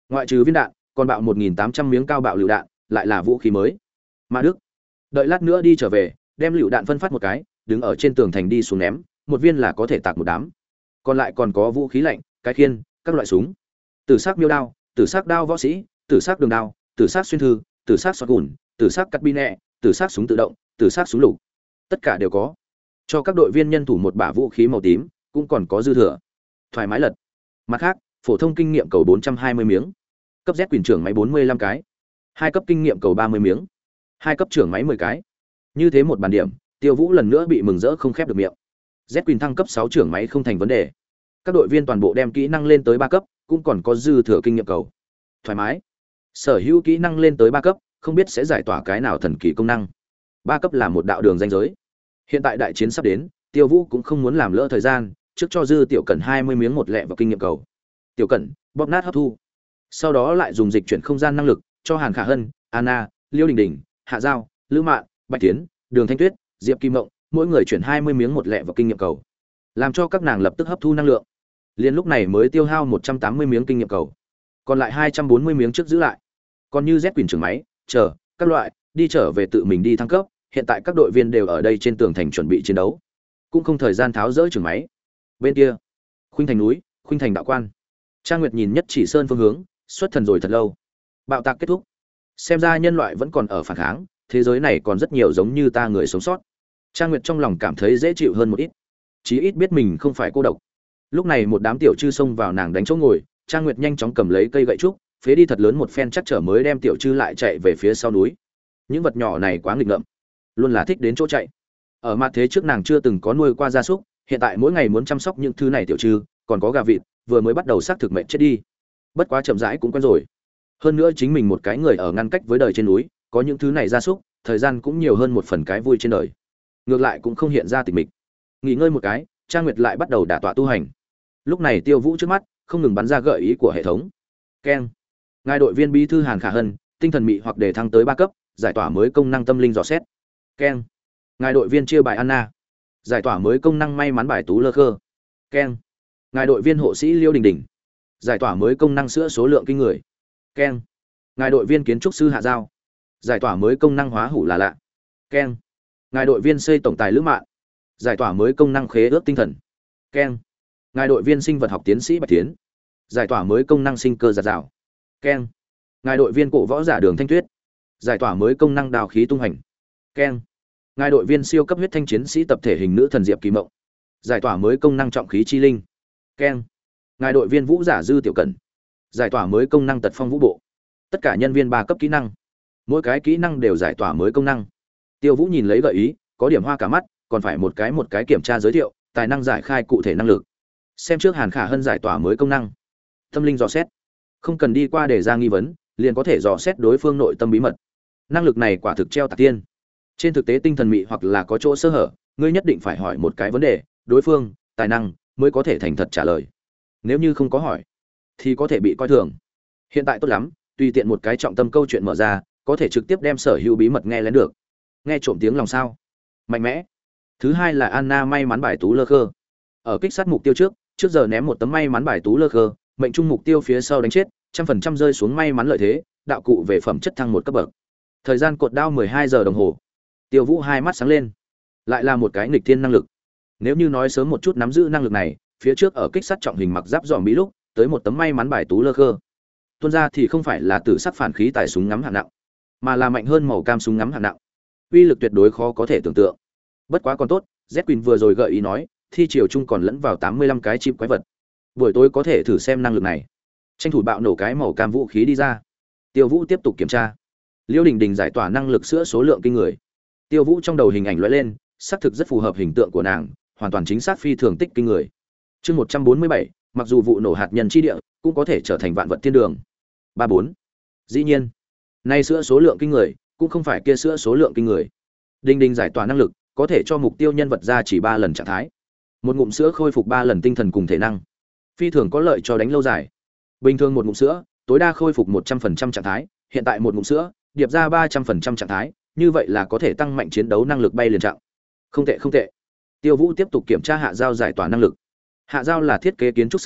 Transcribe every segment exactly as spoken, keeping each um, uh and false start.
Ngoại trừ viên đạn, còn bạo một nghìn tám trăm miếng cao bạo lựu đạn, lại là vũ khí mới. Mã Đức, đợi lát nữa đi trở về, đem lựu đạn phân phát một cái, đứng ở trên tường thành đi xuống ném, một viên là có thể tạc một đám. Còn lại còn có vũ khí lạnh, cái khiên, các loại súng. Tử sắc miêu đao, tử sắc đao võ sĩ, tử sắc đường đao, tử sắc xuyên thư, tử sắc xoát gùn, tử sắc cắt bi nẹ, tử sắc súng tự động, tử sắc súng lục, tất cả đều có. Cho các đội viên nhân thủ một bả vũ khí màu tím, cũng còn có dư thừa. Thoải mái lật. Mặt khác, phổ thông kinh nghiệm cầu bốn trăm hai mươi miếng, cấp Z quyền trưởng máy bốn mươi lăm cái, hai cấp kinh nghiệm cầu ba mươi miếng, hai cấp trưởng máy mười cái. Như thế một bàn điểm, Tiêu Vũ lần nữa bị mừng rỡ không khép được miệng. Z quyền thăng cấp sáu trưởng máy không thành vấn đề. Các đội viên toàn bộ đem kỹ năng lên tới ba cấp, cũng còn có dư thừa kinh nghiệm cầu. Thoải mái. Sở hữu kỹ năng lên tới ba cấp, không biết sẽ giải tỏa cái nào thần kỳ công năng. Ba cấp là một đạo đường ranh giới. Hiện tại đại chiến sắp đến, Tiêu Vũ cũng không muốn làm lỡ thời gian, trước cho dư Tiểu Cẩn hai mươi miếng một lẹ vào kinh nghiệm cầu. Tiểu Cẩn, bóp nát hấp thu. Sau đó lại dùng dịch chuyển không gian năng lực cho Hàn Khả Hân, Anna, Liêu Đình Đình, Hạ Giao, Lữ Mạn, Bạch Tiến, Đường Thanh Tuyết, Diệp Kim Mộng, mỗi người chuyển hai mươi miếng một lẹ vào kinh nghiệm cầu, làm cho các nàng lập tức hấp thu năng lượng. Liên lúc này mới tiêu hao một trăm tám mươi miếng kinh nghiệm cầu, còn lại hai trăm bốn mươi miếng trước giữ lại. Còn như Z quyền trưởng máy, chờ các loại đi trở về tự mình đi thăng cấp, hiện tại các đội viên đều ở đây trên tường thành chuẩn bị chiến đấu, cũng không thời gian tháo dỡ trưởng máy. Bên kia, Khuynh Thành núi, Khuynh Thành đạo quan. Trang Nguyệt nhìn nhất chỉ sơn phương hướng, xuất thần rồi thật lâu. Bạo tạc kết thúc, xem ra nhân loại vẫn còn ở phản kháng, thế giới này còn rất nhiều giống như ta người sống sót. Trang Nguyệt trong lòng cảm thấy dễ chịu hơn một ít, chí ít biết mình không phải cô độc. Lúc này một đám tiểu chư xông vào nàng đánh chỗ ngồi, Trang Nguyệt nhanh chóng cầm lấy cây gậy trúc, phế đi thật lớn một phen chắc trở mới đem tiểu chư lại chạy về phía sau núi. Những vật nhỏ này quá nghịch ngợm, luôn là thích đến chỗ chạy. Ở mặt thế trước nàng chưa từng có nuôi qua gia súc, hiện tại mỗi ngày muốn chăm sóc những thứ này tiểu chư, còn có gà vịt, vừa mới bắt đầu xác thực mệnh chết đi. Bất quá chậm rãi cũng quen rồi. Hơn nữa chính mình một cái người ở ngăn cách với đời trên núi, có những thứ này gia súc, thời gian cũng nhiều hơn một phần cái vui trên đời. Ngược lại cũng không hiện ra tịch mịch. Nghỉ ngơi một cái, Trang Nguyệt lại bắt đầu đả tọa tu hành. Lúc này Tiêu Vũ trước mắt không ngừng bắn ra gợi ý của hệ thống. Keng. Ngài đội viên bí thư Hàn Khả Hân, tinh thần mị hoặc đề thăng tới ba cấp, giải tỏa mới công năng tâm linh dò xét. Keng. Ngài đội viên chia bài Anna, giải tỏa mới công năng may mắn bài tú lơ khơ. Keng. Ngài đội viên hộ sĩ Liêu Đình Đình, giải tỏa mới công năng sữa số lượng kinh người. Keng. Ngài đội viên kiến trúc sư Hạ Giao, giải tỏa mới công năng hóa hủ là lạ. Keng. Ngài đội viên xây tổng tài Lữ Mạn, giải tỏa mới công năng khế ước tinh thần. Keng. Ngài đội viên sinh vật học tiến sĩ Bạch Tiến, giải tỏa mới công năng sinh cơ giạt rào. Keng. Ngài đội viên cổ võ giả Đường Thanh Tuyết, giải tỏa mới công năng đào khí tung hành. Keng. Ngài đội viên siêu cấp huyết thanh chiến sĩ tập thể hình nữ thần Diệp Kỳ Mộng, giải tỏa mới công năng trọng khí chi linh. Keng. Ngài đội viên vũ giả Dư Tiểu Cẩn, giải tỏa mới công năng tật phong vũ bộ. Tất cả nhân viên ba cấp kỹ năng, mỗi cái kỹ năng đều giải tỏa mới công năng. Tiêu Vũ nhìn lấy gợi ý, có điểm hoa cả mắt, còn phải một cái một cái kiểm tra giới thiệu, tài năng giải khai cụ thể năng lực. Xem trước Hàn Khả Hân giải tỏa mới công năng. Tâm linh dò xét, không cần đi qua để ra nghi vấn, liền có thể dò xét đối phương nội tâm bí mật. Năng lực này quả thực treo tạc tiên. Trên thực tế tinh thần mị hoặc là có chỗ sơ hở, ngươi nhất định phải hỏi một cái vấn đề, đối phương tài năng mới có thể thành thật trả lời. Nếu như không có hỏi, thì có thể bị coi thường. Hiện tại tốt lắm, tùy tiện một cái trọng tâm câu chuyện mở ra, có thể trực tiếp đem sở hữu bí mật nghe lén được. Nghe trộm tiếng lòng sao? Mạnh mẽ. Thứ hai là Anna may mắn bài tú lơ khơ. Ở kích sát mục tiêu trước, trước giờ ném một tấm may mắn bài tú lơ khơ, mệnh trung mục tiêu phía sau đánh chết, trăm phần trăm rơi xuống may mắn lợi thế, đạo cụ về phẩm chất thăng một cấp bậc. Thời gian cột đao mười hai giờ đồng hồ. Tiêu Vũ hai mắt sáng lên. Lại là một cái nghịch thiên năng lực. Nếu như nói sớm một chút nắm giữ năng lực này, phía trước ở kích sát trọng hình mặc giáp dòm bí lúc, tới một tấm may mắn bài tú lơ khơ. Tuôn ra thì không phải là tử sắc phản khí tại súng ngắm hạng nặng, mà là mạnh hơn màu cam súng ngắm hạng nặng. Uy lực tuyệt đối khó có thể tưởng tượng. Bất quá còn tốt, Z Queen vừa rồi gợi ý nói, thi triều chung còn lẫn vào tám mươi lăm cái chip quái vật. Buổi tối có thể thử xem năng lực này. Tranh thủ bạo nổ cái màu cam vũ khí đi ra. Tiêu Vũ tiếp tục kiểm tra. Liêu Đình Đình giải tỏa năng lực sữa số lượng kinh người. Tiêu Vũ trong đầu hình ảnh lóe lên, xác thực rất phù hợp hình tượng của nàng, hoàn toàn chính xác phi thường tích kinh người. Chương một trăm bốn mươi bảy, mặc dù vụ nổ hạt nhân chi địa cũng có thể trở thành vạn vật thiên đường. ba bốn. Dĩ nhiên, nay sữa số lượng kinh người, cũng không phải kia sữa số lượng kinh người. Đình Đình giải tỏa năng lực, có thể cho mục tiêu nhân vật ra chỉ ba lần trạng thái. Một ngụm sữa khôi phục ba lần tinh thần cùng thể năng. Phi thường có lợi cho đánh lâu dài. Bình thường một ngụm sữa, tối đa khôi phục một trăm phần trăm trạng thái, hiện tại một ngụm sữa, điệp ra ba trăm phần trăm trạng thái, như vậy là có thể tăng mạnh chiến đấu năng lực bay liền trạng. Không tệ không tệ. Tiêu Vũ tiếp tục kiểm tra Hạ Giao giải tỏa năng lực. Hạ Giao là thiết kế kiến trúc sư,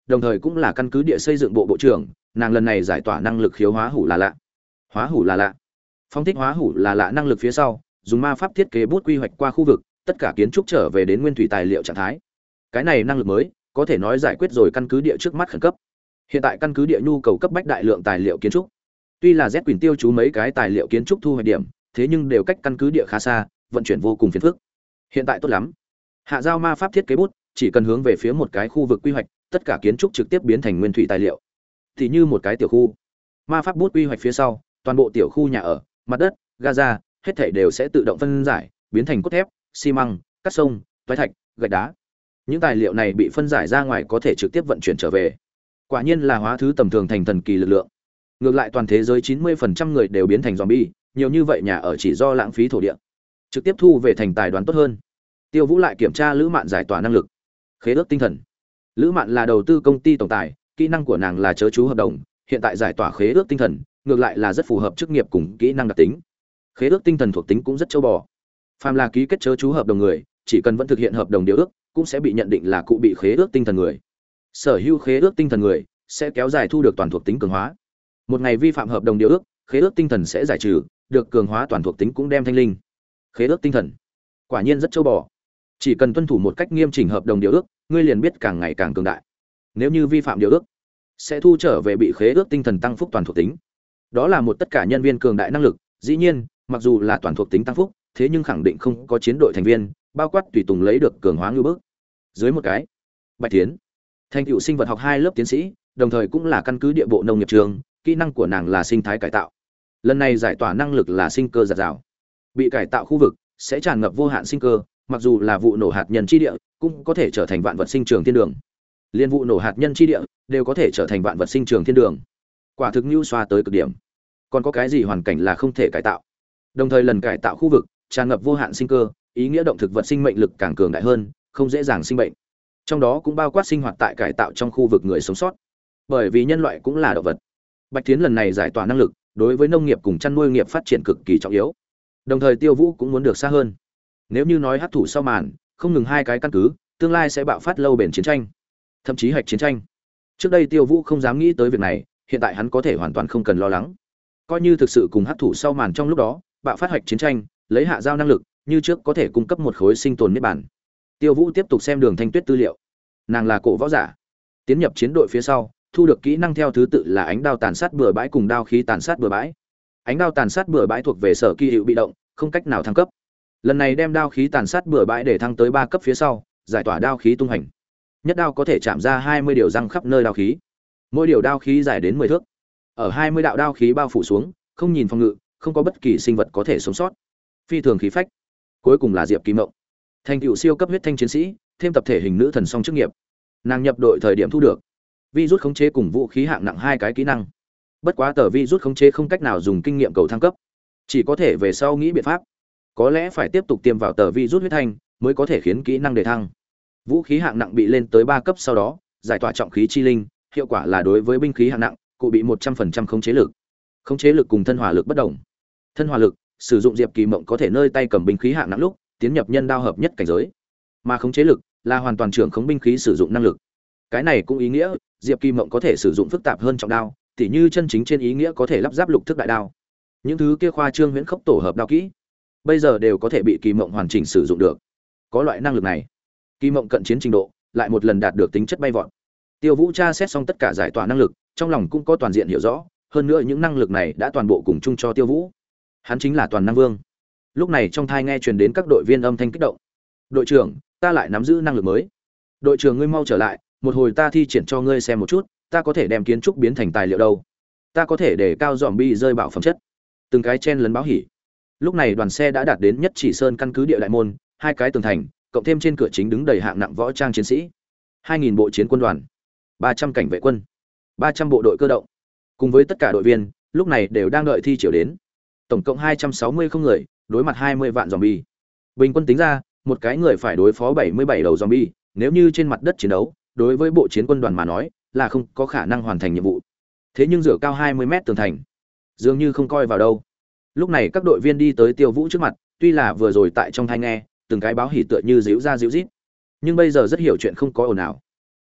đồng thời cũng là căn cứ địa xây dựng bộ bộ trưởng, nàng lần này giải tỏa năng lực khiếu hóa hủ là lạ. Hóa hủ là lạ. Phong thích hóa hủ là lạ năng lực phía sau, dùng ma pháp thiết kế bút quy hoạch qua khu vực, tất cả kiến trúc trở về đến nguyên thủy tài liệu trạng thái. Cái này năng lực mới, có thể nói giải quyết rồi căn cứ địa trước mắt khẩn cấp. Hiện tại căn cứ địa nhu cầu cấp bách đại lượng tài liệu kiến trúc. Tuy là Z Quỳnh tiêu chú mấy cái tài liệu kiến trúc thu hoạch điểm, thế nhưng đều cách căn cứ địa khá xa, vận chuyển vô cùng phiền phức. Hiện tại tốt lắm. Hạ giao ma pháp thiết kế bút, chỉ cần hướng về phía một cái khu vực quy hoạch, tất cả kiến trúc trực tiếp biến thành nguyên thủy tài liệu. Thì như một cái tiểu khu. Ma pháp bút quy hoạch phía sau, toàn bộ tiểu khu nhà ở, mặt đất, gaza, hết thảy đều sẽ tự động phân giải, biến thành cốt thép, xi măng, cát sông, toái thạch, gạch đá. Những tài liệu này bị phân giải ra ngoài có thể trực tiếp vận chuyển trở về. Quả nhiên là hóa thứ tầm thường thành thần kỳ lực lượng. Ngược lại toàn thế giới chín mươi phần trăm người đều biến thành zombie, nhiều như vậy nhà ở chỉ do lãng phí thổ địa. Trực tiếp thu về thành tài đoán tốt hơn. Tiêu Vũ lại kiểm tra Lữ Mạn giải tỏa năng lực. Khế ước tinh thần. Lữ Mạn là đầu tư công ty tổng tài, kỹ năng của nàng là chớ chú hợp đồng, hiện tại giải tỏa khế ước tinh thần, ngược lại là rất phù hợp chức nghiệp cùng kỹ năng đặc tính. Khế ước tinh thần thuộc tính cũng rất châu bò. Phàm là ký kết chớ chú hợp đồng người, chỉ cần vẫn thực hiện hợp đồng điều ước, cũng sẽ bị nhận định là cụ bị khế ước tinh thần người. Sở hữu khế ước tinh thần người sẽ kéo dài thu được toàn thuộc tính cường hóa. Một ngày vi phạm hợp đồng điều ước, khế ước tinh thần sẽ giải trừ, được cường hóa toàn thuộc tính cũng đem thanh linh. Khế ước tinh thần, quả nhiên rất châu bò. Chỉ cần tuân thủ một cách nghiêm chỉnh hợp đồng điều ước, ngươi liền biết càng ngày càng cường đại. Nếu như vi phạm điều ước, sẽ thu trở về bị khế ước tinh thần tăng phúc toàn thuộc tính. Đó là một tất cả nhân viên cường đại năng lực, dĩ nhiên, mặc dù là toàn thuộc tính tăng phúc, thế nhưng khẳng định không có chiến đội thành viên, bao quát tùy tùng lấy được cường hóa như bước. Dưới một cái, Bạch Tiến, thành tựu sinh vật học hai lớp tiến sĩ, đồng thời cũng là căn cứ địa bộ nông nghiệp trường, kỹ năng của nàng là sinh thái cải tạo. Lần này giải tỏa năng lực là sinh cơ giạt rào. Bị cải tạo khu vực sẽ tràn ngập vô hạn sinh cơ, mặc dù là vụ nổ hạt nhân chi địa, cũng có thể trở thành vạn vật sinh trường thiên đường. Liên vụ nổ hạt nhân chi địa đều có thể trở thành vạn vật sinh trường thiên đường. Quả thực nhu xoa tới cực điểm. Còn có cái gì hoàn cảnh là không thể cải tạo? Đồng thời lần cải tạo khu vực tràn ngập vô hạn sinh cơ, ý nghĩa động thực vật sinh mệnh lực càng cường đại hơn, không dễ dàng sinh bệnh. Trong đó cũng bao quát sinh hoạt tại cải tạo trong khu vực người sống sót. Bởi vì nhân loại cũng là động vật. Bạch Tiến lần này giải tỏa năng lực, đối với nông nghiệp cùng chăn nuôi nghiệp phát triển cực kỳ trọng yếu. Đồng thời Tiêu Vũ cũng muốn được xa hơn. Nếu như nói hắc thủ sau màn, không ngừng hai cái căn cứ, tương lai sẽ bạo phát lâu bền chiến tranh, thậm chí hạch chiến tranh. Trước đây Tiêu Vũ không dám nghĩ tới việc này, hiện tại hắn có thể hoàn toàn không cần lo lắng. Coi như thực sự cùng hắc thủ sau màn trong lúc đó, bạo phát hạch chiến tranh, lấy hạ giao năng lực, như trước có thể cung cấp một khối sinh tồn niết bản. Tiêu Vũ tiếp tục xem Đường Thanh Tuyết tư liệu. Nàng là cổ võ giả, tiến nhập chiến đội phía sau, thu được kỹ năng theo thứ tự là ánh đao tàn sát bừa bãi cùng đao khí tàn sát bừa bãi. Ánh đao tàn sát bừa bãi thuộc về sở kỳ hiệu bị động, không cách nào thăng cấp. Lần này đem đao khí tàn sát bừa bãi để thăng tới ba cấp phía sau, giải tỏa đao khí tung hành. Nhất đao có thể chạm ra hai mươi điều răng khắp nơi đao khí. Mỗi điều đao khí dài đến mười thước. Ở hai mươi đạo đao khí bao phủ xuống, không nhìn phòng ngự, không có bất kỳ sinh vật có thể sống sót. Phi thường khí phách. Cuối cùng là Diệp Kỳ Mộng. Thành tựu siêu cấp huyết thanh chiến sĩ, thêm tập thể hình nữ thần song chức nghiệp. Nàng nhập đội thời điểm thu được virus khống chế cùng vũ khí hạng nặng hai cái kỹ năng. Bất quá tờ virus khống chế không cách nào dùng kinh nghiệm cầu thăng cấp, chỉ có thể về sau nghĩ biện pháp. Có lẽ phải tiếp tục tiêm vào tờ virus huyết thanh mới có thể khiến kỹ năng đề thăng. Vũ khí hạng nặng bị lên tới ba cấp sau đó, giải tỏa trọng khí chi linh, hiệu quả là đối với binh khí hạng nặng, cụ bị một trăm phần trăm khống chế lực. Khống chế lực cùng thân hỏa lực bất đồng. Thân hỏa lực, sử dụng Diệp Kỳ Mộng có thể nơi tay cầm binh khí hạng nặng lúc, tiến nhập nhân đao hợp nhất cảnh giới. Mà khống chế lực là hoàn toàn trưởng khống binh khí sử dụng năng lực. Cái này cũng ý nghĩa, Diệp Kỳ Mộng có thể sử dụng phức tạp hơn trọng đao, tỉ như chân chính trên ý nghĩa có thể lắp ráp lục thức đại đao. Những thứ kia khoa trương huyễn khốc tổ hợp đao kỹ, bây giờ đều có thể bị Kỳ Mộng hoàn chỉnh sử dụng được. Có loại năng lực này, Kỳ Mộng cận chiến trình độ lại một lần đạt được tính chất bay vọt. Tiêu Vũ tra xét xong tất cả giải tỏa năng lực, trong lòng cũng có toàn diện hiểu rõ, hơn nữa những năng lực này đã toàn bộ cùng chung cho Tiêu Vũ. Hắn chính là toàn năng vương. Lúc này trong thai nghe truyền đến các đội viên âm thanh kích động. "Đội trưởng, ta lại nắm giữ năng lực mới. Đội trưởng ngươi mau trở lại, một hồi ta thi triển cho ngươi xem một chút, ta có thể đem kiến trúc biến thành tài liệu đâu. Ta có thể để cao zombie rơi bạo phẩm chất." Từng cái chen lấn báo hỉ. Lúc này đoàn xe đã đạt đến Nhất Chỉ Sơn căn cứ địa đại môn, hai cái tường thành, cộng thêm trên cửa chính đứng đầy hạng nặng võ trang chiến sĩ. hai nghìn bộ chiến quân đoàn, ba trăm cảnh vệ quân, ba trăm bộ đội cơ động, cùng với tất cả đội viên, lúc này đều đang đợi thi triều đến. Tổng cộng hai trăm sáu mươi không người, đối mặt hai mươi vạn zombie. Bình quân tính ra, một cái người phải đối phó bảy mươi bảy đầu zombie, nếu như trên mặt đất chiến đấu, đối với bộ chiến quân đoàn mà nói, là không có khả năng hoàn thành nhiệm vụ. Thế nhưng dựa cao hai mươi mét tường thành, dường như không coi vào đâu. Lúc này các đội viên đi tới Tiêu Vũ trước mặt, tuy là vừa rồi tại trong thanh nghe, từng cái báo hỉ tựa như díu ra díu rít, nhưng bây giờ rất hiểu chuyện không có ồn ào.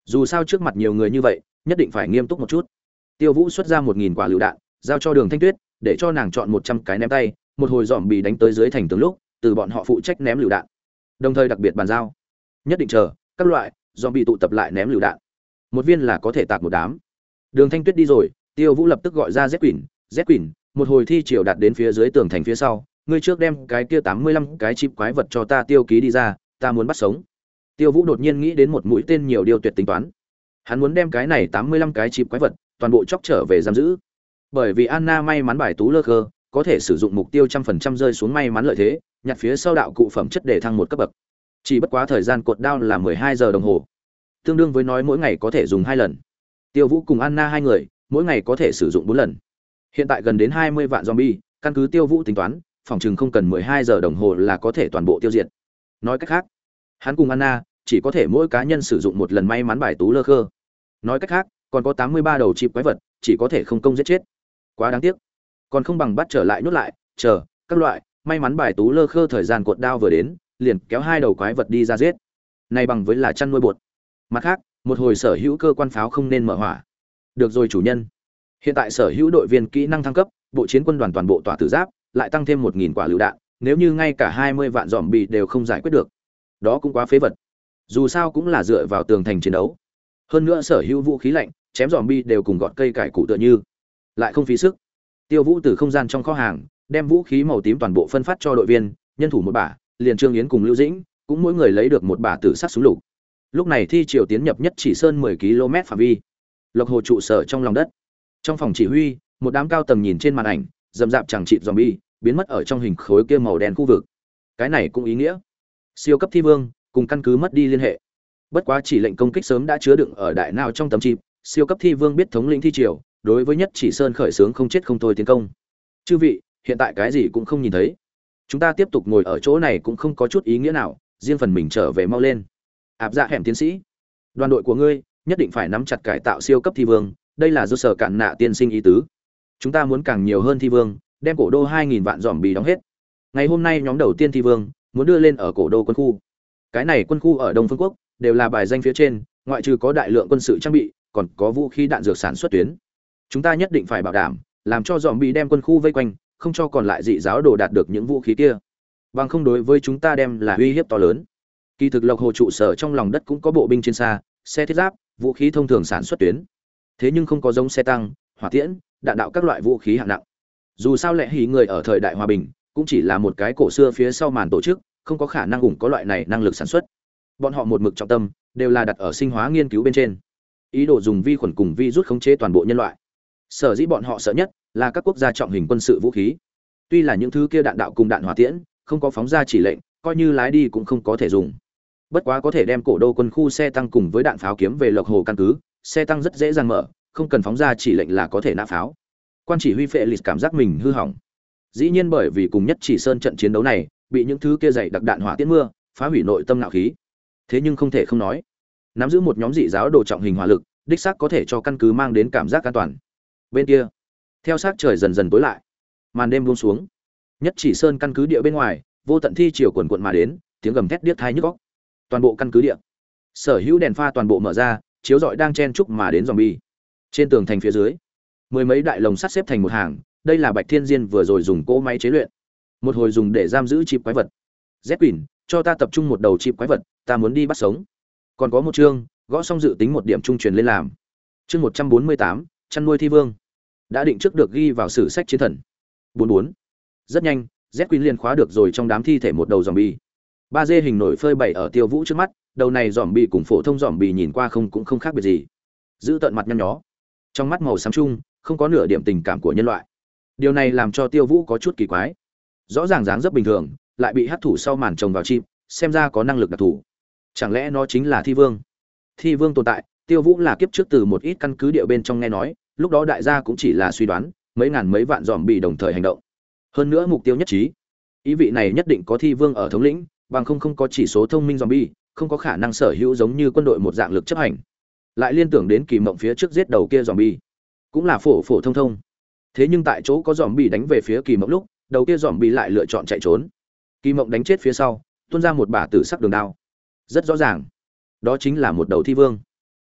Dù sao trước mặt nhiều người như vậy, nhất định phải nghiêm túc một chút. Tiêu Vũ xuất ra một nghìn quả lựu đạn, giao cho Đường Thanh Tuyết, để cho nàng chọn một trăm cái ném tay, một hồi dòm bị đánh tới dưới thành tường lúc, từ bọn họ phụ trách ném lựu đạn. Đồng thời đặc biệt bàn giao, nhất định chờ các loại dòm bị tụ tập lại ném lựu đạn. Một viên là có thể tạc một đám. Đường Thanh Tuyết đi rồi, Tiêu Vũ lập tức gọi ra Z Quỷ, Z Quỷ, một hồi thi triều đạt đến phía dưới tường thành phía sau, ngươi trước đem cái kia tám mươi lăm cái chip quái vật cho ta tiêu ký đi ra, ta muốn bắt sống. Tiêu Vũ đột nhiên nghĩ đến một mũi tên nhiều điều tuyệt tính toán. Hắn muốn đem cái này tám mươi lăm cái chip quái vật toàn bộ chọc trở về giam giữ. Bởi vì Anna may mắn bài tú lơ khơ, có thể sử dụng mục tiêu trăm phần trăm rơi xuống may mắn lợi thế, nhặt phía sau đạo cụ phẩm chất để thăng một cấp bậc. Chỉ bất quá thời gian cột đao là mười hai giờ đồng hồ, tương đương với nói mỗi ngày có thể dùng hai lần. Tiêu Vũ cùng Anna hai người, mỗi ngày có thể sử dụng bốn lần. Hiện tại gần đến hai mươi vạn zombie, căn cứ Tiêu Vũ tính toán, phòng chừng không cần mười hai giờ đồng hồ là có thể toàn bộ tiêu diệt. Nói cách khác, hắn cùng Anna chỉ có thể mỗi cá nhân sử dụng một lần may mắn bài tú lơ khơ. Nói cách khác, còn có tám mươi ba đầu chip quái vật, chỉ có thể không công giết chết. Quá đáng tiếc. Còn không bằng bắt trở lại nhốt lại, chờ các loại may mắn bài tú lơ khơ thời gian cột đao vừa đến, liền kéo hai đầu quái vật đi ra giết. Này bằng với là chăn nuôi bột. Mặt khác, một hồi sở hữu cơ quan pháo không nên mở hỏa. Được rồi chủ nhân. Hiện tại sở hữu đội viên kỹ năng thăng cấp, bộ chiến quân đoàn toàn bộ tỏa tử giáp, lại tăng thêm một nghìn quả lựu đạn, nếu như ngay cả hai mươi vạn zombie đều không giải quyết được, đó cũng quá phế vật. Dù sao cũng là dựa vào tường thành chiến đấu. Hơn nữa sở hữu vũ khí lạnh, chém zombie đều cùng gọt cây cải củ tựa như, lại không phí sức. Tiêu Vũ từ không gian trong kho hàng, đem vũ khí màu tím toàn bộ phân phát cho đội viên, nhân thủ một bả, liền Trương Yến cùng Lưu Dĩnh, cũng mỗi người lấy được một bả tử sắc súng lục. Lúc này thi triều tiến nhập nhất chỉ sơn mười ki lô mét phạm vi. Lộc Hồ trụ sở trong lòng đất. Trong phòng chỉ huy, một đám cao tầng nhìn trên màn ảnh, rầm rạp chẳng chịt zombie, biến mất ở trong hình khối kia màu đen khu vực. Cái này cũng ý nghĩa, siêu cấp thi vương cùng căn cứ mất đi liên hệ. Bất quá chỉ lệnh công kích sớm đã chứa đựng ở đại não trong tấm chip, siêu cấp thi vương biết thống lĩnh thi triều, đối với nhất chỉ sơn khởi xướng không chết không thôi tiến công. Chư vị, hiện tại cái gì cũng không nhìn thấy, chúng ta tiếp tục ngồi ở chỗ này cũng không có chút ý nghĩa nào, riêng phần mình trở về mau lên. Áp Dạ Hẻm tiến sĩ, đoàn đội của ngươi nhất định phải nắm chặt cải tạo siêu cấp thi vương, đây là do sở cản nạ tiên sinh ý tứ. Chúng ta muốn càng nhiều hơn thi vương, đem cổ đô hai nghìn vạn dòm bì đóng hết. Ngày hôm nay nhóm đầu tiên thi vương muốn đưa lên ở cổ đô quân khu. Cái này quân khu ở Đông Phương Quốc đều là bài danh phía trên, ngoại trừ có đại lượng quân sự trang bị, còn có vũ khí đạn dược sản xuất tuyến. Chúng ta nhất định phải bảo đảm, làm cho dòm bì đem quân khu vây quanh, không cho còn lại dị giáo đồ đạt được những vũ khí kia. Bằng không đối với chúng ta đem là uy hiếp to lớn. Kỳ thực Lộc Hồ trụ sở trong lòng đất cũng có bộ binh trên xa, xe thiết giáp, vũ khí thông thường sản xuất tuyến. Thế nhưng không có giống xe tăng, hỏa tiễn, đạn đạo các loại vũ khí hạng nặng. Dù sao lẽ hí người ở thời đại hòa bình, cũng chỉ là một cái cổ xưa phía sau màn tổ chức, không có khả năng ủng có loại này năng lực sản xuất. Bọn họ một mực trọng tâm đều là đặt ở sinh hóa nghiên cứu bên trên, ý đồ dùng vi khuẩn cùng virus khống chế toàn bộ nhân loại. Sở dĩ bọn họ sợ nhất là các quốc gia trọng hình quân sự vũ khí. Tuy là những thứ kia đạn đạo cùng đạn hỏa tiễn không có phóng ra chỉ lệnh, coi như lái đi cũng không có thể dùng. Bất quá có thể đem cổ đô quân khu xe tăng cùng với đạn pháo kiếm về Lộc Hồ căn cứ, xe tăng rất dễ dàng mở, không cần phóng ra chỉ lệnh là có thể nã pháo. Quan chỉ huy Phệ Lịch cảm giác mình hư hỏng. Dĩ nhiên bởi vì cùng nhất chỉ sơn trận chiến đấu này, bị những thứ kia dày đặc đạn hỏa tiễn mưa, phá hủy nội tâm nạo khí. Thế nhưng không thể không nói, nắm giữ một nhóm dị giáo đồ trọng hình hỏa lực, đích xác có thể cho căn cứ mang đến cảm giác an toàn. Bên kia, theo sát trời dần dần tối lại, màn đêm buông xuống. Nhất chỉ sơn căn cứ địa bên ngoài, vô tận thi chiều quần quần mà đến, tiếng gầm thét điếc tai nhức óc. Toàn bộ căn cứ địa, sở hữu đèn pha toàn bộ mở ra, chiếu rọi đang chen chúc mà đến zombie. Trên tường thành phía dưới, mười mấy đại lồng sắt xếp thành một hàng, đây là Bạch Thiên Diên vừa rồi dùng cỗ máy chế luyện, một hồi dùng để giam giữ chip quái vật. Z Quỷ, cho ta tập trung một đầu chip quái vật, ta muốn đi bắt sống. Còn có một chương, gõ xong dự tính một điểm trung truyền lên làm. Chương một trăm bốn mươi tám, chăn nuôi thi vương. Đã định trước được ghi vào sử sách chiến thần. bốn bốn. Rất nhanh, Z Quỷ liền khóa được rồi trong đám thi thể một đầu zombie. ba D hình nổi phơi bày ở Tiêu Vũ trước mắt, đầu này zombie cùng phổ thông zombie nhìn qua không cũng không khác biệt gì. Giữ tận mặt nhăn nhó, trong mắt màu xám chung, không có nửa điểm tình cảm của nhân loại. Điều này làm cho Tiêu Vũ có chút kỳ quái. Rõ ràng dáng dấp bình thường, lại bị hấp thụ sau màn trồng vào chim, xem ra có năng lực đặc thù. Chẳng lẽ nó chính là thi vương? Thi vương tồn tại, Tiêu Vũ là kiếp trước từ một ít căn cứ địa bên trong nghe nói, lúc đó đại gia cũng chỉ là suy đoán, mấy ngàn mấy vạn zombie đồng thời hành động. Hơn nữa mục tiêu nhất trí, ý vị này nhất định có thi vương ở thống lĩnh, bằng không không có chỉ số thông minh zombie, không có khả năng sở hữu giống như quân đội một dạng lực chấp hành. Lại liên tưởng đến kỳ mộng phía trước giết đầu kia zombie, cũng là phổ phổ thông thông. Thế nhưng tại chỗ có zombie đánh về phía kỳ mộng lúc, đầu kia zombie lại lựa chọn chạy trốn. Kỳ mộng đánh chết phía sau, tuôn ra một bả tử sắc đường đao. Rất rõ ràng, đó chính là một đầu thi vương.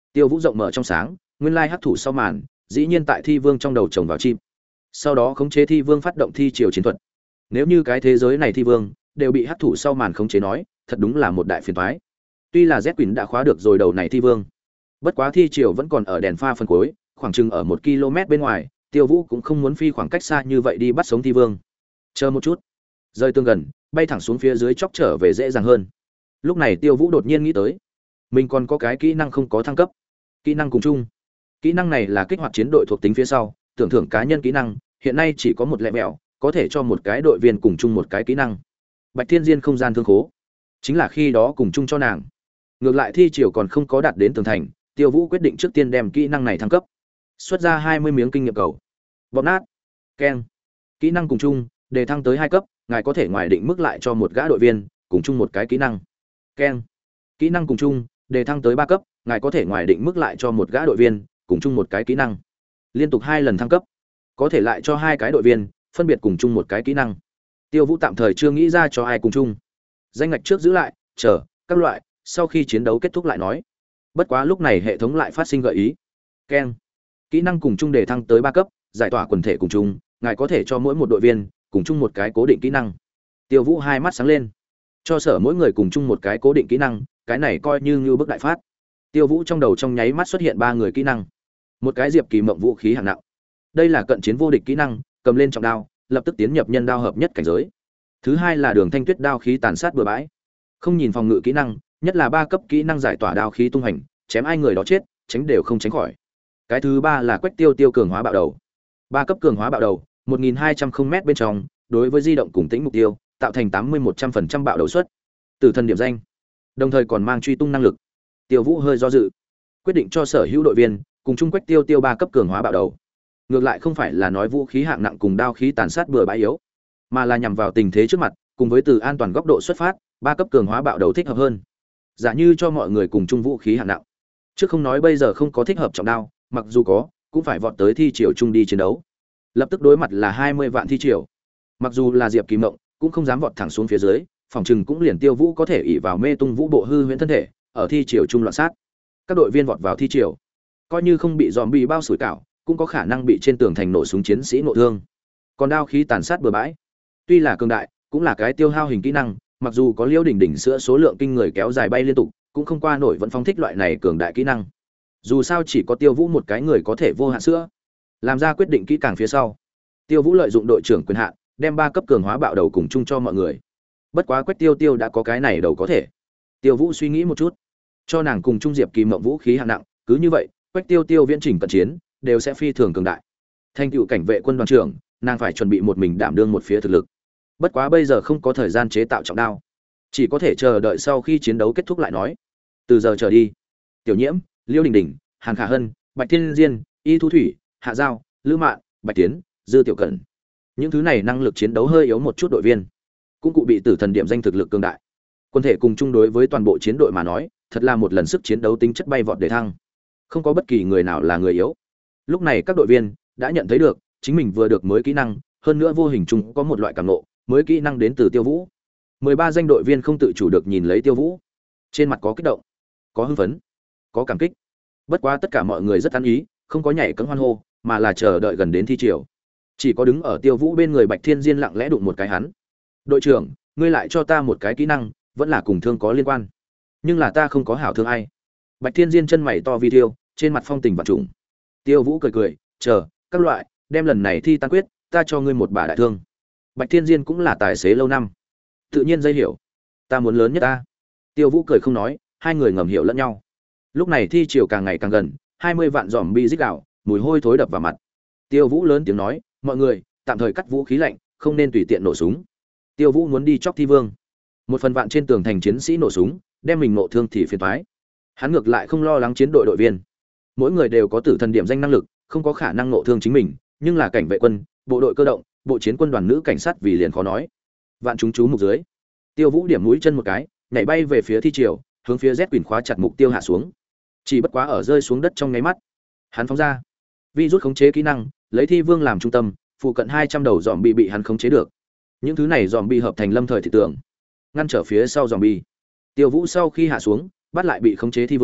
Tiêu Vũ rộng mở trong sáng, nguyên lai hắc thủ sau màn, dĩ nhiên tại thi vương trong đầu trồng vào chim. Sau đó khống chế thi vương phát động thi triều chiến thuật. Nếu như cái thế giới này thi vương đều bị hắc thủ sau màn khống chế nói, thật đúng là một đại phiền toái. Tuy là Z Quỷ đã khóa được rồi đầu này thi vương, bất quá thi triều vẫn còn ở đèn pha phân cuối, khoảng chừng ở một ki lô mét bên ngoài, Tiêu Vũ cũng không muốn phi khoảng cách xa như vậy đi bắt sống thi vương. Chờ một chút, rơi tương gần, bay thẳng xuống phía dưới chóc trở về dễ dàng hơn. Lúc này Tiêu Vũ đột nhiên nghĩ tới, mình còn có cái kỹ năng không có thăng cấp. Kỹ năng cùng chung. Kỹ năng này là kích hoạt chiến đội thuộc tính phía sau, tưởng thưởng cá nhân kỹ năng, hiện nay chỉ có một lẻ mẹo, có thể cho một cái đội viên cùng chung một cái kỹ năng. Bạch Thiên Diên không gian thương khố, chính là khi đó cùng chung cho nàng. Ngược lại thi triều còn không có đạt đến tường thành, Tiêu Vũ quyết định trước tiên đem kỹ năng này thăng cấp. Xuất ra hai mươi miếng kinh nghiệm cầu. Bóp nát. Keng. Kỹ năng cùng chung, đề thăng tới hai cấp, ngài có thể ngoài định mức lại cho một gã đội viên cùng chung một cái kỹ năng. Keng. Kỹ năng cùng chung, đề thăng tới ba cấp, ngài có thể ngoài định mức lại cho một gã đội viên cùng chung một cái kỹ năng. Liên tục hai lần thăng cấp, có thể lại cho hai cái đội viên phân biệt cùng chung một cái kỹ năng. Tiêu Vũ tạm thời chưa nghĩ ra cho ai cùng chung. Danh ngạch trước giữ lại, chờ các loại, sau khi chiến đấu kết thúc lại nói. Bất quá lúc này hệ thống lại phát sinh gợi ý. Keng. Kỹ năng cùng chung đề thăng tới ba cấp, giải tỏa quần thể cùng chung, ngài có thể cho mỗi một đội viên cùng chung một cái cố định kỹ năng. Tiêu Vũ hai mắt sáng lên. Cho sở mỗi người cùng chung một cái cố định kỹ năng, cái này coi như như bức đại phát. Tiêu Vũ trong đầu trong nháy mắt xuất hiện ba người kỹ năng. Một cái Diệp Kỳ Mộng vũ khí hạng nặng. Đây là cận chiến vô địch kỹ năng, cầm lên trọng đao, lập tức tiến nhập nhân đao hợp nhất cảnh giới. Thứ hai là Đường Thanh Tuyết đao khí tàn sát bừa bãi. Không nhìn phòng ngự kỹ năng, nhất là ba cấp kỹ năng giải tỏa đao khí tung hành, chém ai người đó chết, tránh đều không tránh khỏi. Cái thứ ba là Quách Tiêu Tiêu cường hóa bạo đầu. Ba cấp cường hóa bạo đầu, một nghìn hai trăm không mét bên trong, đối với di động cùng tĩnh mục tiêu, tạo thành tám mươi một trăm phần trăm bạo đầu suất. Tử thần điểm danh, đồng thời còn mang truy tung năng lực. Tiêu Vũ hơi do dự, quyết định cho sở hữu đội viên cùng chung Quách Tiêu Tiêu ba cấp cường hóa bạo đầu. Ngược lại không phải là nói vũ khí hạng nặng cùng đao khí tàn sát bừa bãi yếu, mà là nhằm vào tình thế trước mặt, cùng với từ an toàn góc độ xuất phát, ba cấp cường hóa bạo đầu thích hợp hơn. Giả như cho mọi người cùng chung vũ khí hạng nặng, chứ không nói bây giờ không có thích hợp trọng đao, mặc dù có, cũng phải vọt tới thi triều chung đi chiến đấu. Lập tức đối mặt là hai mươi vạn thi triều. Mặc dù là Diệp Kỳ Mộng, cũng không dám vọt thẳng xuống phía dưới, phòng trừng cũng liền Tiêu Vũ có thể ỷ vào mê tung vũ bộ hư huyễn thân thể, ở thi triều chung loạn sát. Các đội viên vọt vào thi triều, coi như không bị zombie bao sủi cảo, cũng có khả năng bị trên tường thành nổ súng chiến sĩ nổ thương. Còn đao khí tàn sát bừa bãi, tuy là cường đại, cũng là cái tiêu hao hình kỹ năng, mặc dù có Liễu Đỉnh Đỉnh sữa số lượng kinh người kéo dài bay liên tục, cũng không qua nổi vẫn phóng thích loại này cường đại kỹ năng. Dù sao chỉ có Tiêu Vũ một cái người có thể vô hạn sữa. Làm ra quyết định kỹ càng phía sau, Tiêu Vũ lợi dụng đội trưởng quyền hạn, đem ba cấp cường hóa bạo đầu cùng chung cho mọi người. Bất quá Quách Tiêu Tiêu đã có cái này đầu có thể. Tiêu Vũ suy nghĩ một chút, cho nàng cùng chung Diệp Kỳ Mộng vũ khí hạng nặng, cứ như vậy, Quách Tiêu Tiêu viễn trình cận chiến đều sẽ phi thường cường đại. Thành tựu cảnh vệ quân đoàn trưởng, nàng phải chuẩn bị một mình đảm đương một phía thực lực. Bất quá bây giờ không có thời gian chế tạo trọng đao, chỉ có thể chờ đợi sau khi chiến đấu kết thúc lại nói. Từ giờ trở đi, Tiểu Nhiễm, Liêu Đình Đình, Hàn Khả Hân, Bạch Thiên Diên, Y Thu Thủy, Hạ Giao, Lữ Mạn, Bạch Tiến, Dư Tiểu Cẩn, những thứ này năng lực chiến đấu hơi yếu một chút đội viên, cũng cụ bị tử thần điểm danh thực lực cường đại. Quân thể cùng chung đối với toàn bộ chiến đội mà nói, thật là một lần sức chiến đấu tính chất bay vọt để thăng. Không có bất kỳ người nào là người yếu. Lúc này các đội viên đã nhận thấy được, chính mình vừa được mới kỹ năng, hơn nữa vô hình chung có một loại cảm ngộ, mới kỹ năng đến từ Tiêu Vũ. mười ba danh đội viên không tự chủ được nhìn lấy Tiêu Vũ, trên mặt có kích động, có hưng phấn, có cảm kích. Bất quá tất cả mọi người rất ăn ý, không có nhảy cẫng hoan hô, mà là chờ đợi gần đến thi triều. Chỉ có đứng ở Tiêu Vũ bên người Bạch Thiên Diên lặng lẽ đụng một cái hắn. "Đội trưởng, ngươi lại cho ta một cái kỹ năng, vẫn là cùng thương có liên quan. Nhưng là ta không có hảo thương ai." Bạch Thiên Diên chân mày to vi thiêu, trên mặt phong tình vạn trùng. Tiêu Vũ cười cười, "Chờ, các loại, đem lần này thi tan quyết, ta cho ngươi một bả đại thương." Bạch Thiên Diên cũng là tài xế lâu năm, tự nhiên dây hiểu. "Ta muốn lớn nhất ta." Tiêu Vũ cười không nói, hai người ngầm hiểu lẫn nhau. Lúc này thi triều càng ngày càng gần, hai mươi vạn zombie rít gào, mùi hôi thối đập vào mặt. Tiêu Vũ lớn tiếng nói, "Mọi người, tạm thời cắt vũ khí lạnh, không nên tùy tiện nổ súng." Tiêu Vũ muốn đi chọc thi vương. Một phần vạn trên tường thành chiến sĩ nổ súng, đem mình nổ thương thì phiền toái. Hắn ngược lại không lo lắng chiến đội đội viên. Mỗi người đều có tử thần điểm danh năng lực, không có khả năng nổ thương chính mình, nhưng là cảnh vệ quân, bộ đội cơ động, bộ chiến quân đoàn nữ cảnh sát vì liền khó nói. Vạn chúng chú mục dưới, Tiêu Vũ điểm mũi chân một cái, nhảy bay về phía thi triều, hướng phía Z Quỷ khóa chặt mục tiêu hạ xuống. Chỉ bất quá ở rơi xuống đất trong nháy mắt, hắn phóng ra vi rút khống chế kỹ năng, lấy thi vương làm trung tâm, phụ cận hai trăm đầu zombie bị hắn khống chế được. Những thứ này zombie hợp thành lâm thời thị tượng, ngăn trở phía sau zombie. Tiêu Vũ sau khi hạ xuống, bắt lại bị khống chế thi vương,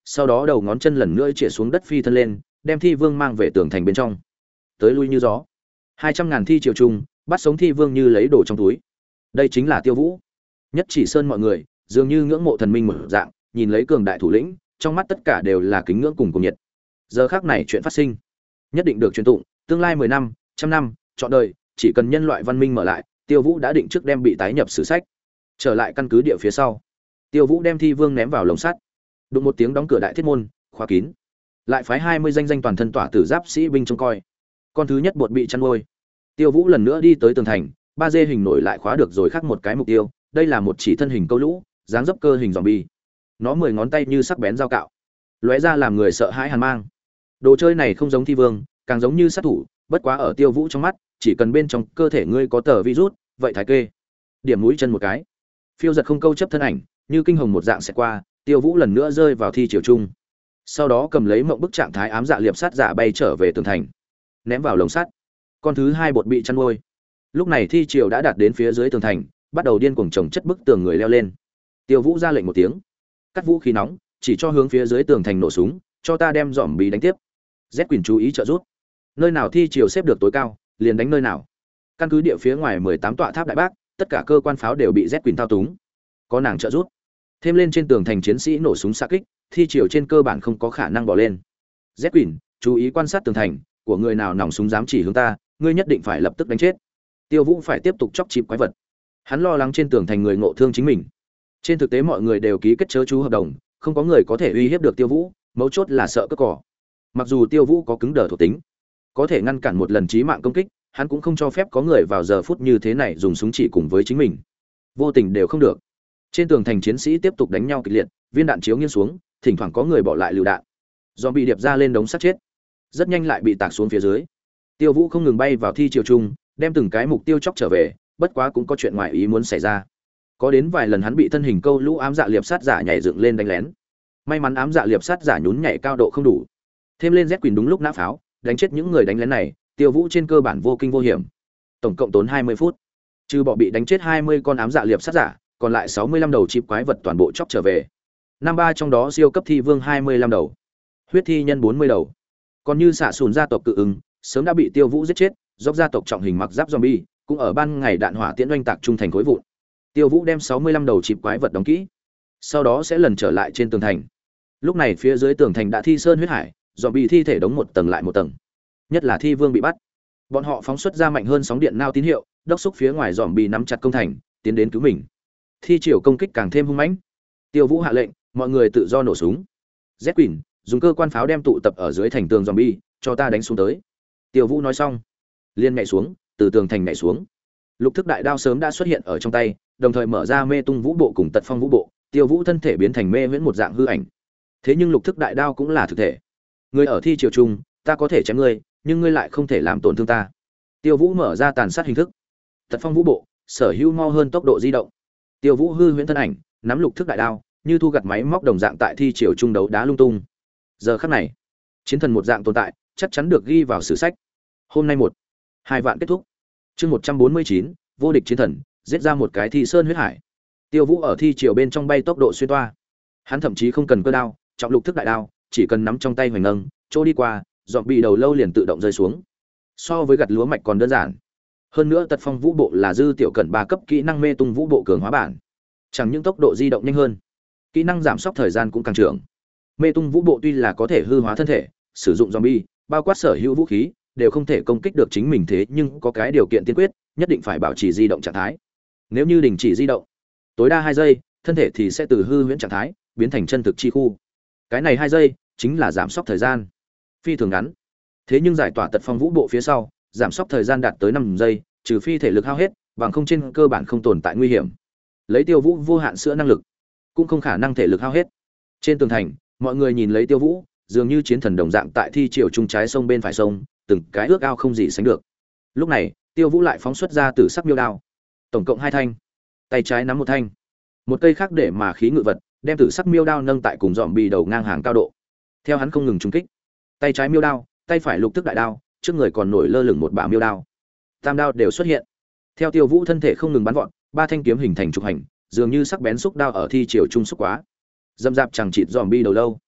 sau đó đầu ngón chân lần nữa chĩa xuống đất phi thân lên, đem thi vương mang về tường thành bên trong. Tới lui như gió. Hai trăm ngàn thi triều trung, bắt sống thi vương như lấy đồ trong túi. Đây chính là Tiêu Vũ. Nhất Chỉ Sơn mọi người, dường như ngưỡng mộ thần minh mở dạng, nhìn lấy cường đại thủ lĩnh, trong mắt tất cả đều là kính ngưỡng cùng cùng nhiệt. Giờ khắc này chuyện phát sinh, nhất định được truyền tụng, tương lai mười năm, trăm năm, trọn đời, chỉ cần nhân loại văn minh mở lại, Tiêu Vũ đã định trước đem bị tái nhập sử sách. Trở lại căn cứ địa phía sau, Tiêu Vũ đem thi vương ném vào lồng sắt. Đụng một tiếng đóng cửa đại thiết môn, khóa kín. Lại phái hai mươi danh danh toàn thân tỏa tử giáp sĩ binh trông coi. Con thứ nhất bột bị chăn nuôi. Tiêu Vũ lần nữa đi tới tường thành, ba d hình nổi lại khóa được rồi khác một cái mục tiêu, đây là một chỉ thân hình câu lũ, dáng dấp cơ hình zombie. Nó mười ngón tay như sắc bén dao cạo, lóe ra làm người sợ hãi hàn mang. Đồ chơi này không giống thi vương, càng giống như sát thủ, bất quá ở Tiêu Vũ trong mắt, chỉ cần bên trong cơ thể ngươi có tờ virus, vậy thái kê. Điểm mũi chân một cái, phiêu giật không câu chấp thân ảnh, như kinh hồng một dạng sẽ qua, Tiêu Vũ lần nữa rơi vào thi triều trung. Sau đó cầm lấy mộng bức trạng thái ám dạ liệp sát giả bay trở về tường thành, ném vào lồng sắt. Con thứ hai bột bị chăn nuôi. Lúc này thi triều đã đạt đến phía dưới tường thành, bắt đầu điên cuồng chồng chất bức tường người leo lên. Tiêu Vũ ra lệnh một tiếng, cắt vũ khí nóng, chỉ cho hướng phía dưới tường thành nổ súng, cho ta đem dòm bí đánh tiếp. Z Quỳnh chú ý trợ giúp. Nơi nào thi triều xếp được tối cao, liền đánh nơi nào. Căn cứ địa phía ngoài mười tám tọa tháp đại bác, tất cả cơ quan pháo đều bị Z Quỳnh thao túng. Có nàng trợ giúp. Thêm lên trên tường thành chiến sĩ nổ súng xạ kích, thi triều trên cơ bản không có khả năng bỏ lên. Z Quỳnh, chú ý quan sát tường thành, của người nào nòng súng dám chỉ hướng ta, ngươi nhất định phải lập tức đánh chết. Tiêu Vũ phải tiếp tục chọc chịp quái vật. Hắn lo lắng trên tường thành người ngộ thương chính mình. Trên thực tế mọi người đều ký kết chớ chú hợp đồng, không có người có thể uy hiếp được Tiêu Vũ, mấu chốt là sợ cướp cỏ. Mặc dù Tiêu Vũ có cứng đờ thuộc tính, có thể ngăn cản một lần chí mạng công kích, hắn cũng không cho phép có người vào giờ phút như thế này dùng súng chỉ cùng với chính mình. Vô tình đều không được. Trên tường thành chiến sĩ tiếp tục đánh nhau kịch liệt, viên đạn chiếu nghiêng xuống, thỉnh thoảng có người bỏ lại lựu đạn. Zombie điệp ra lên đống sắt chết, rất nhanh lại bị tạc xuống phía dưới. Tiêu Vũ không ngừng bay vào thi triều trung, đem từng cái mục tiêu chọc trở về, bất quá cũng có chuyện ngoài ý muốn xảy ra. Có đến vài lần hắn bị thân hình câu lũ ám dạ liệp sát giả nhảy dựng lên đánh lén. May mắn ám dạ liệp sát giả nhún nhảy cao độ không đủ. Thêm lên Z Quỳnh đúng lúc nã pháo, đánh chết những người đánh lén này, Tiêu Vũ trên cơ bản vô kinh vô hiểm. Tổng cộng tốn hai mươi phút. Trừ bỏ bị đánh chết hai mươi con ám dạ liệp sát giả, còn lại sáu mươi lăm đầu chip quái vật toàn bộ chọc trở về. Năm ba trong đó siêu cấp thi vương hai mươi lăm đầu, huyết thi nhân bốn mươi đầu. Còn như xạ sùn gia tộc cự ứng, sớm đã bị Tiêu Vũ giết chết, dốc gia tộc trọng hình mặc giáp zombie, cũng ở ban ngày đạn hỏa tiễn oanh tạc trung thành khối vụn. Tiêu Vũ đem sáu mươi lăm đầu chip quái vật đóng kỹ, sau đó sẽ lần trở lại trên tường thành. Lúc này phía dưới tường thành đã thi sơn huyết hải, zombie thi thể đóng một tầng lại một tầng. Nhất là thi vương bị bắt, bọn họ phóng xuất ra mạnh hơn sóng điện nao tín hiệu, đốc xúc phía ngoài zombie nắm chặt công thành, tiến đến cứu mình. Thi triều công kích càng thêm hung mãnh. Tiêu Vũ hạ lệnh, mọi người tự do nổ súng. Z Quỳnh dùng cơ quan pháo đem tụ tập ở dưới thành tường zombie, cho ta đánh xuống tới. Tiêu Vũ nói xong, liên nhảy xuống, từ tường thành nhảy xuống. Lục thức đại đao sớm đã xuất hiện ở trong tay, đồng thời mở ra mê tung vũ bộ cùng tật phong vũ bộ, Tiêu Vũ thân thể biến thành mê viễn một dạng hư ảnh. Thế nhưng lục thức đại đao cũng là thực thể. Ngươi ở thi triều trung, ta có thể chém ngươi, nhưng ngươi lại không thể làm tổn thương ta. Tiêu Vũ mở ra tàn sát hình thức. Tật phong vũ bộ, sở hữu mau hơn tốc độ di động. Tiêu Vũ hư huyễn thân ảnh, nắm lục thức đại đao, như thu gặt máy móc đồng dạng tại thi triều trung đấu đá lung tung. Giờ khắc này, chiến thần một dạng tồn tại, chắc chắn được ghi vào sử sách. Hôm nay một, hai vạn kết thúc. Chương một trăm bốn mươi chín, vô địch chiến thần, giết ra một cái thi sơn huyết hải. Tiêu Vũ ở thi triều bên trong bay tốc độ xuyên toa. Hắn thậm chí không cần cơ đao, trọng lục thức đại đao, chỉ cần nắm trong tay hoành nâng, chỗ đi qua, dọn bị đầu lâu liền tự động rơi xuống. So với gặt lúa mạch còn đơn giản. Hơn nữa tật phong vũ bộ là dư tiểu cẩn ba cấp kỹ năng mê tung vũ bộ cường hóa bản. Chẳng những tốc độ di động nhanh hơn, kỹ năng giảm sốc thời gian cũng càng trưởng. Mê tung vũ bộ tuy là có thể hư hóa thân thể, sử dụng zombie, bao quát sở hữu vũ khí, đều không thể công kích được chính mình, thế nhưng có cái điều kiện tiên quyết, nhất định phải bảo trì di động trạng thái. Nếu như đình chỉ di động, tối đa hai giây, thân thể thì sẽ từ hư huyễn trạng thái biến thành chân thực chi khu. Cái này hai giây chính là giảm sốc thời gian, phi thường ngắn. Thế nhưng giải tỏa tật phong vũ bộ phía sau, giảm sốc thời gian đạt tới năm giây, trừ phi thể lực hao hết, bằng không trên cơ bản không tồn tại nguy hiểm. Lấy Tiêu Vũ vô hạn sữa năng lực, cũng không khả năng thể lực hao hết. Trên tường thành, mọi người nhìn lấy Tiêu Vũ, dường như chiến thần đồng dạng tại thi triều trung trái sông bên phải sông, từng cái ước ao không gì sánh được. Lúc này, Tiêu Vũ lại phóng xuất ra tử sắc miêu đao, tổng cộng hai thanh, tay trái nắm một thanh, một cây khác để mà khí ngự vật, đem tử sắc miêu đao nâng tại cùng dòm bì đầu ngang hàng cao độ. Theo hắn không ngừng trúng kích, tay trái miêu đao, tay phải lục thức đại đao, trước người còn nổi lơ lửng một bả miêu đao, tam đao đều xuất hiện. Theo Tiêu Vũ thân thể không ngừng bắn vọt, ba thanh kiếm hình thành trục hành, dường như sắc bén xúc đao ở thi triều trung xúc quá, dâm dạp chẳng chịt dòm bi đầu lâu.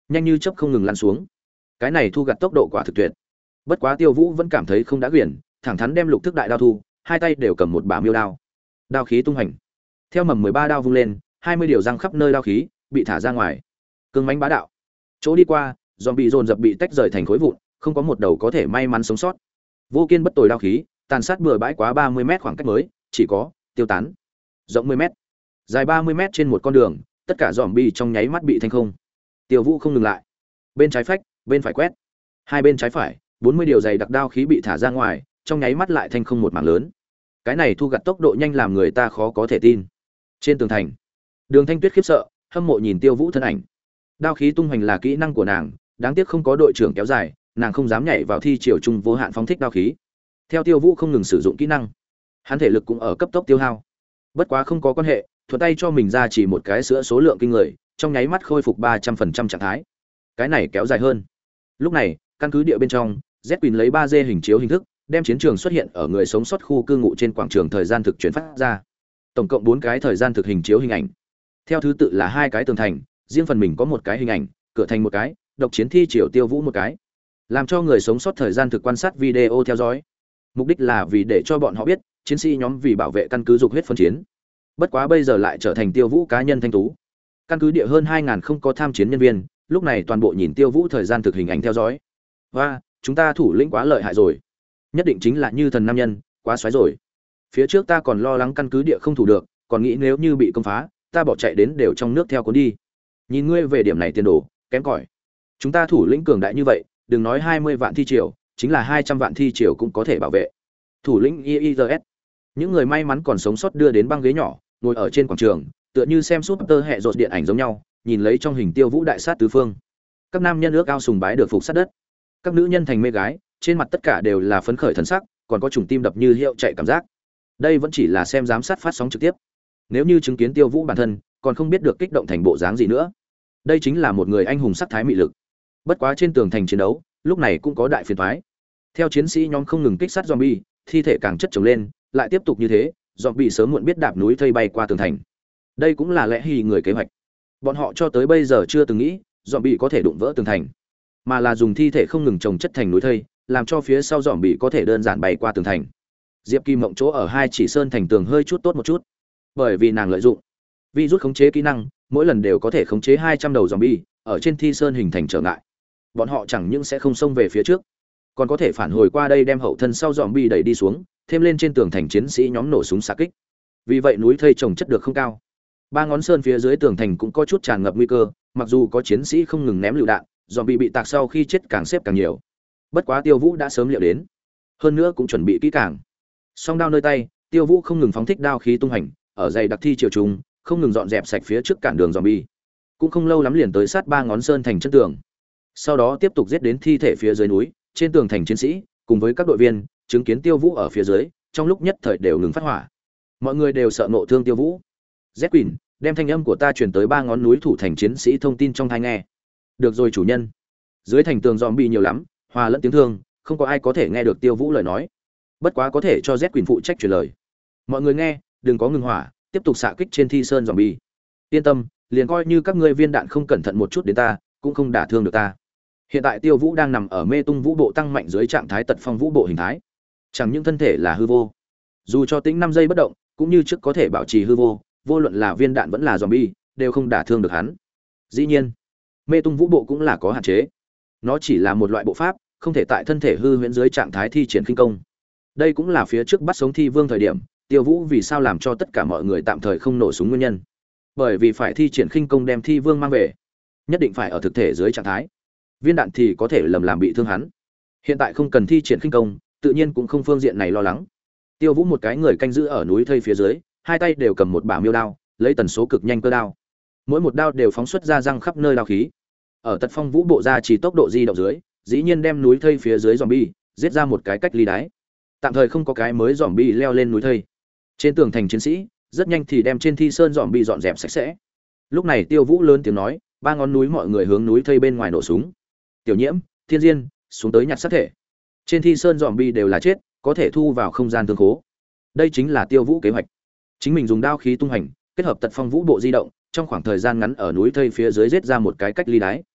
nhanh như chớp không ngừng lăn xuống. Cái này thu gặt tốc độ quả thực tuyệt. Bất quá Tiêu Vũ vẫn cảm thấy không đã quyển, thẳng thắn đem lục thức đại đao thu, hai tay đều cầm một bả miêu đao. Đao khí tung hành. Theo mầm mười ba đao vung lên, hai mươi điều răng khắp nơi đao khí bị thả ra ngoài. Cương mãnh bá đạo. Chỗ đi qua, zombie dồn dập bị tách rời thành khối vụn, không có một đầu có thể may mắn sống sót. Vô kiên bất tồi đao khí, tàn sát bừa bãi quá ba mươi mét khoảng cách mới, chỉ có tiêu tán. Rộng mười mét, dài ba mươi mét trên một con đường, tất cả zombie trong nháy mắt bị thanh không. Tiêu Vũ không ngừng lại. Bên trái phách, bên phải quét. Hai bên trái phải, bốn mươi điều dày đặc đao khí bị thả ra ngoài, trong nháy mắt lại thanh không một mảng lớn. Cái này thu gặt tốc độ nhanh làm người ta khó có thể tin. Trên tường thành, Đường Thanh Tuyết khiếp sợ, hâm mộ nhìn Tiêu Vũ thân ảnh. Đao khí tung hoành là kỹ năng của nàng, đáng tiếc không có đội trưởng kéo dài, nàng không dám nhảy vào thi triều trung vô hạn phóng thích đao khí. Theo Tiêu Vũ không ngừng sử dụng kỹ năng, hắn thể lực cũng ở cấp tốc tiêu hao. Bất quá không có quan hệ, thuận tay cho mình ra chỉ một cái sữa số lượng kinh người, trong nháy mắt khôi phục ba trăm phần trăm trạng thái. Cái này kéo dài hơn. Lúc này, căn cứ địa bên trong, Z Quỳnh lấy ba D hình chiếu hình thức, đem chiến trường xuất hiện ở người sống sót khu cư ngụ trên quảng trường thời gian thực chuyển phát ra. Tổng cộng bốn cái thời gian thực hình chiếu hình ảnh. Theo thứ tự là hai cái tường thành, riêng phần mình có một cái hình ảnh, cửa thành một cái, độc chiến thi triều Tiêu Vũ một cái. Làm cho người sống sót thời gian thực quan sát video theo dõi. Mục đích là vì để cho bọn họ biết, chiến sĩ nhóm vì bảo vệ căn cứ dục huyết phân chiến. Bất quá bây giờ lại trở thành Tiêu Vũ cá nhân thanh tú. Căn cứ địa hơn hai nghìn không có tham chiến nhân viên, lúc này toàn bộ nhìn Tiêu Vũ thời gian thực hình ảnh theo dõi. Và, chúng ta thủ lĩnh quá lợi hại rồi. Nhất định chính là như thần nam nhân, quá xoáy rồi. Phía trước ta còn lo lắng căn cứ địa không thủ được, còn nghĩ nếu như bị công phá, ta bỏ chạy đến đều trong nước theo cuốn đi. Nhìn ngươi về điểm này tiền đồ, kém cỏi. Chúng ta thủ lĩnh cường đại như vậy, đừng nói hai mươi vạn thi triều, chính là hai trăm vạn thi triều cũng có thể bảo vệ. Thủ lĩnh i i giê ét. Những người may mắn còn sống sót đưa đến băng ghế nhỏ, ngồi ở trên quảng trường, tựa như xem super hệ rột điện ảnh giống nhau, nhìn lấy trong hình Tiêu Vũ đại sát tứ phương. Các nam nhân ước ao sùng bái được phục sát đất. Các nữ nhân thành mê gái, trên mặt tất cả đều là phấn khởi thần sắc, còn có trùng tim đập như hiệu chạy cảm giác. Đây vẫn chỉ là xem giám sát phát sóng trực tiếp. Nếu như chứng kiến Tiêu Vũ bản thân, còn không biết được kích động thành bộ dáng gì nữa. Đây chính là một người anh hùng sắc thái mị lực. Bất quá trên tường thành chiến đấu, lúc này cũng có đại phiền toái. Theo chiến sĩ nhóm không ngừng kích sát zombie, thi thể càng chất chồng lên, lại tiếp tục như thế, zombie sớm muộn biết đạp núi thây bay qua tường thành. Đây cũng là lẽ hì người kế hoạch. Bọn họ cho tới bây giờ chưa từng nghĩ, zombie có thể đụng vỡ tường thành, mà là dùng thi thể không ngừng chồng chất thành núi thây, làm cho phía sau zombie có thể đơn giản bay qua tường thành. Diệp Kim Mộng chỗ ở hai chỉ sơn thành tường hơi chút tốt một chút, bởi vì nàng lợi dụng virus khống chế kỹ năng, mỗi lần đều có thể khống chế hai trăm đầu zombie ở trên thi sơn hình thành trở ngại. Bọn họ chẳng những sẽ không xông về phía trước, còn có thể phản hồi qua đây đem hậu thân sau zombie đẩy đi xuống, thêm lên trên tường thành chiến sĩ nhóm nổ súng xạ kích. Vì vậy núi thây trồng chất được không cao. Ba ngón sơn phía dưới tường thành cũng có chút tràn ngập nguy cơ, mặc dù có chiến sĩ không ngừng ném lựu đạn, zombie bị tạc sau khi chết càng xếp càng nhiều. Bất quá Tiêu Vũ đã sớm liệu đến, hơn nữa cũng chuẩn bị kỹ càng. Song đao nơi tay, Tiêu Vũ không ngừng phóng thích đao khí tung hành, ở dày đặc thi triều trùng, không ngừng dọn dẹp sạch phía trước cản đường zombie. Cũng không lâu lắm liền tới sát ba ngón sơn thành chân tường. Sau đó tiếp tục giết đến thi thể phía dưới núi, trên tường thành chiến sĩ, cùng với các đội viên, chứng kiến Tiêu Vũ ở phía dưới, trong lúc nhất thời đều ngừng phát hỏa. Mọi người đều sợ ngộ thương Tiêu Vũ. Z Quỳnh, đem thanh âm của ta truyền tới ba ngón núi thủ thành chiến sĩ thông tin trong tai nghe. Được rồi chủ nhân. Dưới thành tường zombie nhiều lắm, hòa lẫn tiếng thương, không có ai có thể nghe được Tiêu Vũ lời nói. Bất quá có thể cho Z Quỳnh phụ trách truyền lời. Mọi người nghe, đừng có ngừng hỏa, tiếp tục xạ kích trên thi sơn zombie. Yên tâm, liền coi như các ngươi viên đạn không cẩn thận một chút đến ta, cũng không đả thương được ta. Hiện tại Tiêu Vũ đang nằm ở mê tung vũ bộ tăng mạnh dưới trạng thái tật phong vũ bộ hình thái, chẳng những thân thể là hư vô, dù cho tính năm giây bất động, cũng như trước có thể bảo trì hư vô, vô luận là viên đạn vẫn là zombie, đều không đả thương được hắn. Dĩ nhiên, mê tung vũ bộ cũng là có hạn chế, nó chỉ là một loại bộ pháp, không thể tại thân thể hư huyễn dưới trạng thái thi triển khinh công. Đây cũng là phía trước bắt sống thi vương thời điểm, Tiêu Vũ vì sao làm cho tất cả mọi người tạm thời không nổ súng nguyên nhân. Bởi vì phải thi triển khinh công đem thi vương mang về, nhất định phải ở thực thể dưới trạng thái, viên đạn thì có thể lầm làm bị thương hắn. Hiện tại không cần thi triển khinh công, tự nhiên cũng không phương diện này lo lắng. Tiêu Vũ một cái người canh giữ ở núi thây phía dưới, hai tay đều cầm một bả miêu đao, lấy tần số cực nhanh cơ đao, mỗi một đao đều phóng xuất ra răng khắp nơi đao khí. Ở tật phong vũ bộ ra chỉ tốc độ di động dưới, dĩ nhiên đem núi thây phía dưới zombie giết ra một cái cách ly đái. Tạm thời không có cái mới zombie leo lên núi thây. Trên tường thành chiến sĩ rất nhanh thì đem trên thi sơn zombie dọn dẹp sạch sẽ. Lúc này Tiêu Vũ lớn tiếng nói, ba ngón núi mọi người hướng núi thây bên ngoài nổ súng. Tiểu Nhiễm, Thiên Diên, xuống tới nhặt sát thể. Trên thi sơn zombie đều là chết, có thể thu vào không gian thương khố. Đây chính là Tiêu Vũ kế hoạch. Chính mình dùng đao khí tung hành, kết hợp tật phong vũ bộ di động, trong khoảng thời gian ngắn ở núi thây phía dưới giết ra một cái cách ly đái.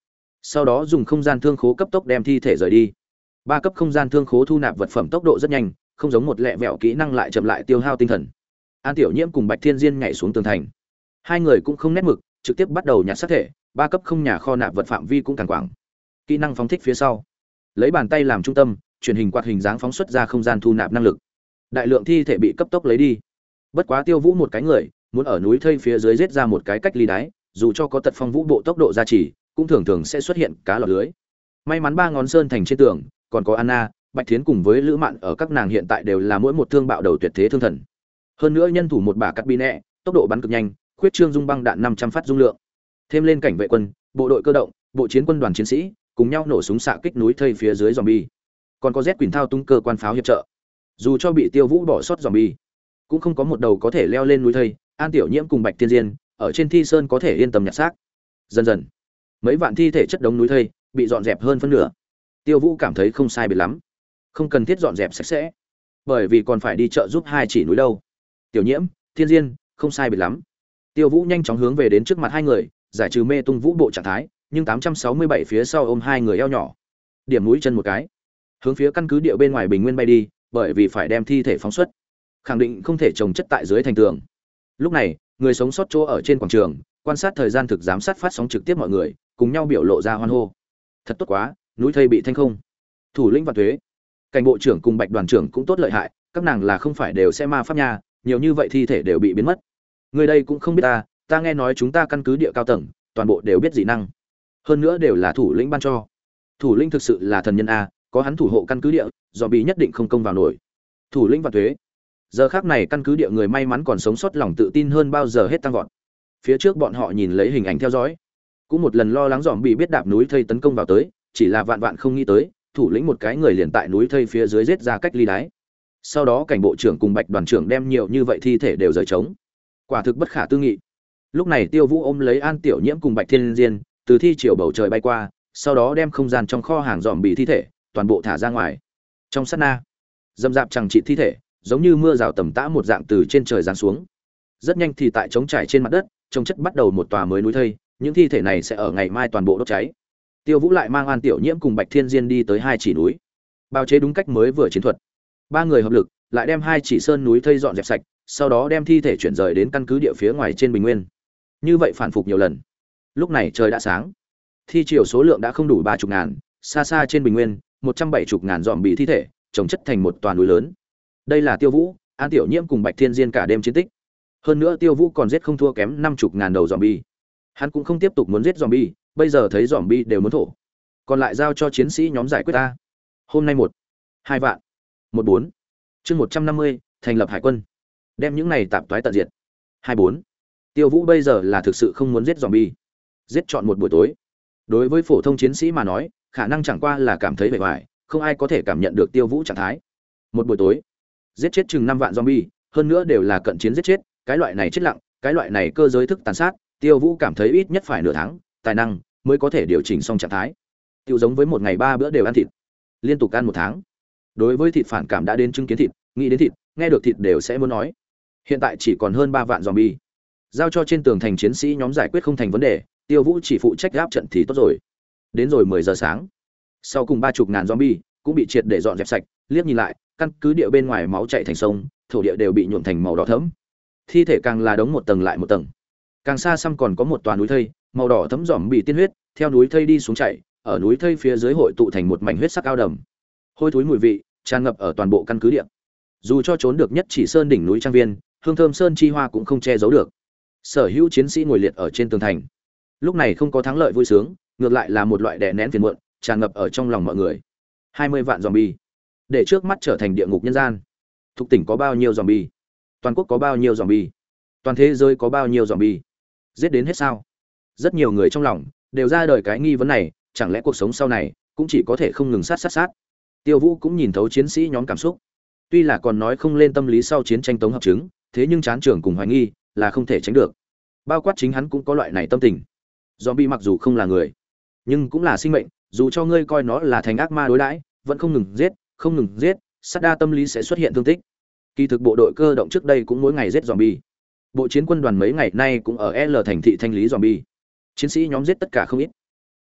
sau đó dùng không gian thương khố cấp tốc đem thi thể rời đi. Ba cấp không gian thương khố thu nạp vật phẩm tốc độ rất nhanh, không giống một lẹ vẹo kỹ năng lại chậm lại tiêu hao tinh thần. An Tiểu Nhiễm cùng Bạch Thiên Diên nhảy xuống tường thành. Hai người cũng không nét mực, trực tiếp bắt đầu nhặt xác thể, ba cấp không nhà kho nạp vật phạm vi cũng càng quảng. Kỹ năng phóng thích phía sau, lấy bàn tay làm trung tâm, truyền hình quạt hình dáng phóng xuất ra không gian thu nạp năng lực. Đại lượng thi thể bị cấp tốc lấy đi. Bất quá Tiêu Vũ một cái người, muốn ở núi thây phía dưới giết ra một cái cách ly đáy, dù cho có tật phong vũ bộ tốc độ gia trì, cũng thường thường sẽ xuất hiện cá lọt lưới. May mắn ba ngón sơn thành trên tường, còn có Anna, Bạch Thiến cùng với Lữ Mạn ở các nàng hiện tại đều là mỗi một thương bạo đầu tuyệt thế thương thần. Hơn nữa nhân thủ một bả cắt bi nẹ, tốc độ bắn cực nhanh, khuyết trương dung băng đạn năm trăm phát dung lượng. Thêm lên cảnh vệ quân, bộ đội cơ động, bộ chiến quân đoàn chiến sĩ, cùng nhau nổ súng xạ kích núi thây phía dưới zombie. Còn có Z Quỳnh thao tung cơ quan pháo hiệp trợ. Dù cho bị Tiêu Vũ bỏ sót zombie, cũng không có một đầu có thể leo lên núi thây. An Tiểu Nhiễm cùng Bạch Thiên Diên ở trên thi sơn có thể yên tâm nhặt xác. Dần dần, mấy vạn thi thể chất đống núi thây bị dọn dẹp hơn phân nửa. Tiêu Vũ cảm thấy không sai biệt lắm, không cần thiết dọn dẹp sạch sẽ, bởi vì còn phải đi chợ giúp hai chỉ núi đâu. Tiểu Nhiễm, Thiên Diên, không sai biệt lắm. Tiêu Vũ nhanh chóng hướng về đến trước mặt hai người, giải trừ mê tung vũ bộ trạng thái, nhưng tám trăm sáu mươi bảy phía sau ôm hai người eo nhỏ, điểm mũi chân một cái, hướng phía căn cứ địa bên ngoài bình nguyên bay đi, bởi vì phải đem thi thể phóng xuất, khẳng định không thể trồng chất tại dưới thành tường. Lúc này, người sống sót chỗ ở trên quảng trường, quan sát thời gian thực giám sát phát sóng trực tiếp mọi người, cùng nhau biểu lộ ra hoan hô. Thật tốt quá, núi thây bị thanh không. Thủ lĩnh và thuế, cảnh bộ trưởng cùng Bạch đoàn trưởng cũng tốt lợi hại, các nàng là không phải đều sẽ ma pháp nha, nhiều như vậy thi thể đều bị biến mất. Người đây cũng không biết ta, ta nghe nói chúng ta căn cứ địa cao tầng, toàn bộ đều biết dị năng. Hơn nữa đều là thủ lĩnh ban cho. Thủ lĩnh thực sự là thần nhân a, có hắn thủ hộ căn cứ địa, zombie nhất định không công vào nổi. Thủ lĩnh và thuế. Giờ khắc này căn cứ địa người may mắn còn sống sót lòng tự tin hơn bao giờ hết tăng vọt. Phía trước bọn họ nhìn lấy hình ảnh theo dõi, cũng một lần lo lắng zombie biết đạp núi thây tấn công vào tới, chỉ là vạn vạn không nghĩ tới, thủ lĩnh một cái người liền tại núi thây phía dưới giết ra cách ly đáy. Sau đó cảnh bộ trưởng cùng Bạch đoàn trưởng đem nhiều như vậy thi thể đều rời trống. Quả thực bất khả tư nghị. Lúc này Tiêu Vũ ôm lấy An Tiểu Nhiễm cùng Bạch Thiên Diên, từ thi triều bầu trời bay qua, sau đó đem không gian trong kho hàng dòm bị thi thể toàn bộ thả ra ngoài. Trong sát na, dầm dạp chẳng trị thi thể, giống như mưa rào tầm tã một dạng từ trên trời giáng xuống. Rất nhanh thì tại trống trải trên mặt đất, trông chất bắt đầu một tòa mới núi thây, những thi thể này sẽ ở ngày mai toàn bộ đốt cháy. Tiêu Vũ lại mang An Tiểu Nhiễm cùng Bạch Thiên Diên đi tới hai chỉ núi, bào chế đúng cách mới vừa chiến thuật. Ba người hợp lực, lại đem hai chỉ sơn núi thây dọn dẹp sạch, sau đó đem thi thể chuyển rời đến căn cứ địa phía ngoài trên bình nguyên. Như vậy phản phục nhiều lần. Lúc này trời đã sáng, thi triều số lượng đã không đủ ba chục ngàn, xa xa trên bình nguyên, một trăm bảy chục ngàn dòm bị thi thể chồng chất thành một toàn núi lớn. Đây là Tiêu Vũ, An Tiểu Nhiễm cùng Bạch Thiên Diên cả đêm chiến tích. Hơn nữa Tiêu Vũ còn giết không thua kém năm chục ngàn đầu zombie. Hắn cũng không tiếp tục muốn giết zombie, bây giờ thấy zombie đều muốn thổ. Còn lại giao cho chiến sĩ nhóm giải quyết ta. Hôm nay một, hai vạn, một bốn, chương một trăm năm mươi, thành lập hải quân. Đem những này tạp toái tận diệt. Hai bốn. Tiêu Vũ bây giờ là thực sự không muốn giết zombie. Giết chọn một buổi tối. Đối với phổ thông chiến sĩ mà nói, khả năng chẳng qua là cảm thấy vẻ vải, không ai có thể cảm nhận được Tiêu Vũ trạng thái. Một buổi tối, giết chết chừng năm vạn zombie, hơn nữa đều là cận chiến giết chết, cái loại này chết lặng, cái loại này cơ giới thức tàn sát, Tiêu Vũ cảm thấy ít nhất phải nửa tháng, tài năng mới có thể điều chỉnh xong trạng thái. Tiêu giống với một ngày ba bữa đều ăn thịt, liên tục ăn một tháng. Đối với thịt phản cảm đã đến chứng kiến thịt, nghĩ đến thịt, nghe được thịt đều sẽ muốn nói. Hiện tại chỉ còn hơn ba vạn zombie. Giao cho trên tường thành chiến sĩ nhóm giải quyết không thành vấn đề, Tiêu Vũ chỉ phụ trách áp trận thì tốt rồi. Đến rồi mười giờ sáng, sau cùng ba chục ngàn zombie cũng bị triệt để dọn dẹp sạch, liếc nhìn lại, căn cứ địa bên ngoài máu chảy thành sông, thổ địa đều bị nhuộm thành màu đỏ thẫm. Thi thể càng là đống một tầng lại một tầng. Càng xa xăm còn có một tòa núi thây, màu đỏ thẫm dòm bị tiên huyết, theo núi thây đi xuống chảy, ở núi thây phía dưới hội tụ thành một mảnh huyết sắc ao đầm. Hôi thối mùi vị tràn ngập ở toàn bộ căn cứ địa. Dù cho trốn được nhất chỉ sơn đỉnh núi trang viên, hương thơm sơn chi hoa cũng không che giấu được. Sở hữu chiến sĩ ngồi liệt ở trên tường thành. Lúc này không có thắng lợi vui sướng, ngược lại là một loại đè nén phiền muộn, tràn ngập ở trong lòng mọi người. hai mươi vạn zombie, để trước mắt trở thành địa ngục nhân gian. Thuộc tỉnh có bao nhiêu zombie? Toàn quốc có bao nhiêu zombie? Toàn thế giới có bao nhiêu zombie? Giết đến hết sao? Rất nhiều người trong lòng đều ra đời cái nghi vấn này, chẳng lẽ cuộc sống sau này cũng chỉ có thể không ngừng sát sát sát? Tiêu Vũ cũng nhìn thấu chiến sĩ nhóm cảm xúc. Tuy là còn nói không lên tâm lý sau chiến tranh tống hợp chứng, thế nhưng chán trường cùng hoài nghi là không thể tránh được. Bao quát chính hắn cũng có loại này tâm tình. Zombie mặc dù không là người, nhưng cũng là sinh mệnh, dù cho ngươi coi nó là thành ác ma đối đãi, vẫn không ngừng giết, không ngừng giết, sát đa tâm lý sẽ xuất hiện thương tích. Kỳ thực bộ đội cơ động trước đây cũng mỗi ngày giết zombie. Bộ chiến quân đoàn mấy ngày nay cũng ở L thành thị thanh lý zombie. Chiến sĩ nhóm giết tất cả không ít.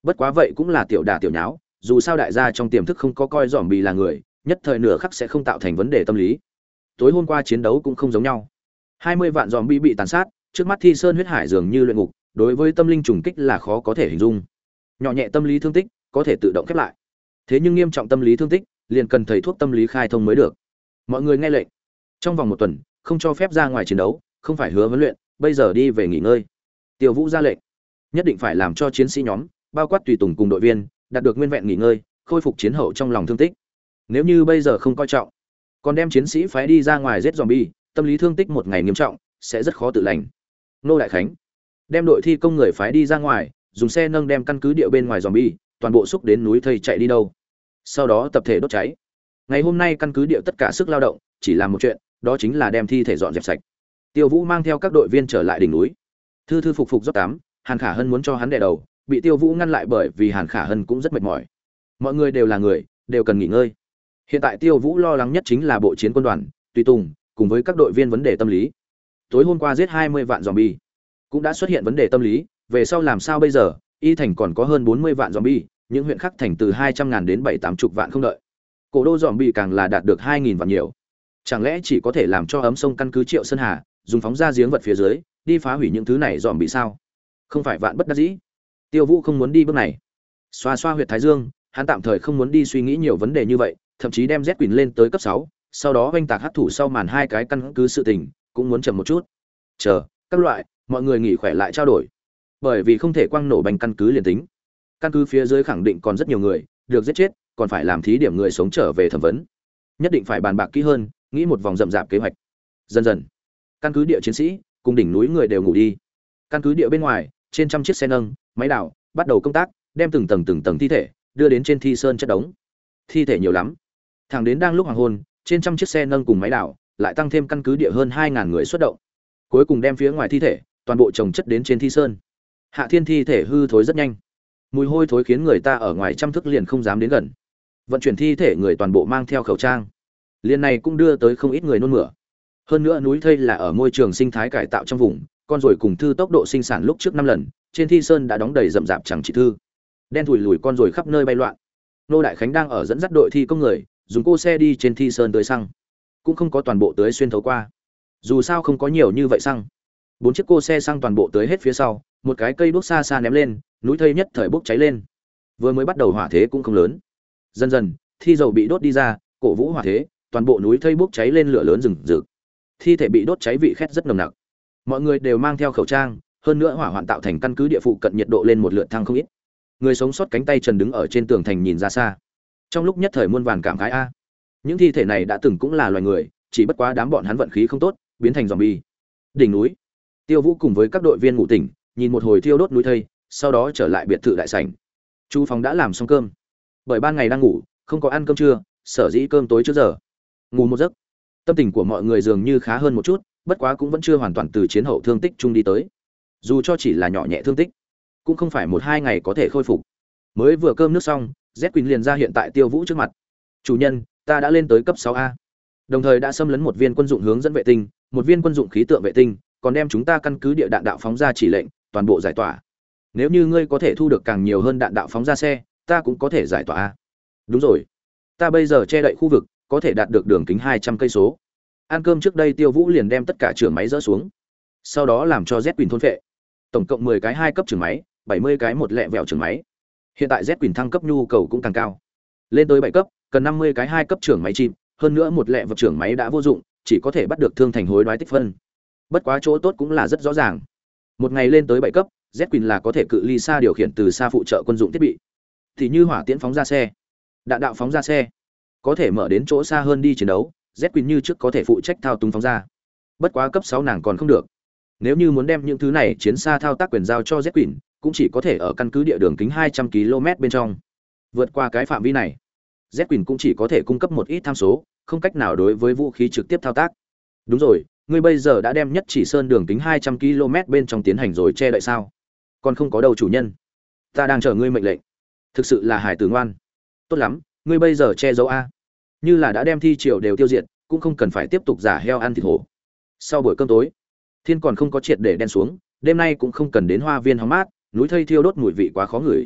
Bất quá vậy cũng là tiểu đả tiểu nháo, dù sao đại gia trong tiềm thức không có coi dòm bì là người, nhất thời nửa khắc sẽ không tạo thành vấn đề tâm lý. Tối hôm qua chiến đấu cũng không giống nhau. hai mươi vạn dòm bì bị tàn sát, trước mắt Thi Sơn huyết hải dường như luyện ngục, đối với tâm linh trùng kích là khó có thể hình dung. Nhỏ nhẹ tâm lý thương tích có thể tự động khép lại. Thế nhưng nghiêm trọng tâm lý thương tích, liền cần thầy thuốc tâm lý khai thông mới được. Mọi người nghe lệnh, trong vòng một tuần không cho phép ra ngoài chiến đấu, không phải hứa huấn luyện, bây giờ đi về nghỉ ngơi. Tiêu Vũ ra lệnh, nhất định phải làm cho chiến sĩ nhóm, bao quát tùy tùng cùng đội viên, đạt được nguyên vẹn nghỉ ngơi, khôi phục chiến hậu trong lòng thương tích. Nếu như bây giờ không coi trọng, còn đem chiến sĩ phái đi ra ngoài giết zombie, tâm lý thương tích một ngày nghiêm trọng, sẽ rất khó tự lành. Nô Đại Khánh đem đội thi công người phái đi ra ngoài, dùng xe nâng đem căn cứ địa bên ngoài zombie, toàn bộ xúc đến núi thây chạy đi đâu. Sau đó tập thể đốt cháy. Ngày hôm nay căn cứ địa tất cả sức lao động, chỉ làm một chuyện, đó chính là đem thi thể dọn dẹp sạch. Tiêu Vũ mang theo các đội viên trở lại đỉnh núi. Thư thư phục phục rót tắm, Hàn Khả Hân muốn cho hắn đè đầu, bị Tiêu Vũ ngăn lại bởi vì Hàn Khả Hân cũng rất mệt mỏi. Mọi người đều là người, đều cần nghỉ ngơi. Hiện tại Tiêu Vũ lo lắng nhất chính là bộ chiến quân đoàn, tùy tùng, cùng với các đội viên vấn đề tâm lý. Tối hôm qua giết hai mươi vạn zombie, cũng đã xuất hiện vấn đề tâm lý, về sau làm sao bây giờ? Y thành còn có hơn bốn mươi vạn zombie, những huyện khác thành từ hai trăm ngàn đến bảy tám chục vạn không đợi. Cổ đô zombie càng là đạt được hai nghìn vạn nhiều. Chẳng lẽ chỉ có thể làm cho ấm sông căn cứ Triệu Sơn Hà, dùng phóng ra giếng vật phía dưới, đi phá hủy những thứ này zombie sao? Không phải vạn bất đắc dĩ. Tiêu Vũ không muốn đi bước này. Xoa xoa huyệt thái dương, hắn tạm thời không muốn đi suy nghĩ nhiều vấn đề như vậy, thậm chí đem Z Quỳnh lên tới cấp sáu, sau đó oanh tạc hắc thủ sau màn hai cái căn cứ sự tình, cũng muốn chậm một chút. Chờ, các loại, mọi người nghỉ khỏe lại trao đổi. Bởi vì không thể quăng nổ bành căn cứ liền tính. Căn cứ phía dưới khẳng định còn rất nhiều người, được giết chết, còn phải làm thí điểm người sống trở về thẩm vấn. Nhất định phải bàn bạc kỹ hơn, nghĩ một vòng rậm rạp kế hoạch. Dần dần, căn cứ địa chiến sĩ cùng đỉnh núi người đều ngủ đi. Căn cứ địa bên ngoài, trên trăm chiếc xe nâng, máy đào bắt đầu công tác, đem từng tầng từng tầng thi thể đưa đến trên thi sơn chất đống. Thi thể nhiều lắm. Thẳng đến đang lúc hoàng hôn, trên trăm chiếc xe nâng cùng máy đào lại tăng thêm căn cứ địa hơn hai ngàn người xuất động. Cuối cùng đem phía ngoài thi thể toàn bộ chồng chất đến trên thi sơn. Hạ Thiên thi thể hư thối rất nhanh. Mùi hôi thối khiến người ta ở ngoài trăm thước liền không dám đến gần. Vận chuyển thi thể người toàn bộ mang theo khẩu trang. Liên này cũng đưa tới không ít người nôn mửa. Hơn nữa núi thây là ở môi trường sinh thái cải tạo trong vùng, con rồi cùng thư tốc độ sinh sản lúc trước năm lần, trên thi sơn đã đóng đầy rậm rạp chẳng chỉ thư. Đen thủi lùi con rồi khắp nơi bay loạn. Nô Đại Khánh đang ở dẫn dắt đội thi công người, dùng cô xe đi trên thi sơn tưới xăng. Cũng không có toàn bộ tưới xuyên thấu qua. Dù sao không có nhiều như vậy xăng. Bốn chiếc cô xe xăng toàn bộ tưới hết phía sau, một cái cây đuốc xa xa ném lên, núi thây nhất thời bốc cháy lên. Vừa mới bắt đầu hỏa thế cũng không lớn. Dần dần, thi dầu bị đốt đi ra, cổ vũ hỏa thế, toàn bộ núi thây bốc cháy lên lửa lớn rừng rực. Thi thể bị đốt cháy vị khét rất nồng nặc. Mọi người đều mang theo khẩu trang, hơn nữa hỏa hoạn tạo thành căn cứ địa phụ cận nhiệt độ lên một lượt thăng không ít. Người sống sót cánh tay trần đứng ở trên tường thành nhìn ra xa. Trong lúc nhất thời muôn vàn cảm khái a. Những thi thể này đã từng cũng là loài người, chỉ bất quá đám bọn hắn vận khí không tốt, biến thành zombie. Đỉnh núi, Tiêu Vũ cùng với các đội viên ngủ tỉnh, nhìn một hồi thiêu đốt núi thây, sau đó trở lại biệt thự đại sảnh. Chu Phong đã làm xong cơm. Bởi ban ngày đang ngủ, không có ăn cơm trưa, sở dĩ cơm tối trước giờ. Ngủ một giấc. Tâm tình của mọi người dường như khá hơn một chút, bất quá cũng vẫn chưa hoàn toàn từ chiến hậu thương tích chung đi tới. Dù cho chỉ là nhỏ nhẹ thương tích, cũng không phải một hai ngày có thể khôi phục. Mới vừa cơm nước xong, Z Quỳnh liền ra hiện tại Tiêu Vũ trước mặt. "Chủ nhân, ta đã lên tới cấp sáu A. Đồng thời đã xâm lấn một viên quân dụng hướng dẫn vệ tinh, một viên quân dụng khí tượng vệ tinh, còn đem chúng ta căn cứ địa đạn đạo phóng ra chỉ lệnh, toàn bộ giải tỏa. Nếu như ngươi có thể thu được càng nhiều hơn đạn đạo phóng ra xe, ta cũng có thể giải tỏa A." "Đúng rồi. Ta bây giờ che đậy khu vực, có thể đạt được đường kính hai trăm cây số." Ăn cơm trước đây Tiêu Vũ liền đem tất cả trưởng máy dỡ xuống, sau đó làm cho Z Quỳnh thôn phệ. Tổng cộng mười cái hai cấp trưởng máy, bảy mươi cái một lẹ vẹo trưởng máy. Hiện tại Z Quỳnh thăng cấp nhu cầu cũng càng cao. Lên tới bảy cấp, cần năm mươi cái hai cấp trưởng máy chìm, hơn nữa một lẹ vật trưởng máy đã vô dụng, chỉ có thể bắt được thương thành hối đoái tích phân. Bất quá chỗ tốt cũng là rất rõ ràng. Một ngày lên tới bảy cấp, Z Quỳnh là có thể cự ly xa điều khiển từ xa phụ trợ quân dụng thiết bị. Thì như hỏa tiễn phóng ra xe, đạn đạo phóng ra xe, có thể mở đến chỗ xa hơn đi chiến đấu, Z Quỳnh như trước có thể phụ trách thao túng phóng ra. Bất quá cấp sáu nàng còn không được. Nếu như muốn đem những thứ này chiến xa thao tác quyền giao cho Z Quỳnh, cũng chỉ có thể ở căn cứ địa đường kính hai trăm ki lô mét bên trong. Vượt qua cái phạm vi này, Z Quỳnh cũng chỉ có thể cung cấp một ít tham số, không cách nào đối với vũ khí trực tiếp thao tác. Đúng rồi, ngươi bây giờ đã đem nhất chỉ sơn đường kính hai trăm ki lô mét bên trong tiến hành rồi che đậy sao? Còn không có đầu chủ nhân. Ta đang chờ ngươi mệnh lệnh. Thực sự là hải tử ngoan. Tốt lắm, ngươi bây giờ che giấu a. Như là đã đem thi triều đều tiêu diệt, cũng không cần phải tiếp tục giả heo ăn thịt hổ. Sau buổi cơm tối, thiên còn không có triệt để đen xuống, đêm nay cũng không cần đến hoa viên hóng mát, núi thây thiêu đốt mùi vị quá khó ngửi.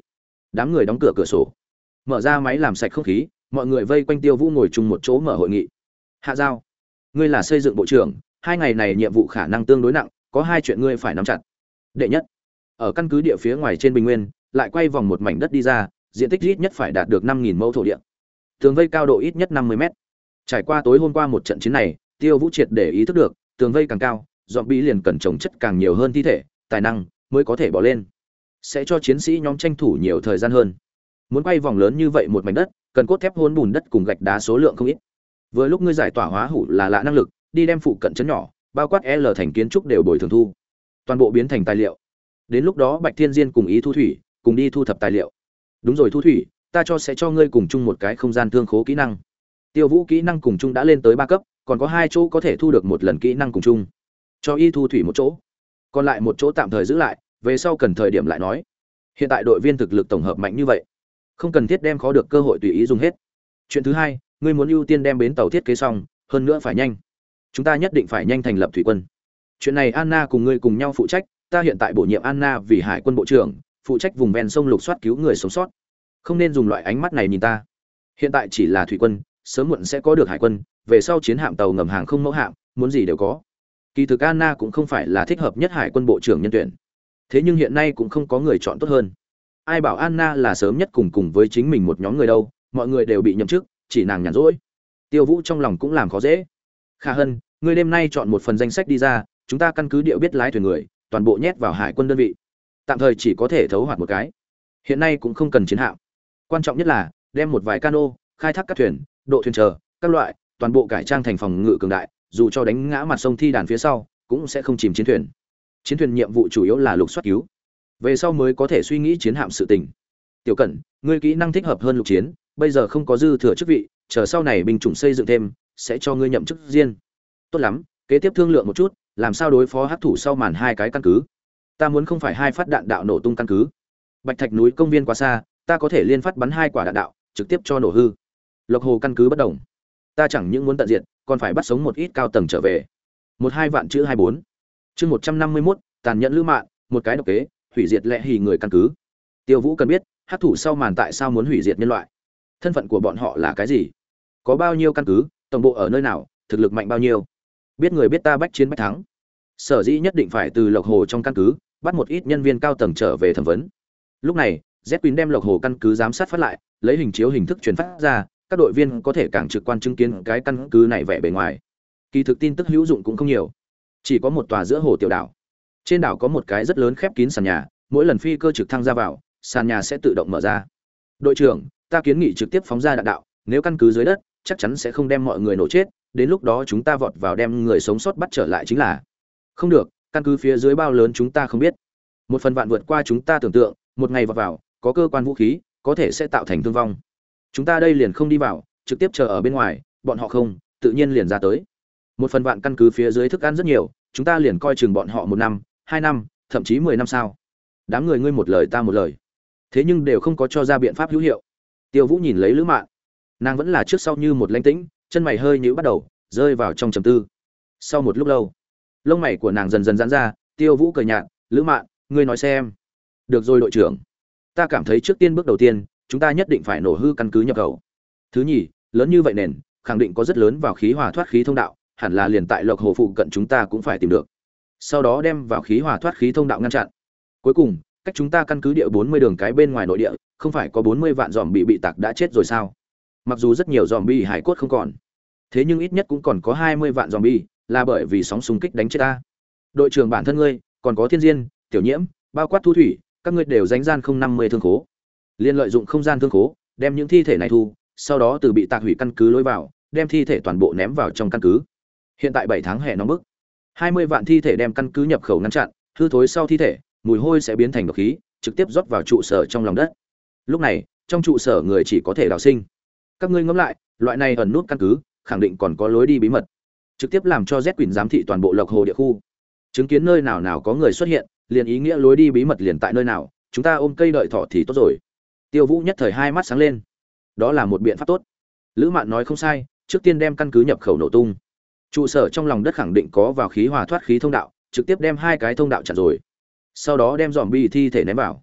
Đám người đóng cửa cửa sổ, mở ra máy làm sạch không khí, mọi người vây quanh Tiêu Vũ ngồi chung một chỗ mở hội nghị. Hạ Giao, ngươi là xây dựng bộ trưởng, hai ngày này nhiệm vụ khả năng tương đối nặng, có hai chuyện ngươi phải nắm chặt. Đệ nhất, ở căn cứ địa phía ngoài trên bình nguyên, lại quay vòng một mảnh đất đi ra, diện tích ít nhất phải đạt được năm nghìn mẫu thổ địa. Tường vây cao độ ít nhất năm mươi mét. Trải qua tối hôm qua một trận chiến này, Tiêu Vũ triệt để ý thức được, tường vây càng cao, zombie liền cần trồng chất càng nhiều hơn thi thể, tài năng mới có thể bỏ lên. Sẽ cho chiến sĩ nhóm tranh thủ nhiều thời gian hơn. Muốn quay vòng lớn như vậy một mảnh đất, cần cốt thép hôn bùn đất cùng gạch đá số lượng không ít. Vừa lúc ngươi giải tỏa hóa hủ là lạ năng lực, đi đem phụ cận trấn nhỏ, bao quát L thành kiến trúc đều bồi thường thu. Toàn bộ biến thành tài liệu. Đến lúc đó Bạch Thiên Diên cùng Ý Thu Thủy cùng đi thu thập tài liệu. Đúng rồi Thu Thủy, ta cho sẽ cho ngươi cùng chung một cái không gian thương khố kỹ năng. Tiêu Vũ kỹ năng cùng chung đã lên tới ba cấp, còn có hai chỗ có thể thu được một lần kỹ năng cùng chung. Cho Y Thu Thủy một chỗ, còn lại một chỗ tạm thời giữ lại, về sau cần thời điểm lại nói. Hiện tại đội viên thực lực tổng hợp mạnh như vậy, không cần thiết đem khó được cơ hội tùy ý dùng hết. Chuyện thứ hai, ngươi muốn ưu tiên đem bến tàu thiết kế xong, hơn nữa phải nhanh. Chúng ta nhất định phải nhanh thành lập thủy quân. Chuyện này Anna cùng ngươi cùng nhau phụ trách, ta hiện tại bổ nhiệm Anna vì hải quân bộ trưởng, phụ trách vùng ven sông lục soát cứu người sống sót. Không nên dùng loại ánh mắt này nhìn ta. Hiện tại chỉ là thủy quân, sớm muộn sẽ có được hải quân, về sau chiến hạm tàu ngầm hàng không mẫu hạm, muốn gì đều có. Kỳ thực Anna cũng không phải là thích hợp nhất hải quân bộ trưởng nhân tuyển. Thế nhưng hiện nay cũng không có người chọn tốt hơn. Ai bảo Anna là sớm nhất cùng cùng với chính mình một nhóm người đâu, mọi người đều bị nhậm chức, chỉ nàng nhàn rỗi. Tiêu Vũ trong lòng cũng làm khó dễ. Kha Hân, ngươi đêm nay chọn một phần danh sách đi ra, chúng ta căn cứ điệu biết lái thuyền người, toàn bộ nhét vào hải quân đơn vị. Tạm thời chỉ có thể thấu hoạt một cái. Hiện nay cũng không cần chiến hạm. Quan trọng nhất là đem một vài cano, khai thác các thuyền, độ thuyền chờ, các loại, toàn bộ cải trang thành phòng ngự cường đại, dù cho đánh ngã mặt sông thi đàn phía sau, cũng sẽ không chìm chiến thuyền. Chiến thuyền nhiệm vụ chủ yếu là lục soát cứu, về sau mới có thể suy nghĩ chiến hạm sự tình. Tiểu Cẩn, ngươi kỹ năng thích hợp hơn lục chiến, bây giờ không có dư thừa chức vị, chờ sau này binh chủng xây dựng thêm, sẽ cho ngươi nhậm chức riêng. Tốt lắm, kế tiếp thương lượng một chút, làm sao đối phó hắc thủ sau màn hai cái căn cứ. Ta muốn không phải hai phát đạn đạo nổ tung căn cứ. Bạch Thạch núi công viên quá xa, ta có thể liên phát bắn hai quả đạn đạo, trực tiếp cho nổ hư. Lộc Hồ căn cứ bất động. Ta chẳng những muốn tận diệt, còn phải bắt sống một ít cao tầng trở về. Một hai vạn chữ hai bốn. Chương một trăm năm mươi mốt, tàn nhẫn lữ mạn, một cái độc kế, hủy diệt lẽ hỉ người căn cứ. Tiêu Vũ cần biết, hắc thủ sau màn tại sao muốn hủy diệt nhân loại? Thân phận của bọn họ là cái gì? Có bao nhiêu căn cứ, tổng bộ ở nơi nào, thực lực mạnh bao nhiêu? Biết người biết ta bách chiến bách thắng. Sở dĩ nhất định phải từ Lộc Hồ trong căn cứ bắt một ít nhân viên cao tầng trở về thẩm vấn. Lúc này, Z Queen đem Lộc Hồ căn cứ giám sát phát lại, lấy hình chiếu hình thức truyền phát ra, các đội viên có thể càng trực quan chứng kiến cái căn cứ này vẻ bề ngoài. Kỳ thực tin tức hữu dụng cũng không nhiều, chỉ có một tòa giữa hồ tiểu đảo. Trên đảo có một cái rất lớn khép kín sàn nhà, mỗi lần phi cơ trực thăng ra vào, sàn nhà sẽ tự động mở ra. Đội trưởng, ta kiến nghị trực tiếp phóng ra đạn đạo, nếu căn cứ dưới đất, chắc chắn sẽ không đem mọi người nổ chết, đến lúc đó chúng ta vọt vào đem người sống sót bắt trở lại chính là. Không được, căn cứ phía dưới bao lớn chúng ta không biết. Một phần vạn vượt qua chúng ta tưởng tượng, một ngày vọt vào, có cơ quan vũ khí, có thể sẽ tạo thành thương vong. Chúng ta đây liền không đi vào, trực tiếp chờ ở bên ngoài, bọn họ không, tự nhiên liền ra tới. Một phần vạn căn cứ phía dưới thức ăn rất nhiều, chúng ta liền coi chừng bọn họ một năm, hai năm, thậm chí mười năm sao? Đám người ngươi một lời ta một lời, thế nhưng đều không có cho ra biện pháp hữu hiệu. Tiêu Vũ nhìn lấy Lữ Mạn, nàng vẫn là trước sau như một lãnh tĩnh, chân mày hơi nhíu bắt đầu, rơi vào trong trầm tư. Sau một lúc lâu, lông mày của nàng dần dần giãn ra, Tiêu Vũ cười nhạt, "Lữ Mạn, ngươi nói xem." "Được rồi đội trưởng, ta cảm thấy trước tiên bước đầu tiên, chúng ta nhất định phải nổ hư căn cứ nhập khẩu. Thứ nhì, lớn như vậy nền, khẳng định có rất lớn vào khí hòa thoát khí thông đạo, hẳn là liền tại Lộc Hồ phụ cận chúng ta cũng phải tìm được. Sau đó đem vào khí hòa thoát khí thông đạo ngăn chặn. Cuối cùng, cách chúng ta căn cứ địa bốn mươi đường cái bên ngoài nội địa, không phải có bốn mươi vạn zombie bị tạc đã chết rồi sao? Mặc dù rất nhiều zombie hải cốt không còn, thế nhưng ít nhất cũng còn có hai mươi vạn zombie, là bởi vì sóng xung kích đánh chết ta. Đội trưởng bản thân ngươi, còn có Thiên Diên, Tiểu Nhiễm, bao quát Thu Thủy, các ngươi đều dánh gian không năm mươi thương khố. Liên lợi dụng không gian thương khố, đem những thi thể này thu, sau đó từ bị tạc hủy căn cứ lối vào, đem thi thể toàn bộ ném vào trong căn cứ. Hiện tại bảy tháng hè nóng bức, hai mươi vạn thi thể đem căn cứ nhập khẩu ngăn chặn, hư thối sau thi thể, mùi hôi sẽ biến thành độc khí, trực tiếp rót vào trụ sở trong lòng đất. Lúc này, trong trụ sở người chỉ có thể đào sinh. Các ngươi ngẫm lại, loại này ẩn nút căn cứ, khẳng định còn có lối đi bí mật. Trực tiếp làm cho Z Quỷ giám thị toàn bộ Lộc Hồ địa khu. Chứng kiến nơi nào nào có người xuất hiện, liền ý nghĩa lối đi bí mật liền tại nơi nào, chúng ta ôm cây đợi thỏ thì tốt rồi. Tiêu Vũ nhất thời hai mắt sáng lên. Đó là một biện pháp tốt. Lữ Mạn nói không sai, trước tiên đem căn cứ nhập khẩu nổ tung. Trụ sở trong lòng đất khẳng định có vào khí hòa thoát khí thông đạo, trực tiếp đem hai cái thông đạo chặn rồi. Sau đó đem zombie thi thể ném vào.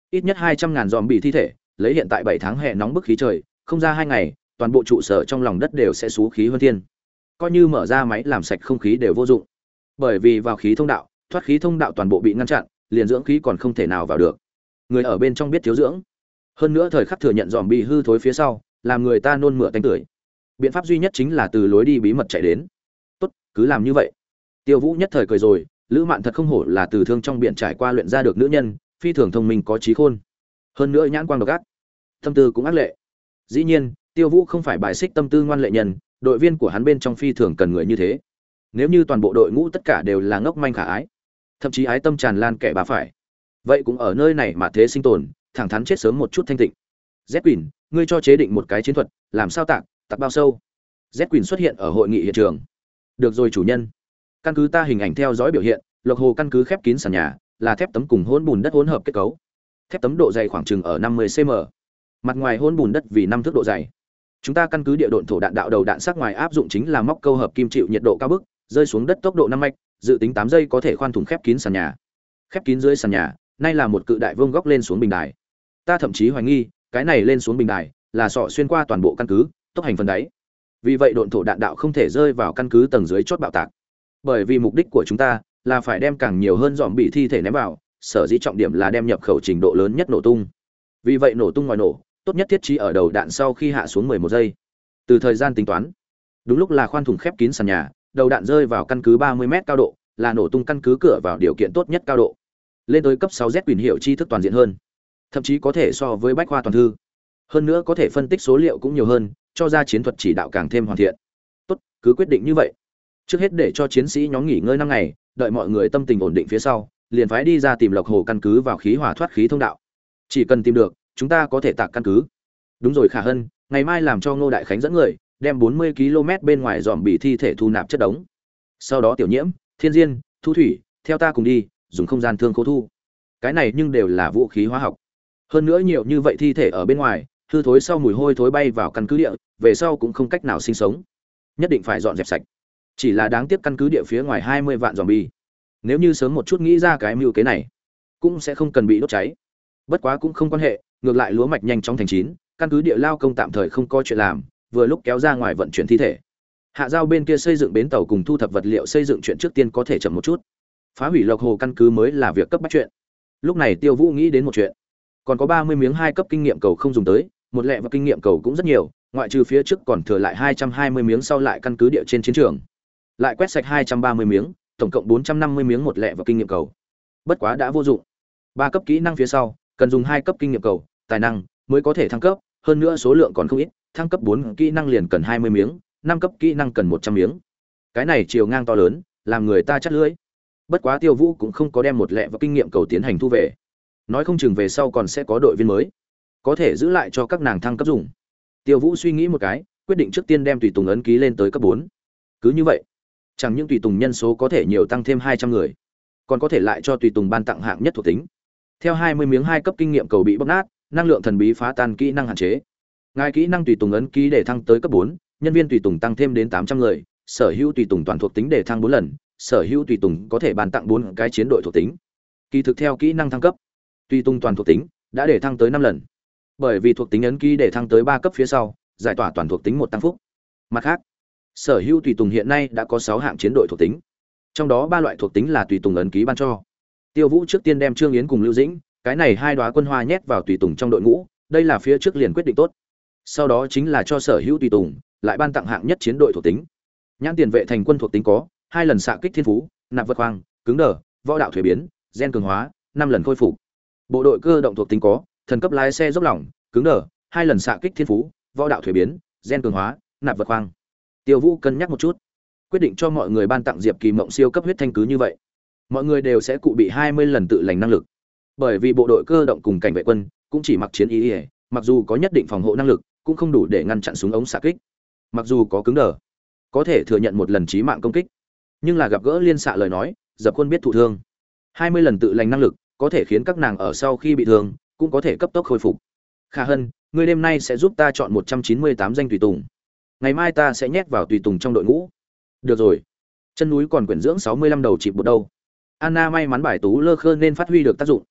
Ít nhất hai trăm ngàn dòm bị thi thể, lấy hiện tại bảy tháng hè nóng bức khí trời, không ra hai ngày, toàn bộ trụ sở trong lòng đất đều sẽ xú khí hơn thiên. Coi như mở ra máy làm sạch không khí đều vô dụng. Bởi vì vào khí thông đạo, thoát khí thông đạo toàn bộ bị ngăn chặn, liền dưỡng khí còn không thể nào vào được. Người ở bên trong biết thiếu dưỡng. Hơn nữa thời khắc thừa nhận dòm bị hư thối phía sau, làm người ta nôn mửa tanh tưởi. Biện pháp duy nhất chính là từ lối đi bí mật chạy đến. Tốt, cứ làm như vậy. Tiêu Vũ nhất thời cười rồi, Lữ Mạn thật không hổ là từ thương trong biển trải qua luyện ra được nữ nhân, phi thường thông minh có trí khôn. Hơn nữa nhãn quang độc ác, tâm tư cũng ác lệ. Dĩ nhiên, Tiêu Vũ không phải bài xích tâm tư ngoan lệ nhân, đội viên của hắn bên trong phi thường cần người như thế. Nếu như toàn bộ đội ngũ tất cả đều là ngốc manh khả ái, thậm chí ái tâm tràn lan kẻ bà phải, vậy cũng ở nơi này mà thế sinh tồn, thẳng thắn chết sớm một chút thanh tịnh. Z Quỳnh, ngươi cho chế định một cái chiến thuật, làm sao tạc, tạc bao sâu? Z Quỳnh xuất hiện ở hội nghị hiện trường. Được rồi chủ nhân. Căn cứ ta hình ảnh theo dõi biểu hiện, Lộc Hồ căn cứ khép kín sàn nhà, là thép tấm cùng hỗn bùn đất hỗn hợp kết cấu. Thép tấm độ dày khoảng chừng ở năm mươi xăng-ti-mét. Mặt ngoài hỗn bùn đất vì năm thước độ dày. Chúng ta căn cứ địa độn thổ đạn đạo đầu đạn sắc ngoài áp dụng chính là móc câu hợp kim chịu nhiệt độ cao bức, rơi xuống đất tốc độ năm mạch, dự tính tám giây có thể khoan thủng khép kín sàn nhà. Khép kín dưới sàn nhà, nay là một cự đại vương góc lên xuống bình đài. Ta thậm chí hoài nghi, cái này lên xuống bình đài là sọ xuyên qua toàn bộ căn cứ, tốc hành phần đáy. Vì vậy độn thổ đạn đạo không thể rơi vào căn cứ tầng dưới chót bạo tạc. Bởi vì mục đích của chúng ta là phải đem càng nhiều hơn dòm bị thi thể ném vào, sở dĩ trọng điểm là đem nhập khẩu trình độ lớn nhất nổ tung. Vì vậy nổ tung ngoài nổ, tốt nhất thiết trí ở đầu đạn sau khi hạ xuống mười một giây. Từ thời gian tính toán, đúng lúc là khoan thủng khép kín sàn nhà, đầu đạn rơi vào căn cứ ba mươi mét cao độ, là nổ tung căn cứ cửa vào điều kiện tốt nhất cao độ. Lên tới cấp sáu Z quyền hiệu tri thức toàn diện hơn, thậm chí có thể so với bách khoa toàn thư. Hơn nữa có thể phân tích số liệu cũng nhiều hơn, cho ra chiến thuật chỉ đạo càng thêm hoàn thiện. Tốt, cứ quyết định như vậy. Trước hết để cho chiến sĩ nhóm nghỉ ngơi năm ngày, đợi mọi người tâm tình ổn định phía sau, liền phái đi ra tìm Lộc Hồ căn cứ vào khí hỏa thoát khí thông đạo. Chỉ cần tìm được, chúng ta có thể tạc căn cứ. Đúng rồi Khả Hân, ngày mai làm cho Ngô Đại Khánh dẫn người, đem bốn mươi ki lô mét bên ngoài dòm bị thi thể thu nạp chất đống. Sau đó Tiểu Nhiễm, Thiên Diên, Thu Thủy, theo ta cùng đi, dùng không gian thương khố thu. Cái này nhưng đều là vũ khí hóa học. Hơn nữa nhiều như vậy thi thể ở bên ngoài, hư thối sau mùi hôi thối bay vào căn cứ địa, về sau cũng không cách nào sinh sống. Nhất định phải dọn dẹp sạch. Chỉ là đáng tiếc căn cứ địa phía ngoài hai mươi vạn zombie. Nếu như sớm một chút nghĩ ra cái mưu kế này, cũng sẽ không cần bị đốt cháy. Bất quá cũng không quan hệ, ngược lại lúa mạch nhanh chóng thành chín, căn cứ địa lao công tạm thời không có chuyện làm, vừa lúc kéo ra ngoài vận chuyển thi thể. Hạ giao bên kia xây dựng bến tàu cùng thu thập vật liệu xây dựng chuyện trước tiên có thể chậm một chút. Phá hủy Lộc Hồ căn cứ mới là việc cấp bách chuyện. Lúc này Tiêu Vũ nghĩ đến một chuyện, còn có ba mươi miếng hai cấp kinh nghiệm cầu không dùng tới, một lẹ và kinh nghiệm cầu cũng rất nhiều, ngoại trừ phía trước còn thừa lại hai trăm hai mươi miếng sau lại căn cứ địa trên chiến trường. Lại quét sạch hai trăm ba mươi miếng, tổng cộng bốn trăm năm mươi miếng một lẹ và kinh nghiệm cầu. Bất quá đã vô dụng. Ba cấp kỹ năng phía sau, cần dùng hai cấp kinh nghiệm cầu, tài năng mới có thể thăng cấp, hơn nữa số lượng còn không ít, thăng cấp bốn kỹ năng liền cần hai mươi miếng, năm cấp kỹ năng cần một trăm miếng. Cái này chiều ngang to lớn, làm người ta chắt lưỡi. Bất quá Tiêu Vũ cũng không có đem một lẹ và kinh nghiệm cầu tiến hành thu về. Nói không chừng về sau còn sẽ có đội viên mới, có thể giữ lại cho các nàng thăng cấp dùng. Tiêu Vũ suy nghĩ một cái, quyết định trước tiên đem tùy tùng ấn ký lên tới cấp bốn. Cứ như vậy, chẳng những tùy tùng nhân số có thể nhiều tăng thêm hai trăm người, còn có thể lại cho tùy tùng ban tặng hạng nhất thuộc tính. Theo hai mươi miếng hai cấp kinh nghiệm cầu bị bóc nát, năng lượng thần bí phá tan kỹ năng hạn chế. Ngài kỹ năng tùy tùng ấn ký để thăng tới cấp bốn, nhân viên tùy tùng tăng thêm đến tám trăm người, sở hữu tùy tùng toàn thuộc tính để thăng bốn lần, sở hữu tùy tùng có thể ban tặng bốn cái chiến đội thuộc tính. Kỳ thực theo kỹ năng thăng cấp, tùy tùng toàn thuộc tính đã để thăng tới năm lần. Bởi vì thuộc tính ấn ký để thăng tới ba cấp phía sau, giải tỏa toàn thuộc tính một tăng phúc. Mặt khác, sở hữu tùy tùng hiện nay đã có sáu hạng chiến đội thuộc tính. Trong đó ba loại thuộc tính là tùy tùng ấn ký ban cho. Tiêu Vũ trước tiên đem Trương Yến cùng Lưu Dĩnh, cái này hai đóa quân hoa nhét vào tùy tùng trong đội ngũ, đây là phía trước liền quyết định tốt. Sau đó chính là cho sở hữu tùy tùng lại ban tặng hạng nhất chiến đội thuộc tính. Nhãn tiền vệ thành quân thuộc tính có hai lần xạ kích thiên phú, nạp vật khoang, cứng đờ, võ đạo thuế biến, gen cường hóa, năm lần khôi phục. Bộ đội cơ động thuộc tính có thần cấp lái xe dốc lỏng, cứng đờ, hai lần xạ kích thiên phú, võ đạo thuế biến, gen cường hóa, nạp vật khoang. Tiêu Vũ cân nhắc một chút, quyết định cho mọi người ban tặng Diệp Kỳ Mộng siêu cấp huyết thanh cứ như vậy. Mọi người đều sẽ cụ bị hai mươi lần tự lành năng lực. Bởi vì bộ đội cơ động cùng cảnh vệ quân cũng chỉ mặc chiến y, mặc dù có nhất định phòng hộ năng lực, cũng không đủ để ngăn chặn súng ống xạ kích. Mặc dù có cứng đờ, có thể thừa nhận một lần chí mạng công kích, nhưng là gặp gỡ liên xạ lời nói, dập khuôn biết thụ thương. hai mươi lần tự lành năng lực có thể khiến các nàng ở sau khi bị thương cũng có thể cấp tốc khôi phục. Khả Hân, ngươi đêm nay sẽ giúp ta chọn một trăm chín mươi tám danh tùy tùng. Ngày mai ta sẽ nhét vào tùy tùng trong đội ngũ. Được rồi. Chân núi còn quyển dưỡng sáu mươi lăm đầu chịp bột đâu. Anna may mắn bài tú lơ khơ nên phát huy được tác dụng.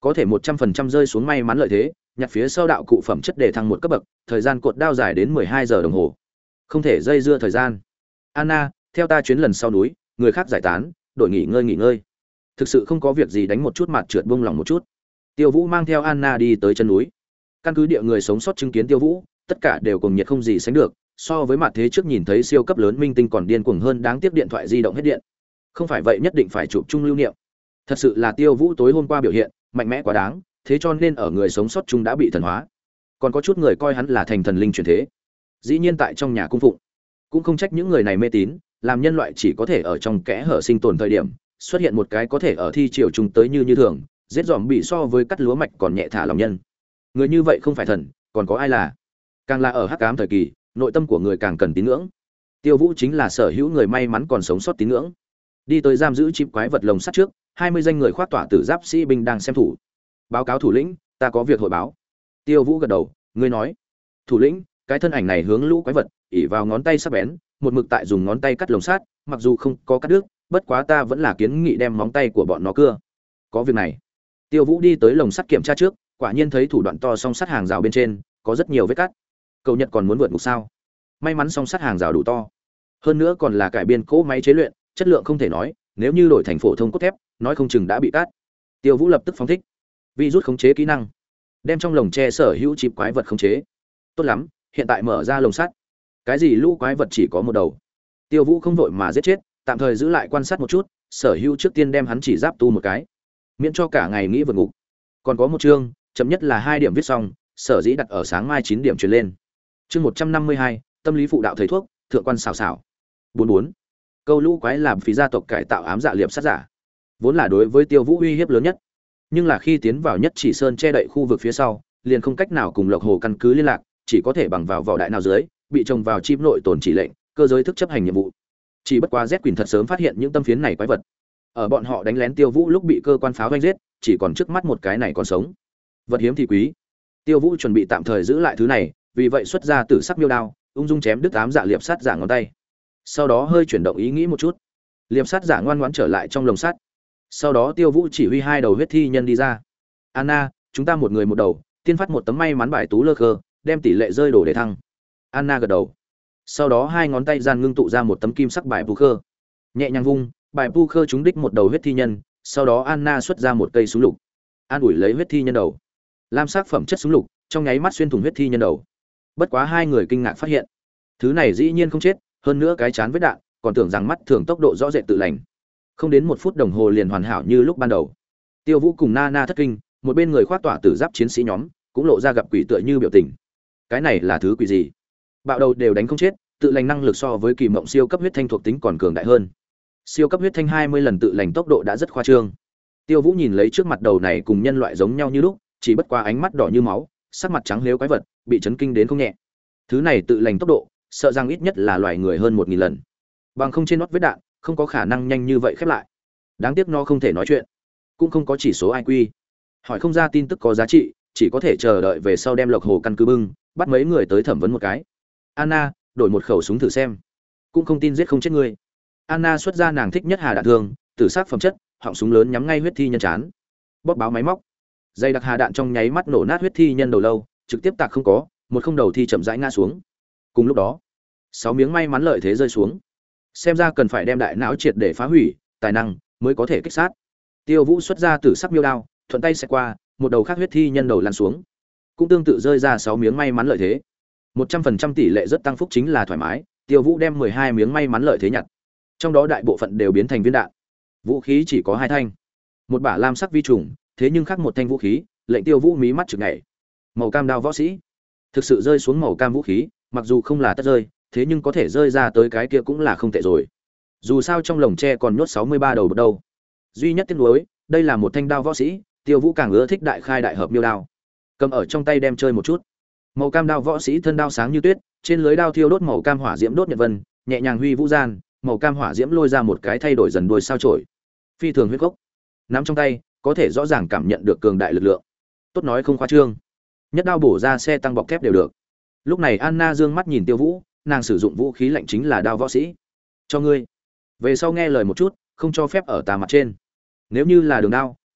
có thể một trăm phần trăm rơi xuống may mắn lợi thế, nhặt phía sau đạo cụ phẩm chất để thăng một cấp bậc, thời gian cột đao dài đến mười hai giờ đồng hồ. Không thể dây dưa thời gian. Anna, theo ta chuyến lần sau núi, người khác giải tán, đội nghỉ ngơi nghỉ ngơi. Thực sự không có việc gì đánh một chút mặt trượt buông lòng một chút. Tiêu Vũ mang theo Anna đi tới chân núi. Căn cứ địa người sống sót chứng kiến Tiêu Vũ, tất cả đều cùng nhiệt không gì sánh được, so với mặt thế trước nhìn thấy siêu cấp lớn minh tinh còn điên cuồng hơn, đáng tiếc điện thoại di động hết điện. Không phải vậy nhất định phải chụp chung lưu niệm. Thật sự là Tiêu Vũ tối hôm qua biểu hiện mạnh mẽ quá đáng, thế cho nên ở người sống sót chung đã bị thần hóa. Còn có chút người coi hắn là thành thần linh chuyển thế. Dĩ nhiên tại trong nhà cung phụng, cũng không trách những người này mê tín, làm nhân loại chỉ có thể ở trong kẽ hở sinh tồn thời điểm, xuất hiện một cái có thể ở thi triều chung tới như như thường, giết dòm bị so với cắt lúa mạch còn nhẹ thả lòng nhân. Người như vậy không phải thần, còn có ai là? Càng là ở hắc ám thời kỳ, nội tâm của người càng cần tín ngưỡng. Tiêu Vũ chính là sở hữu người may mắn còn sống sót tín ngưỡng. Đi tới giam giữ chim quái vật lồng sắt trước, hai mươi danh người khoác tỏa tử giáp sĩ binh đang xem thủ. Báo cáo thủ lĩnh, ta có việc hội báo. Tiêu Vũ gật đầu, ngươi nói. Thủ lĩnh, cái thân ảnh này hướng lũ quái vật, ỉ vào ngón tay sắc bén, một mực tại dùng ngón tay cắt lồng sắt, mặc dù không có cắt đứt, bất quá ta vẫn là kiến nghị đem móng tay của bọn nó cưa. Có việc này. Tiêu Vũ đi tới lồng sắt kiểm tra trước, quả nhiên thấy thủ đoạn to song sắt hàng rào bên trên có rất nhiều vết cắt. Cậu Nhật còn muốn vượt ngục sao? May mắn song sắt hàng rào đủ to, hơn nữa còn là cải biên cỗ máy chế luyện, chất lượng không thể nói, nếu như đổi thành phổ thông cốt thép, nói không chừng đã bị cắt. Tiêu Vũ lập tức phóng thích virus khống chế kỹ năng, đem trong lồng tre sở hữu chip quái vật khống chế. Tốt lắm, hiện tại mở ra lồng sắt. Cái gì lũ quái vật chỉ có một đầu. Tiêu Vũ không vội mà giết chết, tạm thời giữ lại quan sát một chút, sở hữu trước tiên đem hắn chỉ giáp tu một cái, miễn cho cả ngày nghĩ vượt ngục. Còn có một chương, chậm nhất là hai điểm viết xong, sở dĩ đặt ở sáng mai chín điểm truyền lên. Chương một trăm năm mươi hai, tâm lý phụ đạo thầy thuốc, thượng quan xào xào. bốn bốn. Câu lũ quái làm phí gia tộc cải tạo ám dạ liệp sát giả, vốn là đối với Tiêu Vũ uy hiếp lớn nhất. Nhưng là khi tiến vào nhất chỉ sơn che đậy khu vực phía sau, liền không cách nào cùng Lộc Hồ căn cứ liên lạc, chỉ có thể bằng vào vỏ đại nào dưới, bị trồng vào chip nội tồn chỉ lệnh, cơ giới thức chấp hành nhiệm vụ. Chỉ bất quá Z Quỳnh thật sớm phát hiện những tâm phiến này quái vật. Ở bọn họ đánh lén Tiêu Vũ lúc bị cơ quan pháo vây giết, chỉ còn trước mắt một cái này còn sống. Vật hiếm thì quý. Tiêu Vũ chuẩn bị tạm thời giữ lại thứ này, vì vậy xuất ra tử sắc miêu đao, ung dung chém đứt ám dạ liệp sát giả ngón tay. Sau đó hơi chuyển động ý nghĩ một chút, liệp sát giả ngoan ngoãn trở lại trong lồng sắt. Sau đó Tiêu Vũ chỉ huy hai đầu huyết thi nhân đi ra. Anna, chúng ta một người một đầu, tiên phát một tấm may mắn bài tú lơ khơ, đem tỷ lệ rơi đổ để thăng. Anna gật đầu. Sau đó hai ngón tay gian ngưng tụ ra một tấm kim sắc bài pu khơ, nhẹ nhàng vung, bài pu khơ trúng đích một đầu huyết thi nhân. Sau đó Anna xuất ra một cây súng lục, an ủi lấy huyết thi nhân đầu. Lam sắc phẩm chất súng lục trong nháy mắt xuyên thủng huyết thi nhân đầu. Bất quá hai người kinh ngạc phát hiện, thứ này dĩ nhiên không chết, hơn nữa cái chán vết đạn, còn tưởng rằng mắt thường tốc độ rõ rệt tự lành. Không đến một phút đồng hồ liền hoàn hảo như lúc ban đầu. Tiêu Vũ cùng Nana thất kinh, một bên người khoác tỏa tử giáp chiến sĩ nhóm cũng lộ ra gặp quỷ tựa như biểu tình. Cái này là thứ quỷ gì? Bạo đầu đều đánh không chết, tự lành năng lực so với kỳ mộng siêu cấp huyết thanh thuộc tính còn cường đại hơn. Siêu cấp huyết thanh hai mươi lần tự lành tốc độ đã rất khoa trương. Tiêu Vũ nhìn lấy trước mặt đầu này cùng nhân loại giống nhau như lúc, chỉ bất qua ánh mắt đỏ như máu, sắc mặt trắng liếu quái vật, bị chấn kinh đến không nhẹ. Thứ này tự lành tốc độ, sợ rằng ít nhất là loài người hơn một nghìn lần. Bằng không trên nót vết đạn, không có khả năng nhanh như vậy khép lại. Đáng tiếc nó không thể nói chuyện, cũng không có chỉ số i kiu. Hỏi không ra tin tức có giá trị, chỉ có thể chờ đợi về sau đem Lộc Hồ căn cứ bưng, bắt mấy người tới thẩm vấn một cái. Anna, đổi một khẩu súng thử xem. Cũng không tin giết không chết ngươi. Anna xuất ra nàng thích nhất hà đạn thường, tử sắc phẩm chất, họng súng lớn nhắm ngay huyết thi nhân chán. Bóp báo máy móc, dây đặc hà đạn trong nháy mắt nổ nát huyết thi nhân đầu lâu, trực tiếp tạc không có, một không đầu thi chậm rãi ngã xuống. Cùng lúc đó, sáu miếng may mắn lợi thế rơi xuống. Xem ra cần phải đem đại não triệt để phá hủy, tài năng mới có thể kích sát. Tiêu Vũ xuất ra tử sắc miêu đao, thuận tay xẹt qua, một đầu khác huyết thi nhân đầu lăn xuống, cũng tương tự rơi ra sáu miếng may mắn lợi thế. một trăm phần trăm tỷ lệ rất tăng phúc chính là thoải mái, Tiêu Vũ đem mười hai miếng may mắn lợi thế nhặt. Trong đó đại bộ phận đều biến thành viên đạn. Vũ khí chỉ có hai thanh. Một bả lam sắc vi trùng, thế nhưng khác một thanh vũ khí, lệnh Tiêu Vũ mí mắt chực nhảy. Màu cam đao võ sĩ. Thực sự rơi xuống màu cam vũ khí, mặc dù không là tất rơi, thế nhưng có thể rơi ra tới cái kia cũng là không tệ rồi. Dù sao trong lồng tre còn nhốt sáu mươi ba đầu bột đâu. Duy nhất tiếc nuối, đây là một thanh đao võ sĩ, Tiêu Vũ càng ưa thích đại khai đại hợp miêu đao. Cầm ở trong tay đem chơi một chút. Màu cam đao võ sĩ thân đao sáng như tuyết, trên lưới đao thiêu đốt màu cam hỏa diễm đốt nhật vân, nhẹ nhàng huy vũ gian, màu cam hỏa diễm lôi ra một cái thay đổi dần đuôi sao chổi. Phi thường huyết gốc. Nắm trong tay, có thể rõ ràng cảm nhận được cường đại lực lượng. Tốt nói không khoa trương. Nhất đao bổ ra xe tăng bọc thép đều được. Lúc này Anna dương mắt nhìn Tiêu Vũ, nàng sử dụng vũ khí lạnh chính là đao võ sĩ. Cho ngươi. Về sau nghe lời một chút, không cho phép ở tà mặt trên. Nếu như là đường đao,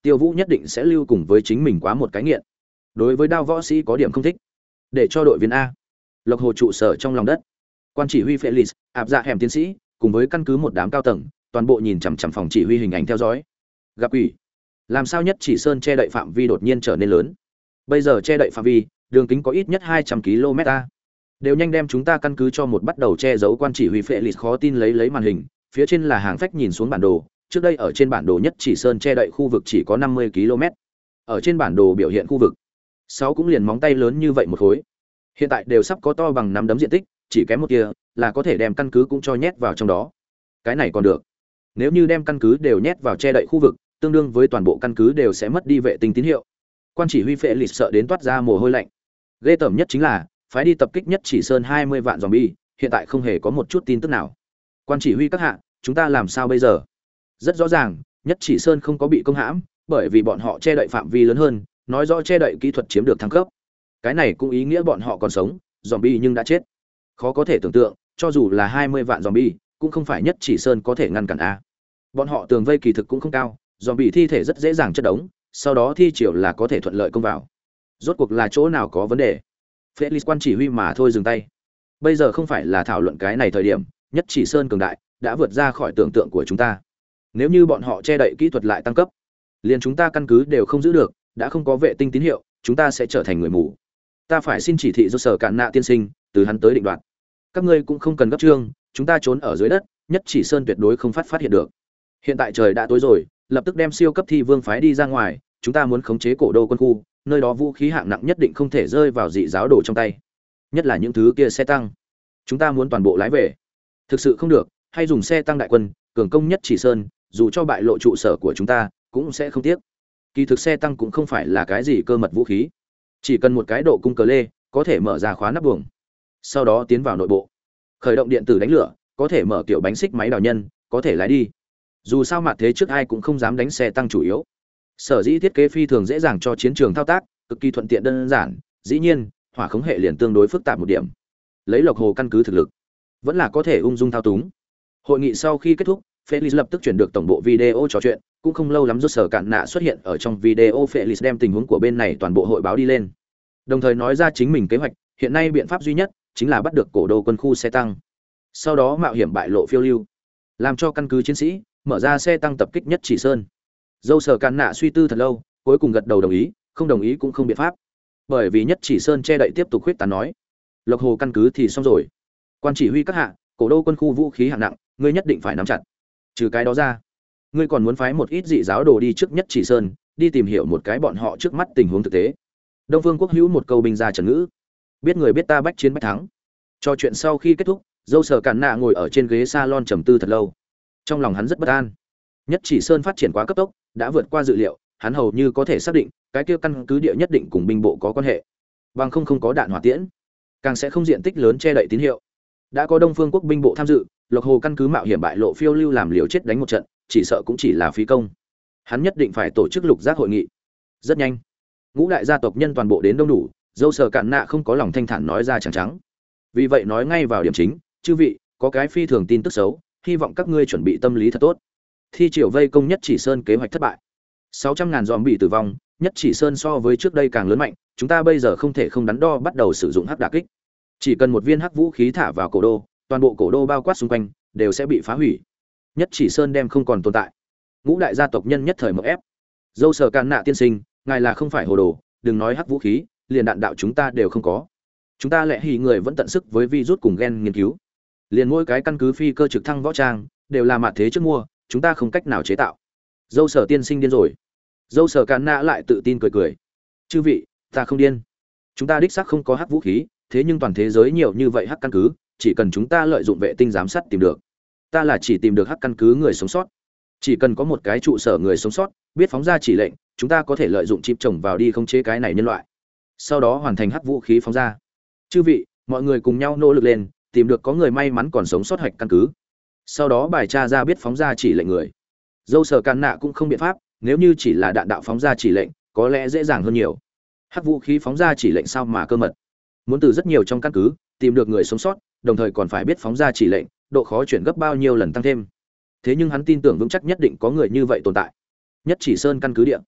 Tiêu Vũ nhất định sẽ lưu cùng với chính mình quá một cái nghiện. Đối với đao võ sĩ có điểm không thích. Để cho đội viên A. Lộc Hồ trụ sở trong lòng đất. Quan chỉ huy Felix, áp dạ hẻm tiến sĩ, cùng với căn cứ một đám cao tầng, toàn bộ nhìn chằm chằm phòng chỉ huy hình ảnh theo dõi. Gặp ủy, làm sao Nhất Chỉ Sơn che đậy phạm vi đột nhiên trở nên lớn. Bây giờ che đậy phạm vi, đường kính có ít nhất hai trăm ki lô mét a. Đều nhanh đem chúng ta căn cứ cho một bắt đầu che giấu. Quan chỉ huy Felix khó tin lấy lấy màn hình, phía trên là hàng phách nhìn xuống bản đồ, trước đây ở trên bản đồ Nhất Chỉ Sơn che đậy khu vực chỉ có năm mươi ki lô mét. Ở trên bản đồ biểu hiện khu vực sáu cũng liền móng tay lớn như vậy một khối. Hiện tại đều sắp có to bằng nắm đấm diện tích, chỉ kém một kia là có thể đem căn cứ cũng cho nhét vào trong đó. Cái này còn được. Nếu như đem căn cứ đều nhét vào che đậy khu vực, tương đương với toàn bộ căn cứ đều sẽ mất đi vệ tinh tín hiệu. Quan chỉ huy Felix sợ đến toát ra mồ hôi lạnh. Ghê tởm nhất chính là phái đi tập kích Nhất Chỉ Sơn hai mươi vạn zombie, hiện tại không hề có một chút tin tức nào. Quan chỉ huy các hạ, chúng ta làm sao bây giờ? Rất rõ ràng, Nhất Chỉ Sơn không có bị công hãm, bởi vì bọn họ che đậy phạm vi lớn hơn, nói rõ che đậy kỹ thuật chiếm được thăng cấp. Cái này cũng ý nghĩa bọn họ còn sống, zombie nhưng đã chết. Khó có thể tưởng tượng, cho dù là hai mươi vạn zombie, cũng không phải Nhất Chỉ Sơn có thể ngăn cản a. Bọn họ tường vây kỳ thực cũng không cao, zombie thi thể rất dễ dàng chất đống, sau đó thi triều là có thể thuận lợi công vào. Rốt cuộc là chỗ nào có vấn đề? Felix quan chỉ huy mà thôi dừng tay. Bây giờ không phải là thảo luận cái này thời điểm, Nhất Chỉ Sơn cường đại đã vượt ra khỏi tưởng tượng của chúng ta. Nếu như bọn họ che đậy kỹ thuật lại tăng cấp, liền chúng ta căn cứ đều không giữ được, đã không có vệ tinh tín hiệu, chúng ta sẽ trở thành người mù. Ta phải xin chỉ thị do sở cạn nạ tiên sinh, từ hắn tới định đoạt. Các ngươi cũng không cần gấp trương, chúng ta trốn ở dưới đất, Nhất Chỉ Sơn tuyệt đối không phát phát hiện được. Hiện tại trời đã tối rồi, lập tức đem siêu cấp thi vương phái đi ra ngoài, chúng ta muốn khống chế cổ đô quân khu, nơi đó vũ khí hạng nặng nhất định không thể rơi vào dị giáo đồ trong tay, nhất là những thứ kia xe tăng, chúng ta muốn toàn bộ lái về. Thực sự không được, hay dùng xe tăng đại quân cường công Nhất Chỉ Sơn, dù cho bại lộ trụ sở của chúng ta cũng sẽ không tiếc. Kỳ thực xe tăng cũng không phải là cái gì cơ mật vũ khí, chỉ cần một cái độ cung cờ lê có thể mở ra khóa nắp buồng, sau đó tiến vào nội bộ, khởi động điện tử đánh lửa, có thể mở kiểu bánh xích máy đào nhân, có thể lái đi. Dù sao mặt thế trước ai cũng không dám đánh xe tăng chủ yếu. Sở dĩ thiết kế phi thường dễ dàng cho chiến trường thao tác, cực kỳ thuận tiện đơn giản, dĩ nhiên, hỏa khống hệ liền tương đối phức tạp một điểm. Lấy Lộc Hồ căn cứ thực lực, vẫn là có thể ung dung thao túng. Hội nghị sau khi kết thúc, Felix lập tức chuyển được tổng bộ video trò chuyện, cũng không lâu lắm rốt sở cạn nạ xuất hiện ở trong video. Felix đem tình huống của bên này toàn bộ hội báo đi lên, đồng thời nói ra chính mình kế hoạch, hiện nay biện pháp duy nhất chính là bắt được cổ đô quân khu xe tăng, sau đó mạo hiểm bại lộ phiêu lưu, làm cho căn cứ chiến sĩ mở ra xe tăng tập kích Nhất Chỉ Sơn. Dâu sở cạn nạ suy tư thật lâu, cuối cùng gật đầu đồng ý, không đồng ý cũng không biện pháp, bởi vì Nhất Chỉ Sơn che đậy tiếp tục khuyết tán nói, Lộc Hồ căn cứ thì xong rồi. Quan chỉ huy các hạ, cổ đô quân khu vũ khí hạng nặng, ngươi nhất định phải nắm chặt. Trừ cái đó ra, ngươi còn muốn phái một ít dị giáo đồ đi trước Nhất Chỉ Sơn, đi tìm hiểu một cái bọn họ trước mắt tình huống thực tế. Đông Phương Quốc hữu một câu binh ra trần ngữ, biết người biết ta, bách chiến bách thắng. Cho chuyện sau khi kết thúc, dâu sở cạn nạ ngồi ở trên ghế salon trầm tư thật lâu, trong lòng hắn rất bất an. Nhất Chỉ Sơn phát triển quá cấp tốc, đã vượt qua dự liệu, hắn hầu như có thể xác định cái kia căn cứ địa nhất định cùng binh bộ có quan hệ, bằng không không có đạn hỏa tiễn, càng sẽ không diện tích lớn che đậy tín hiệu. Đã có Đông Phương Quốc binh bộ tham dự, Lộc Hồ căn cứ mạo hiểm bại lộ phiêu lưu làm liều chết đánh một trận, chỉ sợ cũng chỉ là phí công. Hắn nhất định phải tổ chức lục giác hội nghị. Rất nhanh, ngũ đại gia tộc nhân toàn bộ đến đông đủ, dâu sở cạn nạ không có lòng thanh thản nói ra trắng trắng. Vì vậy nói ngay vào điểm chính, chư vị, có cái phi thường tin tức xấu, hy vọng các ngươi chuẩn bị tâm lý thật tốt. Thi triều vây công Nhất Chỉ Sơn kế hoạch thất bại. sáu trăm ngàn zombie tử vong, Nhất Chỉ Sơn so với trước đây càng lớn mạnh, chúng ta bây giờ không thể không đắn đo bắt đầu sử dụng hắc đả kích. Chỉ cần một viên hắc vũ khí thả vào cổ đô, toàn bộ cổ đô bao quát xung quanh đều sẽ bị phá hủy. Nhất Chỉ Sơn đem không còn tồn tại. Ngũ đại gia tộc nhân nhất thời mở ép. Dâu sở cạn nạ tiên sinh, ngài là không phải hồ đồ, đừng nói hắc vũ khí, liền đạn đạo chúng ta đều không có. Chúng ta lẽ hỉ người vẫn tận sức với virus cùng gen nghiên cứu. Liền mỗi cái căn cứ phi cơ trực thăng võ trang đều là mạt thế trước mua, chúng ta không cách nào chế tạo. Dâu sở tiên sinh điên rồi. Dâu sở cạn nạ lại tự tin cười cười. Chư vị, ta không điên. Chúng ta đích xác không có hắc vũ khí, thế nhưng toàn thế giới nhiều như vậy hắc căn cứ, chỉ cần chúng ta lợi dụng vệ tinh giám sát tìm được. Ta là chỉ tìm được hắc căn cứ người sống sót. Chỉ cần có một cái trụ sở người sống sót biết phóng ra chỉ lệnh, chúng ta có thể lợi dụng chip trồng vào đi khống chế cái này nhân loại, sau đó hoàn thành hắc vũ khí phóng ra. Chư vị, mọi người cùng nhau nỗ lực lên, tìm được có người may mắn còn sống sót hạch căn cứ, sau đó bài tra ra biết phóng ra chỉ lệnh người. Dâu sở cạn nạ cũng không biện pháp, nếu như chỉ là đạn đạo phóng ra chỉ lệnh có lẽ dễ dàng hơn nhiều. Hắc vũ khí phóng ra chỉ lệnh sao mà cơ mật, muốn từ rất nhiều trong căn cứ tìm được người sống sót, đồng thời còn phải biết phóng ra chỉ lệnh, độ khó chuyển gấp bao nhiêu lần tăng thêm. Thế nhưng hắn tin tưởng vững chắc nhất định có người như vậy tồn tại. Nhất Chỉ Sơn căn cứ địa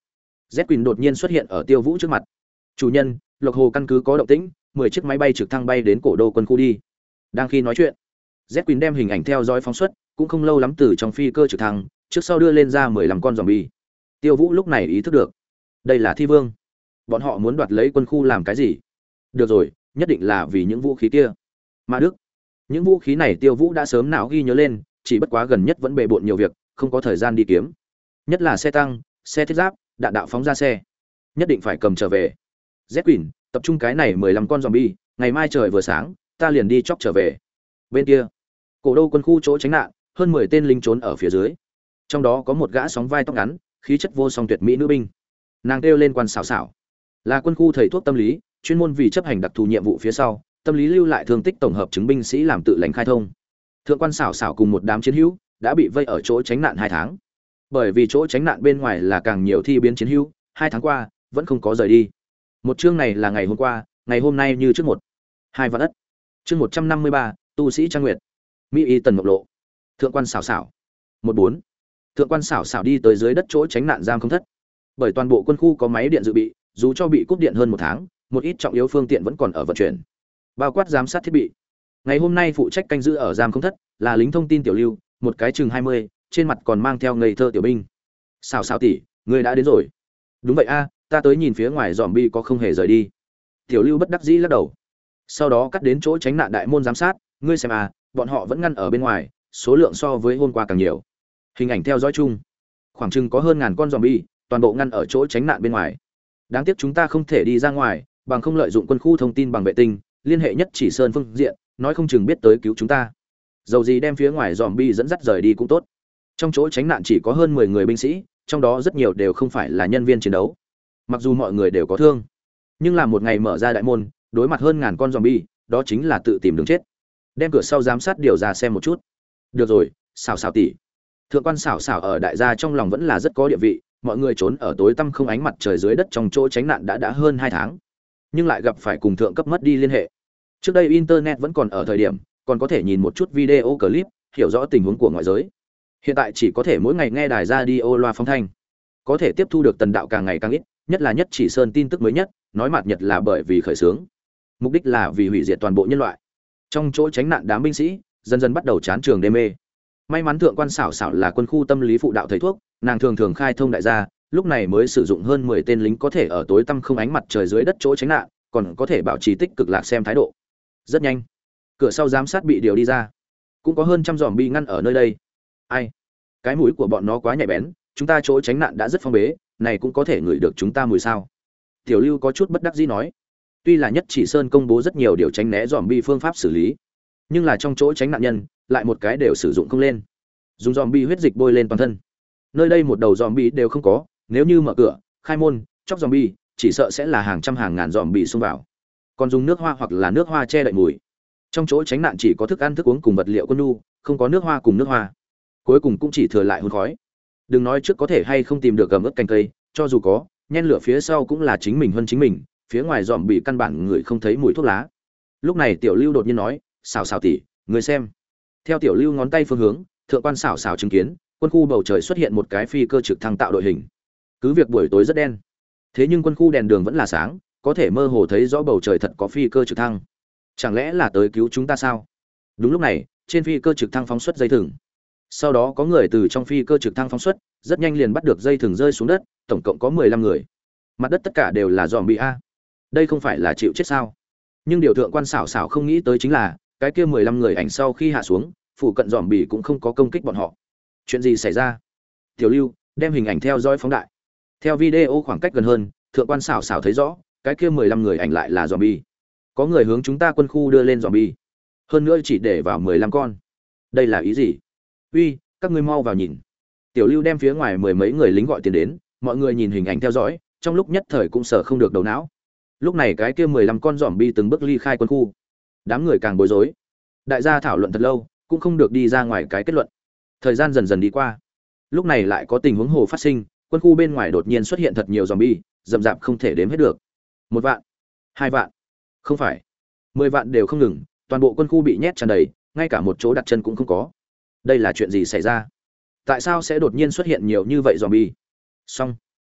Z Quỳnh đột nhiên xuất hiện ở Tiêu Vũ trước mặt. "Chủ nhân, Lộc Hồ căn cứ có động tĩnh, mười chiếc máy bay trực thăng bay đến cổ đô quân khu đi." Đang khi nói chuyện, Z Quỳnh đem hình ảnh theo dõi phóng xuất, cũng không lâu lắm từ trong phi cơ trực thăng, trước sau đưa lên ra mười lăm con zombie. Tiêu Vũ lúc này ý thức được, đây là Thi Vương. Bọn họ muốn đoạt lấy quân khu làm cái gì? Được rồi, nhất định là vì những vũ khí kia. Mà Đức, những vũ khí này Tiêu Vũ đã sớm não ghi nhớ lên, chỉ bất quá gần nhất vẫn bề bộn nhiều việc, không có thời gian đi kiếm. Nhất là xe tăng, xe thiết giáp, đạn đạo phóng ra xe, nhất định phải cầm trở về. Z Quỳnh, tập trung cái này mười lăm con zombie, ngày mai trời vừa sáng, ta liền đi chóc trở về. Bên kia, cổ đô quân khu chỗ tránh nạn, hơn mười tên lính trốn ở phía dưới. Trong đó có một gã sóng vai tóc ngắn, khí chất vô song tuyệt mỹ nữ binh. Nàng kêu lên Quan Sảo Sảo, là quân khu thầy thuốc tâm lý, chuyên môn vì chấp hành đặc thù nhiệm vụ phía sau, tâm lý lưu lại thương tích tổng hợp chứng binh sĩ làm tự lãnh khai thông. Thượng Quan Sảo Sảo cùng một đám chiến hữu đã bị vây ở chỗ tránh nạn hai tháng. Bởi vì chỗ tránh nạn bên ngoài là càng nhiều thi biến chiến hữu, hai tháng qua vẫn không có rời đi. Một chương này là ngày hôm qua, ngày hôm nay như trước một. Hai vạn ất. Chương một trăm năm mươi ba, tu sĩ Trang Nguyệt. Mỹ y Tần Ngọc Lộ. Thượng Quan Sảo Sảo. một bốn. Thượng Quan Sảo Sảo đi tới dưới đất chỗ tránh nạn giam không thất. Bởi toàn bộ quân khu có máy điện dự bị, dù cho bị cúp điện hơn một tháng, một ít trọng yếu phương tiện vẫn còn ở vận chuyển, bao quát giám sát thiết bị. Ngày hôm nay phụ trách canh giữ ở giam không thất là lính thông tin Tiểu Lưu, một cái chừng hai mươi, trên mặt còn mang theo ngây thơ tiểu binh. "Sảo Sảo tỷ, ngươi đã đến rồi." "Đúng vậy a, ta tới nhìn phía ngoài zombie có không hề rời đi." Tiểu Lưu bất đắc dĩ lắc đầu. Sau đó cắt đến chỗ tránh nạn đại môn giám sát, "Ngươi xem à, bọn họ vẫn ngăn ở bên ngoài, số lượng so với hôm qua càng nhiều." Hình ảnh theo dõi chung, khoảng chừng có hơn ngàn con zombie, toàn bộ ngăn ở chỗ tránh nạn bên ngoài. Đáng tiếc chúng ta không thể đi ra ngoài, bằng không lợi dụng quân khu thông tin bằng vệ tinh, liên hệ nhất chỉ sơn phương diện, nói không chừng biết tới cứu chúng ta. Dầu gì đem phía ngoài zombie dẫn dắt rời đi cũng tốt. Trong chỗ tránh nạn chỉ có hơn mười người binh sĩ, trong đó rất nhiều đều không phải là nhân viên chiến đấu. Mặc dù mọi người đều có thương, nhưng là một ngày mở ra đại môn, đối mặt hơn ngàn con zombie, đó chính là tự tìm đường chết. Đem cửa sau giám sát điều ra xem một chút. Được rồi, Sảo Sảo tỷ. Thượng Quan Sảo Sảo ở đại gia trong lòng vẫn là rất có địa vị, mọi người trốn ở tối tăm không ánh mặt trời dưới đất trong chỗ tránh nạn đã đã hơn hai tháng, nhưng lại gặp phải cùng thượng cấp mất đi liên hệ. Trước đây internet vẫn còn ở thời điểm, còn có thể nhìn một chút video clip, hiểu rõ tình huống của ngoại giới. Hiện tại chỉ có thể mỗi ngày nghe đài radio loa phóng thanh, có thể tiếp thu được tần đạo càng ngày càng ít, nhất là nhất chỉ sơn tin tức mới nhất, nói mặt nhật là bởi vì khởi xướng, mục đích là vì hủy diệt toàn bộ nhân loại. Trong chỗ tránh nạn đám binh sĩ dần dần bắt đầu chán trường đê mê. May mắn Thượng Quan Sảo Sảo là quân khu tâm lý phụ đạo thầy thuốc, nàng thường thường khai thông đại gia, lúc này mới sử dụng hơn mười tên lính có thể ở tối tăm không ánh mặt trời dưới đất chỗ tránh nạn, còn có thể bảo trì tích cực lạc xem thái độ. Rất nhanh, cửa sau giám sát bị điều đi ra, cũng có hơn trăm zombie ngăn ở nơi đây. Ai? Cái mũi của bọn nó quá nhạy bén, chúng ta chỗ tránh nạn đã rất phong bế, này cũng có thể ngửi được chúng ta mùi sao? Tiểu Lưu có chút bất đắc dĩ nói. Tuy là nhất chỉ sơn công bố rất nhiều điều tránh né zombie phương pháp xử lý, nhưng là trong chỗ tránh nạn nhân lại một cái đều sử dụng không lên. Dùng zombie huyết dịch bôi lên toàn thân. Nơi đây một đầu zombie đều không có, nếu như mở cửa, khai môn, chóc zombie, chỉ sợ sẽ là hàng trăm hàng ngàn zombie xông vào. Còn dùng nước hoa hoặc là nước hoa che đậy mùi. Trong chỗ tránh nạn chỉ có thức ăn thức uống cùng vật liệu quân nhu, không có nước hoa cùng nước hoa. Cuối cùng cũng chỉ thừa lại hôn khói. Đừng nói trước có thể hay không tìm được gầm ướt cành cây, cho dù có, nhen lửa phía sau cũng là chính mình hơn chính mình, phía ngoài zombie căn bản người không thấy mùi thuốc lá. Lúc này Tiểu Lưu đột nhiên nói, "Sảo Sảo tỷ, người xem." Theo Tiểu Lưu ngón tay phương hướng, Thượng Quan Sảo Sảo chứng kiến, quân khu bầu trời xuất hiện một cái phi cơ trực thăng tạo đội hình. Cứ việc buổi tối rất đen, thế nhưng quân khu đèn đường vẫn là sáng, có thể mơ hồ thấy rõ bầu trời thật có phi cơ trực thăng. Chẳng lẽ là tới cứu chúng ta sao? Đúng lúc này, trên phi cơ trực thăng phóng xuất dây thừng. Sau đó có người từ trong phi cơ trực thăng phóng xuất, rất nhanh liền bắt được dây thừng rơi xuống đất, tổng cộng có mười lăm người. Mặt đất tất cả đều là zombie a. Đây không phải là chịu chết sao? Nhưng điều Thượng Quan Sảo Sảo không nghĩ tới chính là, cái kia mười lăm người ảnh sau khi hạ xuống, phụ cận zombie cũng không có công kích bọn họ. Chuyện gì xảy ra? Tiểu Lưu đem hình ảnh theo dõi phóng đại. Theo video khoảng cách gần hơn, Thượng Quan Sảo Sảo thấy rõ, cái kia mười lăm người ảnh lại là zombie. Có người hướng chúng ta quân khu đưa lên zombie. Hơn nữa chỉ để vào mười lăm con. Đây là ý gì? Uy, các ngươi mau vào nhìn. Tiểu Lưu đem phía ngoài mười mấy người lính gọi tiền đến, mọi người nhìn hình ảnh theo dõi, trong lúc nhất thời cũng sợ không được đầu não. Lúc này cái kia mười lăm con zombie từng bước ly khai quân khu. Đám người càng bối rối. Đại gia thảo luận thật lâu, cũng không được đi ra ngoài cái kết luận. Thời gian dần dần đi qua. Lúc này lại có tình huống hồ phát sinh, quân khu bên ngoài đột nhiên xuất hiện thật nhiều zombie, rậm rạp không thể đếm hết được. Một vạn, hai vạn, không phải, mười vạn đều không ngừng, toàn bộ quân khu bị nhét tràn đầy, ngay cả một chỗ đặt chân cũng không có. Đây là chuyện gì xảy ra? Tại sao sẽ đột nhiên xuất hiện nhiều như vậy zombie? Xong,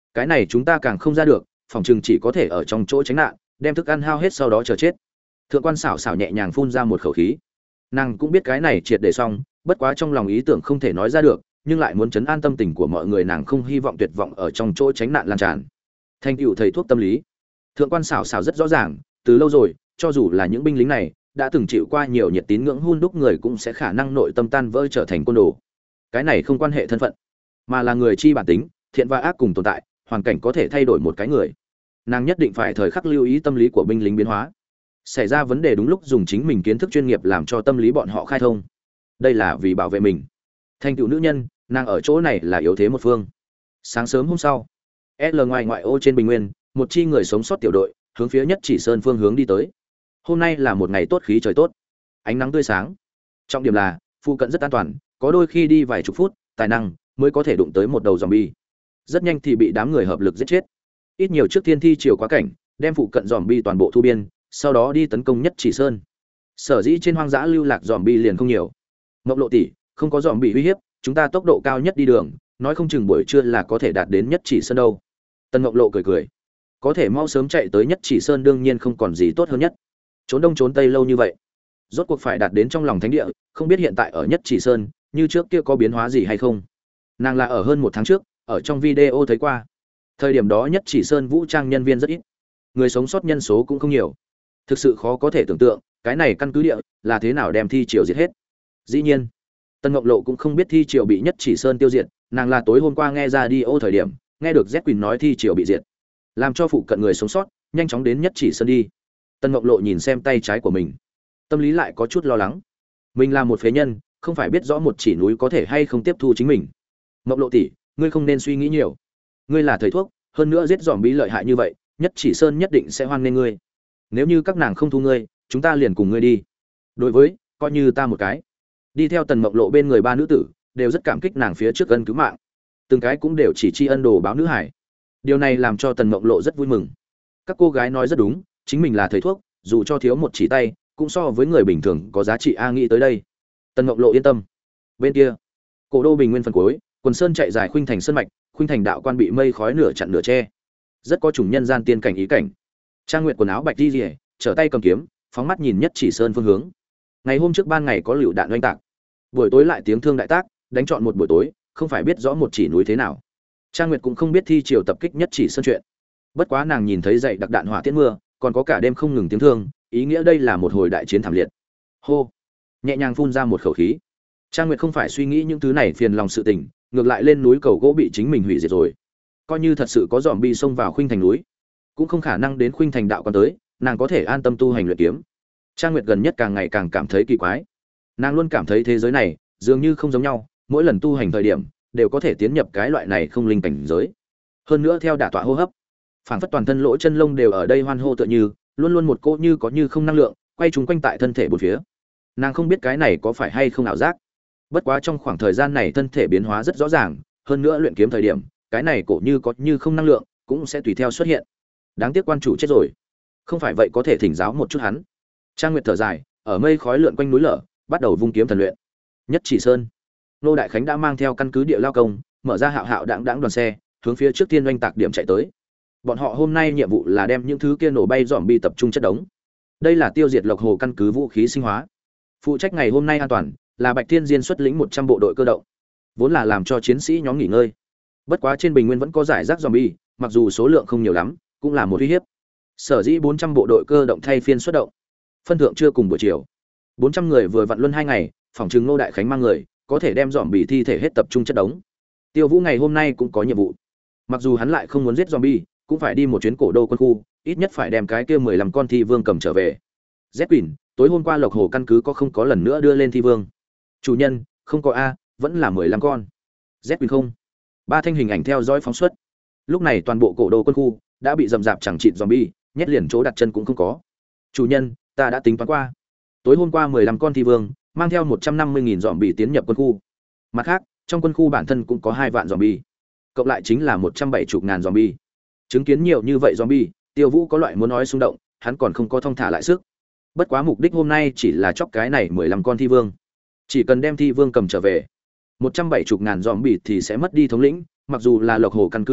Cái này chúng ta càng không ra được, phòng chừng chỉ có thể ở trong chỗ tránh nạn, đem thức ăn hao hết sau đó chờ chết. Thượng quan xảo xảo nhẹ nhàng phun ra một khẩu khí. Nàng cũng biết cái này triệt để xong, bất quá trong lòng ý tưởng không thể nói ra được, nhưng lại muốn trấn an tâm tình của mọi người, nàng không hy vọng tuyệt vọng ở trong chỗ tránh nạn lan tràn. Thành tựu thầy thuốc tâm lý, thượng quan xảo xảo rất rõ ràng, từ lâu rồi, cho dù là những binh lính này đã từng chịu qua nhiều nhiệt tín ngưỡng hun đúc người, cũng sẽ khả năng nội tâm tan vỡ trở thành côn đồ. Cái này không quan hệ thân phận, mà là người chi bản tính, thiện và ác cùng tồn tại, hoàn cảnh có thể thay đổi một cái người. Nàng nhất định phải thời khắc lưu ý tâm lý của binh lính biến hóa, xảy ra vấn đề đúng lúc dùng chính mình kiến thức chuyên nghiệp làm cho tâm lý bọn họ khai thông. Đây là vì bảo vệ mình. Thành tựu nữ nhân, nàng ở chỗ này là yếu thế một phương. Sáng sớm hôm sau, L ngoài ngoại ô trên bình nguyên, một chi người sống sót tiểu đội hướng phía Nhất Chỉ Sơn phương hướng đi tới. Hôm nay là một ngày tốt, khí trời tốt, ánh nắng tươi sáng. Trọng điểm là phụ cận rất an toàn, có đôi khi đi vài chục phút, tài năng mới có thể đụng tới một đầu zombie. Rất nhanh thì bị đám người hợp lực giết chết. Ít nhiều trước thiên thi chiều quá cảnh, đem phụ cận zombie toàn bộ thu biên, sau đó đi tấn công Nhất Chỉ Sơn. Sở dĩ trên hoang dã lưu lạc zombie liền không nhiều. Ngọc Lộ tỷ, không có zombie uy hiếp, chúng ta tốc độ cao nhất đi đường, nói không chừng buổi trưa là có thể đạt đến Nhất Chỉ Sơn đâu. Tần Ngọc Lộ cười cười, có thể mau sớm chạy tới Nhất Chỉ Sơn đương nhiên không còn gì tốt hơn nhất. Trốn đông trốn tây lâu như vậy, rốt cuộc phải đạt đến trong lòng thánh địa, không biết hiện tại ở Nhất Chỉ Sơn như trước kia có biến hóa gì hay không. Nàng là ở hơn một tháng trước ở trong video thấy qua, thời điểm đó Nhất Chỉ Sơn vũ trang nhân viên rất ít, người sống sót nhân số cũng không nhiều, thực sự khó có thể tưởng tượng cái này căn cứ địa là thế nào đem thi triều diệt hết. Dĩ nhiên Tân Ngọc Lộ cũng không biết thi triều bị Nhất Chỉ Sơn tiêu diệt, nàng là tối hôm qua nghe ra đi ô thời điểm nghe được Z Quỳnh nói thi triều bị diệt, làm cho phụ cận người sống sót nhanh chóng đến Nhất Chỉ Sơn đi. Tân Ngọc Lộ nhìn xem tay trái của mình, tâm lý lại có chút lo lắng. Mình là một phế nhân, không phải biết rõ một chỉ núi có thể hay không tiếp thu chính mình. Ngọc Lộ tỷ, ngươi không nên suy nghĩ nhiều. Ngươi là thầy thuốc, hơn nữa giết dòm bí lợi hại như vậy, Nhất Chỉ Sơn nhất định sẽ hoan nghênh ngươi. Nếu như các nàng không thu ngươi, chúng ta liền cùng ngươi đi. Đối với, coi như ta một cái. Đi theo Tần Mộng Lộ bên người ba nữ tử, đều rất cảm kích nàng phía trước ân cứu mạng. Từng cái cũng đều chỉ tri ân đồ báo nữ hải. Điều này làm cho Tần Mộng Lộ rất vui mừng. Các cô gái nói rất đúng, chính mình là thầy thuốc, dù cho thiếu một chỉ tay, cũng so với người bình thường có giá trị a. Nghĩ tới đây, Tần Mộng Lộ yên tâm. Bên kia, Cổ đô bình nguyên phần cuối, quần sơn chạy dài khuynh thành sơn mạch, khuynh thành đạo quan bị mây khói nửa chặn nửa che, rất có chủng nhân gian tiên cảnh ý cảnh. Trang Nguyệt quần áo bạch đi rìa, trở tay cầm kiếm, phóng mắt nhìn Nhất Chỉ Sơn phương hướng. Ngày hôm trước ban ngày có lựu đạn oanh tạc, buổi tối lại tiếng thương đại tác, đánh trọn một buổi tối, không phải biết rõ một chỉ núi thế nào. Trang Nguyệt cũng không biết thi triều tập kích Nhất Chỉ Sơn chuyện, bất quá nàng nhìn thấy dậy đặc đạn hỏa tiễn mưa, còn có cả đêm không ngừng tiếng thương, ý nghĩa đây là một hồi đại chiến thảm liệt. Hô, nhẹ nhàng phun ra một khẩu khí. Trang Nguyệt không phải suy nghĩ những thứ này phiền lòng sự tình, ngược lại lên núi cầu gỗ bị chính mình hủy diệt rồi. Coi như thật sự có zombie xông vào khuynh thành núi, cũng không khả năng đến khuynh thành đạo quan tới, nàng có thể an tâm tu hành luyện kiếm. Trang Nguyệt gần nhất càng ngày càng cảm thấy kỳ quái. Nàng luôn cảm thấy thế giới này dường như không giống nhau, mỗi lần tu hành thời điểm đều có thể tiến nhập cái loại này không linh cảnh giới. Hơn nữa theo đả tọa hô hấp, phảng phất toàn thân lỗ chân lông đều ở đây hoan hô tựa như, luôn luôn một cô như có như không năng lượng, quay chúng quanh tại thân thể bốn phía. Nàng không biết cái này có phải hay không ảo giác. Bất quá trong khoảng thời gian này thân thể biến hóa rất rõ ràng, hơn nữa luyện kiếm thời điểm, cái này cổ như có như không năng lượng cũng sẽ tùy theo xuất hiện. Đáng tiếc quan chủ chết rồi, không phải vậy có thể thỉnh giáo một chút hắn. Trang Nguyệt thở dài, ở mây khói lượn quanh núi lở, bắt đầu vung kiếm thần luyện. Nhất Chỉ Sơn, Nô Đại Khánh đã mang theo căn cứ địa lao công, mở ra hạo hạo đãng đãng đoàn xe, hướng phía trước tiên doanh tạc điểm chạy tới. Bọn họ hôm nay nhiệm vụ là đem những thứ kia nổ bay dòm bi tập trung chất đống. Đây là tiêu diệt Lộc Hồ căn cứ vũ khí sinh hóa. Phụ trách ngày hôm nay an toàn là Bạch Thiên Diên xuất lĩnh một trăm bộ đội cơ động, vốn là làm cho chiến sĩ nhóm nghỉ ngơi. Bất quá trên bình nguyên vẫn có giải rác zombie, mặc dù số lượng không nhiều lắm, cũng là một uy hiếp. Sở dĩ bốn trăm bộ đội cơ động thay phiên xuất động. Phân thượng trưa cùng buổi chiều, bốn trăm người vừa vặn luân hai ngày, phòng trừng Ngô Đại Khánh mang người, có thể đem zombie thi thể hết tập trung chất đống. Tiêu Vũ ngày hôm nay cũng có nhiệm vụ. Mặc dù hắn lại không muốn giết zombie, cũng phải đi một chuyến cổ đô quân khu, ít nhất phải đem cái kia mười lăm con thi vương cầm trở về. Z Quỳnh, tối hôm qua Lộc Hồ căn cứ có không có lần nữa đưa lên thi vương? Chủ nhân, không có a, vẫn là mười lăm con. Z Quỳnh không. Ba thanh hình ảnh theo dõi phóng xuất. Lúc này toàn bộ cổ đô quân khu đã bị rầm rạp chẳng chịt zombie, nhét liền chỗ đặt chân cũng không có. Chủ nhân, ta đã tính toán qua. Tối hôm qua mười lăm con thi vương mang theo một trăm năm mươi nghìn zombie tiến nhập quân khu. Mặt khác, trong quân khu bản thân cũng có hai vạn zombie. Cộng lại chính là một trăm bảy mươi ngàn zombie. Chứng kiến nhiều như vậy zombie, Tiêu Vũ có loại muốn nói xung động, hắn còn không có thông thả lại sức. Bất quá mục đích hôm nay chỉ là chọc cái này mười lăm con thi vương. Chỉ cần đem thi vương cầm trở về, một trăm bảy mươi ngàn zombie thì sẽ mất đi thống lĩnh, mặc dù là Lộc Hồ căn cứ người,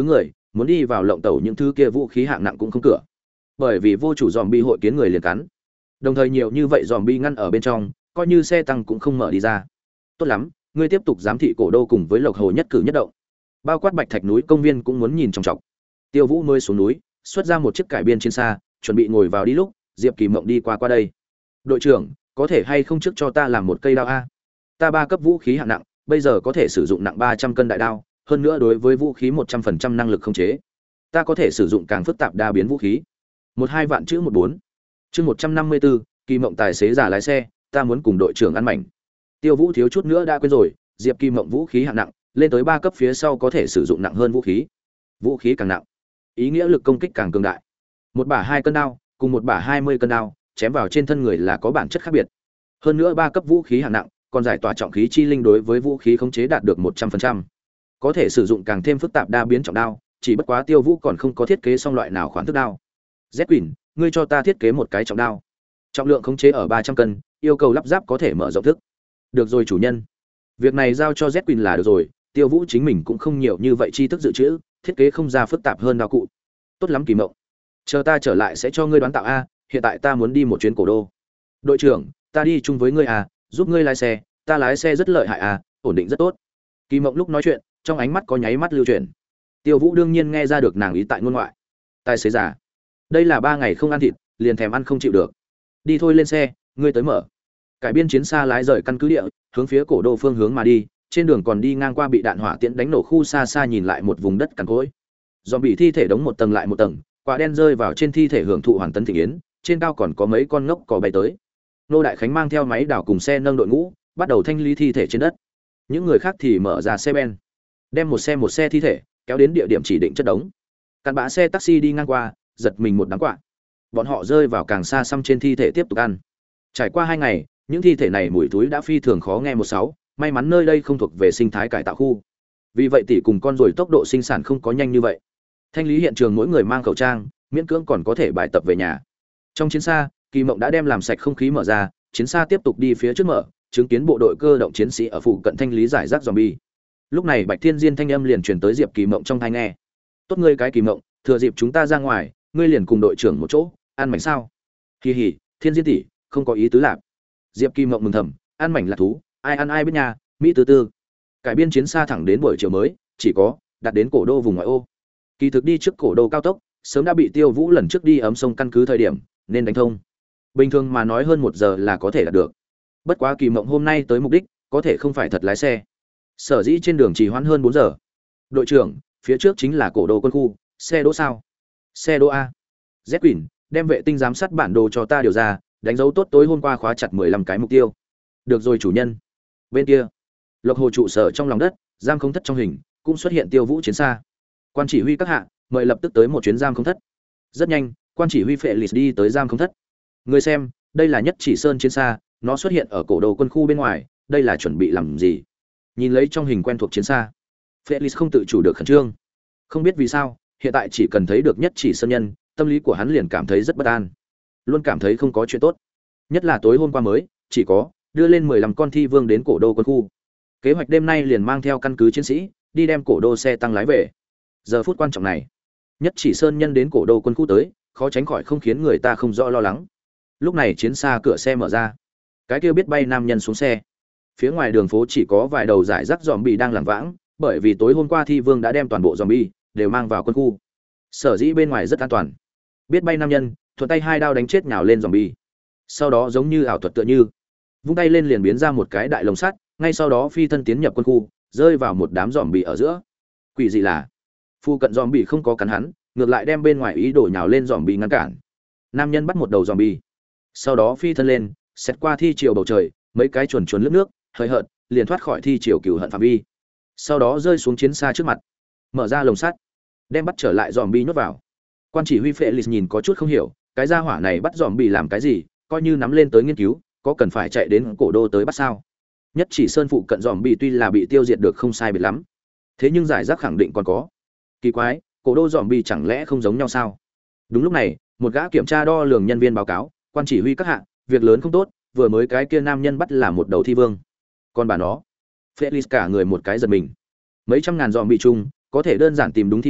muốn đi vào lộng tẩu những thứ kia vũ khí hạng nặng cũng không cửa. Bởi vì vô chủ zombie hội kiến người liền cắn. Đồng thời nhiều như vậy zombie ngăn ở bên trong, coi như xe tăng cũng không mở đi ra. Tốt lắm, ngươi tiếp tục giám thị cổ đô cùng với Lộc Hồ nhất cử nhất động. Bao quát Bạch Thạch núi công viên cũng muốn nhìn trong chọc. Tiêu Vũ mới xuống núi, xuất ra một chiếc cải biên chiến xa, chuẩn bị ngồi vào đi lúc, Diệp Kỳ Mộng đi qua qua đây. "Đội trưởng, có thể hay không trước cho ta làm một cây đao a? Ta ba cấp vũ khí hạng nặng, bây giờ có thể sử dụng nặng ba trăm cân đại đao, hơn nữa đối với vũ khí một trăm phần trăm năng lực khống chế. Ta có thể sử dụng càng phức tạp đa biến vũ khí." Một hai vạn chữ một bốn. Chương một trăm năm mươi bốn, Kỳ Mộng tài xế giả lái xe, ta muốn cùng đội trưởng ăn mảnh. Tiêu Vũ thiếu chút nữa đã quên rồi, Diệp Kỳ Mộng vũ khí hạng nặng, lên tới ba cấp phía sau có thể sử dụng nặng hơn vũ khí. Vũ khí càng nặng, ý nghĩa lực công kích càng cường đại. Một bả hai cân đao, cùng một bả hai mươi cân đao, chém vào trên thân người là có bản chất khác biệt. Hơn nữa ba cấp vũ khí hạng nặng, còn giải tỏa trọng khí chi linh đối với vũ khí khống chế đạt được một trăm phần trăm. Có thể sử dụng càng thêm phức tạp đa biến trọng đao, chỉ bất quá Tiêu Vũ còn không có thiết kế xong loại nào khoản thức đao. Z Quỷ, ngươi cho ta thiết kế một cái trọng đao. Trọng lượng khống chế ở ba trăm cân, yêu cầu lắp ráp có thể mở rộng thức. Được rồi chủ nhân. Việc này giao cho Z Quỷ là được rồi, Tiêu Vũ chính mình cũng không nhiều như vậy tri thức dự trữ, thiết kế không ra phức tạp hơn đao cụ. Tốt lắm Kỳ Mộng. Chờ ta trở lại sẽ cho ngươi đoán tạo a, hiện tại ta muốn đi một chuyến cổ đô. Đội trưởng, ta đi chung với ngươi à, giúp ngươi lái xe, ta lái xe rất lợi hại à, ổn định rất tốt. Kỳ Mộng lúc nói chuyện, trong ánh mắt có nháy mắt lưu chuyển. Tiêu Vũ đương nhiên nghe ra được nàng ý tại ngôn ngoại. Tài xế già, đây là ba ngày không ăn thịt, liền thèm ăn không chịu được. Đi thôi lên xe, ngươi tới mở. Cải biên chiến xa lái rời căn cứ địa, hướng phía cổ đô phương hướng mà đi, trên đường còn đi ngang qua bị đạn hỏa tiễn đánh nổ khu xa xa nhìn lại một vùng đất cằn cỗi. Zombie thi thể đống một tầng lại một tầng, quả đen rơi vào trên thi thể hưởng thụ hoàn tấn thịnh yến, trên cao còn có mấy con ngốc cò bay tới. Nô Đại Khánh mang theo máy đào cùng xe nâng đội ngũ, bắt đầu thanh lý thi thể trên đất. Những người khác thì mở ra xe ben, đem một xe một xe thi thể kéo đến địa điểm chỉ định chất đống. Cặn bã xe taxi đi ngang qua, giật mình một đám quạ. Bọn họ rơi vào càng xa xăm trên thi thể tiếp tục ăn. Trải qua hai ngày, những thi thể này mùi thối đã phi thường khó nghe một sáu, may mắn nơi đây không thuộc về sinh thái cải tạo khu. Vì vậy tỷ cùng con rồi tốc độ sinh sản không có nhanh như vậy. Thanh lý hiện trường mỗi người mang khẩu trang, miễn cưỡng còn có thể bài tập về nhà. Trong chiến xa, Kỳ Mộng đã đem làm sạch không khí mở ra, chiến xa tiếp tục đi phía trước mở, chứng kiến bộ đội cơ động chiến sĩ ở phụ cận thanh lý giải rác zombie. Lúc này Bạch Thiên Diên thanh âm liền truyền tới Diệp Kỳ Mộng trong tai nghe. "Tốt ngươi cái Kỳ Mộng, thừa dịp chúng ta ra ngoài, ngươi liền cùng đội trưởng một chỗ, ăn mảnh sao?" "Hì hì, Thiên Diên tỷ, không có ý tứ lạp." Diệp Kỳ Mộng mừng thầm, ăn mảnh là thú, ai ăn ai biết nhà, mỹ tư tư. Cải biên chiến xa thẳng đến buổi chiều mới, chỉ có đặt đến cổ đô vùng ngoại ô. Kỳ thực đi trước cổ đô cao tốc, sớm đã bị Tiêu Vũ lần trước đi ấm sông căn cứ thời điểm, nên đánh thông. Bình thường mà nói hơn một giờ là có thể đạt được. Bất quá Kỳ Mộng hôm nay tới mục đích, có thể không phải thật lái xe. Sở dĩ trên đường trì hoãn hơn bốn giờ. "Đội trưởng, phía trước chính là cổ đô quân khu, xe đỗ sao?" "Xe đỗ a." Z Quỷ, đem vệ tinh giám sát bản đồ cho ta điều ra, đánh dấu tốt tối hôm qua khóa chặt mười lăm cái mục tiêu. "Được rồi chủ nhân." Bên kia, Lộc Hồ trụ sở trong lòng đất, giam không thất trong hình, cũng xuất hiện Tiêu Vũ chiến xa. "Quan chỉ huy các hạ, mời lập tức tới một chuyến giam không thất." Rất nhanh, quan chỉ huy Felix đi tới giam không thất. "Người xem, đây là Nhất Chỉ Sơn chiến xa, nó xuất hiện ở cổ đồ quân khu bên ngoài, đây là chuẩn bị làm gì?" Nhìn lấy trong hình quen thuộc chiến xa, Felix không tự chủ được khẩn trương. Không biết vì sao, hiện tại chỉ cần thấy được Nhất Chỉ Sơn nhân, tâm lý của hắn liền cảm thấy rất bất an, luôn cảm thấy không có chuyện tốt. Nhất là tối hôm qua mới, chỉ có đưa lên mười lăm con thi vương đến cổ đô quân khu. Kế hoạch đêm nay liền mang theo căn cứ chiến sĩ, đi đem cổ đô xe tăng lái về. Giờ phút quan trọng này, Nhất Chỉ Sơn nhân đến cổ đô quân khu tới, khó tránh khỏi không khiến người ta không rõ lo lắng. Lúc này chiến xa cửa xe mở ra, cái kia biết bay nam nhân xuống xe. Phía ngoài đường phố chỉ có vài đầu giải rác zombie đang lảng vãng, bởi vì tối hôm qua thi vương đã đem toàn bộ zombie đều mang vào quân khu. Sở dĩ bên ngoài rất an toàn. Biết bay nam nhân thuận tay hai đao đánh chết nhào lên zombie. Sau đó giống như ảo thuật tựa như, vung tay lên liền biến ra một cái đại lồng sắt, ngay sau đó phi thân tiến nhập quân khu, rơi vào một đám zombie ở giữa. Quỷ gì là, phu cận zombie không có cắn hắn, ngược lại đem bên ngoài ý đồ nhào lên zombie ngăn cản. Nam nhân bắt một đầu zombie, sau đó phi thân lên, xét qua thi triều bầu trời, mấy cái chuồn chuồn lướt nước, hơi hợt, liền thoát khỏi thi triều cừu hận phạm vi. Sau đó rơi xuống chiến xa trước mặt, mở ra lồng sắt, đem bắt trở lại zombie nhốt vào. Quan chỉ huy Felix nhìn có chút không hiểu, cái gia hỏa này bắt zombie làm cái gì, coi như nắm lên tới nghiên cứu, có cần phải chạy đến cổ đô tới bắt sao? Nhất Chỉ Sơn phụ cận zombie tuy là bị tiêu diệt được không sai biệt lắm, thế nhưng giải rác khẳng định còn có. Kỳ quái, cổ đô zombie chẳng lẽ không giống nhau sao? Đúng lúc này, một gã kiểm tra đo lường nhân viên báo cáo, quan chỉ huy các hạ, việc lớn không tốt, vừa mới cái kia nam nhân bắt là một đầu thi vương. Còn bà nó, Felix cả người một cái giật mình. Mấy trăm ngàn zombie chung, có thể đơn giản tìm đúng thi vương,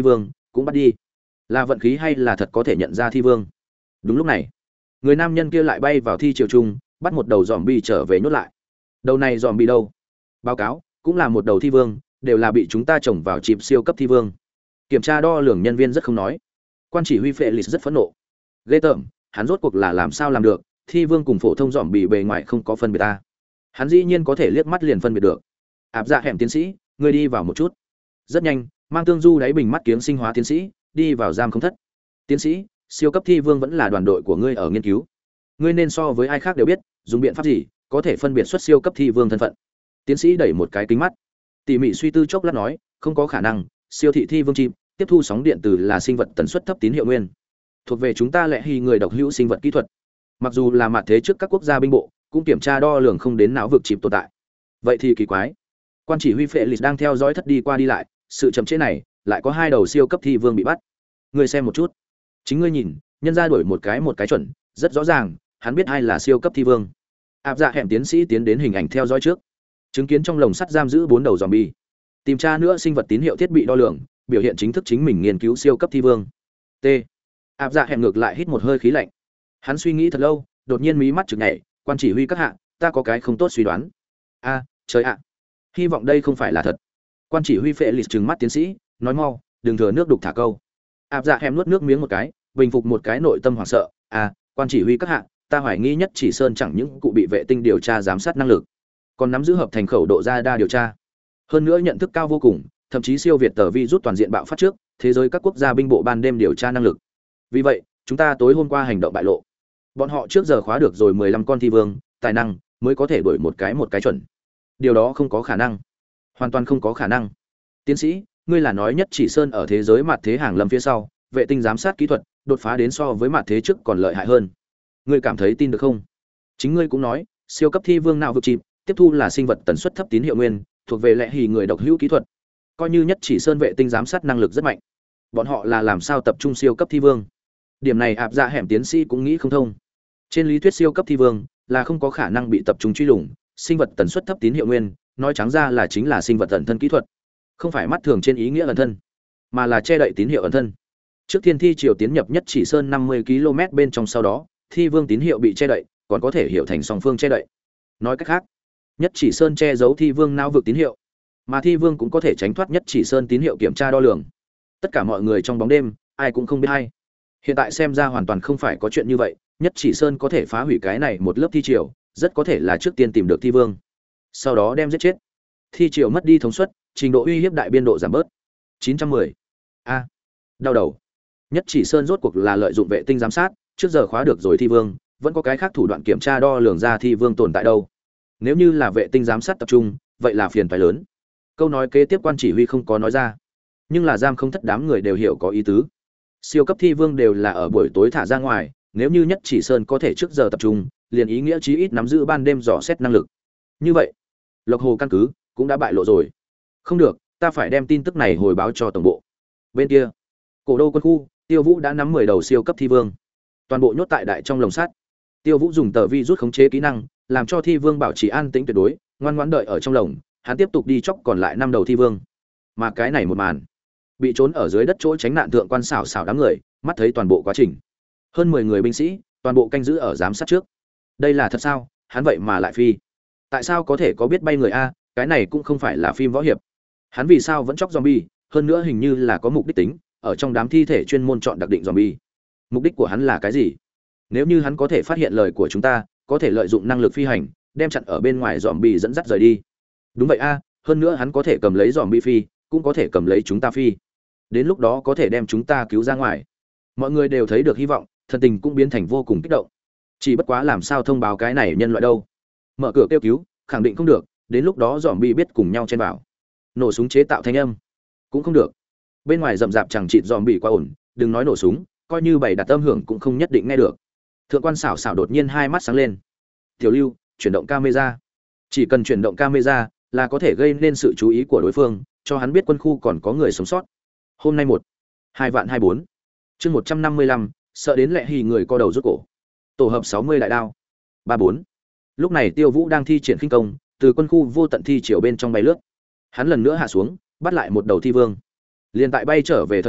cũng bắt đi. Là vận khí hay là thật có thể nhận ra thi vương? Đúng lúc này, người nam nhân kia lại bay vào thi triều trung, bắt một đầu zombie trở về nhốt lại. Đầu này zombie đâu? Báo cáo, cũng là một đầu thi vương, đều là bị chúng ta trồng vào chìm siêu cấp thi vương. Kiểm tra đo lường nhân viên rất không nói. Quan chỉ huy Felix rất phẫn nộ. Ghê tởm, hắn rốt cuộc là làm sao làm được, thi vương cùng phổ thông zombie bề ngoài không có phân biệt ta. Hắn dĩ nhiên có thể liếc mắt liền phân biệt được. Áp dạ hẻm tiến sĩ, ngươi đi vào một chút. Rất nhanh, mang tương du đáy bình mắt kiếng sinh hóa tiến sĩ đi vào giam không thất. Tiến sĩ, siêu cấp thi vương vẫn là đoàn đội của ngươi ở nghiên cứu. Ngươi nên so với ai khác đều biết, dùng biện pháp gì có thể phân biệt xuất siêu cấp thi vương thân phận. Tiến sĩ đẩy một cái kính mắt, tỉ mỉ suy tư chốc lát nói, không có khả năng, siêu thị thi vương chim tiếp thu sóng điện từ là sinh vật tần suất thấp tín hiệu nguyên, thuộc về chúng ta lẽ hy người độc hữu sinh vật kỹ thuật. Mặc dù là mặt thế trước các quốc gia binh bộ cũng kiểm tra đo lường không đến não vực chìm tồn tại. Vậy thì kỳ quái. Quan chỉ huy Felix đang theo dõi thất đi qua đi lại, sự chậm trễ này, lại có hai đầu siêu cấp thi vương bị bắt. Ngươi xem một chút. Chính ngươi nhìn, nhân ra đuổi một cái một cái chuẩn, rất rõ ràng, hắn biết ai là siêu cấp thi vương. Áp dạ hẻm tiến sĩ tiến đến hình ảnh theo dõi trước, chứng kiến trong lồng sắt giam giữ bốn đầu zombie. Tìm tra nữa sinh vật tín hiệu thiết bị đo lường, biểu hiện chính thức chính mình nghiên cứu siêu cấp thi vương. T. Áp dạ hẻm ngược lại hít một hơi khí lạnh. Hắn suy nghĩ thật lâu, đột nhiên mí mắt chực nhảy, quan chỉ huy các hạ, ta có cái không tốt suy đoán. A, trời ạ. Hy vọng đây không phải là thật. Quan chỉ huy Felix trừng mắt tiến sĩ, nói mau, đừng thừa nước đục thả câu. Áp dạ hẻm nuốt nước miếng một cái, bình phục một cái nội tâm hoảng sợ. À, quan chỉ huy các hạ, ta hoài nghi nhất chỉ sơn chẳng những cụ bị vệ tinh điều tra giám sát năng lực, còn nắm giữ hợp thành khẩu độ ra đa điều tra. Hơn nữa nhận thức cao vô cùng, thậm chí siêu việt tờ vi rút toàn diện bạo phát trước, thế giới các quốc gia binh bộ ban đêm điều tra năng lực. Vì vậy, chúng ta tối hôm qua hành động bại lộ. Bọn họ trước giờ khóa được rồi mười lăm con thi vương, tài năng mới có thể đuổi một cái một cái chuẩn. Điều đó không có khả năng. Hoàn toàn không có khả năng. Tiến sĩ, ngươi là nói nhất chỉ sơn ở thế giới mặt thế hàng lâm phía sau, vệ tinh giám sát kỹ thuật đột phá đến so với mặt thế trước còn lợi hại hơn. Ngươi cảm thấy tin được không? Chính ngươi cũng nói, siêu cấp thi vương nào vực chìm, tiếp thu là sinh vật tần suất thấp tín hiệu nguyên, thuộc về lẽ hì người độc hữu kỹ thuật. Coi như nhất chỉ sơn vệ tinh giám sát năng lực rất mạnh. Bọn họ là làm sao tập trung siêu cấp thi vương? Điểm này áp dạ hẻm tiến sĩ cũng nghĩ không thông. Trên lý thuyết siêu cấp thi vương là không có khả năng bị tập trung truy lùng, sinh vật tần suất thấp tín hiệu nguyên, nói trắng ra là chính là sinh vật ẩn thân kỹ thuật, không phải mắt thường trên ý nghĩa ẩn thân, mà là che đậy tín hiệu ẩn thân. Trước thiên thi triều tiến nhập nhất chỉ sơn năm mươi ki lô mét bên trong, sau đó thi vương tín hiệu bị che đậy, còn có thể hiểu thành song phương che đậy. Nói cách khác, nhất chỉ sơn che giấu thi vương não vực tín hiệu, mà thi vương cũng có thể tránh thoát nhất chỉ sơn tín hiệu kiểm tra đo lường. Tất cả mọi người trong bóng đêm, ai cũng không biết hay. Hiện tại xem ra hoàn toàn không phải có chuyện như vậy, nhất chỉ sơn có thể phá hủy cái này một lớp thi triều, rất có thể là trước tiên tìm được thi vương, sau đó đem giết chết. Thi triều mất đi thống suất, trình độ uy hiếp đại biên độ giảm bớt. chín trăm mười. A. Đau đầu. Nhất chỉ sơn rốt cuộc là lợi dụng vệ tinh giám sát, trước giờ khóa được rồi thi vương, vẫn có cái khác thủ đoạn kiểm tra đo lường ra thi vương tồn tại đâu. Nếu như là vệ tinh giám sát tập trung, vậy là phiền toái lớn. Câu nói kế tiếp quan chỉ huy không có nói ra, nhưng là giam không thất đám người đều hiểu có ý tứ. Siêu cấp thi vương đều là ở buổi tối thả ra ngoài, nếu như nhất chỉ sơn có thể trước giờ tập trung, liền ý nghĩa chí ít nắm giữ ban đêm dò xét năng lực. Như vậy, Lộc Hồ căn cứ cũng đã bại lộ rồi. Không được, ta phải đem tin tức này hồi báo cho tổng bộ. Bên kia, Cổ Đô quân khu, Tiêu Vũ đã nắm mười đầu siêu cấp thi vương, toàn bộ nhốt tại đại trong lồng sắt. Tiêu Vũ dùng tờ vi rút khống chế kỹ năng, làm cho thi vương bảo trì an tĩnh tuyệt đối, ngoan ngoãn đợi ở trong lồng, hắn tiếp tục đi chọc còn lại năm đầu thi vương. Mà cái này một màn, bị trốn ở dưới đất chỗ tránh nạn thượng quan xảo xảo đám người, mắt thấy toàn bộ quá trình. Hơn mười người binh sĩ, toàn bộ canh giữ ở giám sát trước. Đây là thật sao? Hắn vậy mà lại phi. Tại sao có thể có biết bay người a, cái này cũng không phải là phim võ hiệp. Hắn vì sao vẫn chọc zombie, hơn nữa hình như là có mục đích tính, ở trong đám thi thể chuyên môn chọn đặc định zombie. Mục đích của hắn là cái gì? Nếu như hắn có thể phát hiện lời của chúng ta, có thể lợi dụng năng lực phi hành, đem chặn ở bên ngoài zombie dẫn dắt rời đi. Đúng vậy a, hơn nữa hắn có thể cầm lấy zombie phi, cũng có thể cầm lấy chúng ta phi. Đến lúc đó có thể đem chúng ta cứu ra ngoài. Mọi người đều thấy được hy vọng, thân tình cũng biến thành vô cùng kích động. Chỉ bất quá làm sao thông báo cái này nhân loại đâu? Mở cửa kêu cứu, khẳng định không được, đến lúc đó zombie biết cùng nhau chen vào. Nổ súng chế tạo thanh âm, cũng không được. Bên ngoài rậm rạp chẳng chịt zombie quá ổn, đừng nói nổ súng, coi như bày đặt âm hưởng cũng không nhất định nghe được. Thượng quan xảo xảo đột nhiên hai mắt sáng lên. Tiểu Lưu, chuyển động camera. Chỉ cần chuyển động camera là có thể gây nên sự chú ý của đối phương, cho hắn biết quân khu còn có người sống sót. Hôm nay một, hai vạn hai bốn, chương một trăm năm mươi lăm, sợ đến lẹ hì người co đầu rút cổ. Tổ hợp sáu mươi đại đao. ba bốn. Lúc này Tiêu Vũ đang thi triển khinh công, từ quân khu vô tận thi chiều bên trong bay lướt. Hắn lần nữa hạ xuống, bắt lại một đầu thi vương. Liên tại bay trở về thời điểm,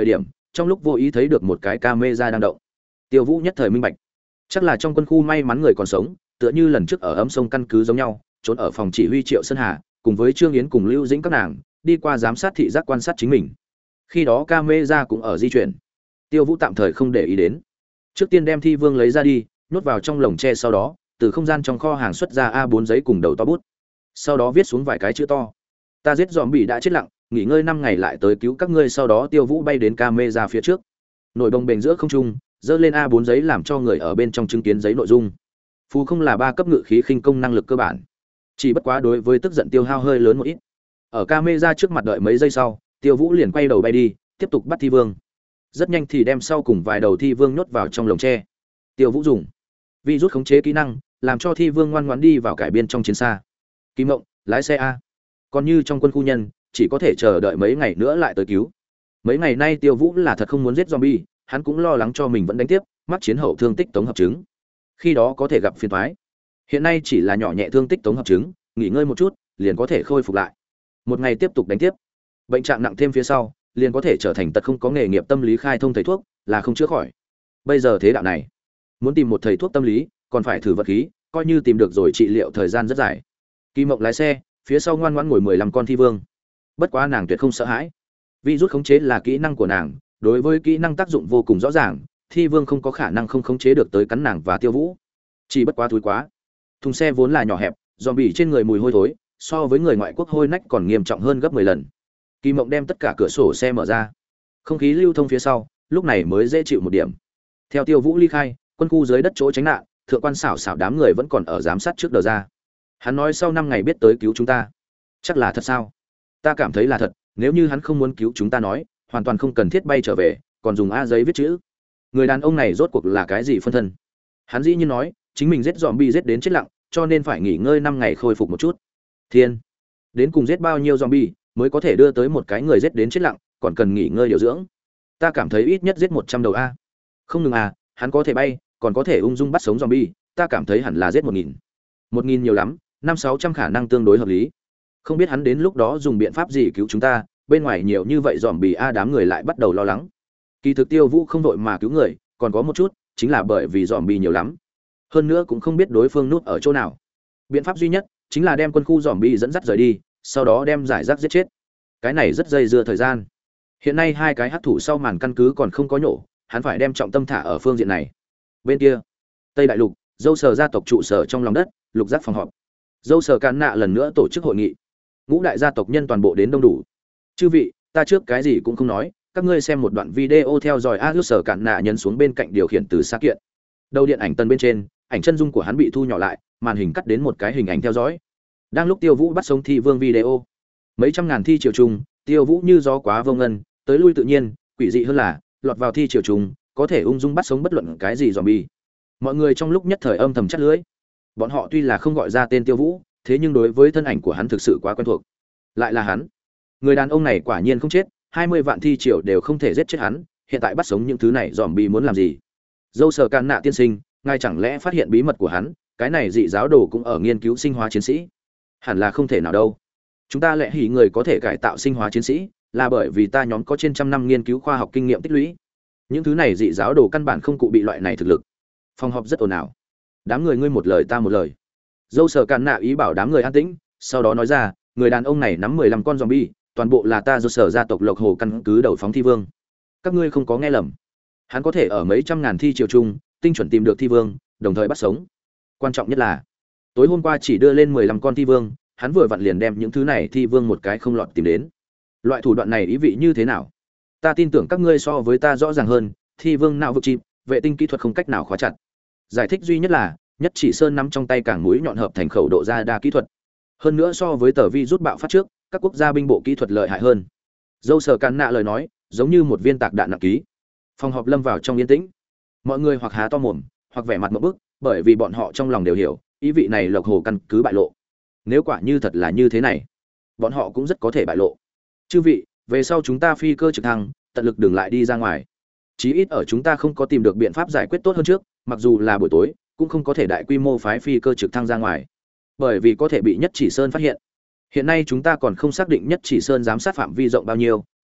trong lúc vô ý thấy được một cái camera đang động. Tiêu Vũ nhất thời minh bạch, chắc là trong quân khu may mắn người còn sống, tựa như lần trước ở ấm sông căn cứ giống nhau, trốn ở phòng chỉ huy Triệu Sơn Hà, cùng với Trương Yến cùng Lưu Dĩnh các nàng, đi qua giám sát thị giác quan sát chính mình. Khi đó camera cũng ở di chuyển. Tiêu Vũ tạm thời không để ý đến. Trước tiên đem thi vương lấy ra đi, nhốt vào trong lồng tre, sau đó, từ không gian trong kho hàng xuất ra a bốn giấy cùng đầu to bút. Sau đó viết xuống vài cái chữ to. Ta giết zombie đã chết lặng, nghỉ ngơi năm ngày lại tới cứu các ngươi. Sau đó Tiêu Vũ bay đến camera phía trước, nổi bồng bềnh giữa không trung, dơ lên a bốn giấy làm cho người ở bên trong chứng kiến giấy nội dung. Phù không là ba cấp ngự khí khinh công năng lực cơ bản, chỉ bất quá đối với tức giận tiêu hao hơi lớn một ít. Ở camera trước mặt đợi mấy giây sau, Tiêu Vũ liền quay đầu bay đi, tiếp tục bắt thi vương. Rất nhanh thì đem sau cùng vài đầu thi vương nhốt vào trong lồng tre. Tiêu Vũ dùng vi rút khống chế kỹ năng, làm cho thi vương ngoan ngoãn đi vào cải biên trong chiến xa. Kim Mộng, lái xe a. Còn như trong quân khu nhân, chỉ có thể chờ đợi mấy ngày nữa lại tới cứu. Mấy ngày nay Tiêu Vũ là thật không muốn giết zombie, hắn cũng lo lắng cho mình vẫn đánh tiếp, mắc chiến hậu thương tích tống hợp chứng. Khi đó có thể gặp phiền toái. Hiện nay chỉ là nhỏ nhẹ thương tích tống hợp chứng, nghỉ ngơi một chút, liền có thể khôi phục lại. Một ngày tiếp tục đánh tiếp. Bệnh trạng nặng thêm phía sau, liền có thể trở thành tật không có nghề nghiệp tâm lý khai thông thầy thuốc, là không chữa khỏi. Bây giờ thế đạo này, muốn tìm một thầy thuốc tâm lý, còn phải thử vật khí, coi như tìm được rồi trị liệu thời gian rất dài. Kỳ Mộng lái xe, phía sau ngoan ngoãn ngồi mười lăm con thi vương. Bất quá nàng tuyệt không sợ hãi. Vi rút khống chế là kỹ năng của nàng, đối với kỹ năng tác dụng vô cùng rõ ràng, thi vương không có khả năng không khống chế được tới cắn nàng và Tiêu Vũ. Chỉ bất quá thúi quá. Thùng xe vốn là nhỏ hẹp, zombie trên người mùi hôi thối, so với người ngoại quốc hôi nách còn nghiêm trọng hơn gấp mười lần. Kỳ Mộng đem tất cả cửa sổ xe mở ra, không khí lưu thông phía sau, lúc này mới dễ chịu một điểm. Theo Tiêu Vũ ly khai, quân khu dưới đất chỗ tránh nạn, thượng quan xảo xảo đám người vẫn còn ở giám sát trước đờ ra. Hắn nói sau năm ngày biết tới cứu chúng ta. Chắc là thật sao? Ta cảm thấy là thật, nếu như hắn không muốn cứu chúng ta nói, hoàn toàn không cần thiết bay trở về, còn dùng a giấy viết chữ. Người đàn ông này rốt cuộc là cái gì phân thân? Hắn dĩ nhiên nói, chính mình giết zombie giết đến chết lặng, cho nên phải nghỉ ngơi năm ngày khôi phục một chút. Thiên, đến cùng giết bao nhiêu zombie mới có thể đưa tới một cái người giết đến chết lặng, còn cần nghỉ ngơi điều dưỡng. Ta cảm thấy ít nhất giết một trăm đầu a. Không ngừng à, hắn có thể bay, còn có thể ung dung bắt sống zombie, ta cảm thấy hẳn là giết một nghìn. một nghìn nhiều lắm, năm sáu trăm khả năng tương đối hợp lý. Không biết hắn đến lúc đó dùng biện pháp gì cứu chúng ta, bên ngoài nhiều như vậy zombie a, đám người lại bắt đầu lo lắng. Kỳ thực Tiêu Vũ không vội mà cứu người, còn có một chút, chính là bởi vì zombie nhiều lắm. Hơn nữa cũng không biết đối phương núp ở chỗ nào. Biện pháp duy nhất chính là đem quân khu zombie dẫn dắt rời đi, sau đó đem giải rác giết chết. Cái này rất dây dưa thời gian. Hiện nay hai cái hắc thủ sau màn căn cứ còn không có nhổ, hắn phải đem trọng tâm thả ở phương diện này. Bên kia, Tây Đại Lục, Dâu Sở gia tộc trụ sở trong lòng đất, lục giác phòng họp. Dâu Sở Càn Nạ lần nữa tổ chức hội nghị. Ngũ đại gia tộc nhân toàn bộ đến đông đủ. Chư vị, ta trước cái gì cũng không nói, các ngươi xem một đoạn video theo dõi a. Dâu Sở Càn Nạ nhấn xuống bên cạnh điều khiển từ xa kiện. Đầu điện ảnh tân bên trên, ảnh chân dung của hắn bị thu nhỏ lại, màn hình cắt đến một cái hình ảnh theo dõi. Đang lúc Tiêu Vũ bắt sống thi vương video, mấy trăm ngàn thi triều trùng, Tiêu Vũ như gió quá vô ngân, tới lui tự nhiên, quỷ dị hơn là lọt vào thi triều trùng, có thể ung dung bắt sống bất luận cái gì zombie. Mọi người trong lúc nhất thời âm thầm chắt lưỡi. Bọn họ tuy là không gọi ra tên Tiêu Vũ, thế nhưng đối với thân ảnh của hắn thực sự quá quen thuộc. Lại là hắn. Người đàn ông này quả nhiên không chết, hai mươi vạn thi triều đều không thể giết chết hắn, hiện tại bắt sống những thứ này zombie muốn làm gì? Dâu Sở Càn Nạ tiên sinh, ngài chẳng lẽ phát hiện bí mật của hắn, cái này dị giáo đồ cũng ở nghiên cứu sinh hóa chiến sĩ? Hẳn là không thể nào đâu. Chúng ta lẽ hỉ người có thể cải tạo sinh hóa chiến sĩ, là bởi vì ta nhóm có trên trăm năm nghiên cứu khoa học kinh nghiệm tích lũy. Những thứ này dị giáo đồ căn bản không cụ bị loại này thực lực. Phòng họp rất ồn ào. Đám người ngươi một lời ta một lời. Dâu Sở Càn Nạ ý bảo đám người an tĩnh, sau đó nói ra, người đàn ông này nắm mười lăm con zombie, toàn bộ là ta do Sở gia tộc Lộc Hồ căn cứ đầu phóng thi vương. Các ngươi không có nghe lầm. Hắn có thể ở mấy trăm ngàn thi triều chung, tinh chuẩn tìm được thi vương, đồng thời bắt sống. Quan trọng nhất là, tối hôm qua chỉ đưa lên mười lăm con thi vương, hắn vừa vặn liền đem những thứ này thi vương một cái không lọt tìm đến. Loại thủ đoạn này ý vị như thế nào? Ta tin tưởng các ngươi so với ta rõ ràng hơn, thi vương não vực chìm, vệ tinh kỹ thuật không cách nào khóa chặt. Giải thích duy nhất là, nhất chỉ sơn nắm trong tay càng mũi nhọn hợp thành khẩu độ ra đa kỹ thuật. Hơn nữa so với tờ vi rút bạo phát trước, các quốc gia binh bộ kỹ thuật lợi hại hơn. Dâu Sở Càn Nạ lời nói, giống như một viên tạc đạn nặng ký. Phòng họp lâm vào trong yên tĩnh. Mọi người hoặc há to mồm, hoặc vẻ mặt ngộp bức, bởi vì bọn họ trong lòng đều hiểu, ý vị này Lộc Hồ căn cứ bại lộ. Nếu quả như thật là như thế này, bọn họ cũng rất có thể bại lộ. Chư vị, về sau chúng ta phi cơ trực thăng, tận lực đừng lại đi ra ngoài. Chí ít ở chúng ta không có tìm được biện pháp giải quyết tốt hơn trước, mặc dù là buổi tối, cũng không có thể đại quy mô phái phi cơ trực thăng ra ngoài, bởi vì có thể bị Nhất Chỉ Sơn phát hiện. Hiện nay chúng ta còn không xác định Nhất Chỉ Sơn giám sát phạm vi rộng bao nhiêu,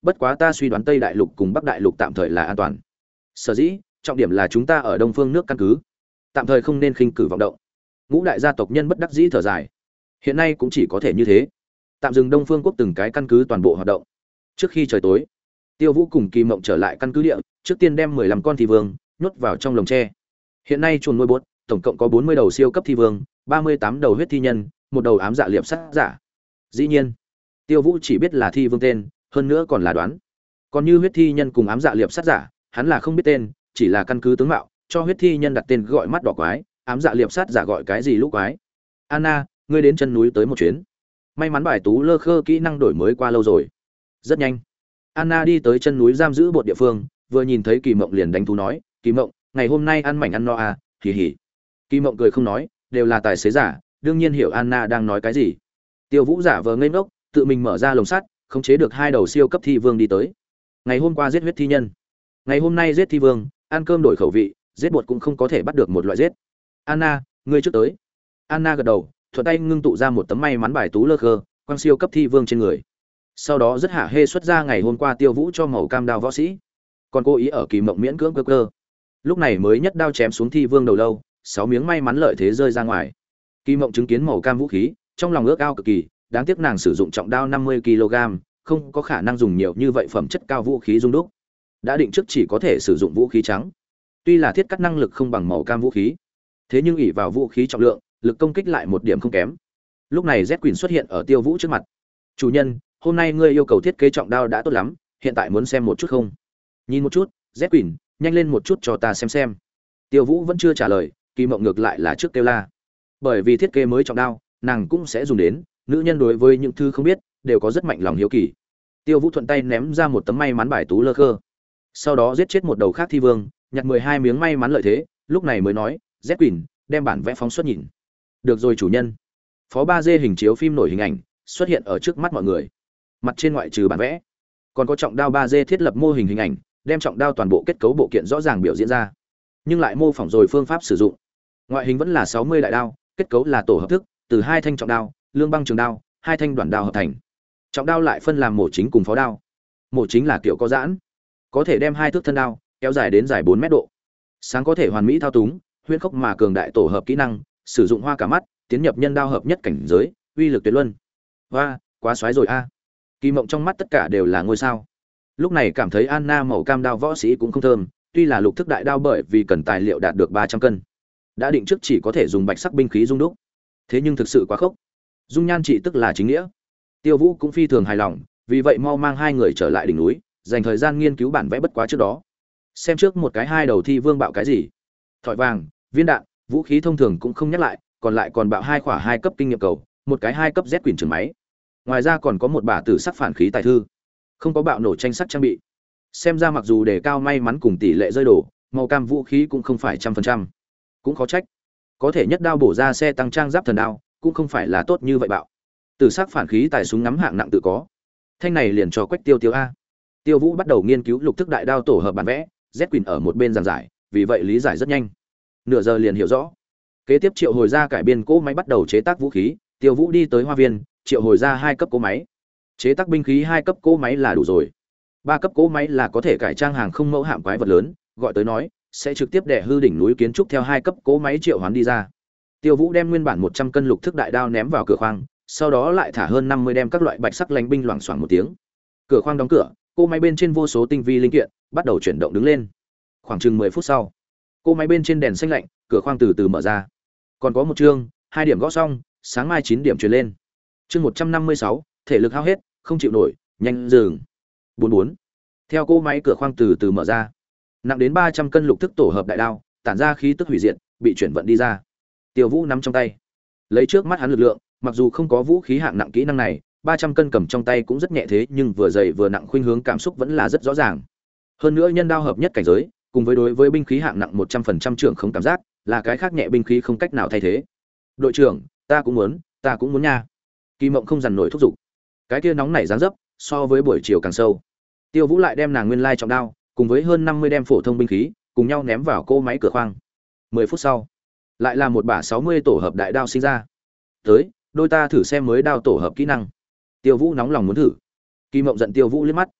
bất quá ta suy đoán Tây Đại Lục cùng Bắc Đại Lục tạm thời là an toàn. Sở dĩ, trọng điểm là chúng ta ở Đông Phương nước căn cứ, tạm thời không nên khinh cử vọng động. Ngũ đại gia tộc nhân bất đắc dĩ thở dài. Hiện nay cũng chỉ có thể như thế. Tạm dừng Đông Phương quốc từng cái căn cứ toàn bộ hoạt động. Trước khi trời tối, Tiêu Vũ cùng Kỳ Mộng trở lại căn cứ địa, trước tiên đem mười lăm con thi vương nhốt vào trong lồng tre. Hiện nay chuồn nuôi bốt, tổng cộng có bốn mươi đầu siêu cấp thi vương, ba mươi tám đầu huyết thi nhân, một đầu ám dạ liệp sát giả. Dĩ nhiên, Tiêu Vũ chỉ biết là thi vương tên, hơn nữa còn là đoán. Còn như huyết thi nhân cùng ám dạ liệp sát giả, hắn là không biết tên, chỉ là căn cứ tướng mạo, cho huyết thi nhân đặt tên gọi mắt đỏ quái, ám dạ liệp sát giả gọi cái gì lũ quái. Anna, ngươi đến chân núi tới một chuyến. May mắn bài tú lơ khơ kỹ năng đổi mới qua lâu rồi. Rất nhanh, Anna đi tới chân núi giam giữ bột địa phương, vừa nhìn thấy Kỳ Mộng liền đánh thú nói, "Kỳ Mộng, ngày hôm nay ăn mảnh ăn no à?" Hì hì. Kỳ Mộng cười không nói, đều là tài xế giả, đương nhiên hiểu Anna đang nói cái gì. Tiêu Vũ giả vờ ngây ngốc, tự mình mở ra lồng sắt, khống chế được hai đầu siêu cấp thi vương đi tới. Ngày hôm qua giết huyết thi nhân, ngày hôm nay giết thi vương, ăn cơm đổi khẩu vị, giết bột cũng không có thể bắt được một loại giết. Anna, ngươi trước tới. Anna gật đầu, thuận tay ngưng tụ ra một tấm may mắn bài tú lơ khơ, quang siêu cấp thi vương trên người. Sau đó rất hạ hê xuất ra ngày hôm qua Tiêu Vũ cho màu cam đao võ sĩ, còn cố ý ở Kỳ Mộng miễn cưỡng cơ cơ. Lúc này mới nhất đao chém xuống thi vương đầu lâu, sáu miếng may mắn lợi thế rơi ra ngoài. Kỳ Mộng chứng kiến màu cam vũ khí, trong lòng ước ao cực kỳ, đáng tiếc nàng sử dụng trọng đao năm mươi ki lô gam, không có khả năng dùng nhiều như vậy phẩm chất cao vũ khí dung đúc. Đã định trước chỉ có thể sử dụng vũ khí trắng. Tuy là thiết cắt năng lực không bằng màu cam vũ khí, thế nhưng ỷ vào vũ khí trọng lượng, lực công kích lại một điểm không kém. Lúc này Z Quỳnh xuất hiện ở Tiêu Vũ trước mặt. "Chủ nhân, hôm nay ngươi yêu cầu thiết kế trọng đao đã tốt lắm, hiện tại muốn xem một chút không?" "Nhìn một chút." Z Quỳnh, "Nhanh lên một chút cho ta xem xem." Tiêu Vũ vẫn chưa trả lời, Kỳ Mộng ngược lại là trước kêu la. Bởi vì thiết kế mới trọng đao, nàng cũng sẽ dùng đến, nữ nhân đối với những thứ không biết, đều có rất mạnh lòng hiếu kỳ. Tiêu Vũ thuận tay ném ra một tấm may mắn bài tú lơ khơ. Sau đó giết chết một đầu khác thi vương, nhặt mười hai miếng may mắn lợi thế, lúc này mới nói, "Z Quỳnh, đem bản vẽ phóng xuất nhìn." "Được rồi chủ nhân." Phó ba D hình chiếu phim nổi hình ảnh xuất hiện ở trước mắt mọi người. Mặt trên ngoại trừ bản vẽ, còn có trọng đao ba D thiết lập mô hình hình ảnh, đem trọng đao toàn bộ kết cấu bộ kiện rõ ràng biểu diễn ra, nhưng lại mô phỏng rồi phương pháp sử dụng. Ngoại hình vẫn là sáu mươi đại đao, kết cấu là tổ hợp thức, từ hai thanh trọng đao, lương băng trường đao, hai thanh đoạn đao hợp thành. Trọng đao lại phân làm mổ chính cùng phó đao. Mổ chính là kiểu có giãn, có thể đem hai thước thân đao kéo dài đến dài bốn mét độ. Sáng có thể hoàn mỹ thao túng, huyễn khốc mà cường đại tổ hợp kỹ năng, sử dụng hoa cả mắt, tiến nhập nhân đao hợp nhất cảnh giới, uy lực tuyệt luân. Hoa, quá xoái rồi a. Kỳ Mộng trong mắt tất cả đều là ngôi sao. Lúc này cảm thấy Anna màu cam đao võ sĩ cũng không thơm, tuy là lục thức đại đao bởi vì cần tài liệu đạt được ba trăm cân, đã định trước chỉ có thể dùng bạch sắc binh khí dung đúc. Thế nhưng thực sự quá khốc. Dung nhan trị tức là chính nghĩa. Tiêu Vũ cũng phi thường hài lòng, vì vậy mau mang hai người trở lại đỉnh núi, dành thời gian nghiên cứu bản vẽ bất quá trước đó. Xem trước một cái hai đầu thi vương bạo cái gì. Thỏi vàng, viên đạn, vũ khí thông thường cũng không nhắc lại, còn lại còn bạo hai khỏa hai cấp kinh nghiệm cầu, một cái hai cấp Z Quỳnh trường máy. Ngoài ra còn có một bả tử sắc phản khí tài thư. Không có bạo nổ tranh sắc trang bị. Xem ra mặc dù đề cao may mắn cùng tỷ lệ rơi đổ, màu cam vũ khí cũng không phải trăm phần trăm. Cũng khó trách. Có thể nhất đao bổ ra xe tăng trang giáp thần đao, cũng không phải là tốt như vậy bạo. Tử sắc phản khí tài súng ngắm hạng nặng tự có. Thanh này liền cho Quách Tiêu Tiêu a. Tiêu Vũ bắt đầu nghiên cứu lục thức đại đao tổ hợp bản vẽ, Z Quỳnh ở một bên giảng giải, vì vậy lý giải rất nhanh. Nửa giờ liền hiểu rõ. Kế tiếp triệu hồi ra cải biên cỗ máy bắt đầu chế tác vũ khí, Tiêu Vũ đi tới hoa viên, triệu hồi ra hai cấp cỗ máy. Chế tác binh khí hai cấp cỗ máy là đủ rồi. Ba cấp cỗ máy là có thể cải trang hàng không mẫu hạm quái vật lớn, gọi tới nói, sẽ trực tiếp đè hư đỉnh núi kiến trúc theo hai cấp cỗ máy triệu hoán đi ra. Tiêu Vũ đem nguyên bản một trăm cân lục thức đại đao ném vào cửa khoang, sau đó lại thả hơn năm mươi đem các loại bạch sắc lánh binh loảng xoảng một tiếng. Cửa khoang đóng cửa, cỗ máy bên trên vô số tinh vi linh kiện bắt đầu chuyển động đứng lên. Khoảng chừng mười phút sau, cỗ máy bên trên đèn xanh lạnh, cửa khoang từ từ mở ra. Còn có một chương, hai điểm gõ xong, sáng mai chín điểm truyền lên. Chương một trăm năm mươi sáu, thể lực hao hết, không chịu nổi, nhanh dừng. bốn bốn. Theo cỗ máy cửa khoang từ từ mở ra, nặng đến ba trăm cân lục thức tổ hợp đại đao, tản ra khí tức hủy diệt, bị chuyển vận đi ra. Tiêu Vũ nắm trong tay, lấy trước mắt hắn lực lượng, mặc dù không có vũ khí hạng nặng kỹ năng này, ba trăm cân cầm trong tay cũng rất nhẹ thế, nhưng vừa dày vừa nặng khuynh hướng cảm xúc vẫn là rất rõ ràng. Hơn nữa nhân đao hợp nhất cảnh giới, cùng với đối với binh khí hạng nặng một trăm phần trăm trưởng không cảm giác, là cái khác nhẹ binh khí không cách nào thay thế. Đội trưởng, ta cũng muốn, ta cũng muốn nha. Kỳ Mộng không dằn nổi thúc giục. Cái kia nóng nảy dáng dấp, so với buổi chiều càng sâu. Tiêu Vũ lại đem nàng nguyên lai trọng đao, cùng với hơn năm mươi đem phổ thông binh khí, cùng nhau ném vào cỗ máy cửa khoang. mười phút sau, lại là một bả sáu mươi tổ hợp đại đao sinh ra. Tới, đôi ta thử xem mới đao tổ hợp kỹ năng. Tiêu Vũ nóng lòng muốn thử. Kỳ Mộng giận Tiêu Vũ liếc mắt.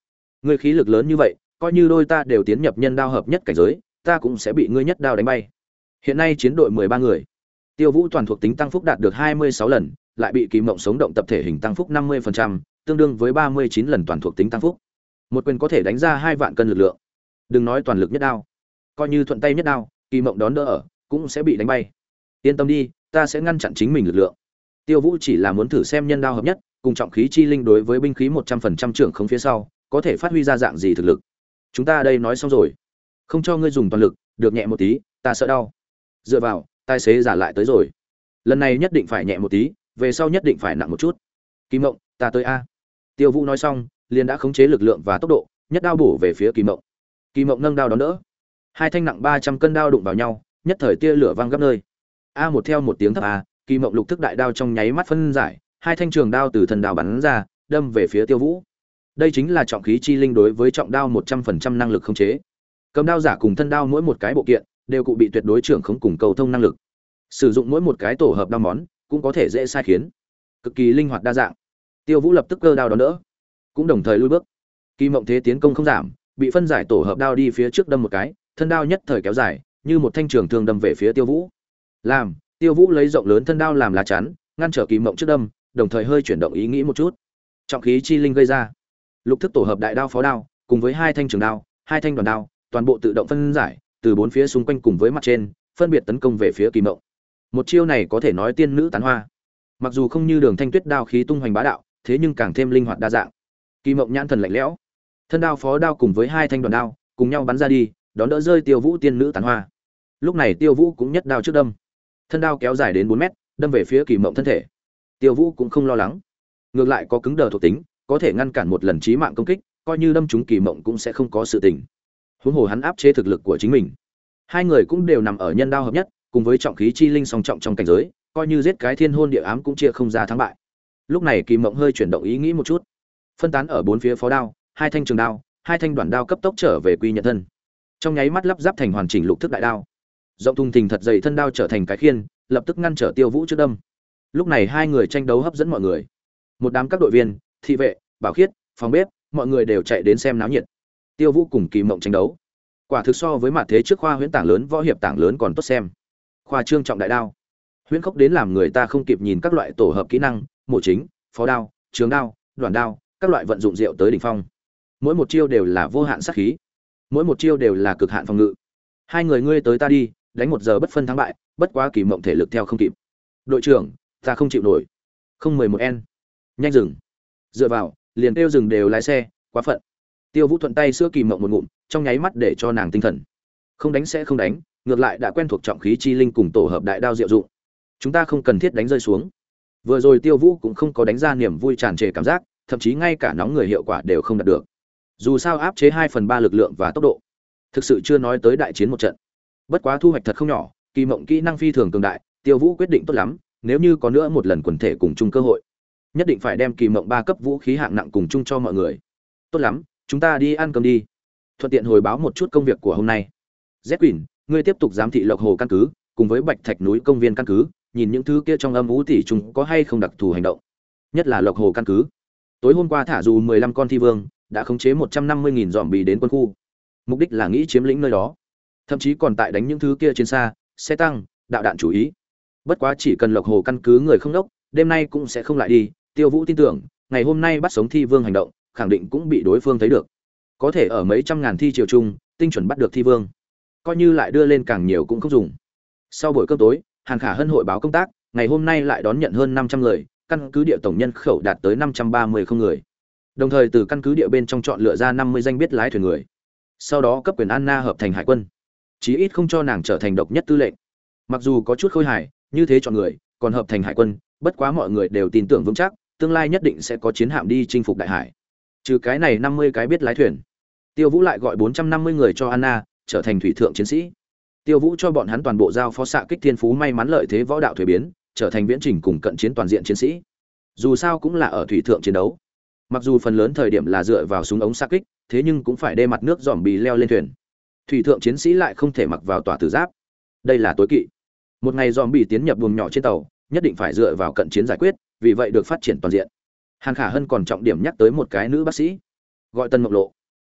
Ngươi khí lực lớn như vậy, coi như đôi ta đều tiến nhập nhân đao hợp nhất cảnh giới, ta cũng sẽ bị ngươi nhất đao đánh bay. Hiện nay chiến đội mười ba người, Tiêu Vũ toàn thuộc tính tăng phúc đạt được hai mươi sáu lần, lại bị Kỳ Mộng sống động tập thể hình tăng phúc năm mươi phần trăm, tương đương với ba mươi chín lần toàn thuộc tính tăng phúc. Một quyền có thể đánh ra hai vạn cân lực lượng. Đừng nói toàn lực nhất đao, coi như thuận tay nhất đao, Kỳ Mộng đón đỡ ở, cũng sẽ bị đánh bay. Yên tâm đi, ta sẽ ngăn chặn chính mình lực lượng. Tiêu Vũ chỉ là muốn thử xem nhân đao hợp nhất, cùng trọng khí chi linh đối với binh khí một trăm phần trăm trưởng không phía sau, có thể phát huy ra dạng gì thực lực. Chúng ta đây nói xong rồi, không cho ngươi dùng toàn lực, được nhẹ một tí, ta sợ đau. Dựa vào, tài xế giả lại tới rồi. Lần này nhất định phải nhẹ một tí, về sau nhất định phải nặng một chút. Kỳ Mộng, ta tới a. Tiêu Vũ nói xong, liền đã khống chế lực lượng và tốc độ, nhất đao bổ về phía Kỳ Mộng. Kỳ Mộng nâng đao đón đỡ. Hai thanh nặng ba trăm cân đao đụng vào nhau, nhất thời tia lửa vang gấp nơi. A một theo một tiếng thấp a, Kỳ Mộng lục thức đại đao trong nháy mắt phân giải, hai thanh trường đao từ thần đao bắn ra, đâm về phía Tiêu Vũ. Đây chính là trọng khí chi linh đối với trọng đao một trăm phần trăm năng lực khống chế. Cầm đao giả cùng thân đao mỗi một cái bộ kiện đều cụ bị tuyệt đối trưởng khống cùng cầu thông năng lực. Sử dụng mỗi một cái tổ hợp đao món, cũng có thể dễ sai khiến, cực kỳ linh hoạt đa dạng. Tiêu Vũ lập tức cơ đao đón đỡ, cũng đồng thời lui bước. Kỳ Mộng thế tiến công không giảm, bị phân giải tổ hợp đao đi phía trước đâm một cái, thân đao nhất thời kéo dài, như một thanh trường thương đâm về phía Tiêu Vũ. Làm, Tiêu Vũ lấy rộng lớn thân đao làm lá chắn, ngăn trở Kỳ Mộng trước đâm, đồng thời hơi chuyển động ý nghĩ một chút. Trọng khí chi linh gây ra, lục thức tổ hợp đại đao phó đao, cùng với hai thanh trường đao, hai thanh đoàn đao, toàn bộ tự động phân giải, từ bốn phía xung quanh cùng với mặt trên, phân biệt tấn công về phía Kỳ Mộng. Một chiêu này có thể nói tiên nữ tán hoa. Mặc dù không như Đường Thanh Tuyết đao khí tung hoành bá đạo, thế nhưng càng thêm linh hoạt đa dạng. Kỳ Mộng nhãn thần lạnh lẽo, thân đao phó đao cùng với hai thanh đoàn đao, cùng nhau bắn ra đi, đón đỡ rơi Tiêu Vũ tiên nữ tán hoa. Lúc này Tiêu Vũ cũng nhất đao trước đâm. Thân đao kéo dài đến bốn mét, đâm về phía Kỳ Mộng thân thể. Tiêu Vũ cũng không lo lắng, ngược lại có cứng đờ thuộc tính, có thể ngăn cản một lần chí mạng công kích, coi như đâm trúng Kỳ Mộng cũng sẽ không có sự tình. Huống hồ hắn áp chế thực lực của chính mình. Hai người cũng đều nằm ở nhân đao hợp nhất, cùng với trọng khí chi linh song trọng trong cảnh giới, coi như giết cái thiên hôn địa ám cũng chia không ra thắng bại. Lúc này Kỳ Mộng hơi chuyển động ý nghĩ một chút, phân tán ở bốn phía phó đao, hai thanh trường đao, hai thanh đoạn đao cấp tốc trở về quy nhận thân. Trong nháy mắt lắp ráp thành hoàn chỉnh lục thức đại đao. Rộng thùng thình thật dày thân đao trở thành cái khiên, lập tức ngăn trở Tiêu Vũ trước đâm. Lúc này hai người tranh đấu hấp dẫn mọi người. Một đám các đội viên, thị vệ, bảo khiết, phòng bếp, mọi người đều chạy đến xem náo nhiệt. Tiêu Vũ cùng Kỳ Mộng tranh đấu, quả thực so với mặt thế trước khoa huyễn tảng lớn võ hiệp tảng lớn còn tốt xem. Khoa trương trọng đại đao, huyễn khốc đến làm người ta không kịp nhìn các loại tổ hợp kỹ năng, mổ chính, phó đao, trường đao, đoạn đao, các loại vận dụng diệu tới đỉnh phong. Mỗi một chiêu đều là vô hạn sát khí, mỗi một chiêu đều là cực hạn phòng ngự. Hai người ngươi tới ta đi, đánh một giờ bất phân thắng bại, bất quá Kỳ Mộng thể lực theo không kịp. Đội trưởng, ta không chịu nổi. Không mười một n. Nhanh dừng. Dựa vào, liền kêu dừng đều lái xe, quá phận. Tiêu Vũ thuận tay sữa Kỳ Mộng một ngụm, trong nháy mắt để cho nàng tinh thần. Không đánh sẽ không đánh, ngược lại đã quen thuộc trọng khí chi linh cùng tổ hợp đại đao diệu dụng. Chúng ta không cần thiết đánh rơi xuống. Vừa rồi Tiêu Vũ cũng không có đánh ra niềm vui tràn trề cảm giác, thậm chí ngay cả nóng người hiệu quả đều không đạt được. Dù sao áp chế hai phần ba lực lượng và tốc độ, thực sự chưa nói tới đại chiến một trận. Bất quá thu hoạch thật không nhỏ, Kỳ Mộng kỹ năng phi thường cường đại, Tiêu Vũ quyết định tốt lắm, nếu như có nữa một lần quần thể cùng chung cơ hội, nhất định phải đem Kỳ Mộng ba cấp vũ khí hạng nặng cùng chung cho mọi người. Tốt lắm, chúng ta đi ăn cơm đi. Thuận tiện hồi báo một chút công việc của hôm nay. Z Quỳnh, ngươi tiếp tục giám thị Lộc Hồ căn cứ, cùng với Bạch Thạch núi công viên căn cứ, nhìn những thứ kia trong âm u tỷ trùng có hay không đặc thù hành động. Nhất là Lộc Hồ căn cứ. Tối hôm qua thả dù mười lăm con thi vương, đã khống chế một trăm năm mươi nghìn zombie đến quân khu. Mục đích là nghĩ chiếm lĩnh nơi đó. Thậm chí còn tại đánh những thứ kia trên xa, xe tăng, đạo đạn chủ ý. Bất quá chỉ cần Lộc Hồ căn cứ người không đốc, đêm nay cũng sẽ không lại đi, Tiêu Vũ tin tưởng, ngày hôm nay bắt sống thi vương hành động, khẳng định cũng bị đối phương thấy được. Có thể ở mấy trăm ngàn thi triều chung, tinh chuẩn bắt được thi vương. Coi như lại đưa lên càng nhiều cũng không dùng. Sau buổi cơm tối, Hàn Khả Hân hội báo công tác, ngày hôm nay lại đón nhận hơn năm trăm người, căn cứ địa tổng nhân khẩu đạt tới năm trăm ba mươi không người. Đồng thời từ căn cứ địa bên trong chọn lựa ra năm mươi danh biết lái thuyền người. Sau đó cấp quyền Anna hợp thành hải quân. Chí ít không cho nàng trở thành độc nhất tư lệnh. Mặc dù có chút khôi hài, như thế chọn người, còn hợp thành hải quân, bất quá mọi người đều tin tưởng vững chắc, tương lai nhất định sẽ có chiến hạm đi chinh phục đại hải. Trừ cái này năm mươi cái biết lái thuyền, Tiêu Vũ lại gọi bốn trăm năm mươi người cho Anna, trở thành thủy thượng chiến sĩ. Tiêu Vũ cho bọn hắn toàn bộ giao phó xạ kích thiên phú may mắn lợi thế võ đạo thuế biến, trở thành viễn trình cùng cận chiến toàn diện chiến sĩ. Dù sao cũng là ở thủy thượng chiến đấu. Mặc dù phần lớn thời điểm là dựa vào súng ống xạ kích, thế nhưng cũng phải đê mặt nước dòm bì leo lên thuyền. Thủy thượng chiến sĩ lại không thể mặc vào tỏa tử giáp. Đây là tối kỵ. Một ngày dòm bì tiến nhập buồng nhỏ trên tàu, nhất định phải dựa vào cận chiến giải quyết, vì vậy được phát triển toàn diện. Hàn Khả Hân còn trọng điểm nhắc tới một cái nữ bác sĩ, gọi Tân Mộc Lộ.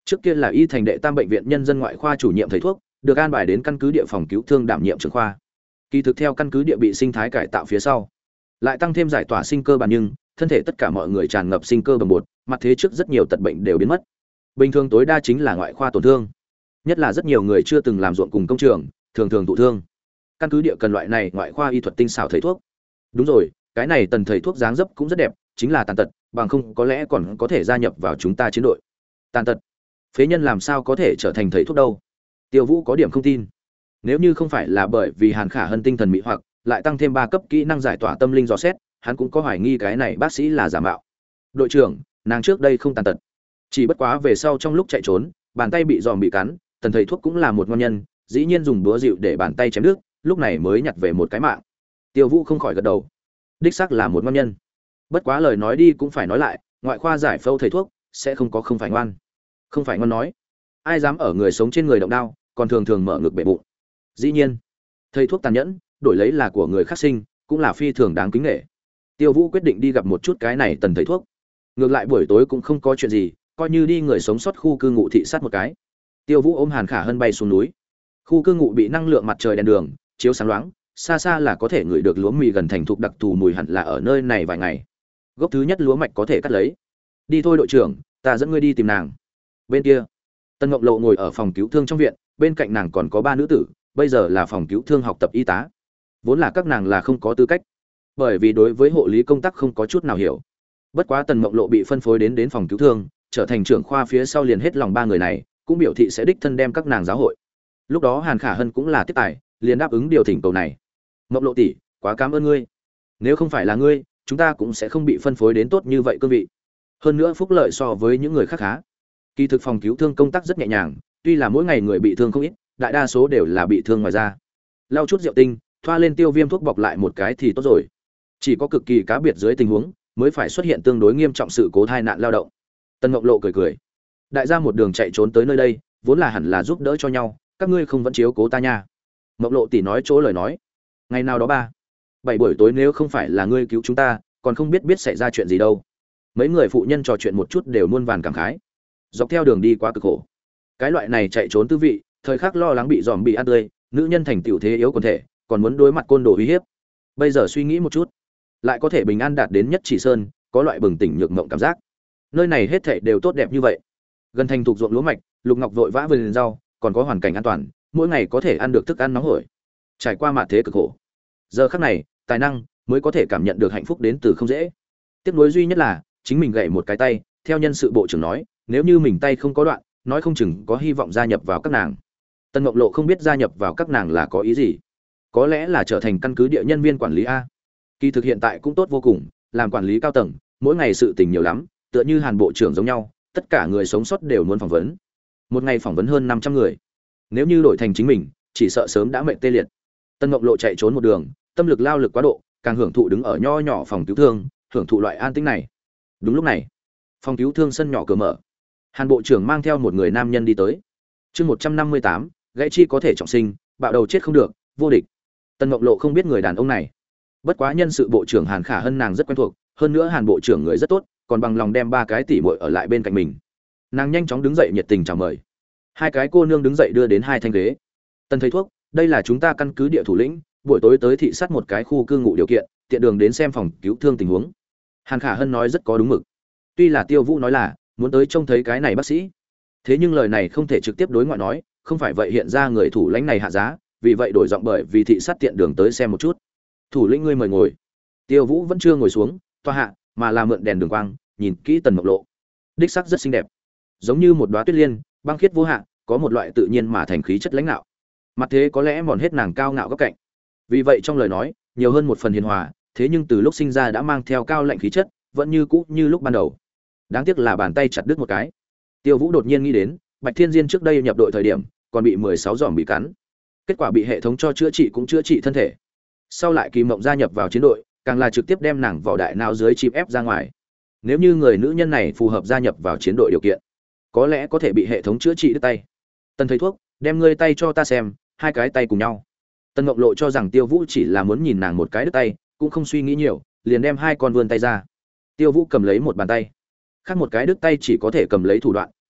Trước kia là y thành đệ tam bệnh viện nhân dân ngoại khoa chủ nhiệm thầy thuốc, được an bài đến căn cứ địa phòng cứu thương đảm nhiệm trưởng khoa. Kỳ thực theo căn cứ địa bị sinh thái cải tạo phía sau, lại tăng thêm giải tỏa sinh cơ bản, nhưng thân thể tất cả mọi người tràn ngập sinh cơ bồng bột, mặt thế trước rất nhiều tật bệnh đều biến mất. Bình thường tối đa chính là ngoại khoa tổn thương, nhất là rất nhiều người chưa từng làm ruộng cùng công trường, thường thường thụ thương. Căn cứ địa cần loại này ngoại khoa y thuật tinh xảo thầy thuốc. Đúng rồi, cái này Tần thầy thuốc dáng dấp cũng rất đẹp, chính là tàn tật, bằng không có lẽ còn có thể gia nhập vào chúng ta chiến đội. Tàn tật, phế nhân làm sao có thể trở thành thầy thuốc đâu? Tiêu Vũ có điểm không tin. Nếu như không phải là bởi vì Hàn Khả Hân tinh thần mỹ hoặc, lại tăng thêm ba cấp kỹ năng giải tỏa tâm linh dò xét, hắn cũng có hoài nghi cái này bác sĩ là giả mạo. Đội trưởng, nàng trước đây không tàn tật, chỉ bất quá về sau trong lúc chạy trốn, bàn tay bị giòm bị cắn, Tần thầy thuốc cũng là một ngon nhân, dĩ nhiên dùng búa dịu để bàn tay chém đứt, lúc này mới nhặt về một cái mạng. Tiêu Vũ không khỏi gật đầu. Đích xác là một ngon nhân. Bất quá lời nói đi cũng phải nói lại, ngoại khoa giải phẫu thầy thuốc sẽ không có không phải ngoan. Không phải ngoan nói, ai dám ở người sống trên người động đao, còn thường thường mở ngực bể bụng. Dĩ nhiên, thầy thuốc tàn nhẫn, đổi lấy là của người khác sinh, cũng là phi thường đáng kính nể. Tiêu Vũ quyết định đi gặp một chút cái này Tần thầy thuốc. Ngược lại buổi tối cũng không có chuyện gì, coi như đi người sống sót khu cư ngụ thị sát một cái. Tiêu Vũ ôm Hàn Khả Hân bay xuống núi. Khu cư ngụ bị năng lượng mặt trời đèn đường chiếu sáng loáng, xa xa là có thể ngửi được lúa mì gần thành thục đặc thù mùi, hẳn là ở nơi này vài ngày. Gốc thứ nhất lúa mạch có thể cắt lấy. Đi thôi đội trưởng, ta dẫn ngươi đi tìm nàng. Bên kia, Tân Ngọc Lộ ngồi ở phòng cứu thương trong viện, bên cạnh nàng còn có ba nữ tử, bây giờ là phòng cứu thương học tập y tá. Vốn là các nàng là không có tư cách, bởi vì đối với hộ lý công tác không có chút nào hiểu. Bất quá Tần Mộng Lộ bị phân phối đến đến phòng cứu thương, trở thành trưởng khoa phía sau liền hết lòng ba người này, cũng biểu thị sẽ đích thân đem các nàng giáo hội. Lúc đó Hàn Khả Hân cũng là tiếp tài, liền đáp ứng điều thỉnh cầu này. Mộng Lộ tỷ, quá cảm ơn ngươi. Nếu không phải là ngươi, chúng ta cũng sẽ không bị phân phối đến tốt như vậy cương vị. Hơn nữa phúc lợi so với những người khác khá. Kỳ thực phòng cứu thương công tác rất nhẹ nhàng, tuy là mỗi ngày người bị thương không ít, đại đa số đều là bị thương ngoài da. Lau chút rượu tinh, thoa lên tiêu viêm thuốc bọc lại một cái thì tốt rồi. Chỉ có cực kỳ cá biệt dưới tình huống mới phải xuất hiện tương đối nghiêm trọng sự cố tai nạn lao động. Tân Ngọc Lộ cười cười. Đại gia một đường chạy trốn tới nơi đây, vốn là hẳn là giúp đỡ cho nhau, các ngươi không vẫn chiếu cố ta nha. Ngọc Lộ tỷ nói chỗ lời nói. Ngày nào đó ba, bảy buổi tối nếu không phải là ngươi cứu chúng ta, còn không biết biết xảy ra chuyện gì đâu. Mấy người phụ nhân trò chuyện một chút đều muôn vàn cảm khái. Dọc theo đường đi quá cực khổ. Cái loại này chạy trốn tư vị, thời khắc lo lắng bị dòm bị ăn tươi, nữ nhân thành tiểu thế yếu quần thể, còn muốn đối mặt côn đồ uy hiếp. Bây giờ suy nghĩ một chút, lại có thể bình an đạt đến nhất chỉ sơn, có loại bừng tỉnh nhược mộng cảm giác. Nơi này hết thảy đều tốt đẹp như vậy. Gần thành thuộc ruộng lúa mạch, Lục Ngọc vội vã vườn rau, còn có hoàn cảnh an toàn, mỗi ngày có thể ăn được thức ăn nóng hổi. Trải qua mạt thế cực khổ, giờ khắc này, tài năng mới có thể cảm nhận được hạnh phúc đến từ không dễ. Tiếc nuối duy nhất là, chính mình gãy một cái tay, theo nhân sự bộ trưởng nói, nếu như mình tay không có đoạn, nói không chừng có hy vọng gia nhập vào các nàng. Tân Ngọc Lộ không biết gia nhập vào các nàng là có ý gì, có lẽ là trở thành căn cứ địa nhân viên quản lý a. Kỳ thực hiện tại cũng tốt vô cùng, làm quản lý cao tầng, mỗi ngày sự tình nhiều lắm, tựa như Hàn bộ trưởng giống nhau, tất cả người sống sót đều muốn phỏng vấn. Một ngày phỏng vấn hơn năm trăm người. Nếu như đổi thành chính mình, chỉ sợ sớm đã mệt tê liệt. Tân Ngọc Lộ chạy trốn một đường, tâm lực lao lực quá độ, càng hưởng thụ đứng ở nho nhỏ phòng cứu thương, hưởng thụ loại an tĩnh này. Đúng lúc này, phòng cứu thương sân nhỏ cửa mở. Hàn bộ trưởng mang theo một người nam nhân đi tới. Chương một trăm năm mươi tám, gãy chi có thể trọng sinh, bạo đầu chết không được, vô địch. Tân Ngọc Lộ không biết người đàn ông này. Bất quá nhân sự bộ trưởng Hàn Khả Hân nàng rất quen thuộc, hơn nữa Hàn bộ trưởng người rất tốt, còn bằng lòng đem ba cái tỷ muội ở lại bên cạnh mình. Nàng nhanh chóng đứng dậy nhiệt tình chào mời. Hai cái cô nương đứng dậy đưa đến hai thanh ghế. Tân thầy thuốc, đây là chúng ta căn cứ địa thủ lĩnh, buổi tối tới thị sát một cái khu cư ngụ điều kiện, tiện đường đến xem phòng cứu thương tình huống. Hàn Khả Hân nói rất có đúng mực. Tuy là Tiêu Vũ nói là muốn tới trông thấy cái này bác sĩ, thế nhưng lời này không thể trực tiếp đối ngoại nói, không phải vậy hiện ra người thủ lĩnh này hạ giá, vì vậy đổi giọng bởi vì thị sát tiện đường tới xem một chút. Thủ lĩnh ngươi mời ngồi. Tiêu Vũ vẫn chưa ngồi xuống, toa hạ, mà là mượn đèn đường quang, nhìn kỹ Tần Ngọc Lộ. Đích sắc rất xinh đẹp, giống như một đóa tuyết liên, băng khiết vô hạn, có một loại tự nhiên mà thành khí chất lãnh nạo. Mặt thế có lẽ mòn hết nàng cao ngạo góc cạnh. Vì vậy trong lời nói, nhiều hơn một phần hiền hòa, thế nhưng từ lúc sinh ra đã mang theo cao lạnh khí chất, vẫn như cũ như lúc ban đầu. Đáng tiếc là bàn tay chặt đứt một cái. Tiêu Vũ đột nhiên nghĩ đến, Bạch Thiên Diên trước đây nhập đội thời điểm, còn bị mười sáu giòm bị cắn. Kết quả bị hệ thống cho chữa trị cũng chữa trị thân thể. Sau lại Kỳ Mộng gia nhập vào chiến đội, càng là trực tiếp đem nàng vỏ đại não dưới chìm ép ra ngoài. Nếu như người nữ nhân này phù hợp gia nhập vào chiến đội điều kiện, có lẽ có thể bị hệ thống chữa trị đứt tay. Tân thầy thuốc, đem ngươi tay cho ta xem, hai cái tay cùng nhau. Tân Ngọc Lộ cho rằng Tiêu Vũ chỉ là muốn nhìn nàng một cái đứt tay, cũng không suy nghĩ nhiều, liền đem hai con vươn tay ra. Tiêu Vũ cầm lấy một bàn tay, khác một cái đứt tay chỉ có thể cầm lấy thủ đoạn,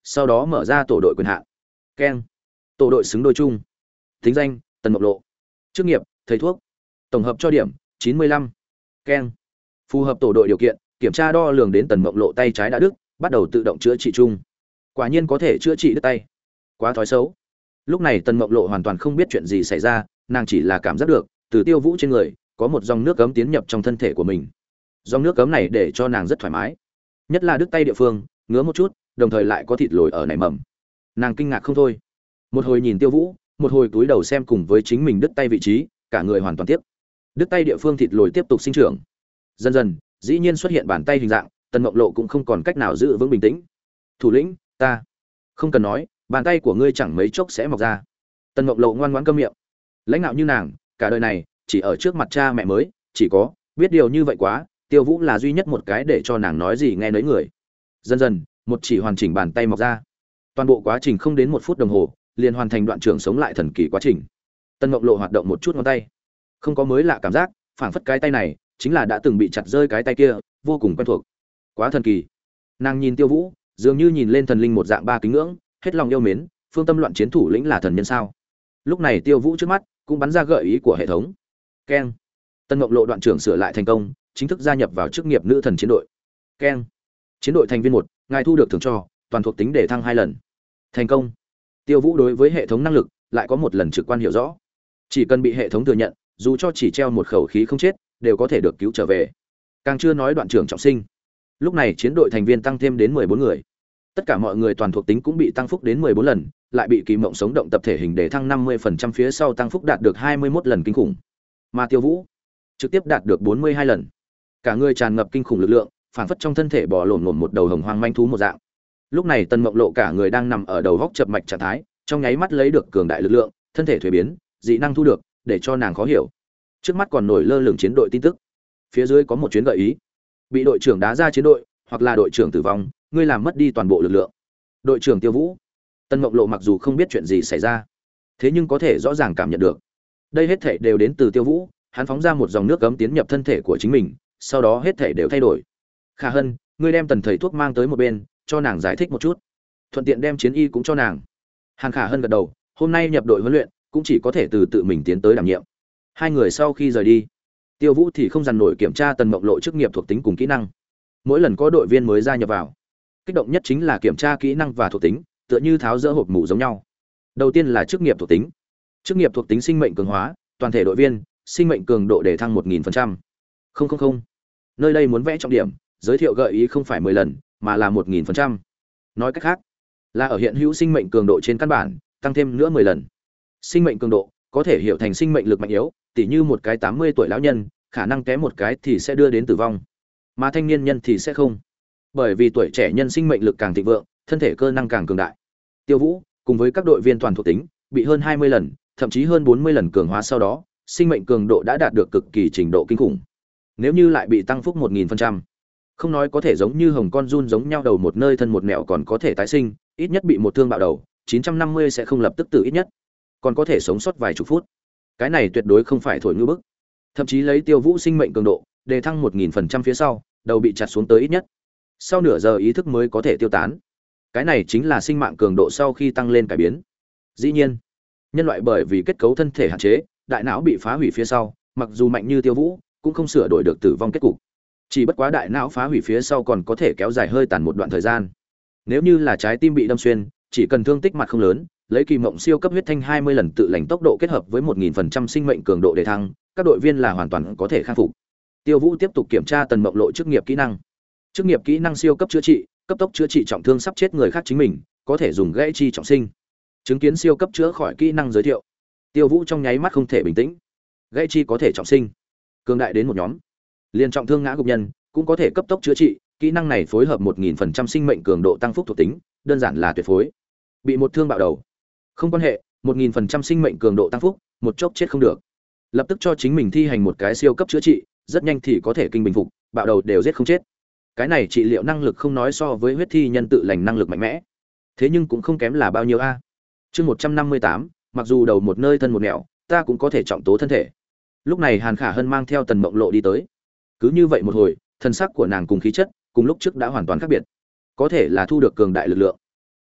sau đó mở ra tổ đội quyền hạn. Keng. Tổ đội xứng đôi chung. Tính danh: Tần Mộng Lộ. Chức nghiệp: thầy thuốc. Tổng hợp cho điểm: chín mươi lăm. Keng. Phù hợp tổ đội điều kiện, kiểm tra đo lường đến Tần Mộng Lộ tay trái đã đứt, bắt đầu tự động chữa trị chung. Quả nhiên có thể chữa trị đứt tay. Quá thói xấu. Lúc này Tần Mộng Lộ hoàn toàn không biết chuyện gì xảy ra, nàng chỉ là cảm giác được từ Tiêu Vũ trên người có một dòng nước cấm tiến nhập trong thân thể của mình. Dòng nước cấm này để cho nàng rất thoải mái, nhất là đứt tay địa phương ngứa một chút, đồng thời lại có thịt lồi ở nảy mầm. Nàng kinh ngạc không thôi, một hồi nhìn Tiêu Vũ, một hồi túi đầu xem cùng với chính mình đứt tay vị trí, cả người hoàn toàn tiếc. Đứt tay địa phương thịt lồi tiếp tục sinh trưởng, dần dần dĩ nhiên xuất hiện bàn tay hình dạng. Tần Mộng Lộ cũng không còn cách nào giữ vững bình tĩnh. Thủ lĩnh, ta không cần nói, bàn tay của ngươi chẳng mấy chốc sẽ mọc ra. Tần Mộng Lộ ngoan ngoãn câm miệng. Lãnh đạo như nàng, cả đời này chỉ ở trước mặt cha mẹ mới chỉ có biết điều như vậy quá. Tiêu Vũ là duy nhất một cái để cho nàng nói gì nghe nấy người. Dần dần, một chỉ hoàn chỉnh bàn tay mọc ra. Toàn bộ quá trình không đến một phút đồng hồ, liền hoàn thành đoạn trưởng sống lại thần kỳ quá trình. Tần Mộng Lộ hoạt động một chút ngón tay, không có mới lạ cảm giác, phảng phất cái tay này chính là đã từng bị chặt rơi cái tay kia, vô cùng quen thuộc. Quá thần kỳ. Nàng nhìn Tiêu Vũ, dường như nhìn lên thần linh một dạng ba kính ngưỡng, hết lòng yêu mến. Phương Tâm Loạn chiến thủ lĩnh là thần nhân sao? Lúc này Tiêu Vũ trước mắt cũng bắn ra gợi ý của hệ thống. Keng. Tần Mộng Lộ đoạn trưởng sửa lại thành công, chính thức gia nhập vào chức nghiệp nữ thần chiến đội. Keng. Chiến đội thành viên một, ngài thu được thưởng cho toàn thuộc tính để thăng hai lần. Thành công. Tiêu Vũ đối với hệ thống năng lực lại có một lần trực quan hiểu rõ. Chỉ cần bị hệ thống thừa nhận, dù cho chỉ treo một khẩu khí không chết, đều có thể được cứu trở về. Càng chưa nói đoạn trưởng trọng sinh. Lúc này chiến đội thành viên tăng thêm đến mười bốn người. Tất cả mọi người toàn thuộc tính cũng bị tăng phúc đến mười bốn lần, lại bị kỳ mộng sống động tập thể hình để thăng năm mươi phần trăm phía sau tăng phúc đạt được hai mươi mốt lần kinh khủng. Mà Tiêu Vũ trực tiếp đạt được bốn mươi hai lần. Cả người tràn ngập kinh khủng lực lượng, phản phất trong thân thể bò lổn lổn một đầu hồng hoang manh thú một dạng. Lúc này Tần Mộng Lộ cả người đang nằm ở đầu góc chập mạch trạng thái, trong nháy mắt lấy được cường đại lực lượng, thân thể thuế biến, dị năng thu được, để cho nàng khó hiểu. Trước mắt còn nổi lơ lửng chiến đội tin tức. Phía dưới có một chuyến gợi ý. Bị đội trưởng đá ra chiến đội, hoặc là đội trưởng tử vong, ngươi làm mất đi toàn bộ lực lượng. Đội trưởng Tiêu Vũ. Tần Mộng Lộ mặc dù không biết chuyện gì xảy ra, thế nhưng có thể rõ ràng cảm nhận được, đây hết thảy đều đến từ Tiêu Vũ, hắn phóng ra một dòng nước cấm tiến nhập thân thể của chính mình, sau đó hết thảy đều thay đổi. Khả Hân, ngươi đem Tần thầy thuốc mang tới một bên, cho nàng giải thích một chút, thuận tiện đem chiến y cũng cho nàng. Hàn Khả Hân gật đầu, hôm nay nhập đội huấn luyện, cũng chỉ có thể từ tự mình tiến tới đảm nhiệm. Hai người sau khi rời đi, Tiêu Vũ thì không dằn nổi kiểm tra Tần Mộng Lộ chức nghiệp thuộc tính cùng kỹ năng. Mỗi lần có đội viên mới gia nhập vào, kích động nhất chính là kiểm tra kỹ năng và thuộc tính, tựa như tháo dỡ hộp mù giống nhau. Đầu tiên là chức nghiệp thuộc tính. Chức nghiệp thuộc tính sinh mệnh cường hóa, toàn thể đội viên, sinh mệnh cường độ để thăng một nghìn phần trăm. Không không không. Nơi đây muốn vẽ trọng điểm, giới thiệu gợi ý không phải mười lần, mà là một nghìn phần trăm. Nói cách khác, là ở hiện hữu sinh mệnh cường độ trên căn bản, tăng thêm nữa mười lần. Sinh mệnh cường độ có thể hiểu thành sinh mệnh lực mạnh yếu, tỉ như một cái tám mươi tuổi lão nhân, khả năng té một cái thì sẽ đưa đến tử vong, mà thanh niên nhân thì sẽ không. Bởi vì tuổi trẻ nhân sinh mệnh lực càng thịnh vượng, thân thể cơ năng càng cường đại. Tiêu Vũ cùng với các đội viên toàn thuộc tính bị hơn hai mươi lần, thậm chí hơn bốn mươi lần cường hóa sau đó, sinh mệnh cường độ đã đạt được cực kỳ trình độ kinh khủng. Nếu như lại bị tăng phúc một nghìn phần trăm, không nói có thể giống như hồng con giun giống nhau đầu một nơi thân một mẹo, còn có thể tái sinh, ít nhất bị một thương bạo đầu, chín trăm năm mươi sẽ không lập tức tử ít nhất, còn có thể sống sót vài chục phút. Cái này tuyệt đối không phải thổi như bức. Thậm chí lấy Tiêu Vũ sinh mệnh cường độ, đề thăng một nghìn phần trăm phía sau, đầu bị chặt xuống tới ít nhất sau nửa giờ ý thức mới có thể tiêu tán. Cái này chính là sinh mạng cường độ sau khi tăng lên cải biến. Dĩ nhiên, nhân loại bởi vì kết cấu thân thể hạn chế, đại não bị phá hủy phía sau, mặc dù mạnh như Tiêu Vũ, cũng không sửa đổi được tử vong kết cục. Chỉ bất quá đại não phá hủy phía sau còn có thể kéo dài hơi tàn một đoạn thời gian. Nếu như là trái tim bị đâm xuyên, chỉ cần thương tích mặt không lớn, lấy kỳ mộng siêu cấp huyết thanh hai mươi lần tự lành tốc độ kết hợp với một nghìn phần trăm sinh mệnh cường độ để thăng, các đội viên là hoàn toàn có thể khắc phục. Tiêu Vũ tiếp tục kiểm tra Tần Mộng Lộ chức nghiệp kỹ năng. Chức nghiệp kỹ năng siêu cấp chữa trị, cấp tốc chữa trị trọng thương sắp chết người khác chính mình, có thể dùng gãy chi trọng sinh. Chứng kiến siêu cấp chữa khỏi kỹ năng giới thiệu, Tiêu Vũ trong nháy mắt không thể bình tĩnh. Gãy chi có thể trọng sinh, cường đại đến một nhóm, liền trọng thương ngã gục nhân cũng có thể cấp tốc chữa trị, kỹ năng này phối hợp một nghìn phần trăm sinh mệnh cường độ tăng phúc thuộc tính, đơn giản là tuyệt phối. Bị một thương bạo đầu, không quan hệ, một nghìn phần trăm sinh mệnh cường độ tăng phúc, một chốc chết không được. Lập tức cho chính mình thi hành một cái siêu cấp chữa trị, rất nhanh thì có thể kinh bình phục, bạo đầu đều giết không chết. Cái này trị liệu năng lực không nói so với huyết thi nhân tự lành năng lực mạnh mẽ, thế nhưng cũng không kém là bao nhiêu a. Chương một trăm năm mươi tám, mặc dù đầu một nơi thân một nẻo, ta cũng có thể trọng tố thân thể. Lúc này Hàn Khả Hân mang theo Tần Mộng Lộ đi tới. Cứ như vậy một hồi, thân sắc của nàng cùng khí chất, cùng lúc trước đã hoàn toàn khác biệt. Có thể là thu được cường đại lực lượng.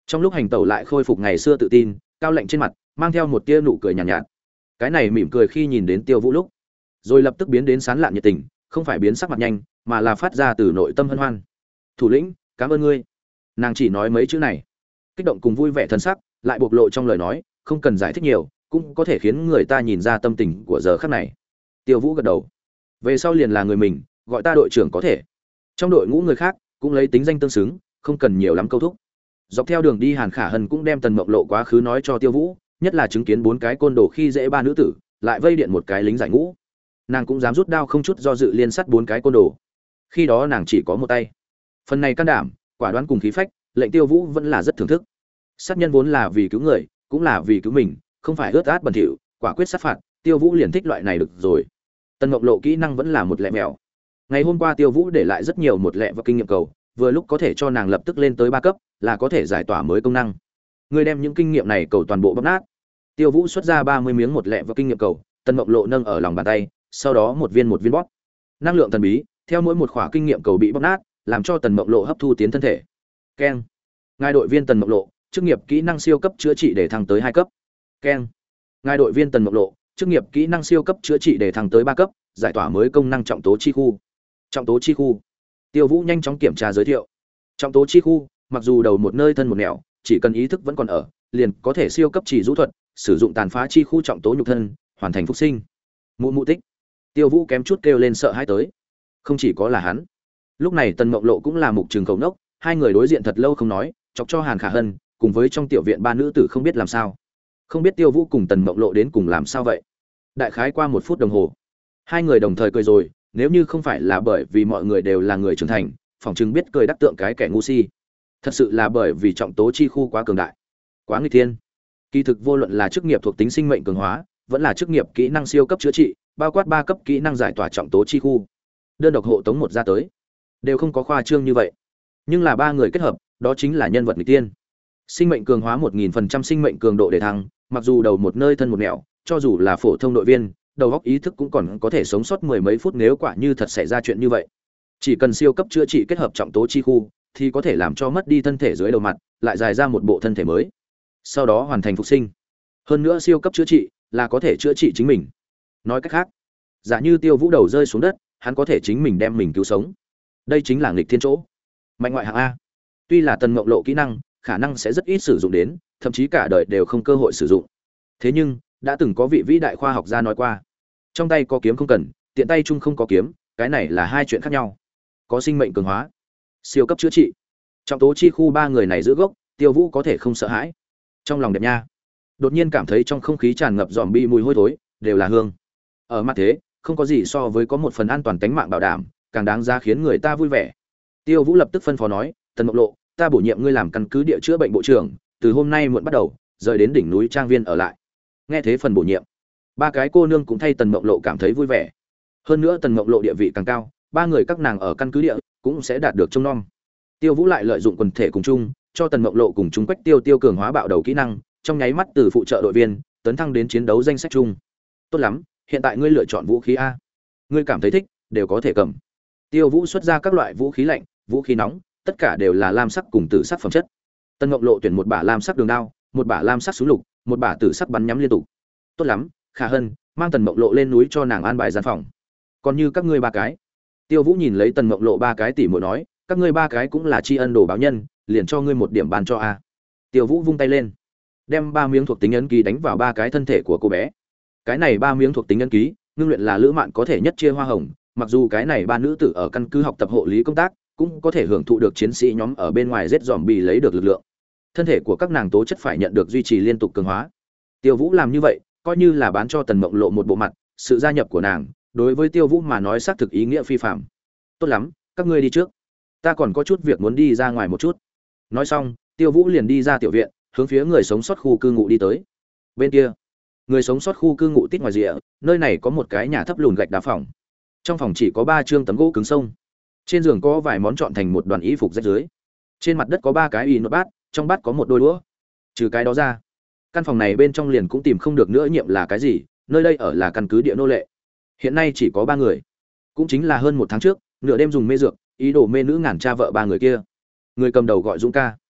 Trong lúc hành tẩu lại khôi phục ngày xưa tự tin, cao lạnh trên mặt mang theo một tia nụ cười nhàn nhạt, nhạt. Cái này mỉm cười khi nhìn đến Tiêu Vũ lúc, rồi lập tức biến đến sán lạn nhiệt tình, không phải biến sắc mặt nhanh, mà là phát ra từ nội tâm hân hoan. "Thủ lĩnh, cảm ơn ngươi." Nàng chỉ nói mấy chữ này, kích động cùng vui vẻ thân sắc, lại bộc lộ trong lời nói, không cần giải thích nhiều, cũng có thể khiến người ta nhìn ra tâm tình của giờ khắc này. Tiêu Vũ gật đầu. Về sau liền là người mình, gọi ta đội trưởng có thể. Trong đội ngũ người khác cũng lấy tính danh tương xứng, không cần nhiều lắm câu thúc. Dọc theo đường đi Hàn Khả Hân cũng đem Tần Mộng Lộ quá khứ nói cho Tiêu Vũ, nhất là chứng kiến bốn cái côn đồ khi dễ ba nữ tử, lại vây điện một cái lính giải ngũ. Nàng cũng dám rút đao không chút do dự liên sát bốn cái côn đồ. Khi đó nàng chỉ có một tay. Phần này can đảm, quả đoán cùng khí phách, lệnh Tiêu Vũ vẫn là rất thưởng thức. Sát nhân vốn là vì cứu người, cũng là vì cứu mình, không phải ướt át bẩn thỉu, quả quyết sát phạt, Tiêu Vũ liền thích loại này được rồi. Tần Mộng Lộ kỹ năng vẫn là một lẹ mèo. Ngày hôm qua Tiêu Vũ để lại rất nhiều một lẹ và kinh nghiệm cầu, vừa lúc có thể cho nàng lập tức lên tới ba cấp, là có thể giải tỏa mới công năng. Người đem những kinh nghiệm này cầu toàn bộ bóp nát. Tiêu Vũ xuất ra ba mươi miếng một lẹ và kinh nghiệm cầu, Tần Mộng Lộ nâng ở lòng bàn tay, sau đó một viên một viên bóp. Năng lượng thần bí, theo mỗi một khỏa kinh nghiệm cầu bị bóp nát, làm cho Tần Mộng Lộ hấp thu tiến thân thể. Keng. Ngài đội viên Tần Mộng Lộ, chức nghiệp kỹ năng siêu cấp chữa trị để thăng tới hai cấp. Keng. Ngài đội viên Tần Mộng Lộ, chức nghiệp kỹ năng siêu cấp chữa trị để thăng tới ba cấp, giải tỏa mới công năng trọng tố chi khu. Trọng tố chi khu. Tiêu Vũ nhanh chóng kiểm tra giới thiệu. Trọng tố chi khu, mặc dù đầu một nơi thân một nẻo, chỉ cần ý thức vẫn còn ở, liền có thể siêu cấp chỉ rũ thuật, sử dụng tàn phá chi khu trọng tố nhục thân, hoàn thành phục sinh. Mụ mụ tích. Tiêu Vũ kém chút kêu lên sợ hãi tới. Không chỉ có là hắn. Lúc này Tần Mộng Lộ cũng là mục trường cầu nốc, hai người đối diện thật lâu không nói, chọc cho Hàn Khả Hân, cùng với trong tiểu viện ba nữ tử không biết làm sao. Không biết Tiêu Vũ cùng Tần Mộng Lộ đến cùng làm sao vậy. Đại khái qua một phút đồng hồ, hai người đồng thời cười rồi, nếu như không phải là bởi vì mọi người đều là người trưởng thành, phỏng chừng biết cười đắc tượng cái kẻ ngu si. Thật sự là bởi vì trọng tố chi khu quá cường đại, quá nghịch thiên. Kỳ thực vô luận là chức nghiệp thuộc tính sinh mệnh cường hóa, vẫn là chức nghiệp kỹ năng siêu cấp chữa trị, bao quát ba cấp kỹ năng giải tỏa trọng tố chi khu, đơn độc hộ tống một ra tới, đều không có khoa trương như vậy. Nhưng là ba người kết hợp, đó chính là nhân vật nghịch tiên. Sinh mệnh cường hóa một nghìn phần trăm sinh mệnh cường độ để thăng, mặc dù đầu một nơi thân một nẻo, cho dù là phổ thông đội viên, đầu óc ý thức cũng còn có thể sống sót mười mấy phút nếu quả như thật xảy ra chuyện như vậy. Chỉ cần siêu cấp chữa trị kết hợp trọng tố chi khu, thì có thể làm cho mất đi thân thể dưới đầu mặt, lại dài ra một bộ thân thể mới. Sau đó hoàn thành phục sinh. Hơn nữa siêu cấp chữa trị là có thể chữa trị chính mình. Nói cách khác, giả như Tiêu Vũ đầu rơi xuống đất, hắn có thể chính mình đem mình cứu sống. Đây chính là nghịch thiên chỗ. Mạnh ngoại hạng A. Tuy là Tần Mộng Lộ kỹ năng, khả năng sẽ rất ít sử dụng đến, thậm chí cả đời đều không cơ hội sử dụng. Thế nhưng, đã từng có vị vĩ đại khoa học gia nói qua, trong tay có kiếm không cần, tiện tay chung không có kiếm, cái này là hai chuyện khác nhau. Có sinh mệnh cường hóa, siêu cấp chữa trị, trọng tố chi khu, ba người này giữ gốc, Tiêu Vũ có thể không sợ hãi. Trong lòng đẹp nha, đột nhiên cảm thấy trong không khí tràn ngập zombie mùi hôi thối, đều là hương. Ở mặt thế, không có gì so với có một phần an toàn tính mạng bảo đảm, càng đáng giá khiến người ta vui vẻ. Tiêu Vũ lập tức phân phó nói, Tần Mộng Lộ, ta bổ nhiệm ngươi làm căn cứ địa chữa bệnh bộ trưởng, từ hôm nay muộn bắt đầu, rời đến đỉnh núi trang viên ở lại. Nghe thế phần bổ nhiệm, ba cái cô nương cũng thay Tần Mộng Lộ cảm thấy vui vẻ. Hơn nữa Tần Mộng Lộ địa vị càng cao, ba người các nàng ở căn cứ địa cũng sẽ đạt được trông nom. Tiêu Vũ lại lợi dụng quần thể cùng chung, cho Tần Mộng Lộ cùng chúng Quách Tiêu Tiêu cường hóa bạo đầu kỹ năng, trong nháy mắt từ phụ trợ đội viên tấn thăng đến chiến đấu danh sách chung. Tốt lắm, hiện tại ngươi lựa chọn vũ khí a. Ngươi cảm thấy thích, đều có thể cầm. Tiêu Vũ xuất ra các loại vũ khí lạnh, vũ khí nóng, tất cả đều là lam sắc cùng tử sắc phẩm chất. Tần Mộng Lộ tuyển một bả lam sắc đường đao, một bả lam sắc súng lục, một bả tử sắc bắn nhắm liên tục. Tốt lắm, Khả Hân, mang Tần Mộng Lộ lên núi cho nàng an bài gian phòng. Còn như các ngươi ba cái. Tiêu Vũ nhìn lấy Tần Mộng Lộ ba cái tỉ muội nói, các ngươi ba cái cũng là tri ân đồ báo nhân, liền cho ngươi một điểm bàn cho a. Tiêu Vũ vung tay lên, đem ba miếng thuộc tính ấn ký đánh vào ba cái thân thể của cô bé. Cái này ba miếng thuộc tính ấn ký, ngưng luyện là lữ mạn có thể nhất chia hoa hồng, mặc dù cái này ba nữ tử ở căn cứ học tập hộ lý công tác, cũng có thể hưởng thụ được chiến sĩ nhóm ở bên ngoài giết zombie lấy được lực lượng. Thân thể của các nàng tố chất phải nhận được duy trì liên tục cường hóa. Tiêu Vũ làm như vậy, coi như là bán cho Tần Mộng Lộ một bộ mặt, sự gia nhập của nàng, đối với Tiêu Vũ mà nói xác thực ý nghĩa phi phàm. Tốt lắm, các ngươi đi trước, ta còn có chút việc muốn đi ra ngoài một chút. Nói xong, Tiêu Vũ liền đi ra tiểu viện, hướng phía người sống sót khu cư ngụ đi tới. Bên kia, người sống sót khu cư ngụ tít ngoài rìa, nơi này có một cái nhà thấp lùn gạch đá phòng. Trong phòng chỉ có ba trương tấm gỗ cứng sông. Trên giường có vài món chọn thành một đoàn y phục rách dưới. Trên mặt đất có ba cái y nốt bát, trong bát có một đôi đũa. Trừ cái đó ra, căn phòng này bên trong liền cũng tìm không được nữa nhiệm là cái gì, nơi đây ở là căn cứ địa nô lệ. Hiện nay chỉ có ba người, cũng chính là hơn một tháng trước, nửa đêm dùng mê dược, ý đồ mê nữ ngàn cha vợ ba người kia. Người cầm đầu gọi Dũng ca,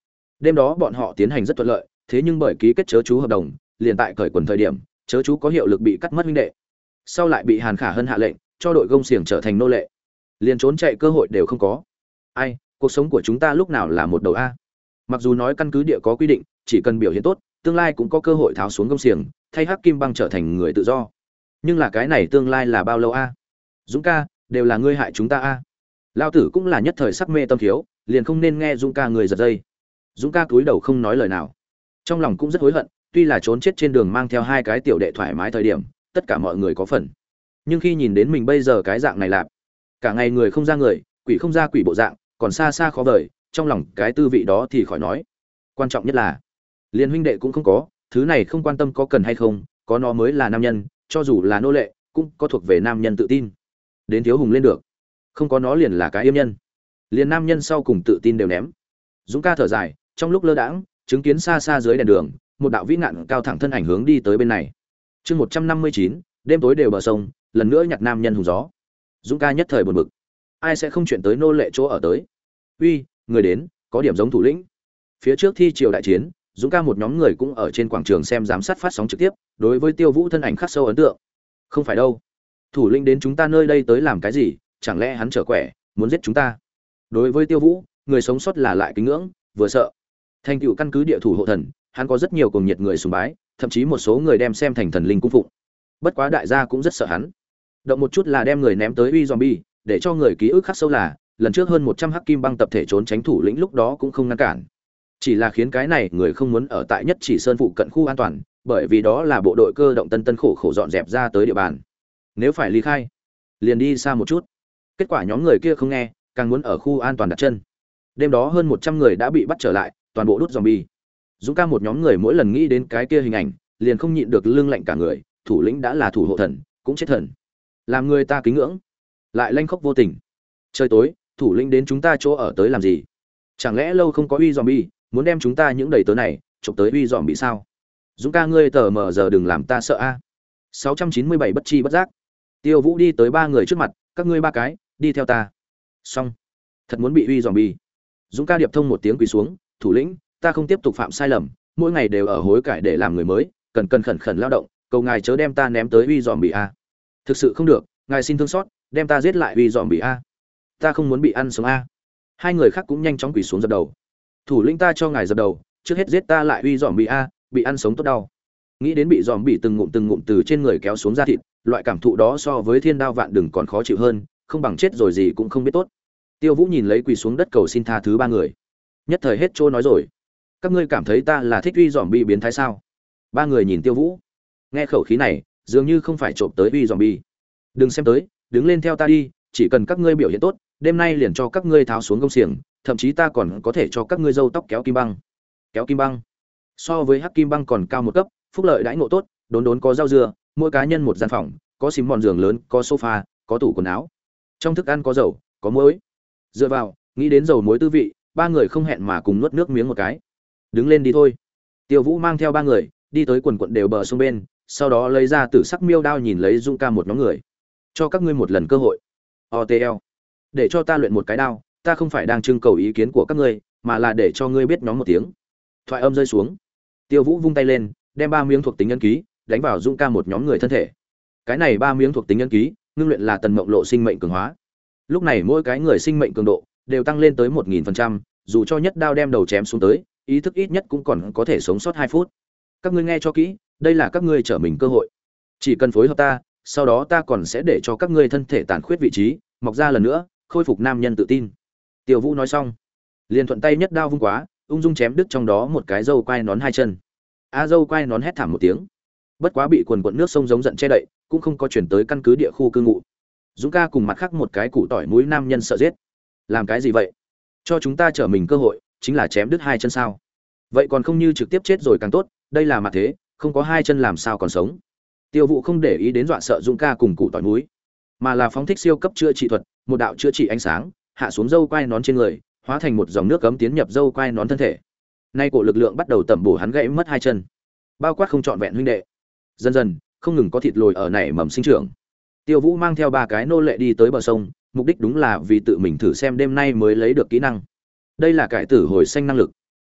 Đêm đó bọn họ tiến hành rất thuận lợi, thế nhưng bởi ký kết chớ chú hợp đồng, liền tại cởi quần thời điểm, chớ chú có hiệu lực bị cắt mất huynh đệ. Sau lại bị Hàn Khả Hân hạ lệnh, cho đội gông xiềng trở thành nô lệ, liền trốn chạy cơ hội đều không có. Ai, cuộc sống của chúng ta lúc nào là một đầu a? Mặc dù nói căn cứ địa có quy định, chỉ cần biểu hiện tốt, tương lai cũng có cơ hội tháo xuống gông xiềng, thay Hắc Kim Băng trở thành người tự do. Nhưng là cái này tương lai là bao lâu a? Dũng ca, đều là ngươi hại chúng ta a. Lão tử cũng là nhất thời sắc mê tâm thiếu, liền không nên nghe Dũng ca người giật dây. Dũng ca cúi đầu không nói lời nào. Trong lòng cũng rất hối hận, tuy là trốn chết trên đường mang theo hai cái tiểu đệ thoải mái thời điểm, tất cả mọi người có phần. Nhưng khi nhìn đến mình bây giờ cái dạng này lạp, cả ngày người không ra người, quỷ không ra quỷ bộ dạng, còn xa xa khó vời, trong lòng cái tư vị đó thì khỏi nói. Quan trọng nhất là, liên huynh đệ cũng không có, thứ này không quan tâm có cần hay không, có nó mới là nam nhân, cho dù là nô lệ, cũng có thuộc về nam nhân tự tin. Đến thiếu hùng lên được, không có nó liền là cái yêm nhân. Liền nam nhân sau cùng tự tin đều ném. Dũng ca thở dài, trong lúc lơ đãng, chứng kiến xa xa dưới đèn đường, một đạo vĩ ngạn cao thẳng thân ảnh hướng đi tới bên này. Chương một trăm năm mươi chín, đêm tối đều bờ sông, lần nữa nhặt nam nhân hùng gió. Dũng ca nhất thời buồn bực. Ai sẽ không chuyện tới nô lệ chỗ ở tới? Uy, người đến, có điểm giống thủ lĩnh. Phía trước thi triều đại chiến, Dũng ca một nhóm người cũng ở trên quảng trường xem giám sát phát sóng trực tiếp, đối với Tiêu Vũ thân ảnh khắc sâu ấn tượng. Không phải đâu, thủ lĩnh đến chúng ta nơi đây tới làm cái gì? Chẳng lẽ hắn trở quẻ, muốn giết chúng ta? Đối với Tiêu Vũ, người sống sót là lại kính ngưỡng, vừa sợ. Thành tựu căn cứ địa thủ hộ thần, hắn có rất nhiều cuồng nhiệt người sùng bái, thậm chí một số người đem xem thành thần linh cung phụng. Bất quá đại gia cũng rất sợ hắn. Động một chút là đem người ném tới uy zombie, để cho người ký ức khắc sâu là, lần trước hơn một trăm Hắc Kim Băng tập thể trốn tránh thủ lĩnh lúc đó cũng không ngăn cản. Chỉ là khiến cái này người không muốn ở tại Nhất Chỉ Sơn phụ cận khu an toàn, bởi vì đó là bộ đội cơ động Tân Tân khổ khổ dọn dẹp ra tới địa bàn. Nếu phải ly khai, liền đi xa một chút. Kết quả nhóm người kia không nghe, càng muốn ở khu an toàn đặt chân. Đêm đó hơn một trăm người đã bị bắt trở lại, toàn bộ đốt zombie. Dũng ca một nhóm người mỗi lần nghĩ đến cái kia hình ảnh, liền không nhịn được lưng lạnh cả người, thủ lĩnh đã là thủ hộ thần, cũng chết thần. Làm người ta kính ngưỡng, lại lanh khốc vô tình. Trời tối, thủ lĩnh đến chúng ta chỗ ở tới làm gì? Chẳng lẽ lâu không có uy zombie, muốn đem chúng ta những đầy tớ này chụp tới uy zombie sao? Dũng ca ngươi tờ mờ giờ đừng làm ta sợ a. sáu trăm chín mươi bảy bất chi bất giác. Tiêu Vũ đi tới ba người trước mặt, các ngươi ba cái, đi theo ta. Xong, thật muốn bị uy zombie. Dũng ca điệp thông một tiếng quỳ xuống, thủ lĩnh, ta không tiếp tục phạm sai lầm, mỗi ngày đều ở hối cải để làm người mới, cần cần khẩn khẩn lao động, cầu ngài chớ đem ta ném tới uy zombie a. Thực sự không được, ngài xin thương xót, đem ta giết lại uy zombie a. Ta không muốn bị ăn sống a. Hai người khác cũng nhanh chóng quỳ xuống dập đầu. Thủ lĩnh ta cho ngài dập đầu, trước hết giết ta lại uy zombie a, bị ăn sống tốt đau. Nghĩ đến bị zombie từng ngụm từng ngụm từ trên người kéo xuống da thịt, loại cảm thụ đó so với thiên đao vạn đừng còn khó chịu hơn, không bằng chết rồi gì cũng không biết tốt. Tiêu Vũ nhìn lấy quỳ xuống đất cầu xin tha thứ ba người, nhất thời hết trôi nói rồi, các ngươi cảm thấy ta là thích uy zombie biến thái sao? Ba người nhìn Tiêu Vũ, nghe khẩu khí này, dường như không phải trộm tới uy zombie. Đừng xem tới, đứng lên theo ta đi, chỉ cần các ngươi biểu hiện tốt, đêm nay liền cho các ngươi tháo xuống gông xiềng, thậm chí ta còn có thể cho các ngươi râu tóc kéo kim băng. Kéo kim băng, so với Hắc Kim Băng còn cao một cấp, phúc lợi đãi ngộ tốt, đốn đốn có rau dưa, mỗi cá nhân một gian phòng, có xím mòn giường lớn, có sofa, có tủ quần áo. Trong thức ăn có dầu, có muối. Dựa vào, nghĩ đến dầu muối tư vị, ba người không hẹn mà cùng nuốt nước miếng một cái. Đứng lên đi thôi. Tiêu Vũ mang theo ba người, đi tới quần quận đều bờ sông bên, sau đó lấy ra tử sắc miêu đao nhìn lấy Dung ca một nhóm người. Cho các ngươi một lần cơ hội. o tê lờ. Để cho ta luyện một cái đao, ta không phải đang trưng cầu ý kiến của các ngươi, mà là để cho ngươi biết nhóm một tiếng. Thoại âm rơi xuống. Tiêu Vũ vung tay lên, đem ba miếng thuộc tính ấn ký đánh vào Dung ca một nhóm người thân thể. Cái này ba miếng thuộc tính ấn ký, ngưng luyện là tần mộng lộ sinh mệnh cường hóa. Lúc này mỗi cái người sinh mệnh cường độ đều tăng lên tới một nghìn phần trăm, dù cho nhất đao đem đầu chém xuống tới, ý thức ít nhất cũng còn có thể sống sót hai phút. Các ngươi nghe cho kỹ, đây là các ngươi trở mình cơ hội. Chỉ cần phối hợp ta, sau đó ta còn sẽ để cho các ngươi thân thể tàn khuyết vị trí mọc ra lần nữa, khôi phục nam nhân tự tin. Tiêu Vũ nói xong, liền thuận tay nhất đao vung quá, ung dung chém đứt trong đó một cái dâu quai nón hai chân. A dâu quai nón hét thảm một tiếng, bất quá bị quần quần nước sông giống giận che đậy, cũng không có chuyển tới căn cứ địa khu cư ngụ. Dũng ca cùng mặt khác một cái củ tỏi mũi nam nhân sợ giết. Làm cái gì vậy? Cho chúng ta trở mình cơ hội, chính là chém đứt hai chân sao? Vậy còn không như trực tiếp chết rồi càng tốt, đây là mặt thế, không có hai chân làm sao còn sống. Tiêu Vũ không để ý đến dọa sợ Dũng ca cùng củ tỏi mũi, mà là phóng thích siêu cấp chữa trị thuật, một đạo chữa trị ánh sáng, hạ xuống dâu quai nón trên người, hóa thành một dòng nước cấm tiến nhập dâu quai nón thân thể. Nay cổ lực lượng bắt đầu tẩm bổ hắn gãy mất hai chân, bao quát không trọn vẹn huynh đệ. Dần dần, không ngừng có thịt lồi ở nảy mầm sinh trưởng. Tiêu Vũ mang theo ba cái nô lệ đi tới bờ sông, mục đích đúng là vì tự mình thử xem đêm nay mới lấy được kỹ năng. Đây là cải tử hồi sinh năng lực.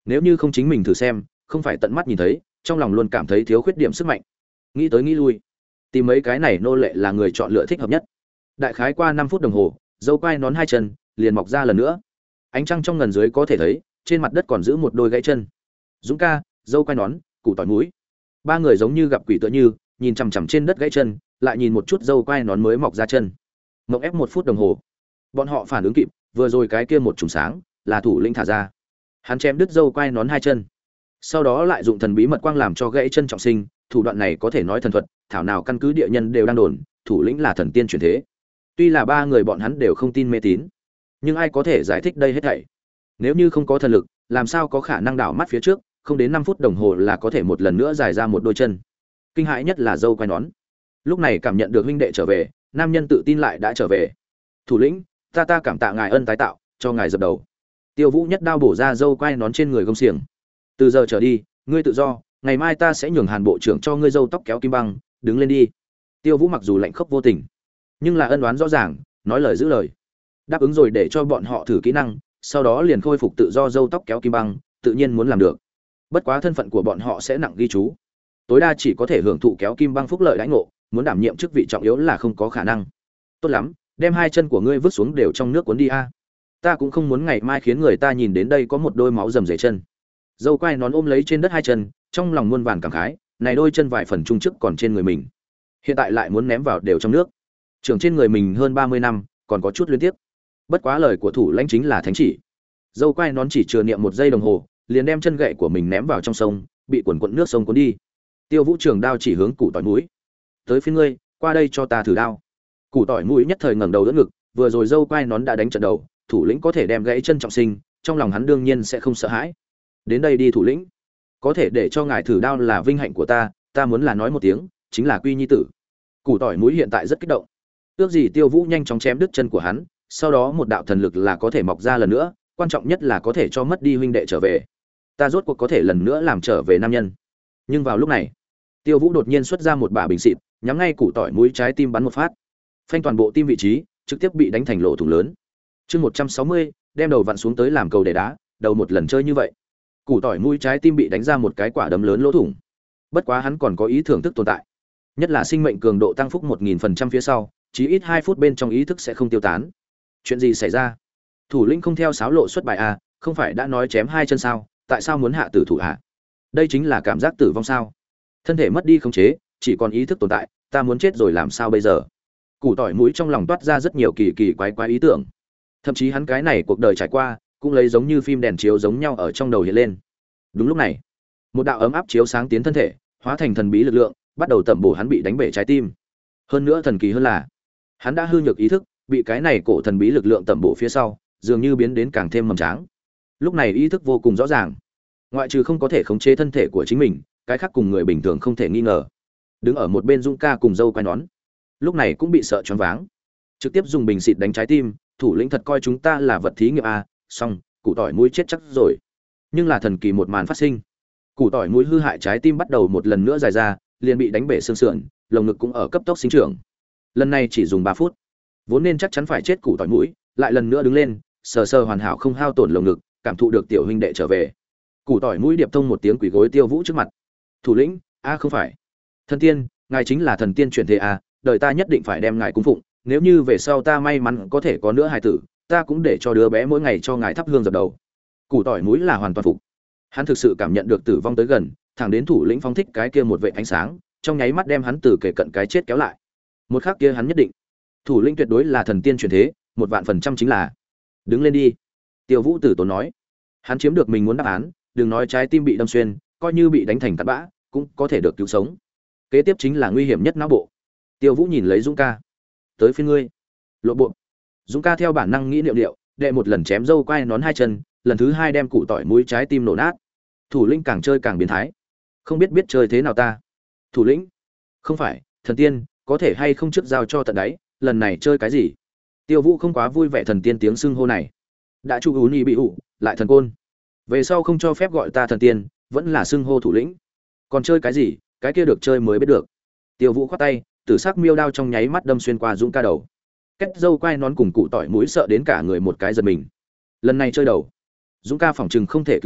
Nếu như không chính mình thử xem, không phải tận mắt nhìn thấy, trong lòng luôn cảm thấy thiếu khuyết điểm sức mạnh. Nghĩ tới nghĩ lui, tìm mấy cái này nô lệ là người chọn lựa thích hợp nhất. Đại khái qua năm phút đồng hồ, dâu quai nón hai chân liền mọc ra lần nữa. Ánh trăng trong ngần dưới có thể thấy, trên mặt đất còn giữ một đôi gãy chân. Dũng ca, dâu quai nón, củ tỏi mũi. Ba người giống như gặp quỷ tựa như, nhìn chằm chằm trên đất gãy chân, lại nhìn một chút dâu quai nón mới mọc ra chân. Mộng ép một phút đồng hồ. Bọn họ phản ứng kịp, vừa rồi cái kia một trùng sáng, là thủ lĩnh thả ra. Hắn chém đứt dâu quai nón hai chân, sau đó lại dụng thần bí mật quang làm cho gãy chân trọng sinh, thủ đoạn này có thể nói thần thuật, thảo nào căn cứ địa nhân đều đang đồn, thủ lĩnh là thần tiên chuyển thế. Tuy là ba người bọn hắn đều không tin mê tín, nhưng ai có thể giải thích đây hết thảy? Nếu như không có thần lực, làm sao có khả năng đảo mắt phía trước, không đến năm phút đồng hồ là có thể một lần nữa giải ra một đôi chân. Kinh hãi nhất là dâu quai nón. Lúc này cảm nhận được huynh đệ trở về, nam nhân tự tin lại đã trở về. Thủ lĩnh, ta ta cảm tạ ngài ân tái tạo, cho ngài dập đầu. Tiêu Vũ nhất đao bổ ra dâu quai nón trên người gông xiềng. Từ giờ trở đi, ngươi tự do, ngày mai ta sẽ nhường Hàn bộ trưởng cho ngươi râu tóc kéo kim băng, đứng lên đi. Tiêu Vũ mặc dù lạnh khốc vô tình, nhưng là ân oán rõ ràng, nói lời giữ lời. Đáp ứng rồi để cho bọn họ thử kỹ năng, sau đó liền khôi phục tự do râu tóc kéo kim băng, tự nhiên muốn làm được. Bất quá thân phận của bọn họ sẽ nặng ghi chú, tối đa chỉ có thể hưởng thụ kéo kim băng phúc lợi đãi ngộ, muốn đảm nhiệm chức vị trọng yếu là không có khả năng. Tốt lắm, đem hai chân của ngươi vứt xuống đều trong nước cuốn đi a. Ta cũng không muốn ngày mai khiến người ta nhìn đến đây có một đôi máu rầm rề chân. Dâu quai nón ôm lấy trên đất hai chân, trong lòng muôn vàn cảm khái, này đôi chân vài phần trung chức còn trên người mình, hiện tại lại muốn ném vào đều trong nước. Trưởng trên người mình hơn ba mươi năm, còn có chút liên tiếp. Bất quá lời của thủ lãnh chính là thánh chỉ. Dâu quai nón chỉ chừa niệm một giây đồng hồ, liền đem chân gậy của mình ném vào trong sông, bị cuộn cuộn nước sông cuốn đi. Tiêu Vũ trường đao chỉ hướng củ tỏi mũi. Tới phiên ngươi, qua đây cho ta thử đao. Củ tỏi mũi nhất thời ngẩng đầu đỡ ngực, vừa rồi dâu quai nón đã đánh trận đầu, thủ lĩnh có thể đem gãy chân trọng sinh, trong lòng hắn đương nhiên sẽ không sợ hãi. Đến đây đi thủ lĩnh, có thể để cho ngài thử đao là vinh hạnh của ta, ta muốn là nói một tiếng, chính là quy nhi tử. Củ tỏi mũi hiện tại rất kích động. Ước gì Tiêu Vũ nhanh chóng chém đứt chân của hắn, sau đó một đạo thần lực là có thể mọc ra lần nữa, quan trọng nhất là có thể cho mất đi huynh đệ trở về. Ta rốt cuộc có thể lần nữa làm trở về nam nhân. Nhưng vào lúc này, Tiêu Vũ đột nhiên xuất ra một bả bình xịt, nhắm ngay củ tỏi mũi trái tim bắn một phát. Phanh toàn bộ tim vị trí, trực tiếp bị đánh thành lỗ thủng lớn. Chương một trăm sáu mươi, đem đầu vặn xuống tới làm cầu để đá, đầu một lần chơi như vậy. Củ tỏi mũi trái tim bị đánh ra một cái quả đấm lớn lỗ thủng. Bất quá hắn còn có ý thưởng thức tồn tại. Nhất là sinh mệnh cường độ tăng phúc một nghìn phần trăm phía sau, chí ít hai phút bên trong ý thức sẽ không tiêu tán. Chuyện gì xảy ra? Thủ lĩnh không theo sáo lộ xuất bài à, không phải đã nói chém hai chân sao, tại sao muốn hạ tử thủ hạ? Đây chính là cảm giác tử vong sao? Thân thể mất đi khống chế, chỉ còn ý thức tồn tại, ta muốn chết rồi làm sao bây giờ? Củ tỏi mũi trong lòng toát ra rất nhiều kỳ kỳ quái quái ý tưởng. Thậm chí hắn cái này cuộc đời trải qua, cũng lấy giống như phim đèn chiếu giống nhau ở trong đầu hiện lên. Đúng lúc này, một đạo ấm áp chiếu sáng tiến thân thể, hóa thành thần bí lực lượng, bắt đầu tẩm bổ hắn bị đánh bể trái tim. Hơn nữa thần kỳ hơn là, hắn đã hư nhược ý thức, bị cái này cổ thần bí lực lượng tẩm bổ phía sau, dường như biến đến càng thêm mầm tráng. Lúc này ý thức vô cùng rõ ràng, ngoại trừ không có thể khống chế thân thể của chính mình, cái khác cùng người bình thường không thể nghi ngờ. Đứng ở một bên Dũng ca cùng dâu quai nón, lúc này cũng bị sợ choáng váng, trực tiếp dùng bình xịt đánh trái tim. Thủ lĩnh thật coi chúng ta là vật thí nghiệm à? Xong, củ tỏi mũi chết chắc rồi. Nhưng là thần kỳ một màn phát sinh, củ tỏi mũi hư hại trái tim bắt đầu một lần nữa dài ra, liền bị đánh bể xương sườn, lồng ngực cũng ở cấp tốc sinh trưởng. Lần này chỉ dùng ba phút, vốn nên chắc chắn phải chết củ tỏi mũi, lại lần nữa đứng lên, sờ sờ hoàn hảo không hao tổn lồng ngực, cảm thụ được tiểu huynh đệ trở về. Củ tỏi mũi điệp thông một tiếng quỳ gối Tiêu Vũ trước mặt. Thủ lĩnh, a không phải, thần tiên, ngài chính là thần tiên chuyển thế à? Đời ta nhất định phải đem ngài cung phụng, nếu như về sau ta may mắn có thể có nữa hài tử, ta cũng để cho đứa bé mỗi ngày cho ngài thắp hương dập đầu. Củ tỏi mũi là hoàn toàn phục, hắn thực sự cảm nhận được tử vong tới gần, thẳng đến thủ lĩnh phóng thích cái kia một vệt ánh sáng, trong nháy mắt đem hắn từ kề cận cái chết kéo lại. Một khắc kia hắn nhất định, thủ lĩnh tuyệt đối là thần tiên chuyển thế, một vạn phần trăm chính là. Đứng lên đi, Tiêu Vũ tử tốn nói. Hắn chiếm được mình muốn đáp án, đừng nói trái tim bị đâm xuyên, coi như bị đánh thành tạt bã, cũng có thể được cứu sống. Kế tiếp chính là nguy hiểm nhất não bộ. Tiêu Vũ nhìn lấy Dũng ca, tới phiên ngươi. Lộ bộ. Dũng ca theo bản năng nghĩ niệm điệu, đệ một lần chém dâu quai nón hai chân, lần thứ hai đem củ tỏi mũi trái tim nổ nát. Thủ lĩnh càng chơi càng biến thái, không biết biết chơi thế nào ta. Thủ lĩnh, không phải thần tiên, có thể hay không trước giao cho tận đáy, lần này chơi cái gì? Tiêu Vũ không quá vui vẻ thần tiên tiếng xưng hô này. Đã chu ú ni bị ủ, lại thần côn. Về sau không cho phép gọi ta thần tiên, vẫn là xưng hô thủ lĩnh. Còn chơi cái gì, cái kia được chơi mới biết được. Tiêu Vũ khoát tay, tử sắc miêu đao trong nháy mắt đâm xuyên qua Dũng ca đầu. Kết dâu quai nón cùng cụ tỏi mũi sợ đến cả người một cái giật mình. Lần này chơi đầu, Dũng ca phỏng chừng không thể cứu được,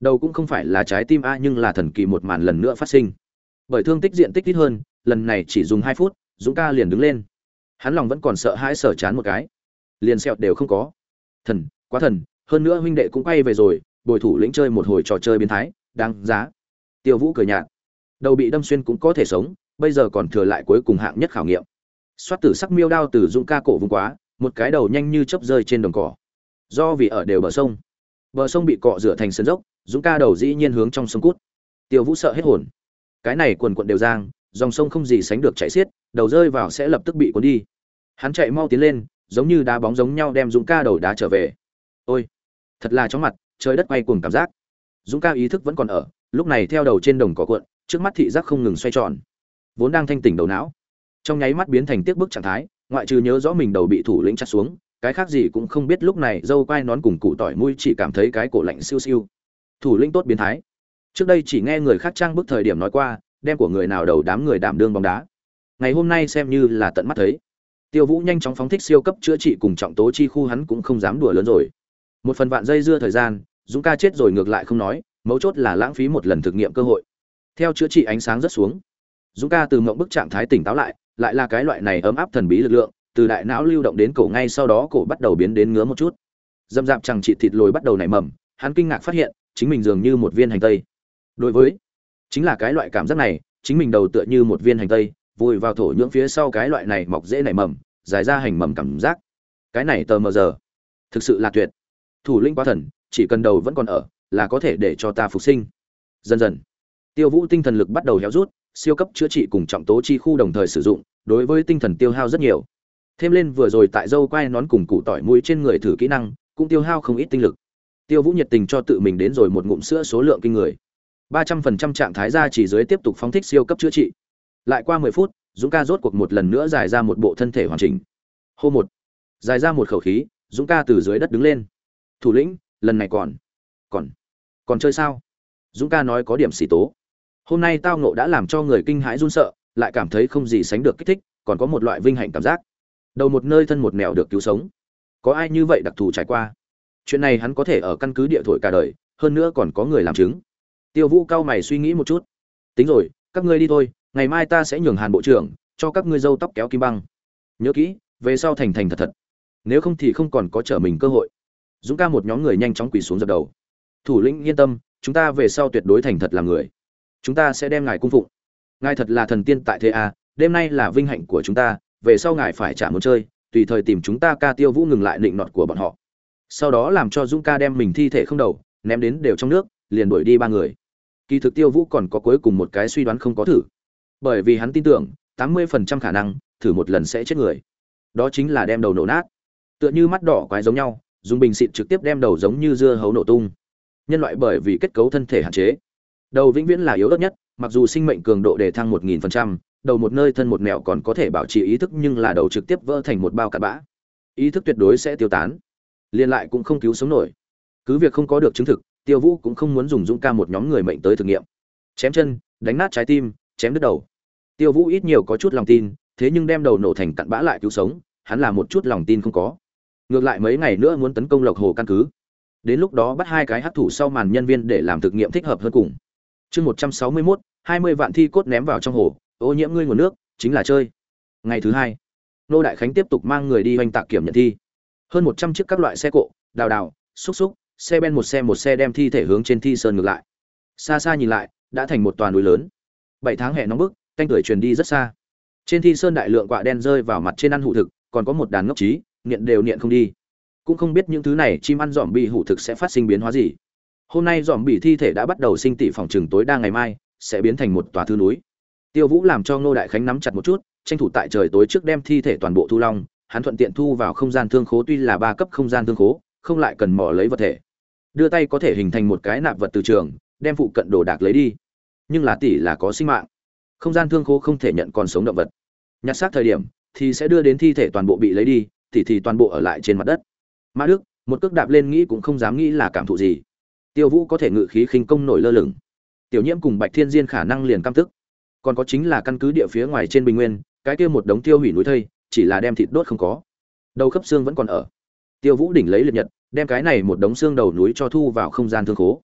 Đầu cũng không phải là trái tim a, nhưng là thần kỳ một màn lần nữa phát sinh. Bởi thương tích diện tích ít hơn, lần này chỉ dùng hai phút, Dũng ca liền đứng lên. Hắn lòng vẫn còn sợ hãi sở chán một cái. Liền sẹo đều không có. Thần, quá thần, hơn nữa huynh đệ cũng quay về rồi, bồi thủ lĩnh chơi một hồi trò chơi biến thái, đáng giá. Tiêu Vũ cười nhạt. Đầu bị đâm xuyên cũng có thể sống, bây giờ còn thừa lại cuối cùng hạng nhất khảo nghiệm. Soát tử sắc miêu đao từ Dũng ca cổ vùng quá, một cái đầu nhanh như chớp rơi trên đồng cỏ. Do vì ở đều bờ sông, bờ sông bị cọ rửa thành sườn dốc, Dũng ca đầu dĩ nhiên hướng trong sông cút. Tiêu Vũ sợ hết hồn. Cái này quần quần đều giang, dòng sông không gì sánh được chảy xiết, đầu rơi vào sẽ lập tức bị cuốn đi. Hắn chạy mau tiến lên, giống như đá bóng giống nhau đem Dũng ca đầu đá trở về. Ôi, thật là chóng mặt, trời đất quay cuồng cảm giác. Dũng ca ý thức vẫn còn ở, lúc này theo đầu trên đồng cỏ cuộn, trước mắt thị giác không ngừng xoay tròn. Vốn đang thanh tỉnh đầu não, trong nháy mắt biến thành tiếc bức trạng thái, ngoại trừ nhớ rõ mình đầu bị thủ lĩnh chặt xuống, cái khác gì cũng không biết. Lúc này dâu quai nón cùng cụ tỏi mũi chỉ cảm thấy cái cổ lạnh siêu siêu. Thủ lĩnh tốt biến thái. Trước đây chỉ nghe người khác trang bức thời điểm nói qua, đem của người nào đầu đám người đảm đương bóng đá. Ngày hôm nay xem như là tận mắt thấy. Tiêu Vũ nhanh chóng phóng thích siêu cấp chữa trị cùng trọng tố chi khu, hắn cũng không dám đùa lớn rồi. Một phần vạn dây dưa thời gian, Dũng ca chết rồi ngược lại không nói, mấu chốt là lãng phí một lần thực nghiệm cơ hội. Theo chữa trị ánh sáng rất xuống, Dũng ca từ mộng bức trạng thái tỉnh táo lại, lại là cái loại này ấm áp thần bí lực lượng, từ đại não lưu động đến cổ, ngay sau đó cổ bắt đầu biến đến ngứa một chút. Dâm dạp chẳng trị thịt lồi bắt đầu nảy mầm, hắn kinh ngạc phát hiện, chính mình dường như một viên hành tây. Đối với, chính là cái loại cảm giác này, chính mình đầu tựa như một viên hành tây, vùi vào thổ nhưỡng phía sau, cái loại này mọc dễ nảy mầm, dài ra hành mầm cảm giác. Cái này tờ mờ giờ, thực sự là tuyệt. Thủ lĩnh quá thần, chỉ cần đầu vẫn còn ở, là có thể để cho ta phục sinh. Dần dần, Tiêu Vũ tinh thần lực bắt đầu héo rút, siêu cấp chữa trị cùng trọng tố chi khu đồng thời sử dụng, đối với tinh thần tiêu hao rất nhiều. Thêm lên vừa rồi tại dâu quai nón cùng củ tỏi mũi trên người thử kỹ năng, cũng tiêu hao không ít tinh lực. Tiêu Vũ nhiệt tình cho tự mình đến rồi một ngụm sữa số lượng kinh người. ba trăm phần trăm trạng thái ra chỉ dưới tiếp tục phóng thích siêu cấp chữa trị. Lại qua mười phút, Dũng ca rốt cuộc một lần nữa giải ra một bộ thân thể hoàn chỉnh. Hô một, giải ra một khẩu khí, Dũng ca từ dưới đất đứng lên. Thủ lĩnh, lần này còn còn còn chơi sao? Dũng ca nói có điểm xỉ tố. Hôm nay tao ngộ đã làm cho người kinh hãi run sợ, lại cảm thấy không gì sánh được kích thích, còn có một loại vinh hạnh cảm giác. Đầu một nơi thân một mèo được cứu sống. Có ai như vậy đặc thù trải qua? Chuyện này hắn có thể ở căn cứ địa thổi cả đời, hơn nữa còn có người làm chứng. Tiêu Vũ cao mày suy nghĩ một chút. Tính rồi, các ngươi đi thôi, ngày mai ta sẽ nhường Hàn bộ trưởng cho các ngươi râu tóc kéo kim băng. Nhớ kỹ, về sau thành thành thật thật. Nếu không thì không còn có trở mình cơ hội. Dũng ca một nhóm người nhanh chóng quỳ xuống dập đầu. Thủ lĩnh yên tâm, chúng ta về sau tuyệt đối thành thật làm người. Chúng ta sẽ đem ngài cung phụng. Ngài thật là thần tiên tại thế a, đêm nay là vinh hạnh của chúng ta, về sau ngài phải trả muốn chơi, tùy thời tìm chúng ta. Ca Tiêu Vũ ngừng lại định nọt của bọn họ. Sau đó làm cho Dũng ca đem mình thi thể không đầu ném đến đều trong nước, liền đuổi đi ba người. Kỳ thực Tiêu Vũ còn có cuối cùng một cái suy đoán không có thử, bởi vì hắn tin tưởng tám mươi phần trăm khả năng thử một lần sẽ chết người. Đó chính là đem đầu nổ nát, tựa như mắt đỏ quái giống nhau, dùng bình xịt trực tiếp đem đầu giống như dưa hấu nổ tung. Nhân loại bởi vì kết cấu thân thể hạn chế, đầu vĩnh viễn là yếu ớt nhất, mặc dù sinh mệnh cường độ đề thăng một nghìn phần trăm, đầu một nơi thân một mẹo còn có thể bảo trì ý thức, nhưng là đầu trực tiếp vỡ thành một bao cặn bã, ý thức tuyệt đối sẽ tiêu tán, liên lại cũng không cứu sống nổi. Cứ việc không có được chứng thực, Tiêu Vũ cũng không muốn dùng Dũng ca một nhóm người mệnh tới thực nghiệm. Chém chân, đánh nát trái tim, chém đứt đầu. Tiêu Vũ ít nhiều có chút lòng tin, thế nhưng đem đầu nổ thành cặn bã lại cứu sống, hắn là một chút lòng tin không có. Ngược lại mấy ngày nữa muốn tấn công Lộc Hồ căn cứ. Đến lúc đó bắt hai cái hắc thủ sau màn nhân viên để làm thực nghiệm thích hợp hơn cùng. Chương một trăm sáu mươi mốt, hai mươi vạn thi cốt ném vào trong hồ, ô nhiễm ngươi nguồn nước, chính là chơi. Ngày thứ hai, Nô Đại Khánh tiếp tục mang người đi hoành tạc kiểm nhận thi. Hơn một trăm chiếc các loại xe cộ, đào đào, xúc xúc, xe ben một xe một xe đem thi thể hướng trên thi sơn ngược lại. Xa xa nhìn lại, đã thành một tòa núi lớn. Bảy tháng hè nóng bức, canh tuổi truyền đi rất xa. Trên thi sơn đại lượng quạ đen rơi vào mặt trên ăn hủ thực, còn có một đàn ngốc trí, niệm đều niệm không đi. Cũng không biết những thứ này chim ăn dòm bị hủ thực sẽ phát sinh biến hóa gì. Hôm nay dòm bị thi thể đã bắt đầu sinh tỷ, phòng trường tối đa ngày mai sẽ biến thành một tòa thư núi. Tiêu Vũ làm cho Ngô Đại Khánh nắm chặt một chút, tranh thủ tại trời tối trước đem thi thể toàn bộ thu long, hắn thuận tiện thu vào không gian thương khố, tuy là ba cấp không gian thương khố, không lại cần mò lấy vật thể. Đưa tay có thể hình thành một cái nạp vật từ trường, đem phụ cận đồ đạc lấy đi. Nhưng là tỷ là có sinh mạng, không gian thương khố không thể nhận còn sống động vật. Nhặt xác thời điểm thì sẽ đưa đến thi thể toàn bộ bị lấy đi, tỷ thì toàn bộ ở lại trên mặt đất. Mã Đức một cước đạp lên nghĩ cũng không dám nghĩ là cảm thụ gì. Tiêu Vũ có thể ngự khí khinh công nổi lơ lửng. Tiểu Nhiễm cùng Bạch Thiên Diên khả năng liền căm tức. Còn có chính là căn cứ địa phía ngoài trên bình nguyên, cái kia một đống tiêu hủy núi thây, chỉ là đem thịt đốt không có, đầu khớp xương vẫn còn ở. Tiêu Vũ đỉnh lấy liệt nhật, đem cái này một đống xương đầu núi cho thu vào không gian thương khố.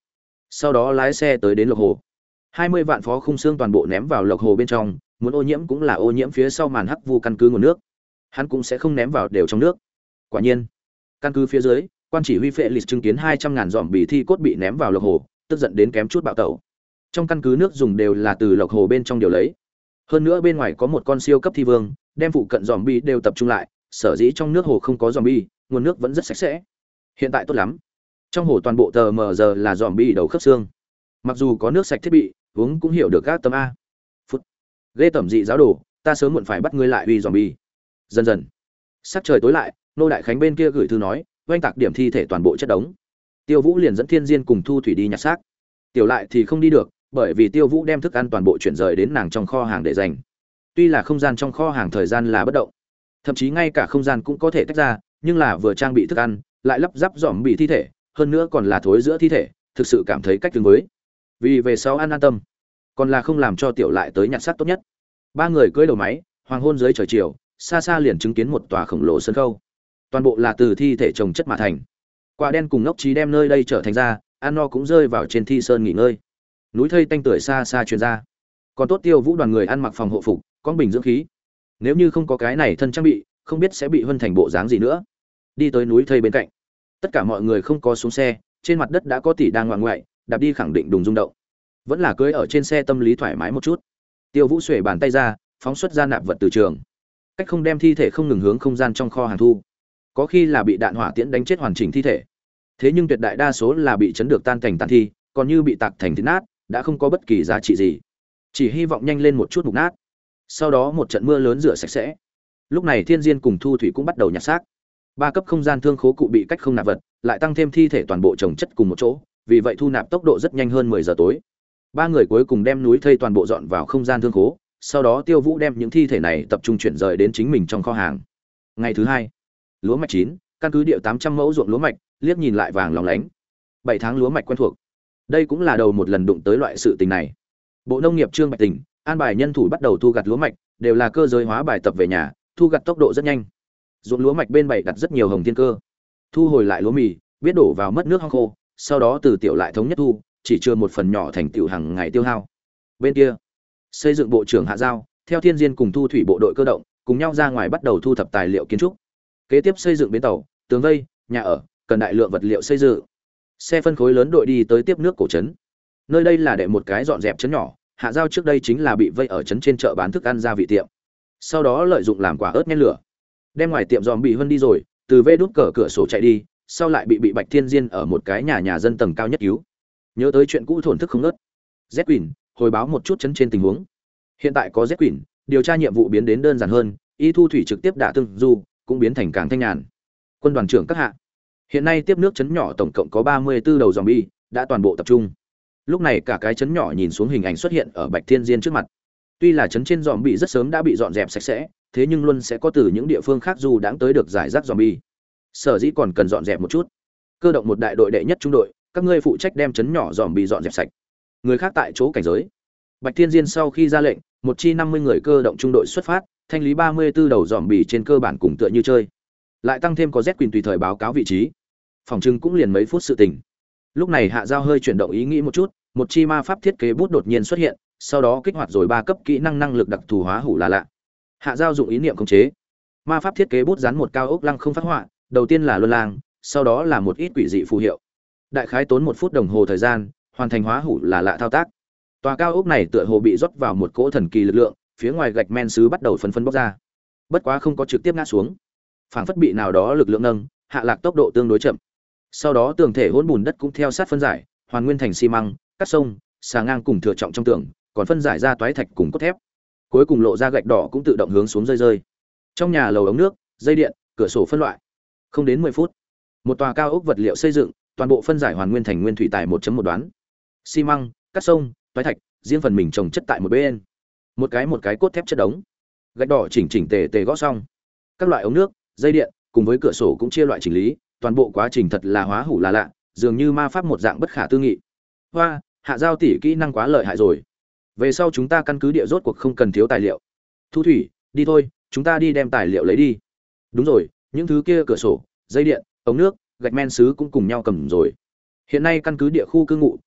sau đó lái xe tới đến lộc hồ. Hai mươi vạn phó khung xương toàn bộ ném vào lộc hồ bên trong, muốn ô nhiễm cũng là ô nhiễm phía sau màn hắc vu căn cứ nguồn nước, hắn cũng sẽ không ném vào đều trong nước. Quả nhiên, căn cứ phía dưới, quan chỉ huy phệ lịch chứng kiến hai trăm ngàn dòm bị thi cốt bị ném vào lộc hồ, tức giận đến kém chút bạo tẩu. Trong căn cứ nước dùng đều là từ lộc hồ bên trong điều lấy, hơn nữa bên ngoài có một con siêu cấp thi vương, đem phụ cận dòm bi đều tập trung lại, sở dĩ trong nước hồ không có dòm bi, nguồn nước vẫn rất sạch sẽ. Hiện tại tốt lắm, trong hồ toàn bộ tờ mờ giờ là dòm bi đầu khớp xương, mặc dù có nước sạch thiết bị uống cũng hiểu được các tấm a. Phút, ghê tẩm dị giáo đồ, ta sớm muộn phải bắt ngươi lại uy dòm bi. Dần dần, sắc trời tối lại, nô đại khánh bên kia gửi thư nói, oanh tạc điểm thi thể toàn bộ chất đống. Tiêu Vũ liền dẫn Thiên Diên cùng Thu Thủy đi nhặt xác. Tiểu Lại thì không đi được, bởi vì Tiêu Vũ đem thức ăn toàn bộ chuyển rời đến nàng trong kho hàng để dành. Tuy là không gian trong kho hàng thời gian là bất động, thậm chí ngay cả không gian cũng có thể tách ra, nhưng là vừa trang bị thức ăn, lại lắp ráp dòm bị thi thể, hơn nữa còn là thối giữa thi thể, thực sự cảm thấy cách tương với. Vì về sau ăn an tâm, còn là không làm cho Tiểu Lại tới nhặt xác tốt nhất. Ba người cưỡi đầu máy, hoàng hôn dưới trời chiều, xa xa liền chứng kiến một tòa khổng lồ sân khâu. Toàn bộ là từ thi thể chồng chất mà thành. Quả đen cùng ngốc trí đem nơi đây trở thành ra, ăn no cũng rơi vào trên thi sơn nghỉ ngơi. Núi thây tanh tưởi xa xa truyền ra. Còn tốt Tiêu Vũ đoàn người ăn mặc phòng hộ phục, con bình dưỡng khí. Nếu như không có cái này thân trang bị, không biết sẽ bị huân thành bộ dáng gì nữa. Đi tới núi thây bên cạnh, tất cả mọi người không có xuống xe, trên mặt đất đã có tỷ đang ngoạn ngoại, đạp đi khẳng định đùng rung động. Vẫn là cưỡi ở trên xe tâm lý thoải mái một chút. Tiêu Vũ xuề bàn tay ra, phóng xuất ra nạp vật từ trường. Cách không đem thi thể không ngừng hướng không gian trong kho hàng thu. Có khi là bị đạn hỏa tiễn đánh chết hoàn chỉnh thi thể, thế nhưng tuyệt đại đa số là bị chấn được tan cảnh tàn thi, còn như bị tạc thành thịt nát, đã không có bất kỳ giá trị gì, chỉ hy vọng nhanh lên một chút mục nát. Sau đó một trận mưa lớn rửa sạch sẽ. Lúc này Thiên Diên cùng Thu Thủy cũng bắt đầu nhặt xác. Ba cấp không gian thương khố cụ bị cách không nạp vật, lại tăng thêm thi thể toàn bộ chồng chất cùng một chỗ, vì vậy thu nạp tốc độ rất nhanh hơn mười giờ tối. Ba người cuối cùng đem núi thây toàn bộ dọn vào không gian thương khố, sau đó Tiêu Vũ đem những thi thể này tập trung chuyển rời đến chính mình trong kho hàng. Ngày thứ hai, lúa mạch chín, căn cứ địa tám trăm mẫu ruộng lúa mạch, liếc nhìn lại vàng lóng lánh. Bảy tháng lúa mạch quen thuộc. Đây cũng là đầu một lần đụng tới loại sự tình này. Bộ Nông nghiệp Trương Bạch Tình an bài nhân thủ bắt đầu thu gặt lúa mạch, đều là cơ giới hóa bài tập về nhà, thu gặt tốc độ rất nhanh. Ruộng lúa mạch bên bảy đặt rất nhiều hồng thiên cơ. Thu hồi lại lúa mì, biết đổ vào mất nước hong khô, sau đó từ tiểu lại thống nhất thu, chỉ chưa một phần nhỏ thành tiểu hàng ngày tiêu hao. Bên kia, xây dựng bộ trưởng Hạ Giao, theo Thiên Diên cùng Thu Thủy bộ đội cơ động, cùng nhau ra ngoài bắt đầu thu thập tài liệu kiến trúc. Kế tiếp xây dựng bến tàu, tường vây, nhà ở, cần đại lượng vật liệu xây dựng. Xe phân khối lớn đội đi tới tiếp nước cổ trấn. Nơi đây là để một cái dọn dẹp trấn nhỏ, Hạ Giao trước đây chính là bị vây ở trấn trên chợ bán thức ăn gia vị tiệm. Sau đó lợi dụng làm quả ớt nhen lửa, đem ngoài tiệm dòm bị hơn đi rồi, từ vê đút cờ cửa sổ chạy đi, sau lại bị bị Bạch Thiên Diên ở một cái nhà nhà dân tầng cao nhất cứu. Nhớ tới chuyện cũ thổn thức không ngớt. Z Quỷ hồi báo một chút trấn trên tình huống. Hiện tại có Z Quỷ, điều tra nhiệm vụ biến đến đơn giản hơn, Y Thu Thủy trực tiếp đả tương du, cũng biến thành càng thanh nhàn. Quân đoàn trưởng các hạ, hiện nay tiếp nước trấn nhỏ tổng cộng có ba mươi tư đầu zombie, đã toàn bộ tập trung. Lúc này cả cái trấn nhỏ nhìn xuống hình ảnh xuất hiện ở Bạch Thiên Diên trước mặt. Tuy là trấn trên zombie rất sớm đã bị dọn dẹp sạch sẽ, thế nhưng luôn sẽ có từ những địa phương khác dù đáng tới được giải rác zombie. Sở dĩ còn cần dọn dẹp một chút. Cơ động một đại đội đệ nhất trung đội, các ngươi phụ trách đem trấn nhỏ zombie dọn dẹp sạch. Người khác tại chỗ cảnh giới. Bạch Thiên Diên sau khi ra lệnh, một chi năm mươi người cơ động trung đội xuất phát, thanh lý ba mươi tư đầu zombie trên cơ bản cùng tựa như chơi. Lại tăng thêm có Z Quỳnh tùy thời báo cáo vị trí. Phòng trưng cũng liền mấy phút sự tình. Lúc này Hạ Giao hơi chuyển động ý nghĩ một chút, một chi ma pháp thiết kế bút đột nhiên xuất hiện, sau đó kích hoạt rồi ba cấp kỹ năng năng lực đặc thù hóa hủ là lạ. Hạ Giao dụng ý niệm khống chế, ma pháp thiết kế bút dán một cao ốc lăng không phát họa, đầu tiên là luân lang, sau đó là một ít quỷ dị phù hiệu. Đại khái tốn một phút đồng hồ thời gian, hoàn thành hóa hủ là lạ thao tác. Tòa cao ốc này tựa hồ bị rót vào một cỗ thần kỳ lực lượng, phía ngoài gạch men sứ bắt đầu phân phân bốc ra. Bất quá không có trực tiếp ngã xuống, phảng phất bị nào đó lực lượng nâng, hạ lạc tốc độ tương đối chậm. Sau đó tường thể hỗn bùn đất cũng theo sát phân giải, hoàn nguyên thành xi măng, cắt sông, xà ngang cùng thừa trọng trong tường, còn phân giải ra toái thạch cùng cốt thép. Cuối cùng lộ ra gạch đỏ cũng tự động hướng xuống rơi rơi. Trong nhà lầu ống nước, dây điện, cửa sổ phân loại. Không đến mười phút, một tòa cao ốc vật liệu xây dựng, toàn bộ phân giải hoàn nguyên thành nguyên thủy tài một chấm một đoán. Xi măng, cắt sông, toái thạch, riêng phần mình trồng chất tại một bên. Một cái một cái cốt thép chất đống. Gạch đỏ chỉnh chỉnh tề tề gõ xong. Các loại ống nước, dây điện cùng với cửa sổ cũng chia loại chỉnh lý, toàn bộ quá trình thật là hóa hủ là lạ, dường như ma pháp một dạng bất khả tư nghị. Hoa, Hạ Giao tỷ kỹ năng quá lợi hại rồi. Về sau chúng ta căn cứ địa rốt cuộc không cần thiếu tài liệu. Thu Thủy, đi thôi, chúng ta đi đem tài liệu lấy đi. Đúng rồi, những thứ kia cửa sổ, dây điện, ống nước, gạch men sứ cũng cùng nhau cầm rồi. Hiện nay căn cứ địa khu cư ngụ,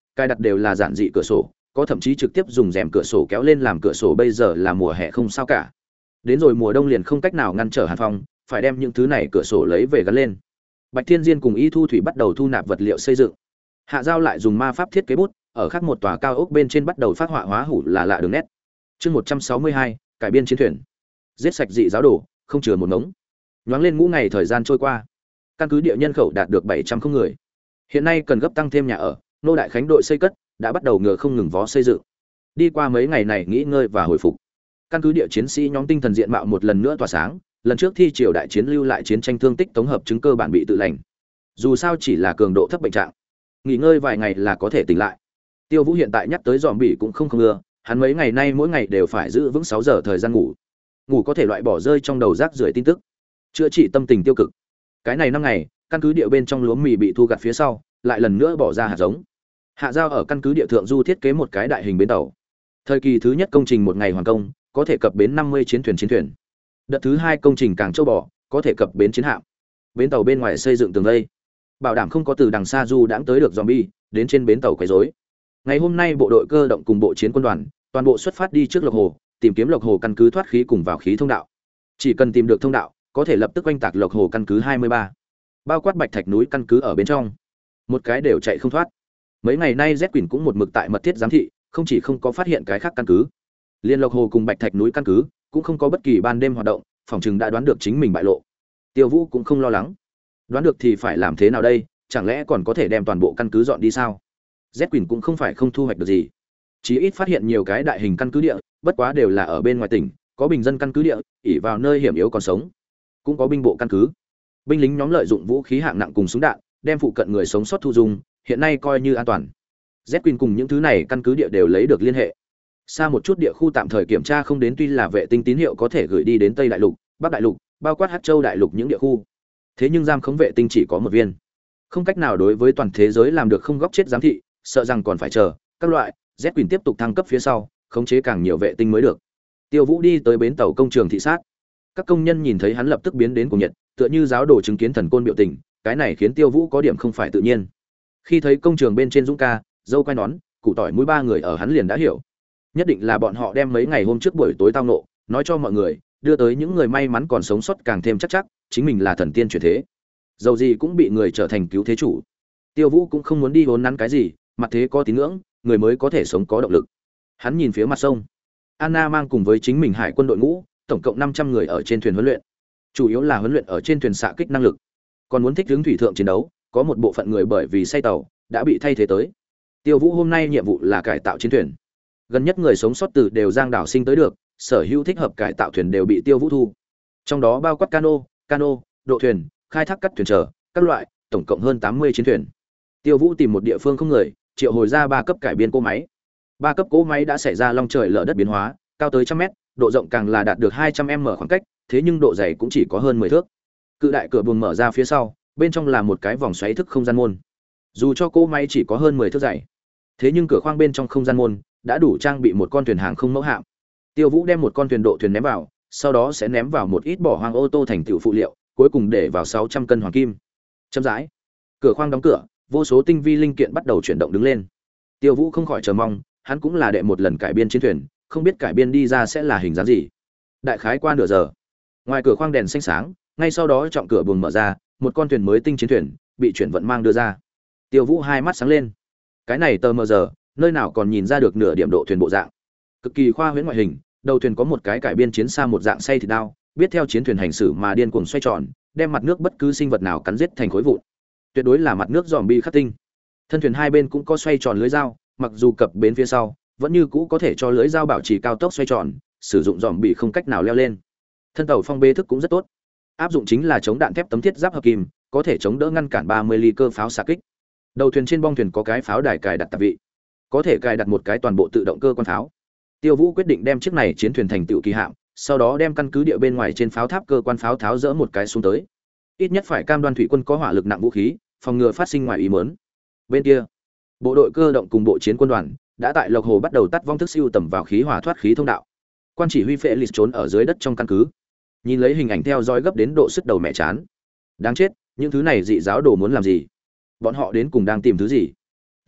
cài đặt đều là giản dị cửa sổ, có thậm chí trực tiếp dùng rèm cửa sổ kéo lên làm cửa sổ. Bây giờ là mùa hè không sao cả, đến rồi mùa đông liền không cách nào ngăn trở hàn phong, phải đem những thứ này cửa sổ lấy về gắn lên. Bạch Thiên Diên cùng Y Thu Thủy bắt đầu thu nạp vật liệu xây dựng. Hạ Giao lại dùng ma pháp thiết kế bút, ở khác một tòa cao ốc bên trên bắt đầu phát họa hóa hủ là lạ đường nét. Chương một trăm sáu mươi hai, cải biên chiến thuyền. Giết sạch dị giáo đồ, không chừa một ngống. Nhoáng lên ngũ ngày thời gian trôi qua, căn cứ địa nhân khẩu đạt được bảy trăm không người. Hiện nay cần gấp tăng thêm nhà ở, nô đại khánh đội xây cất đã bắt đầu ngựa không ngừng vó xây dựng. Đi qua mấy ngày này nghỉ ngơi và hồi phục, căn cứ địa chiến sĩ nhóm tinh thần diện mạo một lần nữa tỏa sáng. Lần trước thi triều đại chiến lưu lại chiến tranh thương tích tổng hợp chứng cơ bản bị tự lành. Dù sao chỉ là cường độ thấp bệnh trạng, nghỉ ngơi vài ngày là có thể tỉnh lại. Tiêu Vũ hiện tại nhắc tới dòm bỉ cũng không không ưa, hắn mấy ngày nay mỗi ngày đều phải giữ vững sáu giờ thời gian ngủ. Ngủ có thể loại bỏ rơi trong đầu rác rưởi tin tức, chữa trị tâm tình tiêu cực. Cái này năm ngày, căn cứ địa bên trong lúa mì bị thu gặt phía sau, lại lần nữa bỏ ra hạt giống. Hạ Giao ở căn cứ địa thượng du thiết kế một cái đại hình bến tàu. Thời kỳ thứ nhất công trình một ngày hoàn công, có thể cập bến năm mươi chiến thuyền chiến thuyền. Đợt thứ hai công trình càng châu bò, có thể cập bến chiến hạm. Bến tàu bên ngoài xây dựng tường vây, bảo đảm không có từ đằng xa du đãng tới được zombie đến trên bến tàu quấy rối. Ngày hôm nay bộ đội cơ động cùng bộ chiến quân đoàn toàn bộ xuất phát đi trước Lộc Hồ, tìm kiếm Lộc Hồ căn cứ thoát khí cùng vào khí thông đạo. Chỉ cần tìm được thông đạo, có thể lập tức oanh tạc Lộc Hồ căn cứ hai mươi ba, bao quát Bạch Thạch núi căn cứ ở bên trong, một cái đều chạy không thoát. Mấy ngày nay Z Quỷ cũng một mực tại mật thiết giám thị, không chỉ không có phát hiện cái khác căn cứ, liên Lộc Hồ cùng Bạch Thạch núi căn cứ cũng không có bất kỳ ban đêm hoạt động, phòng chừng đã đoán được chính mình bại lộ. Tiêu Vũ cũng không lo lắng, đoán được thì phải làm thế nào đây, chẳng lẽ còn có thể đem toàn bộ căn cứ dọn đi sao? Z Quỷ cũng không phải không thu hoạch được gì, chỉ ít phát hiện nhiều cái đại hình căn cứ địa, bất quá đều là ở bên ngoài tỉnh, có bình dân căn cứ địa, ỉ vào nơi hiểm yếu còn sống, cũng có binh bộ căn cứ, binh lính nhóm lợi dụng vũ khí hạng nặng cùng súng đạn, đem phụ cận người sống sót thu dung, hiện nay coi như an toàn. Z Quỷ cùng những thứ này căn cứ địa đều lấy được liên hệ. Xa một chút địa khu tạm thời kiểm tra không đến, tuy là vệ tinh tín hiệu có thể gửi đi đến Tây Đại Lục, Bắc Đại Lục, bao quát Hát Châu Đại Lục những địa khu. Thế nhưng giam khống vệ tinh chỉ có một viên, không cách nào đối với toàn thế giới làm được không góc chết giám thị, sợ rằng còn phải chờ các loại Z Quỷ tiếp tục thăng cấp phía sau, khống chế càng nhiều vệ tinh mới được. Tiêu Vũ đi tới bến tàu công trường thị sát. Các công nhân nhìn thấy hắn lập tức biến đến cuồng nhiệt, tựa như giáo đồ chứng kiến thần côn biểu tình, cái này khiến Tiêu Vũ có điểm không phải tự nhiên. Khi thấy công trường bên trên Dũng ca, dâu quai nón, củ tỏi mũi ba người ở, hắn liền đã hiểu, nhất định là bọn họ đem mấy ngày hôm trước buổi tối tao nộ nói cho mọi người, đưa tới những người may mắn còn sống sót càng thêm chắc chắc chính mình là thần tiên chuyển thế, dầu gì cũng bị người trở thành cứu thế chủ. Tiêu Vũ cũng không muốn đi vốn nắn cái gì, mặt thế có tín ngưỡng, người mới có thể sống có động lực. Hắn nhìn phía mặt sông, Anna mang cùng với chính mình hải quân đội ngũ, tổng cộng năm trăm người ở trên thuyền huấn luyện, chủ yếu là huấn luyện ở trên thuyền xạ kích năng lực, còn muốn thích ứng thủy thượng chiến đấu, có một bộ phận người bởi vì say tàu đã bị thay thế tới. Tiêu Vũ hôm nay nhiệm vụ là cải tạo chiến thuyền, gần nhất người sống sót từ đều giang đảo sinh tới được, sở hữu thích hợp cải tạo thuyền đều bị Tiêu Vũ thu, trong đó bao quát cano, cano, độ thuyền, khai thác cắt thuyền trở các loại, tổng cộng hơn tám mươi chiến thuyền. Tiêu Vũ tìm một địa phương không người, triệu hồi ra ba cấp cải biên cỗ máy. Ba cấp cỗ máy đã xảy ra long trời lở đất biến hóa, cao tới trăm mét, độ rộng càng là đạt được hai trăm mét khoảng cách, thế nhưng độ dày cũng chỉ có hơn mười thước. Cự đại cửa buồng mở ra phía sau, bên trong là một cái vòng xoáy thức không gian môn. Dù cho cỗ máy chỉ có hơn mười thước dày, thế nhưng cửa khoang bên trong không gian môn đã đủ trang bị một con thuyền hàng không mẫu hạm. Tiêu Vũ đem một con thuyền độ thuyền ném vào, sau đó sẽ ném vào một ít bỏ hoang ô tô thành tựu phụ liệu, cuối cùng để vào sáu trăm cân hoàng kim. Chậm rãi, cửa khoang đóng cửa, vô số tinh vi linh kiện bắt đầu chuyển động đứng lên. Tiêu Vũ không khỏi chờ mong, hắn cũng là đệ một lần cải biên chiến thuyền, không biết cải biên đi ra sẽ là hình dáng gì. Đại khái qua nửa giờ, ngoài cửa khoang đèn xanh sáng, ngay sau đó trọng cửa buồng mở ra, một con thuyền mới tinh chiến thuyền bị chuyển vận mang đưa ra. Tiêu Vũ hai mắt sáng lên. Cái này tờ mờ giờ, nơi nào còn nhìn ra được nửa điểm độ thuyền bộ dạng. Cực kỳ khoa huyễn ngoại hình, đầu thuyền có một cái cải biên chiến xa một dạng xay thịt đao, biết theo chiến thuyền hành xử mà điên cuồng xoay tròn, đem mặt nước bất cứ sinh vật nào cắn giết thành khối vụn. Tuyệt đối là mặt nước zombie khắc tinh. Thân thuyền hai bên cũng có xoay tròn lưới dao, mặc dù cập bến phía sau, vẫn như cũ có thể cho lưới dao bảo trì cao tốc xoay tròn, sử dụng zombie không cách nào leo lên. Thân tàu phong bê thức cũng rất tốt, áp dụng chính là chống đạn thép tấm thiết giáp hợp kim, có thể chống đỡ ngăn cản ba mươi ly cơ pháo xạ kích. Đầu thuyền trên bong thuyền có cái pháo đài cài đặt tạp vị, có thể cài đặt một cái toàn bộ tự động cơ quan pháo. Tiêu Vũ quyết định đem chiếc này chiến thuyền thành tựu kỳ hạm, sau đó đem căn cứ địa bên ngoài trên pháo tháp cơ quan pháo tháo dỡ một cái xuống tới. Ít nhất phải cam đoan thủy quân có hỏa lực nặng vũ khí, phòng ngừa phát sinh ngoài ý muốn. Bên kia, bộ đội cơ động cùng bộ chiến quân đoàn đã tại Lộc Hồ bắt đầu tắt vong thức siêu tầm vào khí hỏa thoát khí thông đạo. Quan chỉ huy Felix trốn ở dưới đất trong căn cứ, nhìn lấy hình ảnh theo dõi gấp đến độ sứt đầu mẹ chán. Đáng chết, những thứ này dị giáo đồ muốn làm gì? Bọn họ đến cùng đang tìm thứ gì?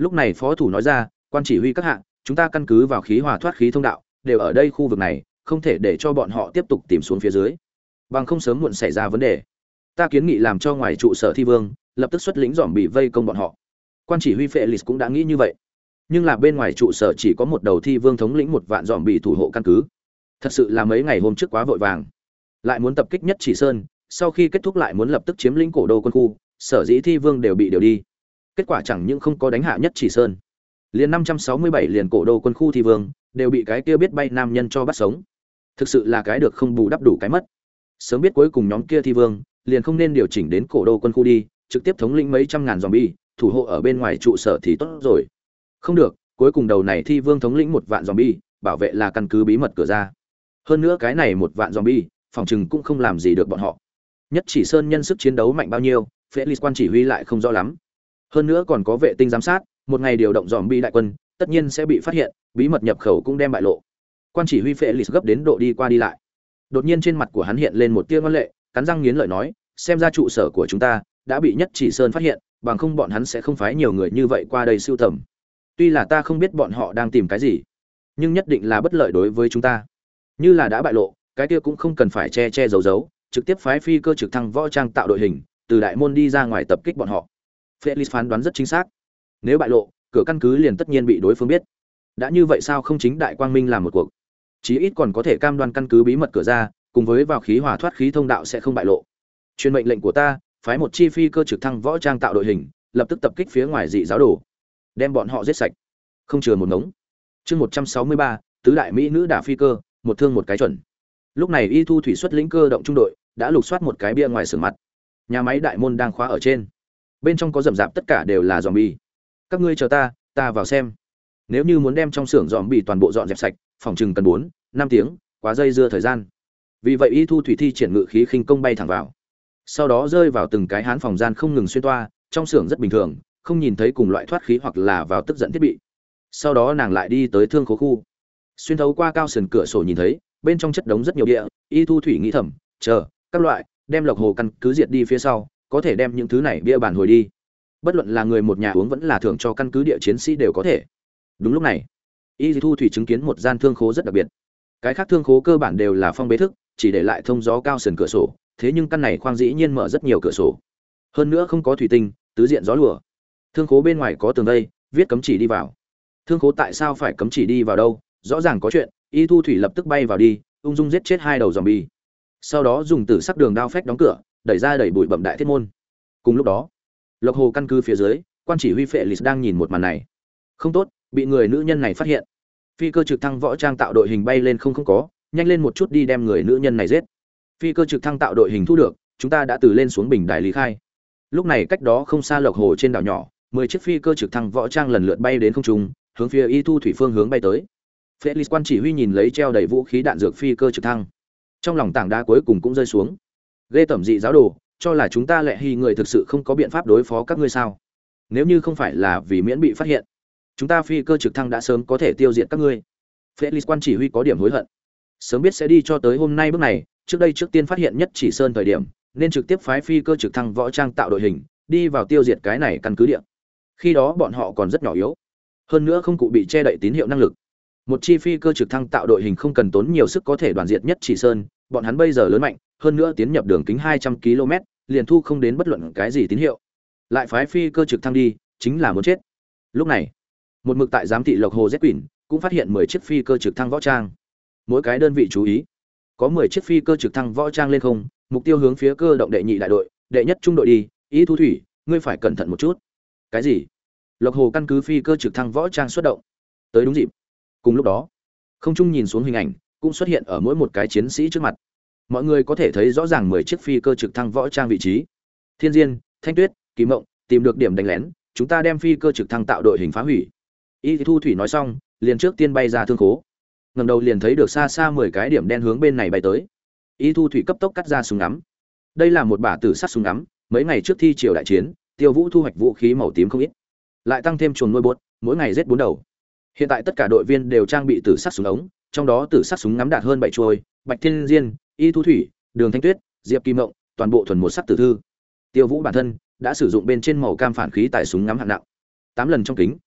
Lúc này phó thủ nói ra, quan chỉ huy các hạ, chúng ta căn cứ vào khí hòa thoát khí thông đạo đều ở đây khu vực này, không thể để cho bọn họ tiếp tục tìm xuống phía dưới, bằng không sớm muộn xảy ra vấn đề. Ta kiến nghị làm cho ngoài trụ sở thi vương lập tức xuất lĩnh dòm bị vây công bọn họ. Quan chỉ huy Felix cũng đã nghĩ như vậy, nhưng là bên ngoài trụ sở chỉ có một đầu thi vương thống lĩnh một vạn dòm bị thủ hộ căn cứ, thật sự là mấy ngày hôm trước quá vội vàng, lại muốn tập kích nhất chỉ sơn, sau khi kết thúc lại muốn lập tức chiếm lĩnh cổ đô quân khu, sở dĩ thi vương đều bị điều đi. Kết quả chẳng những không có đánh hạ nhất chỉ sơn, liền năm trăm sáu mươi bảy liền cổ đô quân khu thi vương đều bị cái kia biết bay nam nhân cho bắt sống. Thực sự là cái được không bù đắp đủ cái mất. Sớm biết cuối cùng nhóm kia thi vương liền không nên điều chỉnh đến cổ đô quân khu đi, trực tiếp thống lĩnh mấy trăm ngàn zombie, thủ hộ ở bên ngoài trụ sở thì tốt rồi. Không được, cuối cùng đầu này thi vương thống lĩnh một vạn zombie, bảo vệ là căn cứ bí mật cửa ra. Hơn nữa cái này một vạn zombie, phòng trừng cũng không làm gì được bọn họ. Nhất chỉ sơn nhân sức chiến đấu mạnh bao nhiêu, Felix quan chỉ huy lại không rõ lắm. Hơn nữa còn có vệ tinh giám sát, một ngày điều động zombie đại quân, tất nhiên sẽ bị phát hiện, bí mật nhập khẩu cũng đem bại lộ. Quan chỉ huy Felix gấp đến độ đi qua đi lại. Đột nhiên trên mặt của hắn hiện lên một tia ngoan lệ, cắn răng nghiến lợi nói, xem ra trụ sở của chúng ta đã bị nhất chỉ sơn phát hiện, bằng không bọn hắn sẽ không phái nhiều người như vậy qua đây sưu tầm. Tuy là ta không biết bọn họ đang tìm cái gì, nhưng nhất định là bất lợi đối với chúng ta. Như là đã bại lộ, cái kia cũng không cần phải che che giấu giấu, trực tiếp phái phi cơ trực thăng võ trang tạo đội hình, từ đại môn đi ra ngoài tập kích bọn họ. Felix phán đoán rất chính xác. Nếu bại lộ, cửa căn cứ liền tất nhiên bị đối phương biết. Đã như vậy sao không chính đại quang minh làm một cuộc? Chí ít còn có thể cam đoan căn cứ bí mật cửa ra, cùng với vào khí hòa thoát khí thông đạo sẽ không bại lộ. Truyền mệnh lệnh của ta, phái một chi phi cơ trực thăng võ trang tạo đội hình, lập tức tập kích phía ngoài dị giáo đồ, đem bọn họ giết sạch, không chừa một ngống. Chương một trăm sáu mươi ba, tứ đại mỹ nữ đả phi cơ, một thương một cái chuẩn. Lúc này Y Thu thủy xuất lĩnh cơ động trung đội, đã lục soát một cái bia ngoài sườn mặt. Nhà máy đại môn đang khóa ở trên. Bên trong có rầm rạp tất cả đều là zombie. Các ngươi chờ ta, ta vào xem. Nếu như muốn đem trong xưởng zombie toàn bộ dọn dẹp sạch, phòng chừng cần bốn, năm tiếng, quá dây dưa thời gian. Vì vậy Y Thu thủy thi triển ngự khí khinh công bay thẳng vào. Sau đó rơi vào từng cái hán phòng gian không ngừng xuyên toa, trong xưởng rất bình thường, không nhìn thấy cùng loại thoát khí hoặc là vào tức giận thiết bị. Sau đó nàng lại đi tới thương khố khu. Xuyên thấu qua cao sườn cửa sổ nhìn thấy, bên trong chất đống rất nhiều địa, Y Thu thủy nghĩ thầm, chờ, các loại, đem Lộc Hồ căn cứ diệt đi phía sau, có thể đem những thứ này bia bàn hồi đi. Bất luận là người một nhà uống vẫn là thưởng cho căn cứ địa chiến sĩ đều có thể. Đúng lúc này, Y Thu thủy chứng kiến một gian thương khố rất đặc biệt. Cái khác thương khố cơ bản đều là phong bế thức, chỉ để lại thông gió cao sườn cửa sổ, thế nhưng căn này khoang dĩ nhiên mở rất nhiều cửa sổ. Hơn nữa không có thủy tinh, tứ diện gió lùa. Thương khố bên ngoài có tường vây, viết cấm chỉ đi vào. Thương khố tại sao phải cấm chỉ đi vào đâu? Rõ ràng có chuyện, Y Thu thủy lập tức bay vào đi, ung dung giết chết hai đầu zombie. Sau đó dùng tử sắc đường đao phách đóng cửa, đẩy ra đẩy bụi bậm đại thiết môn. Cùng lúc đó, Lộc Hồ căn cứ phía dưới, quan chỉ huy Felix đang nhìn một màn này. Không tốt, bị người nữ nhân này phát hiện. Phi cơ trực thăng võ trang tạo đội hình bay lên không không có, nhanh lên một chút đi đem người nữ nhân này giết. Phi cơ trực thăng tạo đội hình thu được, chúng ta đã từ lên xuống bình đài lý khai. Lúc này cách đó không xa Lộc Hồ trên đảo nhỏ, mười chiếc phi cơ trực thăng võ trang lần lượt bay đến không trung, hướng phía Y Thu thủy phương hướng bay tới. Felix quan chỉ huy nhìn lấy treo đầy vũ khí đạn dược phi cơ trực thăng, trong lòng tảng đá cuối cùng cũng rơi xuống. Ghê tởm dị giáo đồ, cho là chúng ta lệ hy người thực sự không có biện pháp đối phó các ngươi sao? Nếu như không phải là vì miễn bị phát hiện, chúng ta phi cơ trực thăng đã sớm có thể tiêu diệt các ngươi. Felix quan chỉ huy có điểm hối hận, sớm biết sẽ đi cho tới hôm nay bước này, trước đây trước tiên phát hiện nhất chỉ sơn thời điểm, nên trực tiếp phái phi cơ trực thăng võ trang tạo đội hình, đi vào tiêu diệt cái này căn cứ địa. Khi đó bọn họ còn rất nhỏ yếu, hơn nữa không cụ bị che đậy tín hiệu năng lực. Một chi phi cơ trực thăng tạo đội hình không cần tốn nhiều sức có thể đoàn diệt nhất chỉ sơn, bọn hắn bây giờ lớn mạnh, hơn nữa tiến nhập đường kính hai trăm ki lô mét, liền thu không đến bất luận cái gì tín hiệu. Lại phái phi cơ trực thăng đi, chính là muốn chết. Lúc này, một mực tại giám thị Lộc Hồ Z Quỷ cũng phát hiện mười chiếc phi cơ trực thăng võ trang. Mỗi cái đơn vị chú ý, có mười chiếc phi cơ trực thăng võ trang lên không, mục tiêu hướng phía cơ động đệ nhị đại đội, đệ nhất trung đội đi, Y Thu thủy, ngươi phải cẩn thận một chút. Cái gì? Lộc Hồ căn cứ phi cơ trực thăng võ trang xuất động. Tới đúng dịp. Cùng lúc đó, không trung nhìn xuống hình ảnh, cũng xuất hiện ở mỗi một cái chiến sĩ trước mặt. Mọi người có thể thấy rõ ràng mười chiếc phi cơ trực thăng võ trang vị trí. Thiên Diên, Thanh Tuyết, Kỳ Mộng, tìm được điểm đánh lén, chúng ta đem phi cơ trực thăng tạo đội hình phá hủy. Y Thu thủy nói xong, liền trước tiên bay ra thương khố. Ngẩng đầu liền thấy được xa xa mười cái điểm đen hướng bên này bay tới. Y Thu thủy cấp tốc cắt ra súng ngắm. Đây là một bả tử sắc súng ngắm, mấy ngày trước thi triều đại chiến, Tiêu Vũ thu hoạch vũ khí màu tím không ít. Lại tăng thêm chuồng nuôi bốt, mỗi ngày giết bốn đầu. Hiện tại tất cả đội viên đều trang bị tử sắc súng ống, trong đó tử sắc súng ngắm đạt hơn bảy chuôi, Bạch Thiên Diên, Y Thu thủy, Đường Thanh Tuyết, Diệp Kim Mộng, toàn bộ thuần một sắc tử thư. Tiêu Vũ bản thân đã sử dụng bên trên màu cam phản khí tại súng ngắm hạng nặng. tám lần trong kính,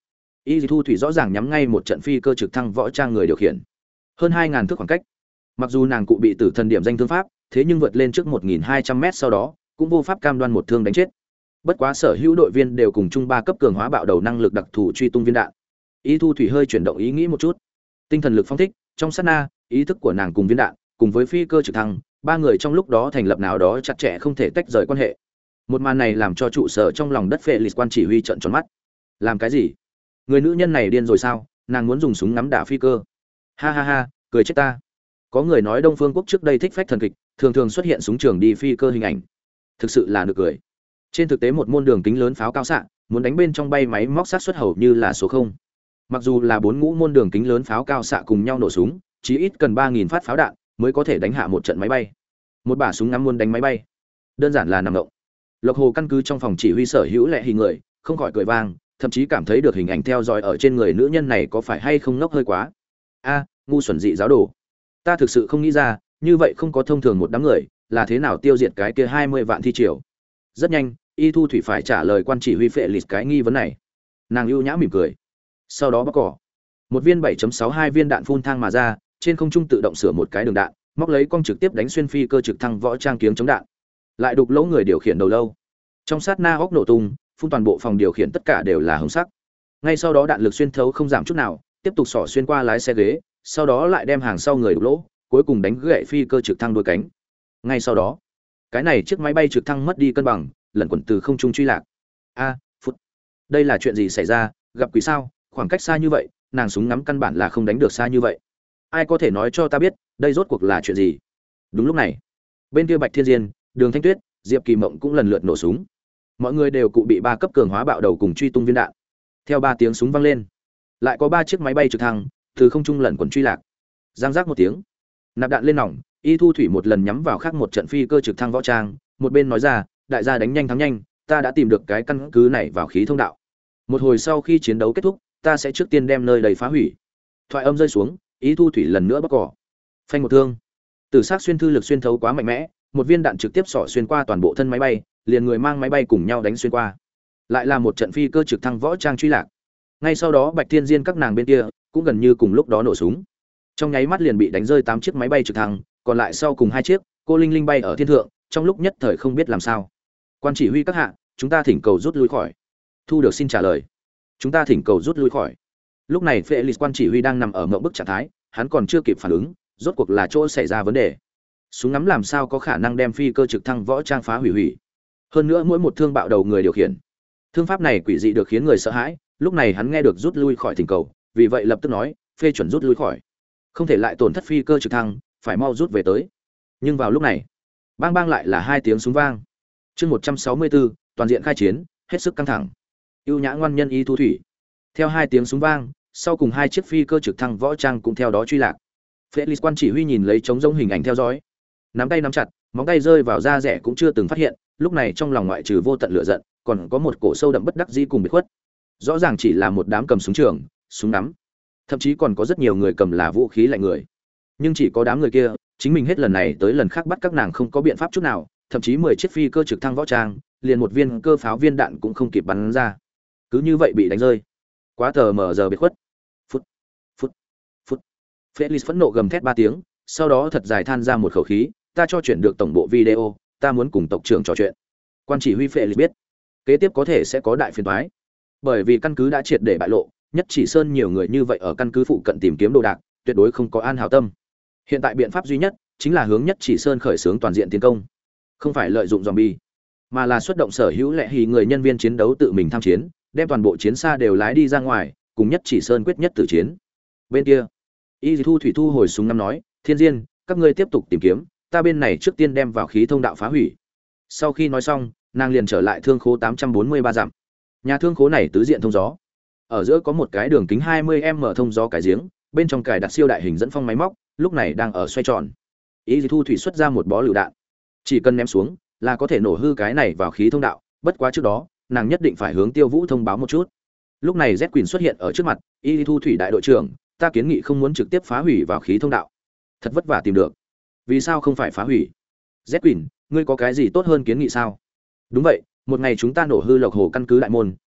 Y Thu Thủy rõ ràng nhắm ngay một trận phi cơ trực thăng võ trang người điều khiển. Hơn hai ngàn thước khoảng cách. Mặc dù nàng cụ bị tử thần điểm danh thương pháp, thế nhưng vượt lên trước một nghìn hai trăm mét sau đó, cũng vô pháp cam đoan một thương đánh chết. Bất quá sở hữu đội viên đều cùng chung ba cấp cường hóa bạo đầu năng lực đặc thù truy tung viên đạn. Y Thu Thủy hơi chuyển động ý nghĩ một chút. Tinh thần lực phóng thích, trong sát na, ý thức của nàng cùng viên đạn, cùng với phi cơ trực thăng, ba người trong lúc đó thành lập nào đó chặt chẽ không thể tách rời quan hệ. Một màn này làm cho trụ sở trong lòng đất Felix quan chỉ huy trợn tròn mắt. Làm cái gì? Người nữ nhân này điên rồi sao? Nàng muốn dùng súng ngắm đả phi cơ. Ha ha ha, cười chết ta. Có người nói Đông Phương Quốc trước đây thích phách thần kịch, thường thường xuất hiện súng trường đi phi cơ hình ảnh. Thực sự là nực cười. Trên thực tế một môn đường kính lớn pháo cao xạ, muốn đánh bên trong bay máy móc sát xuất hầu như là số không. Mặc dù là bốn ngũ môn đường kính lớn pháo cao xạ cùng nhau nổ súng, chí ít cần ba nghìn phát pháo đạn mới có thể đánh hạ một trận máy bay. Một bả súng ngắm muốn đánh máy bay, đơn giản là nằm động. Lộc Hồ căn cứ trong phòng chỉ huy sở hữu lệ hình người, không khỏi cười vang, thậm chí cảm thấy được hình ảnh theo dõi ở trên người nữ nhân này có phải hay không ngốc hơi quá. A, ngu xuẩn dị giáo đồ. Ta thực sự không nghĩ ra, như vậy không có thông thường một đám người, là thế nào tiêu diệt cái kia hai mươi vạn thi triều. Rất nhanh, Y Thu Thủy phải trả lời quan chỉ huy phệ lịt cái nghi vấn này. Nàng ưu nhã mỉm cười. Sau đó bóc cỏ. Một viên bảy chấm sáu hai viên đạn phun thang mà ra, trên không trung tự động sửa một cái đường đạn, móc lấy cong trực tiếp đánh xuyên phi cơ trực thăng võ trang kiếng chống đạn. Lại đục lỗ người điều khiển đầu lâu. Trong sát na óc nổ tung, phun toàn bộ phòng điều khiển tất cả đều là hồng sắc. Ngay sau đó đạn lực xuyên thấu không giảm chút nào, tiếp tục xỏ xuyên qua lái xe ghế, sau đó lại đem hàng sau người đục lỗ, cuối cùng đánh gãy phi cơ trực thăng đuôi cánh. Ngay sau đó, cái này chiếc máy bay trực thăng mất đi cân bằng, lẩn quẩn từ không trung truy lạc. A, phút. Đây là chuyện gì xảy ra, gặp quỷ sao? Khoảng cách xa như vậy, nàng súng ngắm căn bản là không đánh được xa như vậy. Ai có thể nói cho ta biết, đây rốt cuộc là chuyện gì? Đúng lúc này, bên kia Bạch Thiên Diên, Đường Thanh Tuyết, Diệp Kỳ Mộng cũng lần lượt nổ súng. Mọi người đều cụ bị ba cấp cường hóa bạo đầu cùng truy tung viên đạn. Theo ba tiếng súng vang lên, lại có ba chiếc máy bay trực thăng từ không trung lẩn quẩn truy lạc. Giang giác một tiếng, nạp đạn lên nòng, Y Thu Thủy một lần nhắm vào khác một trận phi cơ trực thăng võ trang, một bên nói ra, đại gia đánh nhanh thắng nhanh, ta đã tìm được cái căn cứ này vào khí thông đạo. Một hồi sau khi chiến đấu kết thúc, ta sẽ trước tiên đem nơi đầy phá hủy. Thoại âm rơi xuống, Y Thu Thủy lần nữa bóc cỏ. Phanh một thương. Tử sắc xuyên thư lực xuyên thấu quá mạnh mẽ, một viên đạn trực tiếp xỏ xuyên qua toàn bộ thân máy bay, liền người mang máy bay cùng nhau đánh xuyên qua. Lại là một trận phi cơ trực thăng võ trang truy lạc. Ngay sau đó Bạch Thiên Diên các nàng bên kia cũng gần như cùng lúc đó nổ súng. Trong nháy mắt liền bị đánh rơi tám chiếc máy bay trực thăng, còn lại sau cùng hai chiếc, cô Linh Linh bay ở thiên thượng, trong lúc nhất thời không biết làm sao. Quan chỉ huy các hạ, chúng ta thỉnh cầu rút lui khỏi. Thu được xin trả lời. Chúng ta thỉnh cầu rút lui khỏi. Lúc này Felix quan chỉ huy đang nằm ở ngậm bức trạng thái, hắn còn chưa kịp phản ứng, rốt cuộc là chỗ xảy ra vấn đề. Súng ngắm làm sao có khả năng đem phi cơ trực thăng võ trang phá hủy hủy? Hơn nữa mỗi một thương bạo đầu người điều khiển. Thương pháp này quỷ dị được khiến người sợ hãi, lúc này hắn nghe được rút lui khỏi thỉnh cầu, vì vậy lập tức nói, phê chuẩn rút lui khỏi. Không thể lại tổn thất phi cơ trực thăng, phải mau rút về tới. Nhưng vào lúc này, bang bang lại là hai tiếng súng vang. Chương một trăm sáu mươi tư, toàn diện khai chiến, hết sức căng thẳng. Ưu nhã ngoan nhân Y Thu Thủy. Theo hai tiếng súng vang, sau cùng hai chiếc phi cơ trực thăng võ trang cũng theo đó truy lạc. Felix quan chỉ huy nhìn lấy trống rỗng hình ảnh theo dõi, nắm tay nắm chặt, móng tay rơi vào da rẻ cũng chưa từng phát hiện, lúc này trong lòng ngoại trừ vô tận lửa giận, còn có một cổ sâu đậm bất đắc dĩ cùng biệt khuất. Rõ ràng chỉ là một đám cầm súng trường, súng nắm, thậm chí còn có rất nhiều người cầm là vũ khí lạnh người. Nhưng chỉ có đám người kia, chính mình hết lần này tới lần khác bắt các nàng không có biện pháp chút nào, thậm chí mười chiếc phi cơ trực thăng võ trang, liền một viên cơ pháo viên đạn cũng không kịp bắn ra. Cứ như vậy bị đánh rơi. Quá tờ mờ giờ biệt khuất. Phút, phút, phút. Felix phẫn nộ gầm thét ba tiếng, sau đó thật dài than ra một khẩu khí, ta cho chuyển được tổng bộ video, ta muốn cùng tộc trưởng trò chuyện. Quan chỉ huy Felix biết, kế tiếp có thể sẽ có đại phiền toái. Bởi vì căn cứ đã triệt để bại lộ, nhất chỉ sơn nhiều người như vậy ở căn cứ phụ cận tìm kiếm đồ đạc, tuyệt đối không có an hảo tâm. Hiện tại biện pháp duy nhất chính là hướng nhất chỉ sơn khởi xướng toàn diện tiến công, không phải lợi dụng zombie, mà là xuất động sở hữu lệ hì người nhân viên chiến đấu tự mình tham chiến, đem toàn bộ chiến xa đều lái đi ra ngoài, cùng nhất chỉ sơn quyết nhất tử chiến. Bên kia, Y Thu Thủy thu hồi súng ngắm nói, Thiên Diên, các ngươi tiếp tục tìm kiếm, ta bên này trước tiên đem vào khí thông đạo phá hủy. Sau khi nói xong, nàng liền trở lại thương khố tám trăm bốn mươi ba dặm. Nhà thương khố này tứ diện thông gió, ở giữa có một cái đường kính hai mươi mét thông gió cái giếng, bên trong cài đặt siêu đại hình dẫn phong máy móc, lúc này đang ở xoay tròn. Y Thu Thủy xuất ra một bó lựu đạn, chỉ cần ném xuống là có thể nổ hư cái này vào khí thông đạo, bất quá trước đó, nàng nhất định phải hướng Tiêu Vũ thông báo một chút. Lúc này Z Quỳnh xuất hiện ở trước mặt, Y Thu Thủy đại đội trưởng, ta kiến nghị không muốn trực tiếp phá hủy vào khí thông đạo. Thật vất vả tìm được, vì sao không phải phá hủy? Z Quỳnh, ngươi có cái gì tốt hơn kiến nghị sao? Đúng vậy, một ngày chúng ta nổ hư Lộc Hồ căn cứ đại môn,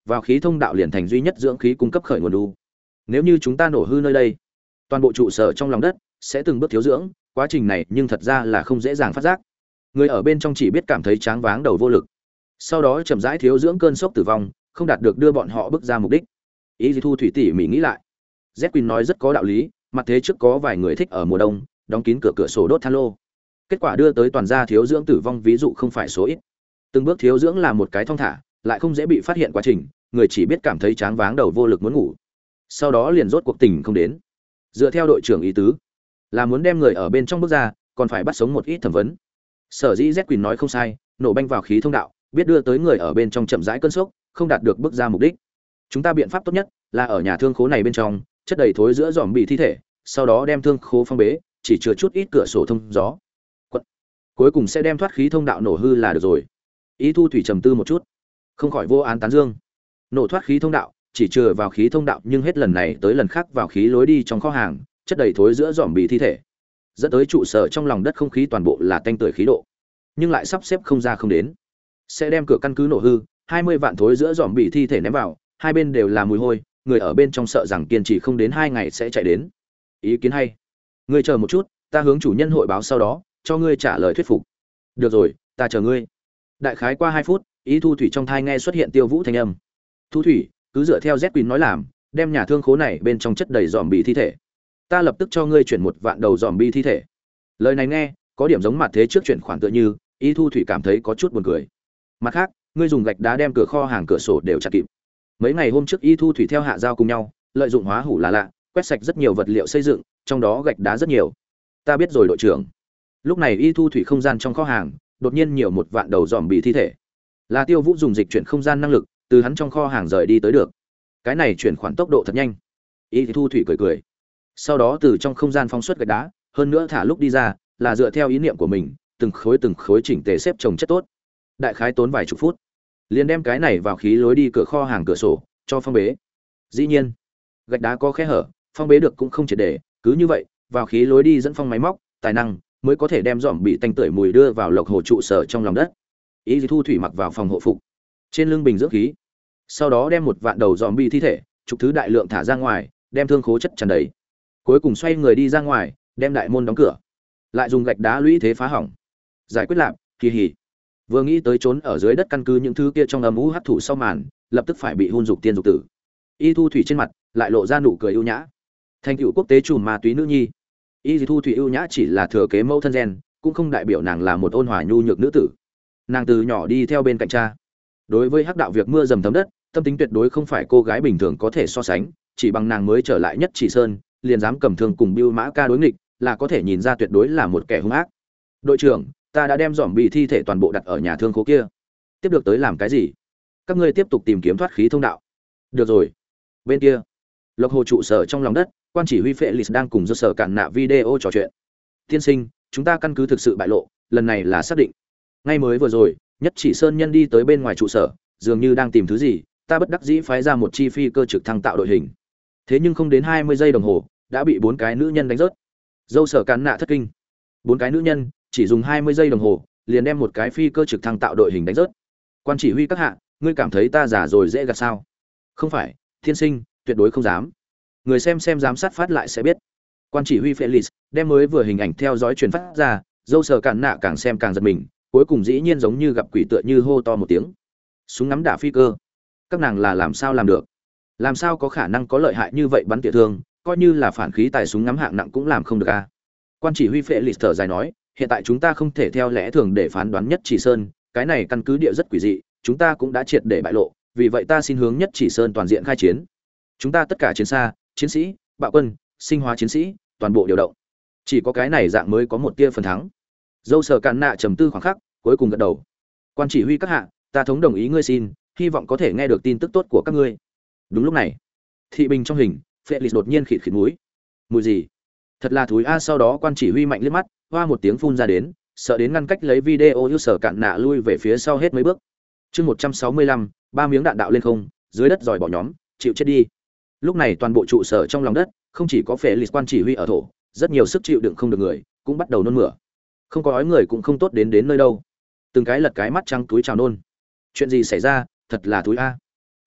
vào khí thông đạo liền thành duy nhất dưỡng khí cung cấp khởi nguồn đu. Nếu như chúng ta nổ hư nơi đây, toàn bộ trụ sở trong lòng đất sẽ từng bước thiếu dưỡng, quá trình này nhưng thật ra là không dễ dàng phát giác. Người ở bên trong chỉ biết cảm thấy tráng váng đầu vô lực, sau đó chậm rãi thiếu dưỡng cơn sốc tử vong, không đạt được đưa bọn họ bước ra mục đích. Ý Thu Thủy tỉ mỉ nghĩ lại, Z Queen nói rất có đạo lý, mặt thế trước có vài người thích ở mùa đông đóng kín cửa cửa sổ đốt than lô, kết quả đưa tới toàn gia thiếu dưỡng tử vong ví dụ không phải số ít. Từng bước thiếu dưỡng là một cái thong thả, lại không dễ bị phát hiện quá trình, người chỉ biết cảm thấy tráng váng đầu vô lực muốn ngủ, sau đó liền rốt cuộc tình không đến. Dựa theo đội trưởng ý tứ, là muốn đem người ở bên trong bước ra, còn phải bắt sống một ít thẩm vấn. Sở dĩ Z Queen nói không sai, nổ banh vào khí thông đạo, biết đưa tới người ở bên trong chậm rãi cơn sốc, không đạt được bước ra mục đích. Chúng ta biện pháp tốt nhất là ở nhà thương khố này bên trong, chất đầy thối giữa dòm bị thi thể, sau đó đem thương khố phong bế, chỉ chứa chút ít cửa sổ thông gió. Quật. Cuối cùng sẽ đem thoát khí thông đạo nổ hư là được rồi. Ý Thu Thủy trầm tư một chút, không khỏi vô án tán dương. Nổ thoát khí thông đạo, chỉ chừa vào khí thông đạo, nhưng hết lần này tới lần khác vào khí lối đi trong kho hàng, chất đầy thối giữa dòm bị thi thể, dẫn tới trụ sở trong lòng đất không khí toàn bộ là tanh tưởi khí độ, nhưng lại sắp xếp không ra không đến. Sẽ đem cửa căn cứ nổ hư, hai mươi vạn thối giữa dòm bị thi thể ném vào, hai bên đều là mùi hôi, người ở bên trong sợ rằng kiên trì không đến hai ngày sẽ chạy đến. Ý kiến hay. Ngươi chờ một chút, ta hướng chủ nhân hội báo sau đó, cho ngươi trả lời thuyết phục. Được rồi, ta chờ ngươi. Đại khái qua hai phút, Ý Thu Thủy trong thai nghe xuất hiện Tiêu Vũ thanh âm. Thu Thủy, cứ dựa theo Z Queen nói làm, đem nhà thương khố này bên trong chất đầy dòm bị thi thể. Ta lập tức cho ngươi chuyển một vạn đầu dòm bi thi thể. Lời này nghe, có điểm giống mặt thế trước chuyển khoản tựa như, Ý Thu Thủy cảm thấy có chút buồn cười. Mặt khác, ngươi dùng gạch đá đem cửa kho hàng cửa sổ đều chặt kịp. Mấy ngày hôm trước Y Thu Thủy theo Hạ Giao cùng nhau, lợi dụng hóa hủ là lạ, quét sạch rất nhiều vật liệu xây dựng, trong đó gạch đá rất nhiều. Ta biết rồi đội trưởng. Lúc này Y Thu Thủy không gian trong kho hàng, đột nhiên nhiều một vạn đầu dòm bị thi thể. Là Tiêu Vũ dùng dịch chuyển không gian năng lực, từ hắn trong kho hàng rời đi tới được. Cái này chuyển khoản tốc độ thật nhanh. Y Thu Thủy cười cười. Sau đó từ trong không gian phóng xuất gạch đá, hơn nữa thả lúc đi ra, là dựa theo ý niệm của mình, từng khối từng khối chỉnh tề xếp chồng chất tốt. Đại khái tốn vài chục phút, liền đem cái này vào khí lối đi cửa kho hàng cửa sổ cho phong bế. Dĩ nhiên, gạch đá có khe hở, phong bế được cũng không triệt để, cứ như vậy, vào khí lối đi dẫn phong máy móc, tài năng mới có thể đem dòm bị tanh tưởi mùi đưa vào lộc hồ trụ sở trong lòng đất. Ý Thu Thủy mặc vào phòng hộ phục, trên lưng bình dưỡng khí, sau đó đem một vạn đầu dòm bị thi thể, chục thứ đại lượng thả ra ngoài, đem thương khố chất tràn đầy. Cuối cùng xoay người đi ra ngoài, đem đại môn đóng cửa, lại dùng gạch đá lũy thế phá hỏng. Giải quyết lạp, kỳ hỉ. Vừa nghĩ tới trốn ở dưới đất căn cứ những thứ kia trong âm u hấp thụ sau màn, lập tức phải bị hôn dục tiên dục tử. Y Thu Thủy trên mặt lại lộ ra nụ cười ưu nhã. Thành tựu quốc tế trùm ma túy nữ nhi. Y Thu Thủy ưu nhã chỉ là thừa kế mẫu thân gen, cũng không đại biểu nàng là một ôn hòa nhu nhược nữ tử. Nàng từ nhỏ đi theo bên cạnh cha. Đối với hắc đạo việc mưa dầm thấm đất, tâm tính tuyệt đối không phải cô gái bình thường có thể so sánh, chỉ bằng nàng mới trở lại Nhất Chỉ Sơn, liền dám cầm thương cùng Bưu Mã Ca đối nghịch, là có thể nhìn ra tuyệt đối là một kẻ hung ác. Đội trưởng, ta đã đem dòm bị thi thể toàn bộ đặt ở nhà thương khố kia. Tiếp được tới làm cái gì? Các ngươi tiếp tục tìm kiếm thoát khí thông đạo. Được rồi. Bên kia, Lộc Hồ trụ sở trong lòng đất, quan chỉ huy Felix đang cùng do sở cản nạ video trò chuyện. Tiên sinh, chúng ta căn cứ thực sự bại lộ, lần này là xác định. Ngay mới vừa rồi, Nhất Chỉ Sơn nhân đi tới bên ngoài trụ sở, dường như đang tìm thứ gì, ta bất đắc dĩ phái ra một chi phi cơ trực thăng tạo đội hình. Thế nhưng không đến hai mươi giây đồng hồ, đã bị bốn cái nữ nhân đánh rớt. Dâu sở cản nạ thất kinh. Bốn cái nữ nhân chỉ dùng hai mươi giây đồng hồ, liền đem một cái phi cơ trực thăng tạo đội hình đánh rớt. Quan chỉ huy các hạ, ngươi cảm thấy ta giả rồi dễ gạt sao? Không phải, thiên sinh, tuyệt đối không dám. Người xem xem giám sát phát lại sẽ biết. Quan chỉ huy Felix đem mới vừa hình ảnh theo dõi truyền phát ra, dâu sờ cản nạ càng xem càng giật mình, cuối cùng dĩ nhiên giống như gặp quỷ tựa như hô to một tiếng. Súng ngắm đả phi cơ. Các nàng là làm sao làm được? Làm sao có khả năng có lợi hại như vậy bắn tỉa thương, coi như là phản khí tài súng ngắm hạng nặng cũng làm không được a. À? Quan chỉ huy Felix thở dài nói, hiện tại chúng ta không thể theo lẽ thường để phán đoán Nhất Chỉ Sơn, cái này căn cứ địa rất quỷ dị, chúng ta cũng đã triệt để bại lộ, vì vậy ta xin hướng Nhất Chỉ Sơn toàn diện khai chiến. Chúng ta tất cả chiến xa, chiến sĩ, bạo quân, sinh hóa chiến sĩ, toàn bộ điều động. Chỉ có cái này dạng mới có một tia phần thắng. Dâu sờ cạn nạ trầm tư khoảng khắc, cuối cùng gật đầu. Quan chỉ huy các hạ, ta thống đồng ý ngươi xin, hy vọng có thể nghe được tin tức tốt của các ngươi. Đúng lúc này, thị bình trong hình, Felix đột nhiên khịt khịt mũi. Mùi gì? Thật là thúi a. Sau đó quan chỉ huy mạnh liếc mắt, hoa một tiếng phun ra đến, sợ đến ngăn cách lấy video yêu sở cạn nạ lui về phía sau hết mấy bước. Chương một trăm sáu mươi lăm, ba miếng đạn đạo lên không, dưới đất giỏi bỏ nhóm, chịu chết đi. Lúc này toàn bộ trụ sở trong lòng đất, không chỉ có Felix quan chỉ huy ở thổ, rất nhiều sức chịu đựng không được người, cũng bắt đầu nôn mửa. Không có ói người cũng không tốt đến đến nơi đâu. Từng cái lật cái mắt trắng túi chào nôn. Chuyện gì xảy ra, thật là thúi a.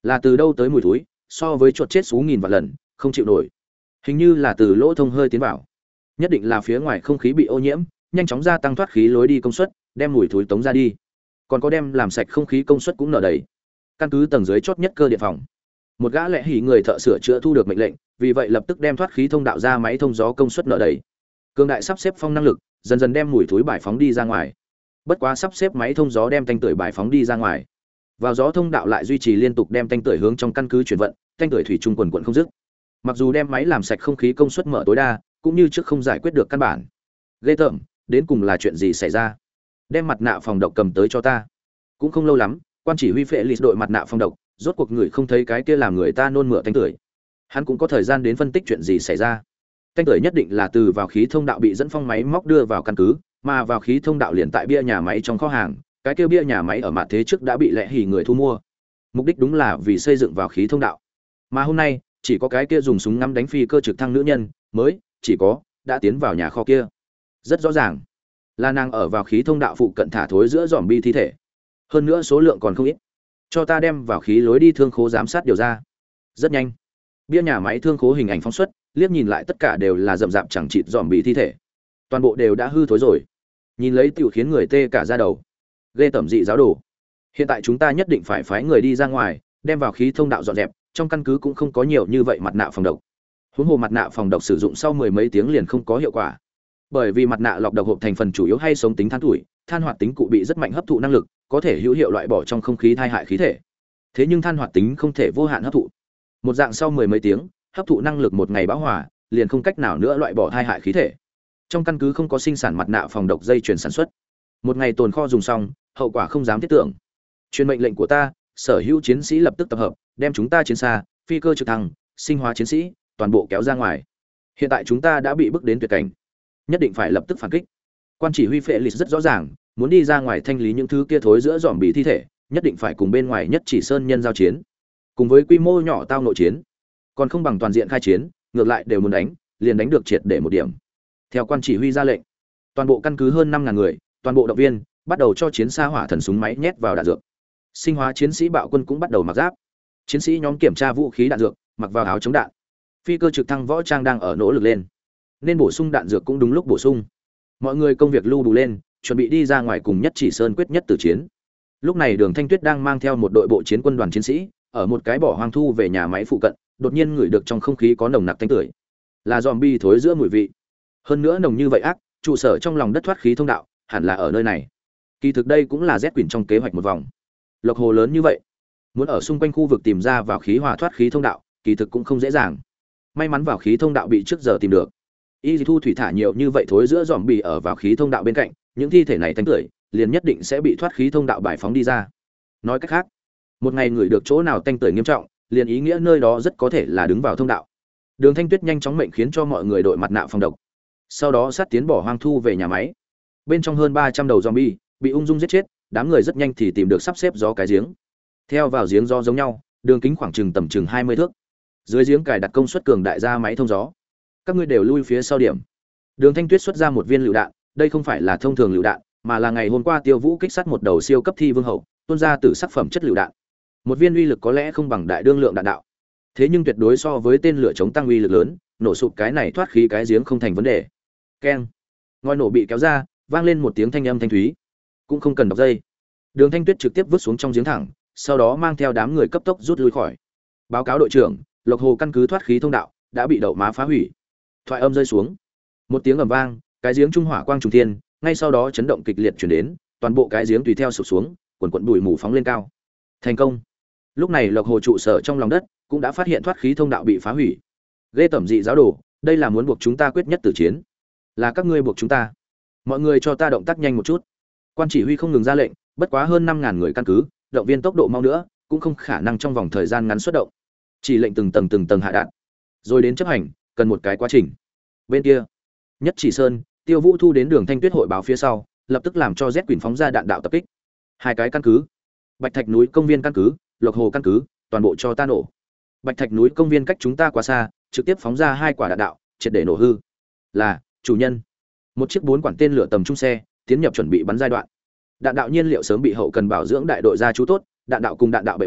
Là từ đâu tới mùi thối, so với chuột chết xú nghìn vạn lần, không chịu nổi. Hình như là từ lỗ thông hơi tiến vào. Nhất định là phía ngoài không khí bị ô nhiễm, nhanh chóng gia tăng thoát khí lối đi công suất, đem mùi thối tống ra đi. Còn có đem làm sạch không khí công suất cũng nở đầy. Căn cứ tầng dưới chót nhất cơ điện phòng. Một gã lẽ hỉ người thợ sửa chữa thu được mệnh lệnh, vì vậy lập tức đem thoát khí thông đạo ra máy thông gió công suất nở đầy. Cường đại sắp xếp phong năng lực, dần dần đem mùi thối bài phóng đi ra ngoài. Bất quá sắp xếp máy thông gió đem tanh tưởi bài phóng đi ra ngoài. Vào gió thông đạo lại duy trì liên tục đem tanh tưởi hướng trong căn cứ chuyển vận, tanh tưởi thủy chung quần quần không dứt. Mặc dù đem máy làm sạch không khí công suất mở tối đa, cũng như trước không giải quyết được căn bản. Ghê tởm, đến cùng là chuyện gì xảy ra? Đem mặt nạ phòng độc cầm tới cho ta. Cũng không lâu lắm, quan chỉ huy phệ lì đội mặt nạ phòng độc, rốt cuộc người không thấy cái kia làm người ta nôn mửa tanh tưởi. Hắn cũng có thời gian đến phân tích chuyện gì xảy ra. Tanh tưởi nhất định là từ vào khí thông đạo bị dẫn phong máy móc đưa vào căn cứ, mà vào khí thông đạo liền tại bia nhà máy trong kho hàng, cái kia bia nhà máy ở mặt thế trước đã bị lẽ hỉ người thu mua. Mục đích đúng là vì xây dựng vào khí thông đạo. Mà hôm nay, chỉ có cái kia dùng súng ngắm đánh phi cơ trực thăng nữ nhân mới chỉ có đã tiến vào nhà kho kia. Rất rõ ràng, là nàng ở vào khí thông đạo phụ cận thả thối giữa zombie thi thể. Hơn nữa số lượng còn không ít. Cho ta đem vào khí lối đi thương khố giám sát điều ra. Rất nhanh, bia nhà máy thương khố hình ảnh phóng xuất, liếc nhìn lại tất cả đều là rậm rạp chẳng chịt zombie thi thể. Toàn bộ đều đã hư thối rồi. Nhìn lấy tiểu khiến người tê cả da đầu. Ghê tởm dị giáo đồ. Hiện tại chúng ta nhất định phải phái người đi ra ngoài, đem vào khí thông đạo dọn dẹp, trong căn cứ cũng không có nhiều như vậy mặt nạ phòng độc. Huống hồ mặt nạ phòng độc sử dụng sau mười mấy tiếng liền không có hiệu quả. Bởi vì mặt nạ lọc độc hộp thành phần chủ yếu hay sống tính than tuổi, than hoạt tính cụ bị rất mạnh hấp thụ năng lực, có thể hữu hiệu loại bỏ trong không khí thai hại khí thể. Thế nhưng than hoạt tính không thể vô hạn hấp thụ. Một dạng sau mười mấy tiếng, hấp thụ năng lực một ngày bão hòa, liền không cách nào nữa loại bỏ thai hại khí thể. Trong căn cứ không có sinh sản mặt nạ phòng độc dây chuyền sản xuất. Một ngày tồn kho dùng xong, hậu quả không dám thiết tưởng. Truyền mệnh lệnh của ta, sở hữu chiến sĩ lập tức tập hợp, đem chúng ta chiến xa, phi cơ trực thăng, sinh hóa chiến sĩ, toàn bộ kéo ra ngoài. Hiện tại chúng ta đã bị bức đến tuyệt cảnh, nhất định phải lập tức phản kích. Quan chỉ huy Felix rất rõ ràng, muốn đi ra ngoài thanh lý những thứ kia thối giữa dòm bị thi thể, nhất định phải cùng bên ngoài nhất chỉ sơn nhân giao chiến. Cùng với quy mô nhỏ tao nội chiến, còn không bằng toàn diện khai chiến, ngược lại đều muốn đánh, liền đánh được triệt để một điểm. Theo quan chỉ huy ra lệnh, toàn bộ căn cứ hơn năm ngàn người, toàn bộ động viên, bắt đầu cho chiến xa hỏa thần súng máy nhét vào đạn dược. Sinh hóa chiến sĩ bạo quân cũng bắt đầu mặc giáp. Chiến sĩ nhóm kiểm tra vũ khí đạn dược, mặc vào áo chống đạn. Phi cơ trực thăng võ trang đang ở nỗ lực lên, nên bổ sung đạn dược cũng đúng lúc bổ sung. Mọi người công việc lưu đủ lên, chuẩn bị đi ra ngoài cùng nhất chỉ sơn quyết nhất tử chiến. Lúc này Đường Thanh Tuyết đang mang theo một đội bộ chiến quân đoàn chiến sĩ, ở một cái bỏ hoang thu về nhà máy phụ cận, đột nhiên ngửi được trong không khí có nồng nặc tanh tưởi, là zombie thối giữa mùi vị. Hơn nữa nồng như vậy ác, trụ sở trong lòng đất thoát khí thông đạo, hẳn là ở nơi này. Kỳ thực đây cũng là Z Quỷ trong kế hoạch một vòng. Lộc hồ lớn như vậy, muốn ở xung quanh khu vực tìm ra vào khí hòa thoát khí thông đạo, kỳ thực cũng không dễ dàng. May mắn vào khí thông đạo bị trước giờ tìm được. Y thu thủy thả nhiều như vậy thối giữa zombie ở vào khí thông đạo bên cạnh, những thi thể này tanh tưởi, liền nhất định sẽ bị thoát khí thông đạo bài phóng đi ra. Nói cách khác, một ngày người được chỗ nào tanh tưởi nghiêm trọng, liền ý nghĩa nơi đó rất có thể là đứng vào thông đạo. Đường Thanh Tuyết nhanh chóng mệnh khiến cho mọi người đội mặt nạ phòng độc. Sau đó sát tiến bỏ hoang thu về nhà máy. Bên trong hơn ba trăm đầu zombie bị ung dung giết chết, đám người rất nhanh thì tìm được sắp xếp gió cái giếng. Theo vào giếng gió giống nhau, đường kính khoảng chừng tầm chừng hai mươi thước. Dưới giếng cài đặt công suất cường đại ra máy thông gió. Các ngươi đều lui phía sau điểm. Đường Thanh Tuyết xuất ra một viên lựu đạn, đây không phải là thông thường lựu đạn, mà là ngày hôm qua Tiêu Vũ kích sát một đầu siêu cấp thi vương hậu, tuôn ra từ sắc phẩm chất lựu đạn. Một viên uy lực có lẽ không bằng đại đương lượng đạn đạo, thế nhưng tuyệt đối so với tên lửa chống tăng uy lực lớn, nổ sụp cái này thoát khí cái giếng không thành vấn đề. Keng. Ngòi nổ bị kéo ra, vang lên một tiếng thanh âm thanh thúy. Cũng không cần đọc dây. Đường Thanh Tuyết trực tiếp vứt xuống trong giếng thẳng, sau đó mang theo đám người cấp tốc rút lui khỏi. Báo cáo đội trưởng, Lộc Hồ căn cứ thoát khí thông đạo đã bị đậu má phá hủy. Thoại âm rơi xuống, một tiếng ầm vang, cái giếng trung hỏa quang trùng thiên, ngay sau đó chấn động kịch liệt truyền đến, toàn bộ cái giếng tùy theo sụp xuống, quần quần bụi mù phóng lên cao. Thành công. Lúc này Lộc Hồ trụ sở trong lòng đất cũng đã phát hiện thoát khí thông đạo bị phá hủy. Ghê tởm dị giáo đồ, đây là muốn buộc chúng ta quyết nhất tử chiến. Là các ngươi buộc chúng ta. Mọi người cho ta động tác nhanh một chút. Quan chỉ huy không ngừng ra lệnh, bất quá hơn năm ngàn người căn cứ, động viên tốc độ mau nữa, cũng không khả năng trong vòng thời gian ngắn xuất động. Chỉ lệnh từng tầng từng tầng hạ đạn, rồi đến chấp hành, cần một cái quá trình. Bên kia, Nhất Chỉ Sơn, Tiêu Vũ thu đến Đường Thanh Tuyết hội báo phía sau, lập tức làm cho Z Quỷ phóng ra đạn đạo tập kích. Hai cái căn cứ, Bạch Thạch núi công viên căn cứ, Lộc Hồ căn cứ, toàn bộ cho ta nổ. Bạch Thạch núi công viên cách chúng ta quá xa, trực tiếp phóng ra hai quả đạn đạo, triệt để nổ hư. Là, chủ nhân. Một chiếc bốn quản tên lửa tầm trung xe, tiến nhập chuẩn bị bắn giai đoạn. Đạn đạo nhiên liệu sớm bị hậu cần bảo dưỡng đại đội gia chú tốt, đạn đạo cùng đạn đạo bệ bắn,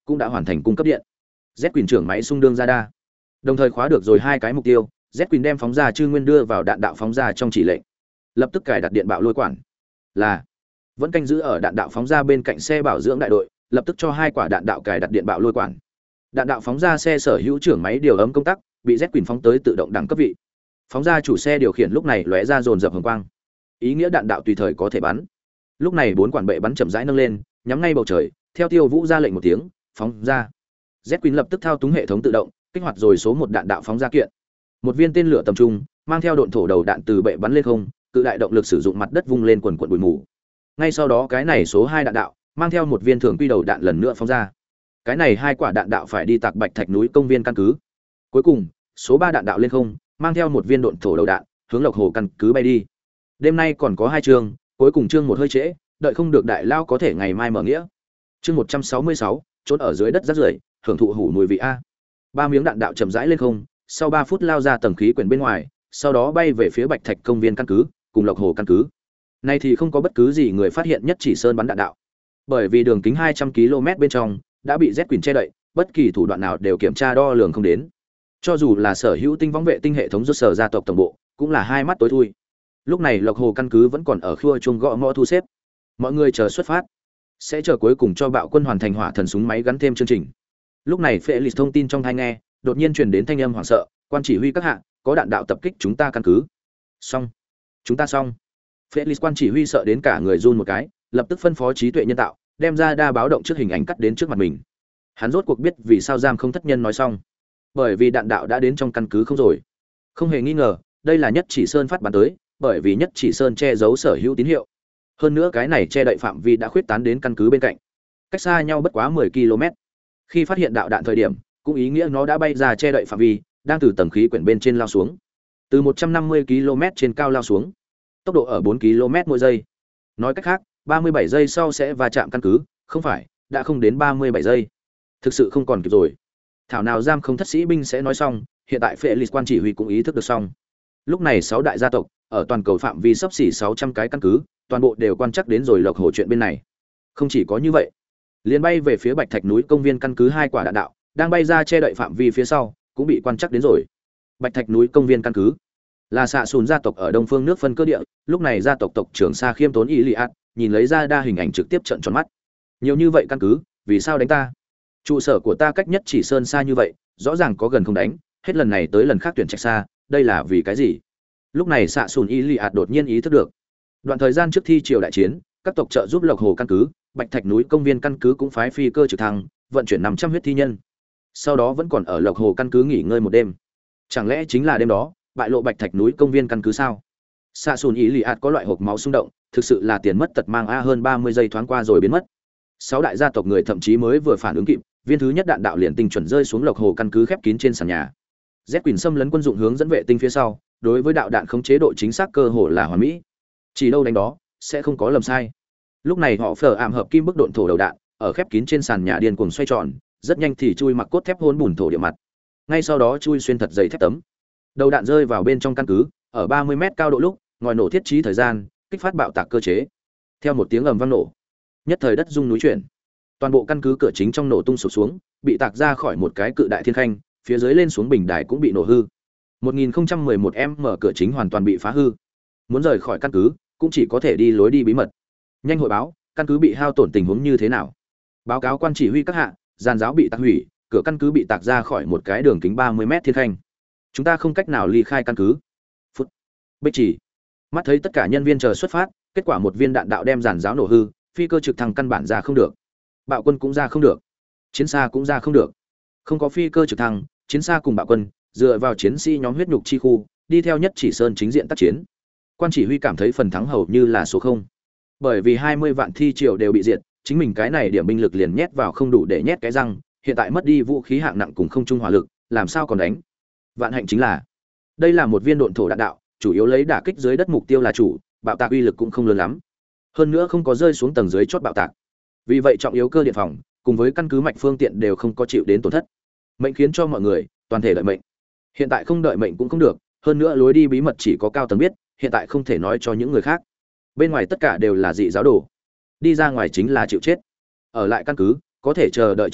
cũng đã hoàn thành cung cấp điện. Z quyền trưởng máy xung đương ra đa, đồng thời khóa được rồi hai cái mục tiêu. Z quyền đem phóng ra chư nguyên đưa vào đạn đạo phóng ra trong chỉ lệnh, lập tức cài đặt điện bạo lôi quản. Là vẫn canh giữ ở đạn đạo phóng ra bên cạnh xe bảo dưỡng đại đội, lập tức cho hai quả đạn đạo cài đặt điện bạo lôi quản. Đạn đạo phóng ra xe sở hữu trưởng máy điều ấm công tắc bị Z quyền phóng tới tự động đẳng cấp vị. Phóng ra chủ xe điều khiển lúc này lóe ra dồn dập hồng quang, ý nghĩa đạn đạo tùy thời có thể bắn. Lúc này bốn quản bệ bắn chậm rãi nâng lên, nhắm ngay bầu trời, theo Tiêu Vũ ra lệnh một tiếng, phóng ra. Z Queen lập tức thao túng hệ thống tự động, kích hoạt rồi số một đạn đạo phóng ra kiện. Một viên tên lửa tầm trung, mang theo độn thổ đầu đạn từ bệ bắn lên không, cự đại động lực sử dụng mặt đất vung lên quần quần bụi mù. Ngay sau đó cái này số hai đạn đạo, mang theo một viên thường quy đầu đạn lần nữa phóng ra. Cái này hai quả đạn đạo phải đi tạc Bạch Thạch núi công viên căn cứ. Cuối cùng, số ba đạn đạo lên không, mang theo một viên độn thổ đầu đạn, hướng Lộc Hồ căn cứ bay đi. Đêm nay còn có hai chương, cuối cùng chương một hơi trễ, đợi không được đại lao có thể ngày mai mở nghĩa. Chương một trăm sáu mươi sáu, trốn ở dưới đất rác rưởi, hưởng thụ hủ mùi vị a. Ba miếng đạn đạo chậm rãi lên không, sau ba phút lao ra tầng khí quyển bên ngoài, sau đó bay về phía Bạch Thạch công viên căn cứ, cùng Lộc Hồ căn cứ. Nay thì không có bất cứ gì người phát hiện nhất chỉ sơn bắn đạn đạo. Bởi vì đường kính hai trăm ki lô mét bên trong đã bị Z Quỳnh che đậy, bất kỳ thủ đoạn nào đều kiểm tra đo lường không đến. Cho dù là sở hữu tinh võng vệ tinh hệ thống do sở gia tộc tổng bộ, cũng là hai mắt tối thui. Lúc này Lộc Hồ căn cứ vẫn còn ở khua chuông gõ mõ thu xếp. Mọi người chờ xuất phát, sẽ chờ cuối cùng cho bạo quân hoàn thành hỏa thần súng máy gắn thêm chương trình. Lúc này Felix thông tin trong tai nghe, đột nhiên truyền đến thanh âm hoảng sợ, quan chỉ huy các hạ, có đạn đạo tập kích chúng ta căn cứ. Xong, chúng ta xong. Felix quan chỉ huy sợ đến cả người run một cái, lập tức phân phó trí tuệ nhân tạo, đem ra đa báo động trước hình ảnh cắt đến trước mặt mình. Hắn rốt cuộc biết vì sao giam không thất nhân nói xong. Bởi vì đạn đạo đã đến trong căn cứ không rồi. Không hề nghi ngờ, đây là nhất chỉ sơn phát bắn tới, bởi vì nhất chỉ sơn che giấu sở hữu tín hiệu. Hơn nữa cái này che đậy phạm vi đã khuyết tán đến căn cứ bên cạnh, cách xa nhau bất quá mười ki lô mét. Khi phát hiện đạo đạn thời điểm, cũng ý nghĩa nó đã bay ra che đậy phạm vi, đang từ tầng khí quyển bên trên lao xuống, từ một trăm năm mươi ki lô mét trên cao lao xuống, tốc độ ở bốn ki lô mét mỗi giây. Nói cách khác, ba mươi bảy giây sau sẽ va chạm căn cứ, không phải, đã không đến ba mươi bảy giây. Thực sự không còn kịp rồi. Thảo nào giam không thất sĩ binh sẽ nói xong, hiện tại Felix quan chỉ huy cũng ý thức được xong. Lúc này sáu đại gia tộc ở toàn cầu phạm vi sắp xỉ sáu trăm cái căn cứ, toàn bộ đều quan chắc đến rồi Lộc Hồ chuyện bên này. Không chỉ có như vậy, liền bay về phía Bạch Thạch núi công viên căn cứ hai quả đạn đạo, đang bay ra che đậy phạm vi phía sau, cũng bị quan chắc đến rồi. Bạch Thạch núi công viên căn cứ là xạ sùn gia tộc ở đông phương nước phân cơ địa, lúc này gia tộc tộc trưởng Sa Khiêm Tốn Iliad nhìn lấy ra đa hình ảnh trực tiếp trợn tròn mắt. Nhiều như vậy căn cứ, vì sao đánh ta? Trụ sở của ta cách nhất chỉ sơn xa như vậy, rõ ràng có gần không đánh, hết lần này tới lần khác tuyển trạch xa, đây là vì cái gì? Lúc này xạ sùn Iliad đột nhiên ý thức được. Đoạn thời gian trước thi triều đại chiến, các tộc trợ giúp Lộc Hồ căn cứ, Bạch Thạch núi công viên căn cứ cũng phái phi cơ trực thăng, vận chuyển năm trăm huyết thi nhân. Sau đó vẫn còn ở Lộc Hồ căn cứ nghỉ ngơi một đêm. Chẳng lẽ chính là đêm đó, bại lộ Bạch Thạch núi công viên căn cứ sao? Xạ sùn Iliad có loại hộc máu xung động, thực sự là tiền mất tật mang a, hơn ba mươi giây thoáng qua rồi biến mất. Sáu đại gia tộc người thậm chí mới vừa phản ứng kịp, viên thứ nhất đạn đạo liền tinh chuẩn rơi xuống Lộc Hồ căn cứ khép kín trên sàn nhà. Z Quỳnh xâm lấn quân dụng hướng dẫn vệ tinh phía sau, đối với đạo đạn khống chế độ chính xác cơ hồ là hoàn mỹ. Chỉ đâu đánh đó, sẽ không có lầm sai. Lúc này họ phở ảm hợp kim bức độn thổ đầu đạn, ở khép kín trên sàn nhà điên cuồng xoay tròn, rất nhanh thì chui mặc cốt thép hôn bùn thổ địa mặt. Ngay sau đó chui xuyên thật dày thép tấm. Đầu đạn rơi vào bên trong căn cứ, ở ba mươi mét cao độ lúc, ngòi nổ thiết trí thời gian, kích phát bạo tạc cơ chế. Theo một tiếng ầm vang nổ, nhất thời đất rung núi chuyển. Toàn bộ căn cứ cửa chính trong nổ tung sụp xuống, bị tạc ra khỏi một cái cự đại thiên khanh, phía dưới lên xuống bình đài cũng bị nổ hư. một nghìn không trăm mười một em mở cửa chính hoàn toàn bị phá hư. Muốn rời khỏi căn cứ, cũng chỉ có thể đi lối đi bí mật. Nhanh hội báo, căn cứ bị hao tổn tình huống như thế nào? Báo cáo quan chỉ huy các hạ, giàn giáo bị tạc hủy, cửa căn cứ bị tạc ra khỏi một cái đường kính ba mươi mét thiên khanh. Chúng ta không cách nào ly khai căn cứ. Phút. Bích chỉ. Mắt thấy tất cả nhân viên chờ xuất phát, kết quả một viên đạn đạo đem giàn giáo nổ hư, phi cơ trực thăng căn bản ra không được. Bạo quân cũng ra không được, chiến xa cũng ra không được. Không có phi cơ trực thăng, chiến xa cùng bạo quân, dựa vào chiến sĩ nhóm huyết nhục chi khu, đi theo nhất chỉ sơn chính diện tác chiến. Quan chỉ huy cảm thấy phần thắng hầu như là số không. Bởi vì hai mươi vạn thi triều đều bị diệt, chính mình cái này điểm binh lực liền nhét vào không đủ để nhét cái răng, hiện tại mất đi vũ khí hạng nặng cùng không trung hỏa lực, làm sao còn đánh? Vạn hạnh chính là, đây là một viên độn thổ đạn đạo, chủ yếu lấy đả kích dưới đất mục tiêu là chủ, bạo tạc uy lực cũng không lớn lắm. Hơn nữa không có rơi xuống tầng dưới chót bạo tạc. Vì vậy trọng yếu cơ điện phòng, cùng với căn cứ mạch phương tiện đều không có chịu đến tổn thất. Mệnh khiến cho mọi người toàn thể đợi mệnh. Hiện tại không đợi mệnh cũng không được, hơn nữa lối đi bí mật chỉ có cao tầng biết, hiện tại không thể nói cho những người khác. Bên ngoài tất cả đều là dị giáo đồ, đi ra ngoài chính là chịu chết. Ở lại căn cứ, có thể chờ đợi trợ giúp,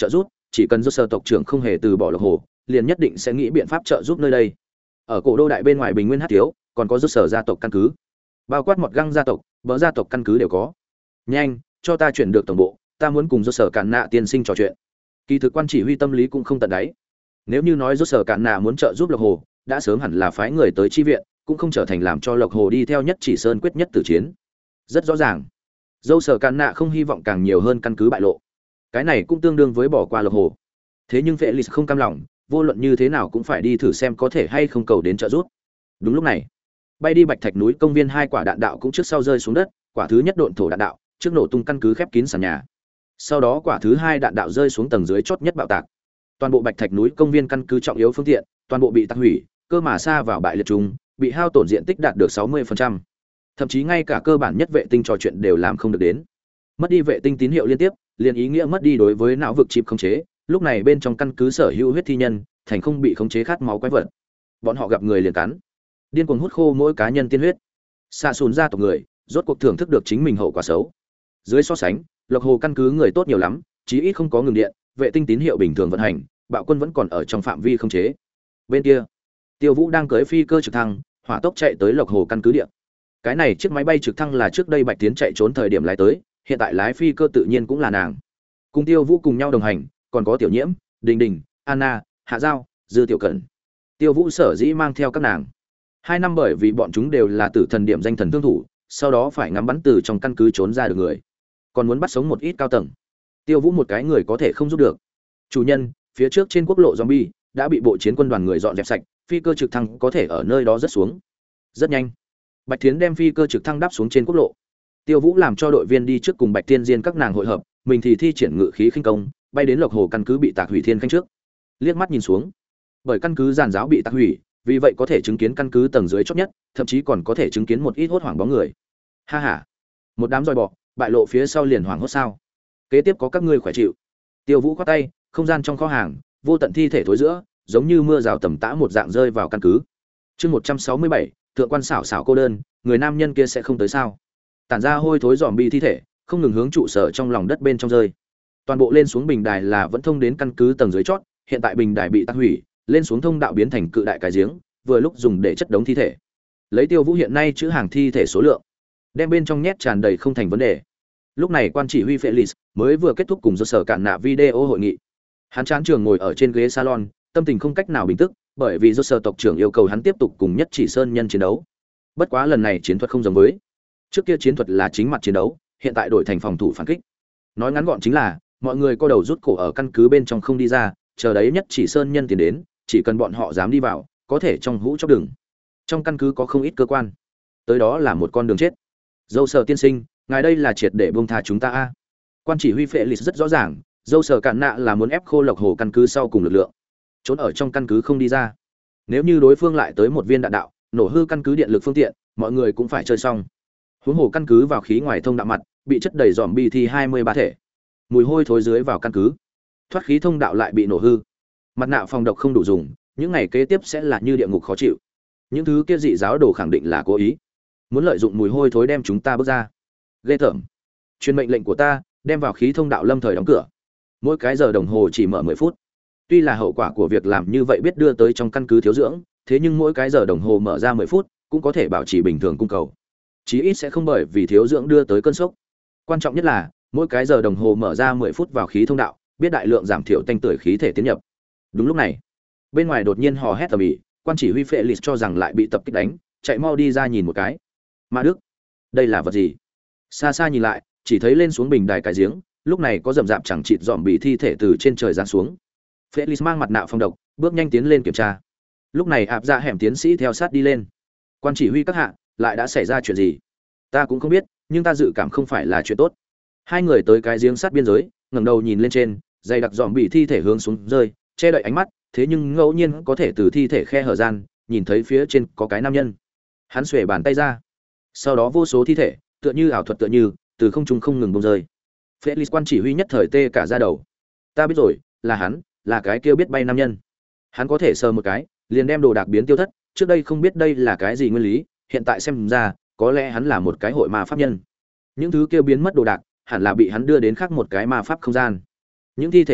chỉ cần do sở tộc trưởng không hề từ bỏ lộc hồ, liền nhất định sẽ nghĩ biện pháp trợ giúp nơi đây. Ở cổ đô đại bên ngoài bình nguyên hát thiếu, còn có do sở gia tộc căn cứ, bao quát một găng gia tộc, bờ gia tộc căn cứ đều có. Nhanh, cho ta chuyển được tổng bộ, ta muốn cùng do sở cản nạ tiên sinh trò chuyện. Kỳ thực quan chỉ huy tâm lý cũng không tận đáy. Nếu như nói do sở cản nạ muốn trợ giúp lộc hồ, đã sớm hẳn là phái người tới chi viện, cũng không trở thành làm cho lộc hồ đi theo nhất chỉ sơn quyết nhất tử chiến. Rất rõ ràng, dâu sở cản nạ không hy vọng càng nhiều hơn căn cứ bại lộ. Cái này cũng tương đương với bỏ qua lộc hồ. Thế nhưng Felix không cam lòng, vô luận như thế nào cũng phải đi thử xem có thể hay không cầu đến trợ giúp. Đúng lúc này, bay đi bạch thạch núi công viên hai quả đạn đạo cũng trước sau rơi xuống đất, quả thứ nhất độn thổ đạn đạo, trước nổ tung căn cứ khép kín sàn nhà. Sau đó quả thứ hai đạn đạo rơi xuống tầng dưới chót nhất bạo tạc. Toàn bộ bạch thạch núi công viên căn cứ trọng yếu phương tiện, toàn bộ bị tạc hủy, cơ mà xa vào bại liệt trùng, bị hao tổn diện tích đạt được sáu mươi phần trăm. Thậm chí ngay cả cơ bản nhất vệ tinh trò chuyện đều làm không được đến. Mất đi vệ tinh tín hiệu liên tiếp, liền ý nghĩa mất đi đối với não vực chip khống chế, lúc này bên trong căn cứ sở hữu huyết thi nhân, thành không bị khống chế khát máu quái vật. Bọn họ gặp người liền cắn, điên cuồng hút khô mỗi cá nhân tiên huyết. Xạ sùn gia tộc người, rốt cuộc thưởng thức được chính mình hậu quả xấu. Dưới so sánh, Lộc Hồ căn cứ người tốt nhiều lắm, chí ít không có ngừng điện, vệ tinh tín hiệu bình thường vận hành, bạo quân vẫn còn ở trong phạm vi khống chế. Bên kia, Tiêu Vũ đang cưỡi phi cơ trực thăng, hỏa tốc chạy tới Lộc Hồ căn cứ địa. Cái này chiếc máy bay trực thăng là trước đây Bạch Tiến chạy trốn thời điểm lái tới, hiện tại lái phi cơ tự nhiên cũng là nàng. Cùng Tiêu Vũ cùng nhau đồng hành, còn có Tiểu Nhiễm, Đình Đình, Anna, Hạ Giao, Dư Tiểu Cẩn. Tiêu Vũ sở dĩ mang theo các nàng. Hai năm bởi vì bọn chúng đều là tử thần điểm danh thần thương thủ, sau đó phải ngắm bắn từ trong căn cứ trốn ra được người, còn muốn bắt sống một ít cao tầng. Tiêu Vũ một cái người có thể không giúp được. Chủ nhân, phía trước trên quốc lộ zombie đã bị bộ chiến quân đoàn người dọn dẹp sạch, phi cơ trực thăng có thể ở nơi đó rất xuống. Rất nhanh, Bạch Thiến đem phi cơ trực thăng đáp xuống trên quốc lộ. Tiêu Vũ làm cho đội viên đi trước cùng Bạch Tiên Diên các nàng hội hợp, mình thì thi triển ngự khí khinh công, bay đến Lộc Hồ căn cứ bị tạc hủy thiên khanh trước. Liếc mắt nhìn xuống, bởi căn cứ giàn giáo bị tạc hủy, vì vậy có thể chứng kiến căn cứ tầng dưới chót nhất, thậm chí còn có thể chứng kiến một ít hốt hoảng bóng người. Ha ha, một đám roi bọ, bại lộ phía sau liền hoảng hốt sao? Kế tiếp có các ngươi khỏe chịu. Tiêu Vũ khoát tay, không gian trong kho hàng, vô tận thi thể thối giữa, giống như mưa rào tầm tã một dạng rơi vào căn cứ. Chương một trăm sáu mươi bảy, thượng quan xảo xảo cô đơn, người nam nhân kia sẽ không tới sao? Tản ra hôi thối zombie thi thể, không ngừng hướng trụ sở trong lòng đất bên trong rơi. Toàn bộ lên xuống bình đài là vẫn thông đến căn cứ tầng dưới chót, hiện tại bình đài bị tạc hủy, lên xuống thông đạo biến thành cự đại cái giếng, vừa lúc dùng để chất đống thi thể. Lấy Tiêu Vũ hiện nay chữ hàng thi thể số lượng, đem bên trong nhét tràn đầy không thành vấn đề. Lúc này quan chỉ huy Felix mới vừa kết thúc cùng do sở cản nạ video hội nghị. Hắn chán trường ngồi ở trên ghế salon, tâm tình không cách nào bình tức, bởi vì do sở tộc trưởng yêu cầu hắn tiếp tục cùng nhất chỉ sơn nhân chiến đấu. Bất quá lần này chiến thuật không giống với trước kia, chiến thuật là chính mặt chiến đấu, hiện tại đổi thành phòng thủ phản kích. Nói ngắn gọn chính là mọi người co đầu rút cổ ở căn cứ bên trong không đi ra, chờ đấy nhất chỉ sơn nhân tiến đến, chỉ cần bọn họ dám đi vào, có thể trong hũ chóc đường. Trong căn cứ có không ít cơ quan, tới đó là một con đường chết. Dâu sở tiên sinh, ngài đây là triệt để buông tha chúng ta a? Quan chỉ huy Felix rất rõ ràng, dâu sở cản nạ là muốn ép khô Lộc Hồ căn cứ sau cùng lực lượng, trốn ở trong căn cứ không đi ra. Nếu như đối phương lại tới một viên đạn đạo, nổ hư căn cứ điện lực phương tiện, mọi người cũng phải chơi xong. Huống hồ căn cứ vào khí ngoài thông đạo mặt, bị chất đầy zombie thì hai mươi ba thể. Mùi hôi thối dưới vào căn cứ. Thoát khí thông đạo lại bị nổ hư. Mặt nạ phòng độc không đủ dùng, những ngày kế tiếp sẽ là như địa ngục khó chịu. Những thứ kia dị giáo đồ khẳng định là cố ý, muốn lợi dụng mùi hôi thối đem chúng ta bước ra. Ghê tởm. Truyền mệnh lệnh của ta, đem vào khí thông đạo lâm thời đóng cửa. Mỗi cái giờ đồng hồ chỉ mở mười phút. Tuy là hậu quả của việc làm như vậy biết đưa tới trong căn cứ thiếu dưỡng, thế nhưng mỗi cái giờ đồng hồ mở ra mười phút, cũng có thể bảo trì bình thường cung cầu. Chí ít sẽ không bởi vì thiếu dưỡng đưa tới cơn sốc. Quan trọng nhất là, mỗi cái giờ đồng hồ mở ra mười phút vào khí thông đạo, biết đại lượng giảm thiểu tanh tưởi khí thể tiến nhập. Đúng lúc này, bên ngoài đột nhiên hò hét ầm ĩ, quan chỉ huy Felix cho rằng lại bị tập kích đánh, chạy mau đi ra nhìn một cái. Ma Đức, đây là vật gì? Xa xa nhìn lại, chỉ thấy lên xuống bình đài cái giếng, lúc này có rậm rạp chẳng chịt dòm bị thi thể từ trên trời giáng xuống. Felix mang mặt nạ phòng độc, bước nhanh tiến lên kiểm tra. Lúc này ạp ra hẻm tiến sĩ theo sát đi lên. Quan chỉ huy các hạ, lại đã xảy ra chuyện gì? Ta cũng không biết, nhưng ta dự cảm không phải là chuyện tốt. Hai người tới cái giếng sát biên giới, ngẩng đầu nhìn lên trên, dày đặc dòm bị thi thể hướng xuống rơi, che đậy ánh mắt, thế nhưng ngẫu nhiên có thể từ thi thể khe hở gian, nhìn thấy phía trên có cái nam nhân. Hắn xuề bàn tay ra, sau đó vô số thi thể, tựa như ảo thuật tựa như, từ không trung không ngừng bông rơi. Felix quan chỉ huy nhất thời tê cả da đầu. Ta biết rồi, là hắn, là cái kia biết bay nam nhân. Hắn có thể sờ một cái, liền đem đồ đạc biến tiêu thất, trước đây không biết đây là cái gì nguyên lý, hiện tại xem ra, có lẽ hắn là một cái hội ma pháp nhân. Những thứ kia biến mất đồ đạc, hẳn là bị hắn đưa đến khác một cái ma pháp không gian. Những thi thể này,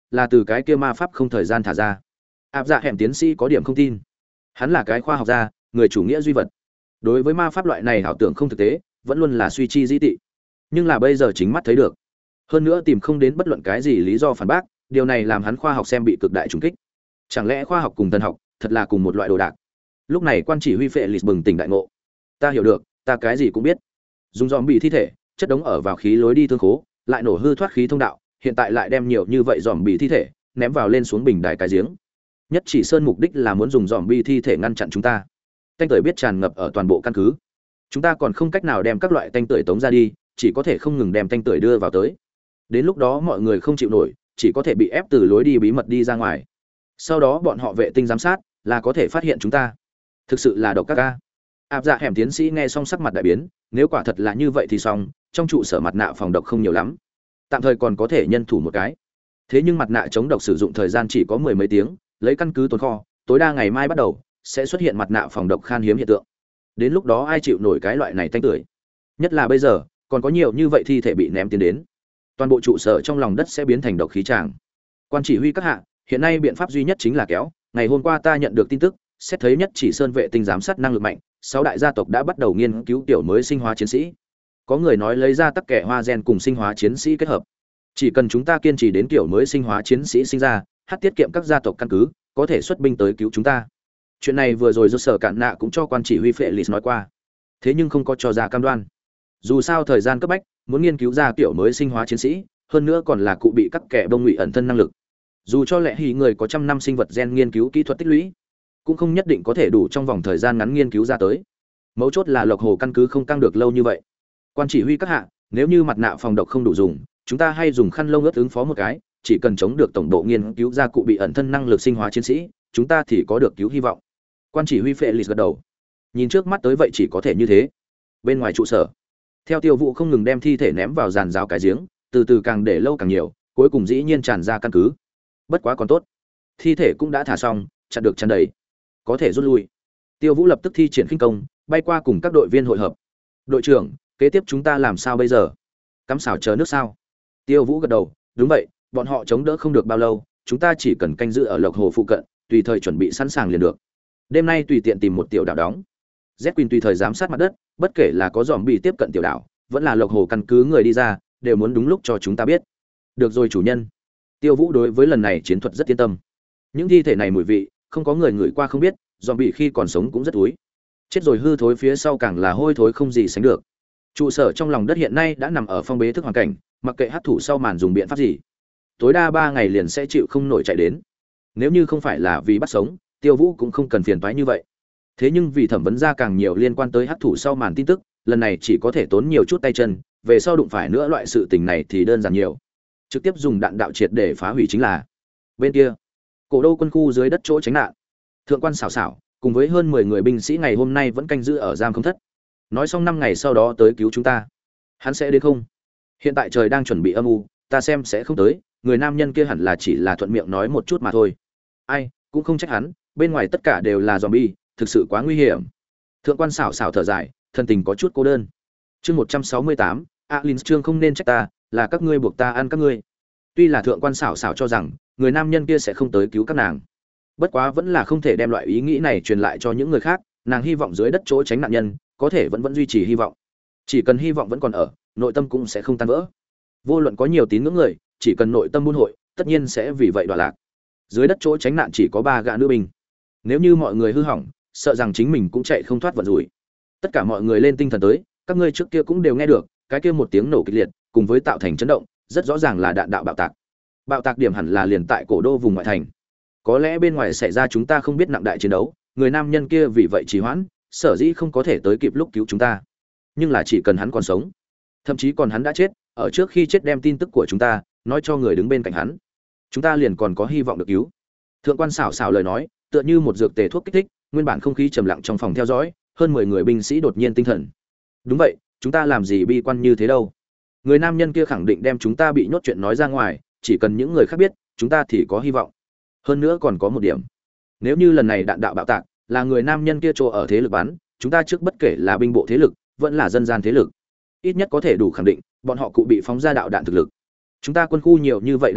là từ cái kia ma pháp không thời gian thả ra. Áp Dạ Hẻm tiến sĩ có điểm không tin. Hắn là cái khoa học gia, người chủ nghĩa duy vật. Đối với ma pháp loại này ảo tưởng không thực tế, vẫn luôn là suy chi dĩ tị. Nhưng là bây giờ chính mắt thấy được. Hơn nữa tìm không đến bất luận cái gì lý do phản bác, điều này làm hắn khoa học xem bị cực đại trùng kích. Chẳng lẽ khoa học cùng thần học thật là cùng một loại đồ đạc? Lúc này quan chỉ huy Phệ Lịt bừng tỉnh đại ngộ. Ta hiểu được, ta cái gì cũng biết. Dùng dòm bị thi thể, chất đống ở vào khí lối đi thương khố, lại nổ hư thoát khí thông đạo, hiện tại lại đem nhiều như vậy dòm bị thi thể ném vào lên xuống bình đài cái giếng. Nhất Chỉ Sơn mục đích là muốn dùng dòm bị thi thể ngăn chặn chúng ta. Tanh tưởi biết tràn ngập ở toàn bộ căn cứ. Chúng ta còn không cách nào đem các loại tanh tưởi tống ra đi, chỉ có thể không ngừng đem tanh tưởi đưa vào tới. Đến lúc đó mọi người không chịu nổi, chỉ có thể bị ép từ lối đi bí mật đi ra ngoài. Sau đó bọn họ vệ tinh giám sát là có thể phát hiện chúng ta. Thực sự là độc các ca. Áp Dạ Hẻm tiến sĩ nghe xong sắc mặt đại biến, nếu quả thật là như vậy thì xong, trong trụ sở mặt nạ phòng độc không nhiều lắm, tạm thời còn có thể nhân thủ một cái. Thế nhưng mặt nạ chống độc sử dụng thời gian chỉ có mười mấy tiếng, lấy căn cứ tồn kho, tối đa ngày mai bắt đầu sẽ xuất hiện mặt nạ phòng độc khan hiếm hiện tượng. Đến lúc đó ai chịu nổi cái loại này tanh tưởi? Nhất là bây giờ, còn có nhiều như vậy thi thể bị ném tiến đến, toàn bộ trụ sở trong lòng đất sẽ biến thành độc khí tràng. Quan chỉ huy các hạ, hiện nay biện pháp duy nhất chính là kéo. Ngày hôm qua ta nhận được tin tức, xét thấy Nhất Chỉ Sơn vệ tinh giám sát năng lực mạnh, sáu đại gia tộc đã bắt đầu nghiên cứu tiểu mới sinh hóa chiến sĩ. Có người nói lấy ra tắc kẻ hoa gen cùng sinh hóa chiến sĩ kết hợp. Chỉ cần chúng ta kiên trì đến tiểu mới sinh hóa chiến sĩ sinh ra, hát tiết kiệm các gia tộc căn cứ, có thể xuất binh tới cứu chúng ta. Chuyện này vừa rồi do sở cạn nạ cũng cho quan chỉ huy Phệ Lịt nói qua, thế nhưng không có cho ra cam đoan. Dù sao thời gian cấp bách, muốn nghiên cứu ra tiểu mới sinh hóa chiến sĩ, hơn nữa còn là cụ bị các kẻ bông ngụy ẩn thân năng lực. Dù cho lẽ hỉ người có trăm năm sinh vật gen nghiên cứu kỹ thuật tích lũy, cũng không nhất định có thể đủ trong vòng thời gian ngắn nghiên cứu ra tới. Mấu chốt là Lộc Hồ căn cứ không căng được lâu như vậy. Quan chỉ huy các hạ, nếu như mặt nạ phòng độc không đủ dùng, chúng ta hay dùng khăn lông ướt ứng phó một cái, chỉ cần chống được tổng độ nghiên cứu ra cụ bị ẩn thân năng lực sinh hóa chiến sĩ, chúng ta thì có được cứu hy vọng. Quan chỉ huy Phệ Lịt gật đầu. Nhìn trước mắt tới vậy chỉ có thể như thế. Bên ngoài trụ sở, theo Tiêu Vũ không ngừng đem thi thể ném vào giàn giáo cái giếng, từ từ càng để lâu càng nhiều, cuối cùng dĩ nhiên tràn ra căn cứ. Bất quá còn tốt, thi thể cũng đã thả xong, chặn được tràn đầy, có thể rút lui. Tiêu Vũ lập tức thi triển khinh công, bay qua cùng các đội viên hội hợp. Đội trưởng, kế tiếp chúng ta làm sao bây giờ? Cắm xảo chờ nước sao? Tiêu Vũ gật đầu, đúng vậy, bọn họ chống đỡ không được bao lâu, chúng ta chỉ cần canh giữ ở Lộc Hồ phụ cận, tùy thời chuẩn bị sẵn sàng liền được. Đêm nay tùy tiện tìm một tiểu đảo đóng. Z Queen tùy thời giám sát mặt đất, bất kể là có dòm bị tiếp cận tiểu đảo, vẫn là Lộc Hồ căn cứ người đi ra, đều muốn đúng lúc cho chúng ta biết. Được rồi chủ nhân. Tiêu Vũ đối với lần này chiến thuật rất yên tâm. Những thi thể này mùi vị, không có người ngửi qua không biết, dòm bị khi còn sống cũng rất túi. Chết rồi hư thối phía sau càng là hôi thối không gì sánh được. Trụ sở trong lòng đất hiện nay đã nằm ở phong bế thức hoàn cảnh, mặc kệ hắc thủ sau màn dùng biện pháp gì, tối đa ba ngày liền sẽ chịu không nổi chạy đến. Nếu như không phải là vì bắt sống, Tiêu Vũ cũng không cần phiền toái như vậy. Thế nhưng vì thẩm vấn ra càng nhiều liên quan tới hắc thủ sau màn tin tức, lần này chỉ có thể tốn nhiều chút tay chân, về sau đụng phải nữa loại sự tình này thì đơn giản nhiều. Trực tiếp dùng đạn đạo triệt để phá hủy chính là. Bên kia, Cổ Đô quân khu dưới đất chỗ tránh nạn, thượng quan xảo xảo cùng với hơn mười người binh sĩ ngày hôm nay vẫn canh giữ ở giam không thất. Nói xong năm ngày sau đó tới cứu chúng ta. Hắn sẽ đến không? Hiện tại trời đang chuẩn bị âm u, ta xem sẽ không tới, người nam nhân kia hẳn là chỉ là thuận miệng nói một chút mà thôi. Ai, cũng không trách hắn, bên ngoài tất cả đều là zombie, thực sự quá nguy hiểm. Thượng quan xảo xảo thở dài, thân tình có chút cô đơn. Chương một trăm sáu mươi tám, Alin chương không nên trách ta, là các ngươi buộc ta ăn các ngươi. Tuy là thượng quan xảo xảo cho rằng người nam nhân kia sẽ không tới cứu các nàng, bất quá vẫn là không thể đem loại ý nghĩ này truyền lại cho những người khác, nàng hy vọng dưới đất chỗ tránh nạn nhân có thể vẫn vẫn duy trì hy vọng. Chỉ cần hy vọng vẫn còn ở, nội tâm cũng sẽ không tan vỡ. Vô luận có nhiều tín ngưỡng người, chỉ cần nội tâm buôn hội, tất nhiên sẽ vì vậy đọa lạc. Dưới đất chỗ tránh nạn chỉ có ba gã nữ binh. Nếu như mọi người hư hỏng, sợ rằng chính mình cũng chạy không thoát vận rủi. Tất cả mọi người lên tinh thần tới, các ngươi trước kia cũng đều nghe được, cái kia một tiếng nổ kịch liệt, cùng với tạo thành chấn động, rất rõ ràng là đạn đạo bạo tạc. Bạo tạc điểm hẳn là liền tại cổ đô vùng ngoại thành. Có lẽ bên ngoài xảy ra chúng ta không biết nặng đại chiến đấu, người nam nhân kia vì vậy trì hoãn, sở dĩ không có thể tới kịp lúc cứu chúng ta. Nhưng là chỉ cần hắn còn sống, thậm chí còn hắn đã chết, ở trước khi chết đem tin tức của chúng ta nói cho người đứng bên cạnh hắn, chúng ta liền còn có hy vọng được cứu. Thượng quan xảo xảo lời nói, tựa như một dược tề thuốc kích thích, nguyên bản không khí trầm lặng trong phòng theo dõi, hơn mười người binh sĩ đột nhiên tinh thần. Đúng vậy, chúng ta làm gì bi quan như thế đâu? Người nam nhân kia khẳng định đem chúng ta bị nhốt chuyện nói ra ngoài, chỉ cần những người khác biết, chúng ta thì có hy vọng. Hơn nữa còn có một điểm, nếu như lần này đạn đạo bạo tạc là người nam nhân kia chỗ ở thế lực bắn, chúng ta trước bất kể là binh bộ thế lực, vẫn là dân gian thế lực, ít nhất có thể đủ khẳng định bọn họ cụ bị phóng ra đạo đạn thực lực. Chúng ta quân khu nhiều như vậy đạn đạo,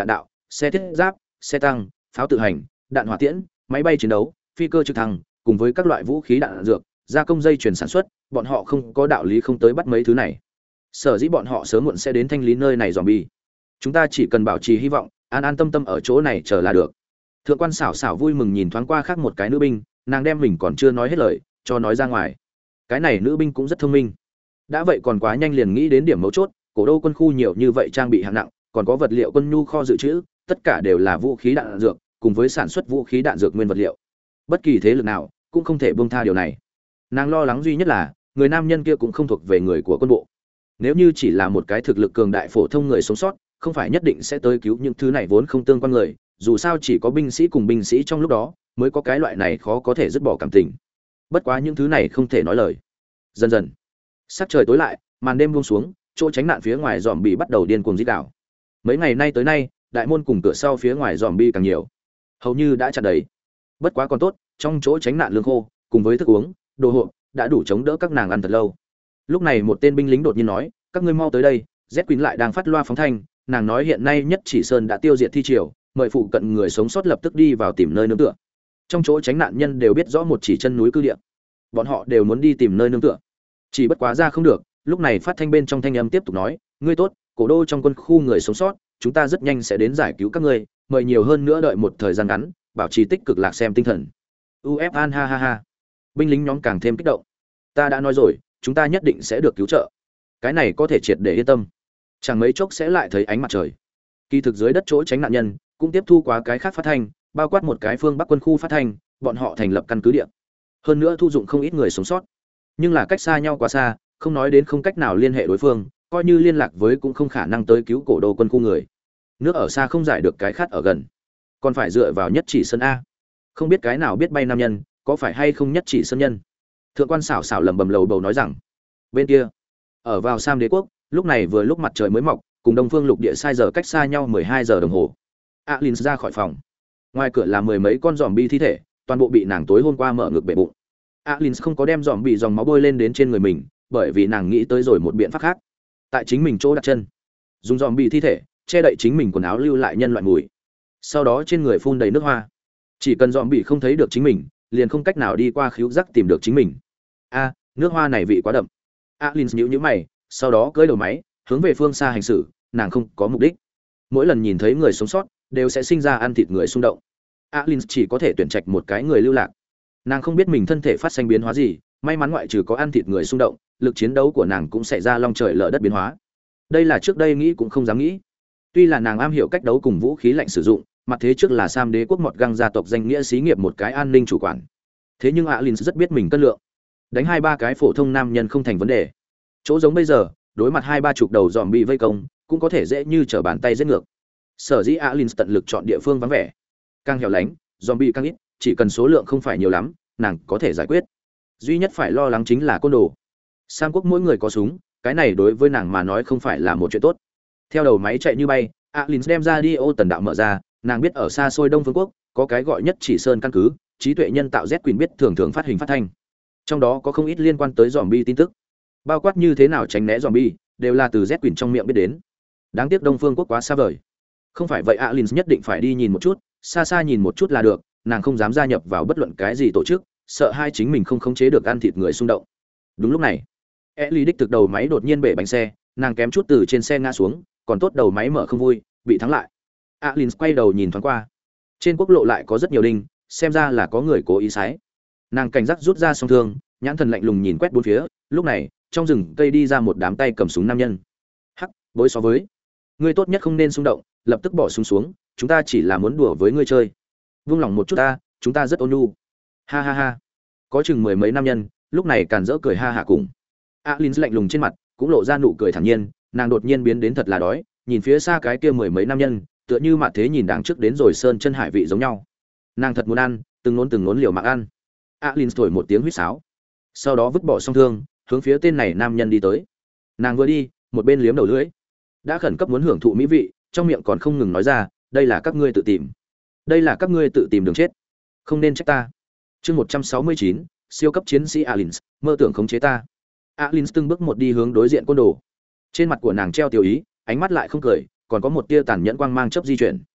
xe thiết giáp, xe tăng, pháo tự hành, đạn hỏa tiễn, máy bay chiến đấu, phi cơ trực thăng, cùng với các loại vũ khí đạn dược, gia công dây chuyển sản xuất, bọn họ không có đạo lý không tới bắt mấy thứ này. Sở dĩ bọn họ sớm muộn sẽ đến thanh lý nơi này zombie. Chúng ta chỉ cần bảo trì hy vọng, an an tâm tâm ở chỗ này chờ là được. Thượng quan xảo xảo vui mừng nhìn thoáng qua khác một cái nữ binh, nàng đem mình còn chưa nói hết lời cho nói ra ngoài. Cái này nữ binh cũng rất thông minh. Đã vậy còn quá nhanh liền nghĩ đến điểm mấu chốt, cổ đô quân khu nhiều như vậy trang bị hạng nặng, còn có vật liệu quân nhu kho dự trữ, tất cả đều là vũ khí đạn dược, cùng với sản xuất vũ khí đạn dược nguyên vật liệu. Bất kỳ thế lực nào cũng không thể buông tha điều này. Nàng lo lắng duy nhất là, người nam nhân kia cũng không thuộc về người của quân bộ. Nếu như chỉ là một cái thực lực cường đại phổ thông người sống sót, không phải nhất định sẽ tới cứu những thứ này vốn không tương quan người, dù sao chỉ có binh sĩ cùng binh sĩ trong lúc đó mới có cái loại này khó có thể dứt bỏ cảm tình. Bất quá những thứ này không thể nói lời. Dần dần, sắc trời tối lại, màn đêm buông xuống, chỗ tránh nạn phía ngoài zombie bắt đầu điên cuồng rít gào. Mấy ngày nay tới nay, đại môn cùng cửa sau phía ngoài zombie càng nhiều, hầu như đã chặt đầy. Bất quá còn tốt, trong chỗ tránh nạn lương khô cùng với thức uống, đồ hộp đã đủ chống đỡ các nàng ăn thật lâu. Lúc này một tên binh lính đột nhiên nói, các ngươi mau tới đây. Z Queen lại đang phát loa phóng thanh, nàng nói hiện nay nhất chỉ sơn đã tiêu diệt thi triều, mời phụ cận người sống sót lập tức đi vào tìm nơi nương tựa. Trong chỗ tránh nạn nhân đều biết rõ một chỉ chân núi cư địa, bọn họ đều muốn đi tìm nơi nương tựa, chỉ bất quá ra không được. Lúc này phát thanh bên trong thanh âm tiếp tục nói, ngươi tốt, cổ đô trong quân khu người sống sót, chúng ta rất nhanh sẽ đến giải cứu các ngươi, mời nhiều hơn nữa đợi một thời gian ngắn, bảo trì tích cực lạc xem tinh thần. Uf an ha ha ha. Binh lính nhóm càng thêm kích động. Ta đã nói rồi, chúng ta nhất định sẽ được cứu trợ. Cái này có thể triệt để yên tâm. Chẳng mấy chốc sẽ lại thấy ánh mặt trời. Kỳ thực dưới đất chỗ tránh nạn nhân cũng tiếp thu quá cái khác phát thanh, bao quát một cái phương Bắc quân khu phát thanh, bọn họ thành lập căn cứ địa. Hơn nữa thu dụng không ít người sống sót. Nhưng là cách xa nhau quá xa, không nói đến không cách nào liên hệ đối phương, coi như liên lạc với cũng không khả năng tới cứu cổ đô quân khu người. Nước ở xa không giải được cái khát ở gần, còn phải dựa vào nhất chỉ sơn a. Không biết cái nào biết bay nam nhân, có phải hay không nhất chỉ sơn nhân. Thượng quan xảo xảo lẩm bẩm lầu bầu nói rằng, bên kia, ở vào Sam Đế quốc, lúc này vừa lúc mặt trời mới mọc, cùng Đông Phương Lục Địa sai giờ cách xa nhau mười hai giờ đồng hồ. Alin ra khỏi phòng. Ngoài cửa là mười mấy con zombie thi thể, toàn bộ bị nàng tối hôm qua mở ngực bể bụng. Alin không có đem zombie dòng máu bôi lên đến trên người mình, bởi vì nàng nghĩ tới rồi một biện pháp khác. Tại chính mình chỗ đặt chân, dùng zombie thi thể che đậy chính mình quần áo lưu lại nhân loại mùi. Sau đó trên người phun đầy nước hoa. Chỉ cần zombie không thấy được chính mình, liền không cách nào đi qua khứu giác tìm được chính mình. A, nước hoa này vị quá đậm. Alin nhíu nhíu mày, sau đó cưỡi đầu máy, hướng về phương xa hành xử, nàng không có mục đích. Mỗi lần nhìn thấy người sống sót, đều sẽ sinh ra ăn thịt người xung động. Alin chỉ có thể tuyển trạch một cái người lưu lạc. Nàng không biết mình thân thể phát sinh biến hóa gì, may mắn ngoại trừ có ăn thịt người xung động, lực chiến đấu của nàng cũng sẽ ra long trời lở đất biến hóa. Đây là trước đây nghĩ cũng không dám nghĩ. Tuy là nàng am hiểu cách đấu cùng vũ khí lạnh sử dụng, mặt thế trước là Sam Đế quốc mọt găng gia tộc danh nghĩa xí nghiệp một cái an ninh chủ quản. Thế nhưng Alin rất biết mình cân lượng. Đánh hai ba cái phổ thông nam nhân không thành vấn đề. Chỗ giống bây giờ, đối mặt hai ba chục đầu dòm bị vây công, cũng có thể dễ như trở bàn tay giết ngược. Sở dĩ Alin tận lực chọn địa phương vắng vẻ, càng hẻo lánh, dòm bị càng ít, chỉ cần số lượng không phải nhiều lắm, nàng có thể giải quyết. Duy nhất phải lo lắng chính là côn đồ. Sam quốc mỗi người có súng, cái này đối với nàng mà nói không phải là một chuyện tốt. Theo đầu máy chạy như bay, Alin đem ra đi ô tần đạo mở ra, nàng biết ở xa xôi Đông Phương quốc có cái gọi nhất chỉ sơn căn cứ, trí tuệ nhân tạo Z Queen biết thường thường phát hình phát thanh. Trong đó có không ít liên quan tới zombie tin tức. Bao quát như thế nào tránh né zombie, đều là từ Z Queen trong miệng biết đến. Đáng tiếc Đông Phương quốc quá xa vời. Không phải vậy Alin nhất định phải đi nhìn một chút, xa xa nhìn một chút là được, nàng không dám gia nhập vào bất luận cái gì tổ chức, sợ hai chính mình không khống chế được ăn thịt người xung động. Đúng lúc này, Ellie đích thực đầu máy đột nhiên bể bánh xe, nàng kém chút từ trên xe ngã xuống, còn tốt đầu máy mở không vui, bị thắng lại. Alin quay đầu nhìn thoáng qua. Trên quốc lộ lại có rất nhiều đinh, xem ra là có người cố ý sái. Nàng cảnh giác rút ra song thương, nhãn thần lạnh lùng nhìn quét bốn phía, lúc này, trong rừng cây đi ra một đám tay cầm súng nam nhân. Hắc, bối so với. Ngươi tốt nhất không nên xung động, lập tức bỏ súng xuống, chúng ta chỉ là muốn đùa với ngươi chơi. Vung lòng một chút ta, chúng ta rất ôn nhu. Ha ha ha. Có chừng mười mấy nam nhân, lúc này càn rỡ cười ha hả cùng. Alin lạnh lùng trên mặt, cũng lộ ra nụ cười thản nhiên, nàng đột nhiên biến đến thật là đói, nhìn phía xa cái kia mười mấy nam nhân, tựa như mà thế nhìn đằng trước đến rồi sơn chân hải vị giống nhau. Nàng thật muốn ăn, từng nốn từng nốn liều mạng ăn. Alin thổi một tiếng huýt sáo, sau đó vứt bỏ song thương, hướng phía tên này nam nhân đi tới. Nàng vừa đi, một bên liếm đầu lưỡi, đã khẩn cấp muốn hưởng thụ mỹ vị, trong miệng còn không ngừng nói ra, đây là các ngươi tự tìm, đây là các ngươi tự tìm đường chết, không nên trách ta. Chương một trăm sáu mươi chín, siêu cấp chiến sĩ Alin, mơ tưởng khống chế ta. Alin từng bước một đi hướng đối diện côn đồ. Trên mặt của nàng treo tiêu ý, ánh mắt lại không cười, còn có một tia tàn nhẫn quang mang chớp di chuyển.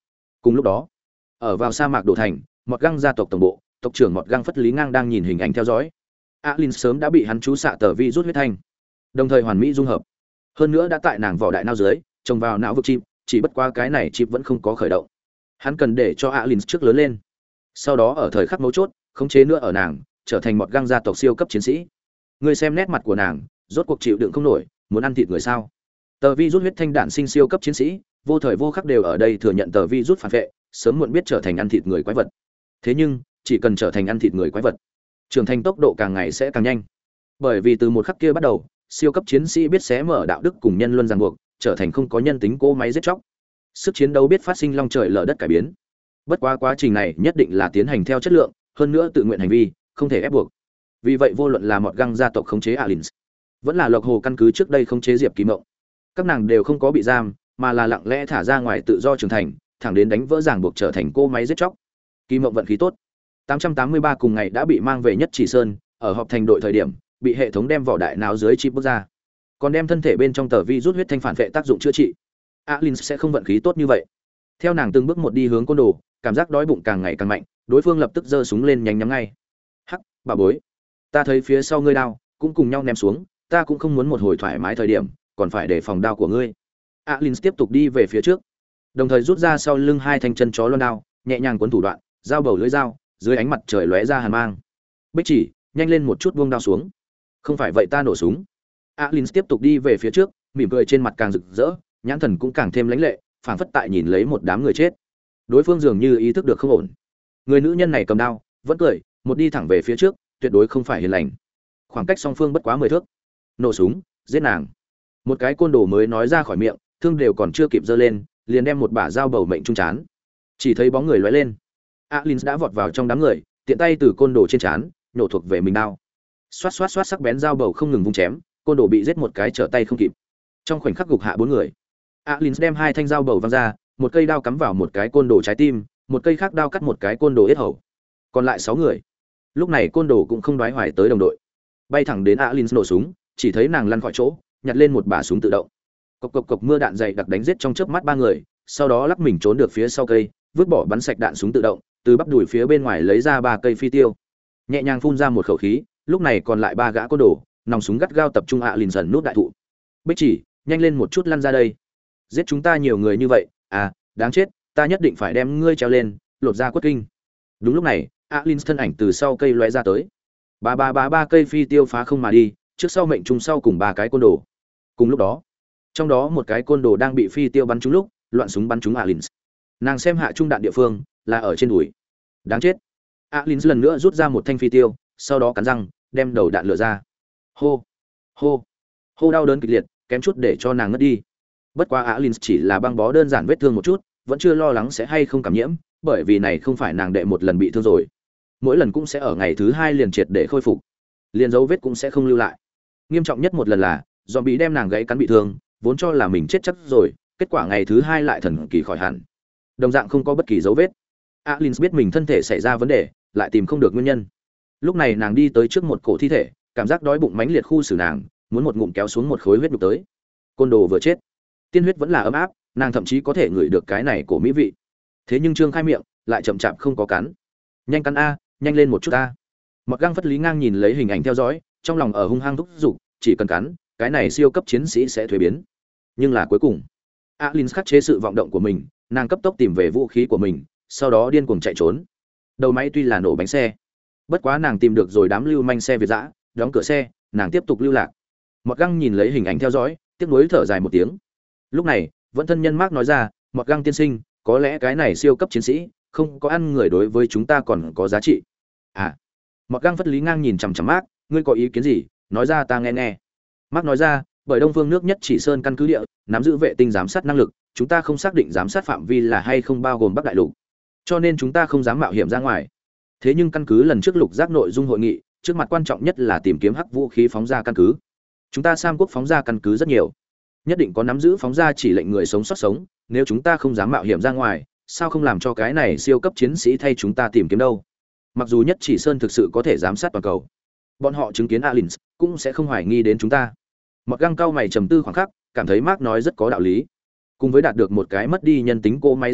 Cùng lúc đó, ở vào sa mạc đổ thành, Mọt Găng gia tộc tổng bộ, tộc trưởng Mọt Găng Phất Lý Ngang đang nhìn hình ảnh theo dõi. Alin sớm đã bị hắn chú xạ tờ vi rút huyết thanh, đồng thời hoàn mỹ dung hợp. Hơn nữa đã tại nàng vỏ đại não dưới, trồng vào não vực chip, chỉ bất qua cái này chip vẫn không có khởi động. Hắn cần để cho Alin trước lớn lên, sau đó ở thời khắc mấu chốt, khống chế nữa ở nàng, trở thành Mọt Găng gia tộc siêu cấp chiến sĩ. Ngươi xem nét mặt của nàng, rốt cuộc chịu đựng không nổi, muốn ăn thịt người sao? Tờ vi rút huyết thanh đạn sinh siêu cấp chiến sĩ, vô thời vô khắc đều ở đây thừa nhận tờ vi rút phản vệ, sớm muộn biết trở thành ăn thịt người quái vật. Thế nhưng, chỉ cần trở thành ăn thịt người quái vật, trưởng thành tốc độ càng ngày sẽ càng nhanh. Bởi vì từ một khắc kia bắt đầu, siêu cấp chiến sĩ biết xé mở đạo đức cùng nhân luân ràng buộc, trở thành không có nhân tính cỗ máy giết chóc. Sức chiến đấu biết phát sinh long trời lở đất cải biến. Bất quá quá trình này nhất định là tiến hành theo chất lượng, hơn nữa tự nguyện hành vi, không thể ép buộc. Vì vậy vô luận là Mọt Găng gia tộc khống chế Alins, vẫn là Lộc Hồ căn cứ trước đây khống chế Diệp Kỳ Mộng, các nàng đều không có bị giam, mà là lặng lẽ thả ra ngoài tự do trưởng thành, thẳng đến đánh vỡ ràng buộc trở thành cô máy giết chóc. Kỳ Mộng vận khí tốt. tám trăm tám mươi ba cùng ngày đã bị mang về Nhất Chỉ Sơn, ở họp thành đội thời điểm, bị hệ thống đem vỏ đại não dưới chip bước ra. Còn đem thân thể bên trong tờ vi rút huyết thanh phản vệ tác dụng chữa trị. Alins sẽ không vận khí tốt như vậy. Theo nàng từng bước một đi hướng côn đồ, cảm giác đói bụng càng ngày càng mạnh, đối phương lập tức giơ súng lên nhánh nhắm ngay. "Hắc, bà bối, ta thấy phía sau ngươi đao, cũng cùng nhau ném xuống, ta cũng không muốn một hồi thoải mái thời điểm, còn phải đề phòng đao của ngươi." Alins tiếp tục đi về phía trước, đồng thời rút ra sau lưng hai thanh chân chó loan đao, nhẹ nhàng cuốn thủ đoạn, dao bầu lưỡi dao, dưới ánh mặt trời lóe ra hàn mang. "Bích Chỉ, nhanh lên một chút buông đao xuống, không phải vậy ta nổ súng." Alins tiếp tục đi về phía trước, mỉm cười trên mặt càng rực rỡ, nhãn thần cũng càng thêm lãnh lệ, phảng phất tại nhìn lấy một đám người chết. Đối phương dường như ý thức được không ổn. Người nữ nhân này cầm đao, vẫn cười, một đi thẳng về phía trước, tuyệt đối không phải hiền lành. Khoảng cách song phương bất quá mười thước. Nổ súng, giết nàng. Một cái côn đồ mới nói ra khỏi miệng, thương đều còn chưa kịp giơ lên, liền đem một bả dao bầu mệnh trung chán. Chỉ thấy bóng người lóe lên. Alins đã vọt vào trong đám người, tiện tay từ côn đồ trên chán, nhổ thuộc về mình đao. Xoát xoát xoát sắc bén dao bầu không ngừng vung chém, côn đồ bị giết một cái trở tay không kịp. Trong khoảnh khắc gục hạ bốn người, Alins đem hai thanh dao bầu văng ra, một cây đao cắm vào một cái côn đồ trái tim, một cây khác đao cắt một cái côn đồ yết hầu. Còn lại sáu người. Lúc này côn đồ cũng không đoái hoài tới đồng đội, bay thẳng đến Alins nổ súng, chỉ thấy nàng lăn khỏi chỗ, nhặt lên một bả súng tự động. Cộc cộc cộc mưa đạn dày đặc đánh giết trong chớp mắt ba người, sau đó lắc mình trốn được phía sau cây, vứt bỏ bắn sạch đạn súng tự động, từ bắp đùi phía bên ngoài lấy ra ba cây phi tiêu. Nhẹ nhàng phun ra một khẩu khí, lúc này còn lại ba gã côn đồ, nòng súng gắt gao tập trung Alins dần nút đại thụ. "Bích Chỉ, nhanh lên một chút lăn ra đây. Giết chúng ta nhiều người như vậy, à, đáng chết, ta nhất định phải đem ngươi treo lên, lột ra quất kinh." Đúng lúc này, Alins thân ảnh từ sau cây lóe ra tới. Ba ba ba ba cây phi tiêu phá không mà đi, trước sau mệnh trùng sau cùng ba cái côn đồ. Cùng lúc đó, trong đó một cái côn đồ đang bị phi tiêu bắn trúng lúc, loạn súng bắn trúng Alins. Nàng xem hạ trung đạn địa phương là ở trên đùi. Đáng chết. Alins lần nữa rút ra một thanh phi tiêu, sau đó cắn răng, đem đầu đạn lựa ra. Hô, hô, hô đau đớn kịch liệt, kém chút để cho nàng ngất đi. Bất quá Alins chỉ là băng bó đơn giản vết thương một chút, vẫn chưa lo lắng sẽ hay không cảm nhiễm, bởi vì này không phải nàng đệ một lần bị thương rồi. Mỗi lần cũng sẽ ở ngày thứ hai liền triệt để khôi phục, liền dấu vết cũng sẽ không lưu lại. Nghiêm trọng nhất một lần là zombie đem nàng gãy cắn bị thương, vốn cho là mình chết chắc rồi, kết quả ngày thứ hai lại thần kỳ khỏi hẳn, đồng dạng không có bất kỳ dấu vết. Alins biết mình thân thể xảy ra vấn đề, lại tìm không được nguyên nhân. Lúc này nàng đi tới trước một cổ thi thể, cảm giác đói bụng mãnh liệt khu xử nàng, muốn một ngụm kéo xuống một khối huyết nhục tới. Côn đồ vừa chết, tiên huyết vẫn là ấm áp, nàng thậm chí có thể ngửi được cái này của mỹ vị. Thế nhưng trương khai miệng, lại chậm chạp không có cắn. Nhanh cắn a, nhanh lên một chút a. Mọt Găng Phất Lý Ngang nhìn lấy hình ảnh theo dõi, trong lòng ở hung hăng thúc giục, chỉ cần cắn, cái này siêu cấp chiến sĩ sẽ thuế biến. Nhưng là cuối cùng, Alins khắc chế sự vọng động của mình, nàng cấp tốc tìm về vũ khí của mình, sau đó điên cuồng chạy trốn. Đầu máy tuy là nổ bánh xe, bất quá nàng tìm được rồi đám lưu manh xe Việt dã, đóng cửa xe, nàng tiếp tục lưu lạc. Mọt Găng nhìn lấy hình ảnh theo dõi, tiếc nuối thở dài một tiếng. Lúc này, vẫn thân nhân Mark nói ra, Mọt Găng tiên sinh, có lẽ cái này siêu cấp chiến sĩ, không có ăn người đối với chúng ta còn có giá trị. À. Mọt Găng Phất Lý Ngang nhìn chằm chằm Mark, ngươi có ý kiến gì, nói ra ta nghe nghe. Mark nói ra, bởi Đông Phương nước Nhất Chỉ Sơn căn cứ địa, nắm giữ vệ tinh giám sát năng lực, chúng ta không xác định giám sát phạm vi là hay không bao gồm Bắc Đại Lục, cho nên chúng ta không dám mạo hiểm ra ngoài. Thế nhưng căn cứ lần trước lục giác nội dung hội nghị, trước mặt quan trọng nhất là tìm kiếm hắc vũ khí phóng ra căn cứ. Chúng ta Sam quốc phóng ra căn cứ rất nhiều, nhất định có nắm giữ phóng ra chỉ lệnh người sống sót sống, nếu chúng ta không dám mạo hiểm ra ngoài, sao không làm cho cái này siêu cấp chiến sĩ thay chúng ta tìm kiếm đâu? Mặc dù Nhất Chỉ Sơn thực sự có thể giám sát toàn cầu, bọn họ chứng kiến Alins cũng sẽ không hoài nghi đến chúng ta. Mọt Găng cao mày trầm tư khoảng khắc, cảm thấy Mark nói rất có đạo lý. Cùng với đạt được một cái mất đi nhân tính cô máy giết chóc,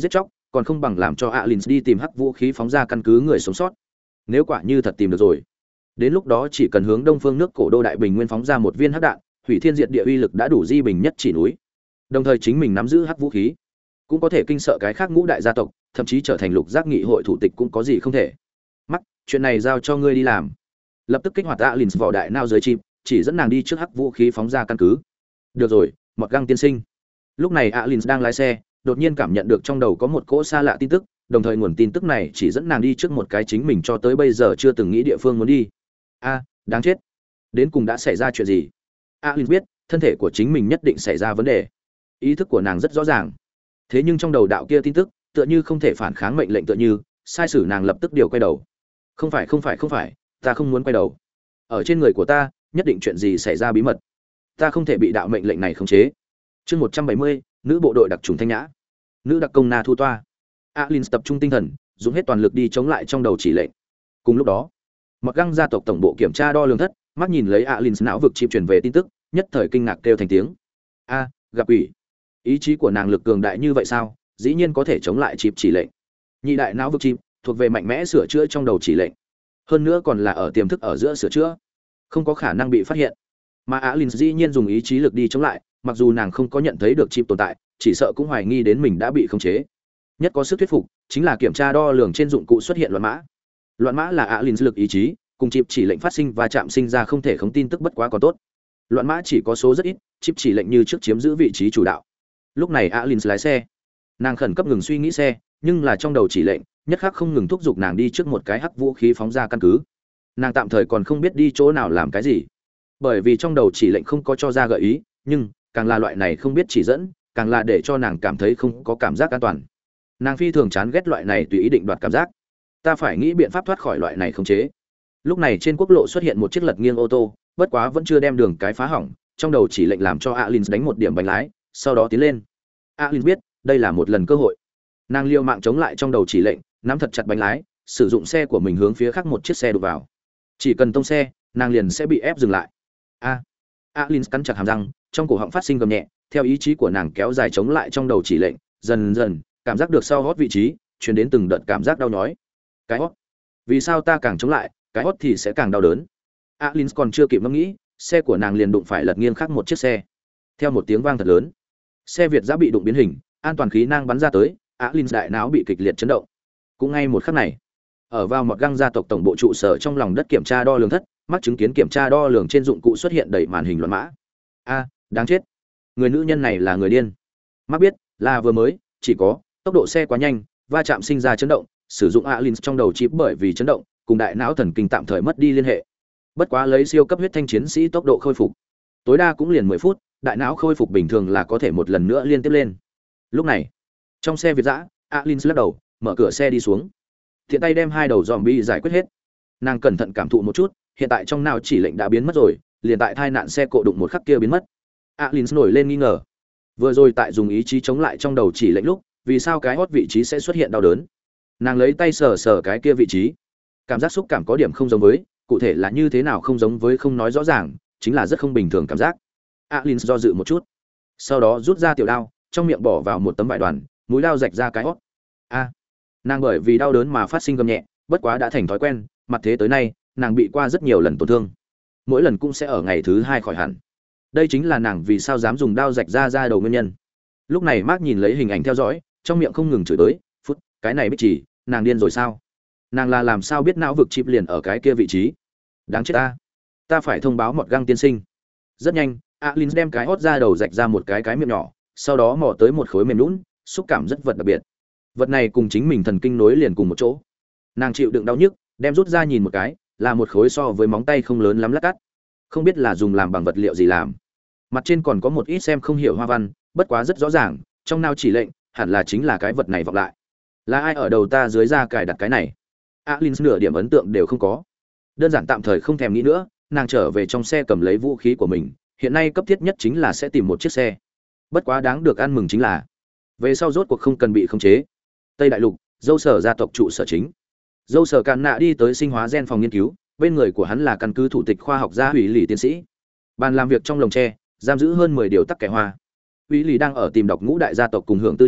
còn không bằng làm cho Alins đi tìm hắc vũ khí phóng ra căn cứ người sống sót. Nếu quả như thật tìm được rồi, đến lúc đó chỉ cần hướng đông phương nước cổ đô đại bình nguyên phóng ra một viên hắc đạn, hủy thiên diệt địa uy lực đã đủ di bình nhất chỉ núi. Đồng thời chính mình nắm giữ hắc vũ khí, cũng có thể kinh sợ cái khác ngũ đại gia tộc, thậm chí trở thành lục giác nghị hội thủ tịch cũng có gì không thể. Mắc, chuyện này giao cho ngươi đi làm. Lập tức kích hoạt Alins vỏ đại nao dưới chim, chỉ dẫn nàng đi trước hắc vũ khí phóng ra căn cứ. Được rồi, Mọt Găng tiên sinh. Lúc này Alins đang lái xe, đột nhiên cảm nhận được trong đầu có một cỗ xa lạ tin tức, đồng thời nguồn tin tức này chỉ dẫn nàng đi trước một cái chính mình cho tới bây giờ chưa từng nghĩ địa phương muốn đi. A, đáng chết. Đến cùng đã xảy ra chuyện gì? Alins biết, thân thể của chính mình nhất định xảy ra vấn đề. Ý thức của nàng rất rõ ràng. Thế nhưng trong đầu đạo kia tin tức, tựa như không thể phản kháng mệnh lệnh tựa như, sai sử nàng lập tức điều quay đầu. Không phải không phải không phải, ta không muốn quay đầu. Ở trên người của ta, nhất định chuyện gì xảy ra bí mật. Ta không thể bị đạo mệnh lệnh này khống chế. Chương một trăm bảy mươi, nữ bộ đội đặc trùng Thanh Nhã. Nữ đặc công Na Thu Toa. Alins tập trung tinh thần, dùng hết toàn lực đi chống lại trong đầu chỉ lệnh. Cùng lúc đó, Mặc Găng gia tộc tổng bộ kiểm tra đo lường thất, mắt nhìn lấy Alins não vực chip truyền về tin tức, nhất thời kinh ngạc kêu thành tiếng. A, gặp ủy. Ý chí của nàng lực cường đại như vậy sao? Dĩ nhiên có thể chống lại chip chỉ lệnh. Nhị đại não vực chip thuộc về mạnh mẽ sửa chữa trong đầu chỉ lệnh. Hơn nữa còn là ở tiềm thức ở giữa sửa chữa, không có khả năng bị phát hiện. Mà Alins dĩ nhiên dùng ý chí lực đi chống lại, mặc dù nàng không có nhận thấy được chip tồn tại, chỉ sợ cũng hoài nghi đến mình đã bị khống chế. Nhất có sức thuyết phục chính là kiểm tra đo lường trên dụng cụ xuất hiện loạn mã. Loạn mã là Alins lực ý chí, cùng chip chỉ lệnh phát sinh và chạm sinh ra không thể khống tin tức bất quá còn tốt. Loạn mã chỉ có số rất ít, chip chỉ lệnh như trước chiếm giữ vị trí chủ đạo. Lúc này Alins lái xe, nàng khẩn cấp ngừng suy nghĩ xe, nhưng là trong đầu chỉ lệnh nhất khắc không ngừng thúc giục nàng đi trước một cái hắc vũ khí phóng ra căn cứ. Nàng tạm thời còn không biết đi chỗ nào làm cái gì, bởi vì trong đầu chỉ lệnh không có cho ra gợi ý, nhưng càng là loại này không biết chỉ dẫn, càng là để cho nàng cảm thấy không có cảm giác an toàn. Nàng phi thường chán ghét loại này tùy ý định đoạt cảm giác. Ta phải nghĩ biện pháp thoát khỏi loại này khống chế. Lúc này trên quốc lộ xuất hiện một chiếc lật nghiêng ô tô, bất quá vẫn chưa đem đường cái phá hỏng, trong đầu chỉ lệnh làm cho Alins đánh một điểm bánh lái, sau đó tiến lên. Alins biết, đây là một lần cơ hội. Nàng liều mạng chống lại trong đầu chỉ lệnh, nắm thật chặt bánh lái, sử dụng xe của mình hướng phía khác một chiếc xe đụng vào. Chỉ cần tông xe, nàng liền sẽ bị ép dừng lại. A. Alins cắn chặt hàm răng, trong cổ họng phát sinh gầm nhẹ, theo ý chí của nàng kéo dài chống lại trong đầu chỉ lệnh, dần dần, cảm giác được sau hót vị trí, truyền đến từng đợt cảm giác đau nhói. Cái hót. Vì sao ta càng chống lại, cái hót thì sẽ càng đau đớn. Alins còn chưa kịp ngẫm nghĩ, xe của nàng liền đụng phải lật nghiêng khác một chiếc xe. Theo một tiếng vang thật lớn, xe Việt giã bị đụng biến hình, an toàn khí nang bắn ra tới, Alins đại não bị kịch liệt chấn động. Cũng ngay một khắc này, ở vào một găng gia tộc tổng bộ trụ sở trong lòng đất kiểm tra đo lường thất, mắt chứng kiến kiểm tra đo lường trên dụng cụ xuất hiện đầy màn hình loạn mã. A, đáng chết, người nữ nhân này là người điên. Mắt biết là vừa mới chỉ có tốc độ xe quá nhanh, va chạm sinh ra chấn động, sử dụng Alins trong đầu chip bởi vì chấn động cùng đại não thần kinh tạm thời mất đi liên hệ. Bất quá lấy siêu cấp huyết thanh chiến sĩ tốc độ khôi phục tối đa cũng liền mười phút, đại não khôi phục bình thường là có thể một lần nữa liên tiếp lên. Lúc này trong xe Việt dã, Alins lắc đầu mở cửa xe đi xuống, thiện tay đem hai đầu zombie giải quyết hết. Nàng cẩn thận cảm thụ một chút, hiện tại trong não chỉ lệnh đã biến mất rồi, liền tại tai nạn xe cộ đụng một khắc kia biến mất. Alins nổi lên nghi ngờ, vừa rồi tại dùng ý chí chống lại trong đầu chỉ lệnh lúc, vì sao cái hót vị trí sẽ xuất hiện đau đớn. Nàng lấy tay sờ sờ cái kia vị trí, cảm giác xúc cảm có điểm không giống với, cụ thể là như thế nào không giống với không nói rõ ràng, chính là rất không bình thường cảm giác. Alins do dự một chút, sau đó rút ra tiểu đao, trong miệng bỏ vào một tấm vải đoàn, mũi đao rạch ra cái hót. A, nàng bởi vì đau đớn mà phát sinh gầm nhẹ, bất quá đã thành thói quen, mặt thế tới nay, nàng bị qua rất nhiều lần tổn thương, mỗi lần cũng sẽ ở ngày thứ hai khỏi hẳn. Đây chính là nàng vì sao dám dùng đao rạch ra ra đầu nguyên nhân. Lúc này Mark nhìn lấy hình ảnh theo dõi, trong miệng không ngừng chửi tới, phút, cái này biết chỉ, nàng điên rồi sao? Nàng là làm sao biết não vực chip liền ở cái kia vị trí? Đáng chết ta, ta phải thông báo một găng tiên sinh. Rất nhanh, Alins đem cái hót ra đầu rạch ra một cái cái miệng nhỏ, sau đó mò tới một khối mềm nhũn, xúc cảm rất vật đặc biệt. Vật này cùng chính mình thần kinh nối liền cùng một chỗ. Nàng chịu đựng đau nhức, đem rút ra nhìn một cái, là một khối so với móng tay không lớn lắm lát cắt, không biết là dùng làm bằng vật liệu gì làm. Mặt trên còn có một ít xem không hiểu hoa văn, bất quá rất rõ ràng, trong não chỉ lệnh hẳn là chính là cái vật này vọng lại. Là ai ở đầu ta dưới da cài đặt cái này? Alins nửa điểm ấn tượng đều không có. Đơn giản tạm thời không thèm nghĩ nữa, nàng trở về trong xe cầm lấy vũ khí của mình, hiện nay cấp thiết nhất chính là sẽ tìm một chiếc xe. Bất quá đáng được ăn mừng chính là về sau rốt cuộc không cần bị khống chế. Tây đại lục, dâu sở gia tộc trụ sở chính. Dâu sở Càn Nạ đi tới sinh hóa gen phòng nghiên cứu, bên người của hắn là căn cứ thủ tịch khoa học gia Hủy Lỷ tiến sĩ. Bàn làm việc trong lồng tre, giam giữ hơn mười điều tắc kẻ hoa. Hủy Lỷ đang ở tìm đọc ngũ đại gia tộc cùng hưởng tư liệu,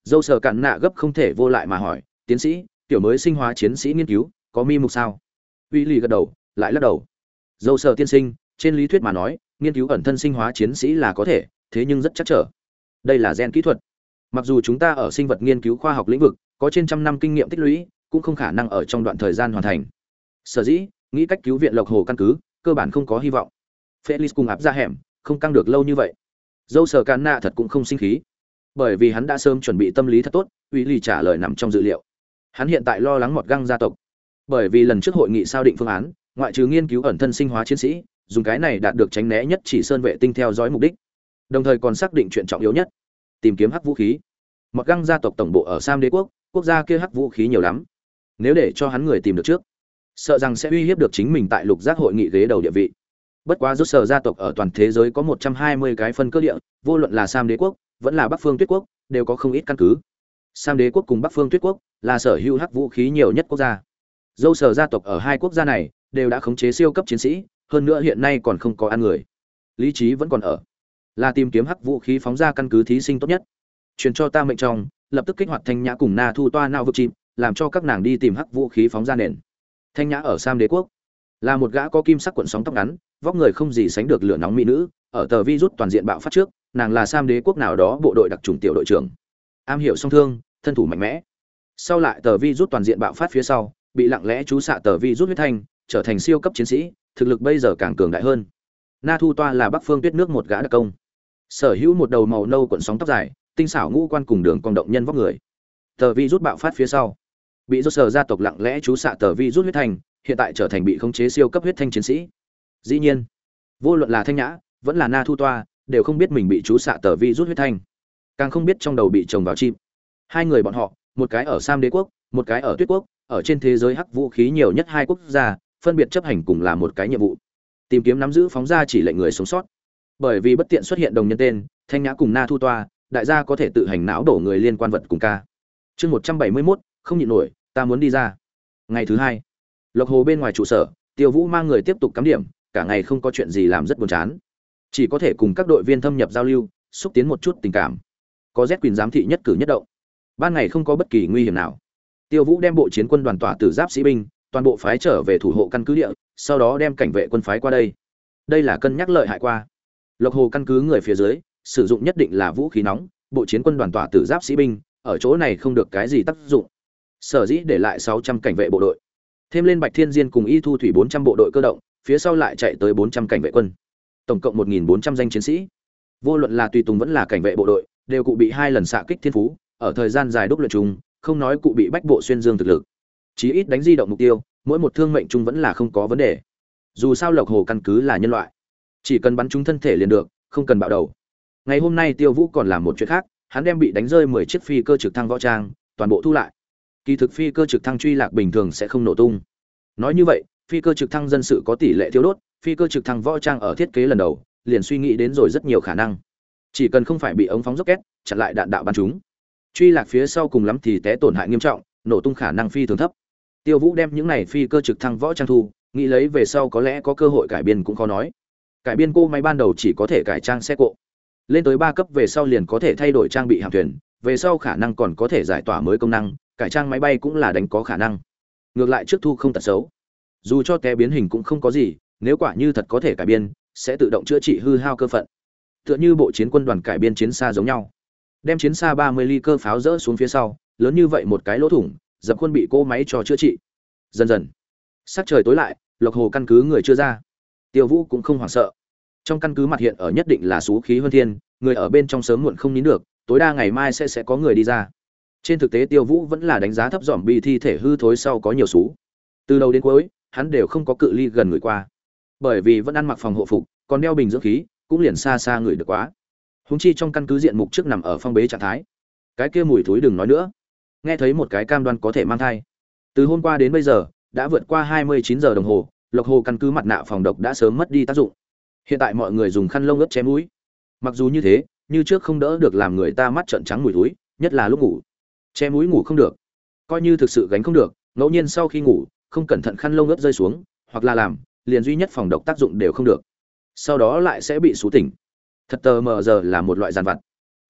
Dâu sờ cạn nạ gấp không thể vô lại mà hỏi, tiến sĩ, tiểu mới sinh hóa chiến sĩ nghiên cứu có mi mục sao? Uy lì gật đầu, lại lắc đầu. Dâu sờ tiên sinh, trên lý thuyết mà nói, nghiên cứu ẩn thân sinh hóa chiến sĩ là có thể, thế nhưng rất chắc trở. Đây là gen kỹ thuật. Mặc dù chúng ta ở sinh vật nghiên cứu khoa học lĩnh vực có trên trăm năm kinh nghiệm tích lũy, cũng không khả năng ở trong đoạn thời gian hoàn thành. Sở dĩ, nghĩ cách cứu viện Lộc Hồ căn cứ, cơ bản không có hy vọng. Felix cùng áp ra hẻm, không căng được lâu như vậy. Dâu sờ cạn nạ thật cũng không sinh khí, bởi vì hắn đã sớm chuẩn bị tâm lý thật tốt. Uy lì trả lời nằm trong dự liệu. Hắn hiện tại lo lắng mọt găng gia tộc, bởi vì lần trước hội nghị sao định phương án, ngoại trừ nghiên cứu ẩn thân sinh hóa chiến sĩ, dùng cái này đạt được tránh né nhất chỉ sơn vệ tinh theo dõi mục đích, đồng thời còn xác định chuyện trọng yếu nhất, tìm kiếm hắc vũ khí. Mọt găng gia tộc tổng bộ ở Sam Đế quốc, quốc gia kia hắc vũ khí nhiều lắm, nếu để cho hắn người tìm được trước, sợ rằng sẽ uy hiếp được chính mình tại lục giác hội nghị ghế đầu địa vị. Bất quá rốt sở gia tộc ở toàn thế giới có một trăm hai mươi cái phân cơ địa, vô luận là Sam Đế quốc, vẫn là Bắc Phương Tuyết quốc, đều có không ít căn cứ. Sam Đế quốc cùng Bắc Phương Tuyết quốc là sở hữu hắc vũ khí nhiều nhất quốc gia. Dâu sở gia tộc ở hai quốc gia này đều đã khống chế siêu cấp chiến sĩ, hơn nữa hiện nay còn không có ăn người. Lý trí vẫn còn ở, là tìm kiếm hắc vũ khí phóng ra căn cứ thí sinh tốt nhất. Truyền cho ta mệnh trong, lập tức kích hoạt Thanh Nhã cùng Na Thu Toa nao vực chìm, làm cho các nàng đi tìm hắc vũ khí phóng ra nền. Thanh Nhã ở Sam Đế quốc là một gã có kim sắc cuộn sóng tóc ngắn, vóc người không gì sánh được lửa nóng mỹ nữ, ở tờ virus toàn diện bạo phát trước, nàng là Sam Đế quốc nào đó bộ đội đặc trùng tiểu đội trưởng. Am hiểu song thương, thân thủ mạnh mẽ. Sau lại tờ virus toàn diện bạo phát phía sau, bị lặng lẽ chú xạ tờ virus huyết thanh, trở thành siêu cấp chiến sĩ, thực lực bây giờ càng cường đại hơn. Na Thu Toa là Bắc Phương Tuyết nước một gã đặc công, sở hữu một đầu màu nâu cuộn sóng tóc dài, tinh xảo ngũ quan cùng đường cong động nhân vóc người. Tờ virus bạo phát phía sau, bị rốt sở gia tộc lặng lẽ chú xạ tờ virus huyết thanh, hiện tại trở thành bị khống chế siêu cấp huyết thanh chiến sĩ. Dĩ nhiên, vô luận là Thanh Nhã, vẫn là Na Thu Toa, đều không biết mình bị chú xạ tờ virus huyết thanh, càng không biết trong đầu bị trồng vào chim. Hai người bọn họ, một cái ở Sam Đế quốc, một cái ở Tuyết quốc, ở trên thế giới hắc vũ khí nhiều nhất hai quốc gia, phân biệt chấp hành cùng là một cái nhiệm vụ, tìm kiếm nắm giữ phóng ra chỉ lệnh người sống sót. Bởi vì bất tiện xuất hiện đồng nhân tên, Thanh Nhã cùng Na Thu Toa, đại gia có thể tự hành não đổ người liên quan vật cùng ca. Chương một trăm bảy mươi mốt, không nhịn nổi, ta muốn đi ra. Ngày thứ hai, Lộc Hồ bên ngoài trụ sở, Tiêu Vũ mang người tiếp tục cắm điểm, cả ngày không có chuyện gì làm rất buồn chán. Chỉ có thể cùng các đội viên thâm nhập giao lưu, xúc tiến một chút tình cảm. Có Z quyền giám thị nhất cử nhất động. Ban ngày không có bất kỳ nguy hiểm nào. Tiêu Vũ đem bộ chiến quân đoàn tỏa tử giáp sĩ binh, toàn bộ phái trở về thủ hộ căn cứ địa, sau đó đem cảnh vệ quân phái qua đây. Đây là cân nhắc lợi hại qua. Lộc Hồ căn cứ người phía dưới, sử dụng nhất định là vũ khí nóng, bộ chiến quân đoàn tỏa tử giáp sĩ binh, ở chỗ này không được cái gì tác dụng. Sở dĩ để lại sáu trăm cảnh vệ bộ đội. Thêm lên Bạch Thiên Diên cùng Y Thu Thủy bốn trăm bộ đội cơ động, phía sau lại chạy tới bốn trăm cảnh vệ quân. Tổng cộng một nghìn bốn trăm danh chiến sĩ. Vô luận là tùy tùng vẫn là cảnh vệ bộ đội, đều cụ bị hai lần xạ kích thiên phú, ở thời gian dài đúc luyện chung, không nói cụ bị bách bộ xuyên dương thực lực. Chí ít đánh di động mục tiêu, mỗi một thương mệnh chung vẫn là không có vấn đề. Dù sao Lộc Hồ căn cứ là nhân loại, chỉ cần bắn trúng thân thể liền được, không cần bạo đầu. Ngày hôm nay Tiêu Vũ còn làm một chuyện khác, hắn đem bị đánh rơi mười chiếc phi cơ trực thăng võ trang, toàn bộ thu lại. Kỳ thực phi cơ trực thăng truy lạc bình thường sẽ không nổ tung. Nói như vậy, phi cơ trực thăng dân sự có tỷ lệ thiếu đốt, phi cơ trực thăng võ trang ở thiết kế lần đầu, liền suy nghĩ đến rồi rất nhiều khả năng. Chỉ cần không phải bị ống phóng rocket chặn lại đạn đạo bắn chúng, truy lạc phía sau cùng lắm thì té tổn hại nghiêm trọng, nổ tung khả năng phi thường thấp. Tiêu Vũ đem những này phi cơ trực thăng võ trang thu, nghĩ lấy về sau có lẽ có cơ hội cải biên cũng khó nói. Cải biên cô máy ban đầu chỉ có thể cải trang xe cộ, lên tới ba cấp về sau liền có thể thay đổi trang bị hạm thuyền, về sau khả năng còn có thể giải tỏa mới công năng, cải trang máy bay cũng là đánh có khả năng. Ngược lại trước thu không tật xấu, dù cho té biến hình cũng không có gì, nếu quả như thật có thể cải biên, sẽ tự động chữa trị hư hao cơ phận. Tựa như bộ chiến quân đoàn cải biên chiến xa giống nhau, đem chiến xa ba mươi ly cơ pháo rỡ xuống phía sau, lớn như vậy một cái lỗ thủng, dập khuôn bị cô máy cho chữa trị. Dần dần, sắc trời tối lại, Lộc Hồ căn cứ người chưa ra. Tiêu Vũ cũng không hoảng sợ. Trong căn cứ mặt hiện ở nhất định là số khí hơn thiên, người ở bên trong sớm muộn không nín được, tối đa ngày mai sẽ sẽ có người đi ra. Trên thực tế Tiêu Vũ vẫn là đánh giá thấp dòm bi thi thể hư thối sau có nhiều số. Từ đầu đến cuối, hắn đều không có cự ly gần người qua. Bởi vì vẫn ăn mặc phòng hộ phục, còn đeo bình dưỡng khí, cũng liền xa xa người được quá. Húng chi trong căn cứ diện mục trước nằm ở phong bế trạng thái. Cái kia mùi thối đừng nói nữa. Nghe thấy một cái cam đoan có thể mang thai. Từ hôm qua đến bây giờ, đã vượt qua hai mươi chín giờ đồng hồ, Lộc Hồ căn cứ mặt nạ phòng độc đã sớm mất đi tác dụng. Hiện tại mọi người dùng khăn lông ướt che mũi. Mặc dù như thế, như trước không đỡ được làm người ta mắt trợn trắng mùi thối, nhất là lúc ngủ. Che mũi ngủ không được. Coi như thực sự gánh không được, ngẫu nhiên sau khi ngủ, không cẩn thận khăn lông ướt rơi xuống, hoặc là làm, liền duy nhất phòng độc tác dụng đều không được. Sau đó lại sẽ bị xú tỉnh. Thật tờ mờ giờ là một loại giàn vặt.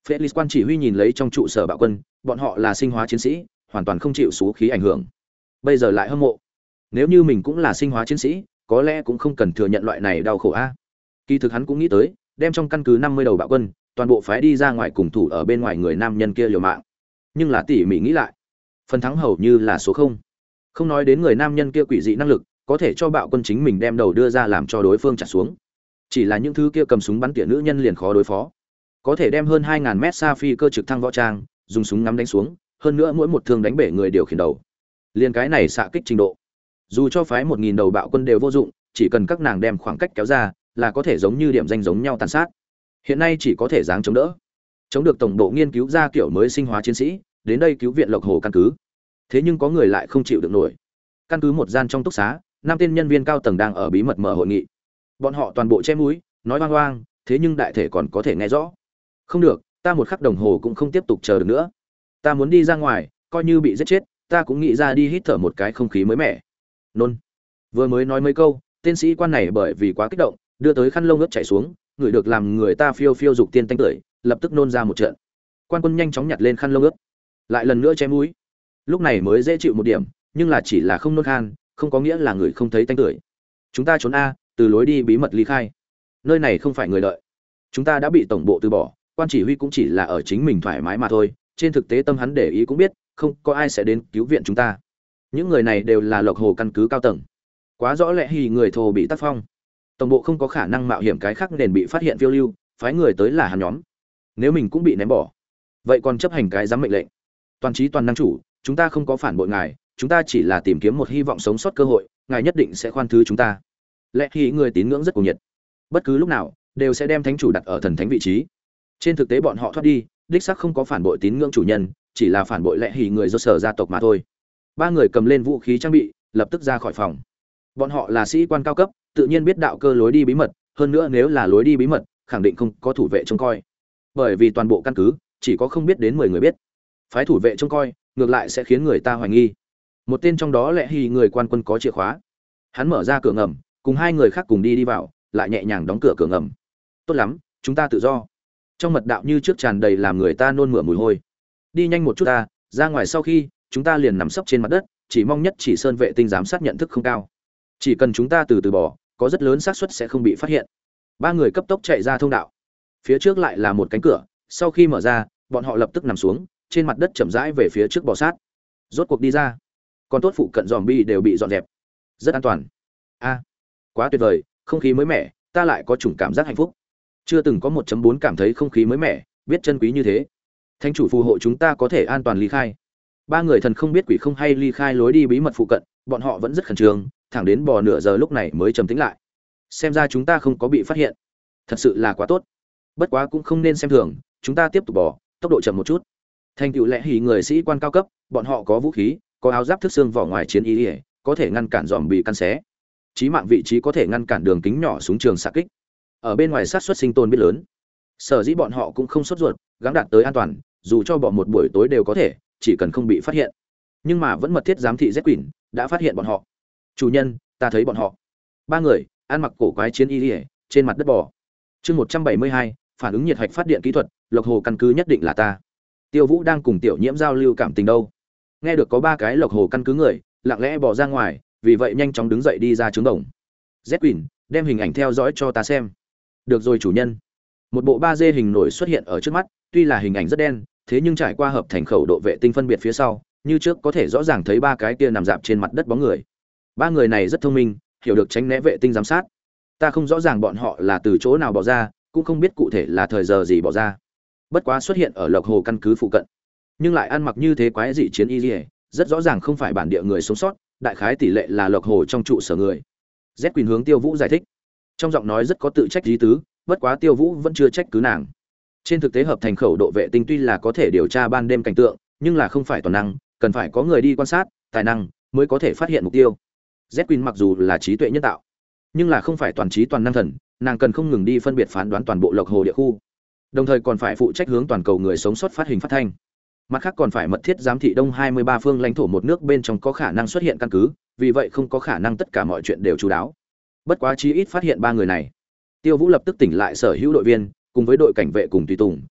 Felix quan chỉ huy nhìn lấy trong trụ sở bạo quân, bọn họ là sinh hóa chiến sĩ, hoàn toàn không chịu số khí ảnh hưởng. Bây giờ lại hâm mộ. Nếu như mình cũng là sinh hóa chiến sĩ, có lẽ cũng không cần thừa nhận loại này đau khổ a. Kỳ thực hắn cũng nghĩ tới, đem trong căn cứ năm mươi đầu bạo quân, toàn bộ phái đi ra ngoài cùng thủ ở bên ngoài người nam nhân kia liều mạng. Nhưng là tỉ mỉ nghĩ lại, phần thắng hầu như là số không. Không nói đến người nam nhân kia quỷ dị năng lực, có thể cho bạo quân chính mình đem đầu đưa ra làm cho đối phương chặt xuống. Chỉ là những thứ kia cầm súng bắn tỉa nữ nhân liền khó đối phó. Có thể đem hơn hai ngàn mét xa phi cơ trực thăng võ trang, dùng súng ngắm đánh xuống, hơn nữa mỗi một thương đánh bể người điều khiển đầu. Liên cái này xạ kích trình độ. Dù cho phái một nghìn đầu bạo quân đều vô dụng, chỉ cần các nàng đem khoảng cách kéo ra, là có thể giống như điểm danh giống nhau tàn sát. Hiện nay chỉ có thể dáng chống đỡ. Chống được tổng bộ nghiên cứu ra kiểu mới sinh hóa chiến sĩ, đến đây cứu viện Lộc Hồ căn cứ. Thế nhưng có người lại không chịu được nổi. Căn cứ một gian trong túc xá, năm tên nhân viên cao tầng đang ở bí mật mở hội nghị. Bọn họ toàn bộ che mũi, nói oang oang, thế nhưng đại thể còn có thể nghe rõ. Không được, ta một khắc đồng hồ cũng không tiếp tục chờ được nữa. Ta muốn đi ra ngoài, coi như bị giết chết, ta cũng nghĩ ra đi hít thở một cái không khí mới mẻ. Nôn. Vừa mới nói mấy câu, tên sĩ quan này bởi vì quá kích động, đưa tới khăn lông ướt chảy xuống, người được làm người ta phiêu phiêu dục tiên tanh tưởi, lập tức nôn ra một trận. Quan quân nhanh chóng nhặt lên khăn lông ướt, lại lần nữa che mũi. Lúc này mới dễ chịu một điểm, nhưng là chỉ là không nôn khan, không có nghĩa là người không thấy tanh tưởi. Chúng ta trốn a, từ lối đi bí mật ly khai. Nơi này không phải người đợi. Chúng ta đã bị tổng bộ từ bỏ, quan chỉ huy cũng chỉ là ở chính mình thoải mái mà thôi, trên thực tế tâm hắn để ý cũng biết, không có ai sẽ đến cứu viện chúng ta. Những người này đều là Lộc Hồ căn cứ cao tầng. Quá rõ lẽ hì người thồ bị tác phong. Tổng bộ không có khả năng mạo hiểm cái khác nền bị phát hiện phiêu lưu, phái người tới là hắn nhóm. Nếu mình cũng bị ném bỏ, vậy còn chấp hành cái giám mệnh lệnh. Toàn trí toàn năng chủ, chúng ta không có phản bội ngài, chúng ta chỉ là tìm kiếm một hy vọng sống sót cơ hội, ngài nhất định sẽ khoan thứ chúng ta. Lẽ hì người tín ngưỡng rất cuồng nhiệt, bất cứ lúc nào đều sẽ đem thánh chủ đặt ở thần thánh vị trí. Trên thực tế bọn họ thoát đi, đích xác không có phản bội tín ngưỡng chủ nhân, chỉ là phản bội lẽ hì người do sở gia tộc mà thôi. Ba người cầm lên vũ khí trang bị, lập tức ra khỏi phòng. Bọn họ là sĩ quan cao cấp, tự nhiên biết đạo cơ lối đi bí mật, hơn nữa nếu là lối đi bí mật, khẳng định không có thủ vệ trông coi. Bởi vì toàn bộ căn cứ chỉ có không biết đến mười người biết. Phái thủ vệ trông coi, ngược lại sẽ khiến người ta hoài nghi. Một tên trong đó lẽ hì người quan quân có chìa khóa. Hắn mở ra cửa ngầm, cùng hai người khác cùng đi đi vào, lại nhẹ nhàng đóng cửa cửa ngầm. Tốt lắm, chúng ta tự do. Trong mật đạo như trước tràn đầy làm người ta nôn mửa mùi hôi. Đi nhanh một chút ta, ra ngoài sau khi, chúng ta liền nằm sấp trên mặt đất, chỉ mong nhất chỉ sơn vệ tinh giám sát nhận thức không cao. Chỉ cần chúng ta từ từ bỏ, có rất lớn xác suất sẽ không bị phát hiện. Ba người cấp tốc chạy ra thông đạo. Phía trước lại là một cánh cửa, sau khi mở ra, bọn họ lập tức nằm xuống, trên mặt đất chậm rãi về phía trước bò sát. Rốt cuộc đi ra. Còn tốt phụ cận zombie đều bị dọn dẹp. Rất an toàn. A, quá tuyệt vời, không khí mới mẻ, ta lại có chủng cảm giác hạnh phúc. Chưa từng có một chấm bốn cảm thấy không khí mới mẻ, biết chân quý như thế. Thánh chủ phù hộ chúng ta có thể an toàn ly khai. Ba người thần không biết quỷ không hay ly khai lối đi bí mật phụ cận, bọn họ vẫn rất khẩn trương, thẳng đến bò nửa giờ lúc này mới trầm tĩnh lại. Xem ra chúng ta không có bị phát hiện, thật sự là quá tốt. Bất quá cũng không nên xem thường, chúng ta tiếp tục bò, tốc độ chậm một chút. Thành tựu lẽ hỉ người sĩ quan cao cấp, bọn họ có vũ khí, có áo giáp thức xương vỏ ngoài chiến y, có thể ngăn cản dòm bị căn xé. Chí mạng vị trí có thể ngăn cản đường kính nhỏ súng trường xạ kích. Ở bên ngoài sát suất sinh tồn biết lớn. Sở dĩ bọn họ cũng không sốt ruột, gắng đạt tới an toàn, dù cho bỏ một buổi tối đều có thể, chỉ cần không bị phát hiện. Nhưng mà vẫn mật thiết giám thị Z Quỷ đã phát hiện bọn họ. Chủ nhân, ta thấy bọn họ. Ba người ăn mặc cổ quái chiến y, trên mặt đất bò. Chương một trăm bảy mươi hai, phản ứng nhiệt hạch phát điện kỹ thuật, Lộc Hồ căn cứ nhất định là ta. Tiêu Vũ đang cùng Tiểu Nhiễm giao lưu cảm tình đâu. Nghe được có ba cái Lộc Hồ căn cứ người, lặng lẽ bỏ ra ngoài, vì vậy nhanh chóng đứng dậy đi ra trướng đồng. Z Quỷ, đem hình ảnh theo dõi cho ta xem. Được rồi chủ nhân. Một bộ ba D hình nổi xuất hiện ở trước mắt, tuy là hình ảnh rất đen, thế nhưng trải qua hợp thành khẩu độ vệ tinh phân biệt phía sau, như trước có thể rõ ràng thấy ba cái kia nằm dạp trên mặt đất bóng người. Ba người này rất thông minh, hiểu được tránh né vệ tinh giám sát. Ta không rõ ràng bọn họ là từ chỗ nào bỏ ra, cũng không biết cụ thể là thời giờ gì bỏ ra. Bất quá xuất hiện ở Lộc Hồ căn cứ phụ cận, nhưng lại ăn mặc như thế quái dị chiến y liễu, rất rõ ràng không phải bản địa người sống sót, đại khái tỷ lệ là Lộc Hồ trong trụ sở người. Z Quỳnh hướng Tiêu Vũ giải thích, trong giọng nói rất có tự trách ý tứ, bất quá Tiêu Vũ vẫn chưa trách cứ nàng. Trên thực tế hợp thành khẩu độ vệ tinh tuy là có thể điều tra ban đêm cảnh tượng, nhưng là không phải toàn năng, cần phải có người đi quan sát, tài năng mới có thể phát hiện mục tiêu. Z Quỳnh mặc dù là trí tuệ nhân tạo, nhưng là không phải toàn trí toàn năng thần, nàng cần không ngừng đi phân biệt phán đoán toàn bộ Lộc Hồ địa khu, đồng thời còn phải phụ trách hướng toàn cầu người sống sót phát hình phát thanh. Mặt khác còn phải mật thiết giám thị đông hai mươi ba phương lãnh thổ một nước bên trong có khả năng xuất hiện căn cứ, vì vậy không có khả năng tất cả mọi chuyện đều chú đáo. Bất quá chí ít phát hiện ba người này. Tiêu Vũ lập tức tỉnh lại sở hữu đội viên, cùng với đội cảnh vệ cùng tùy tùng,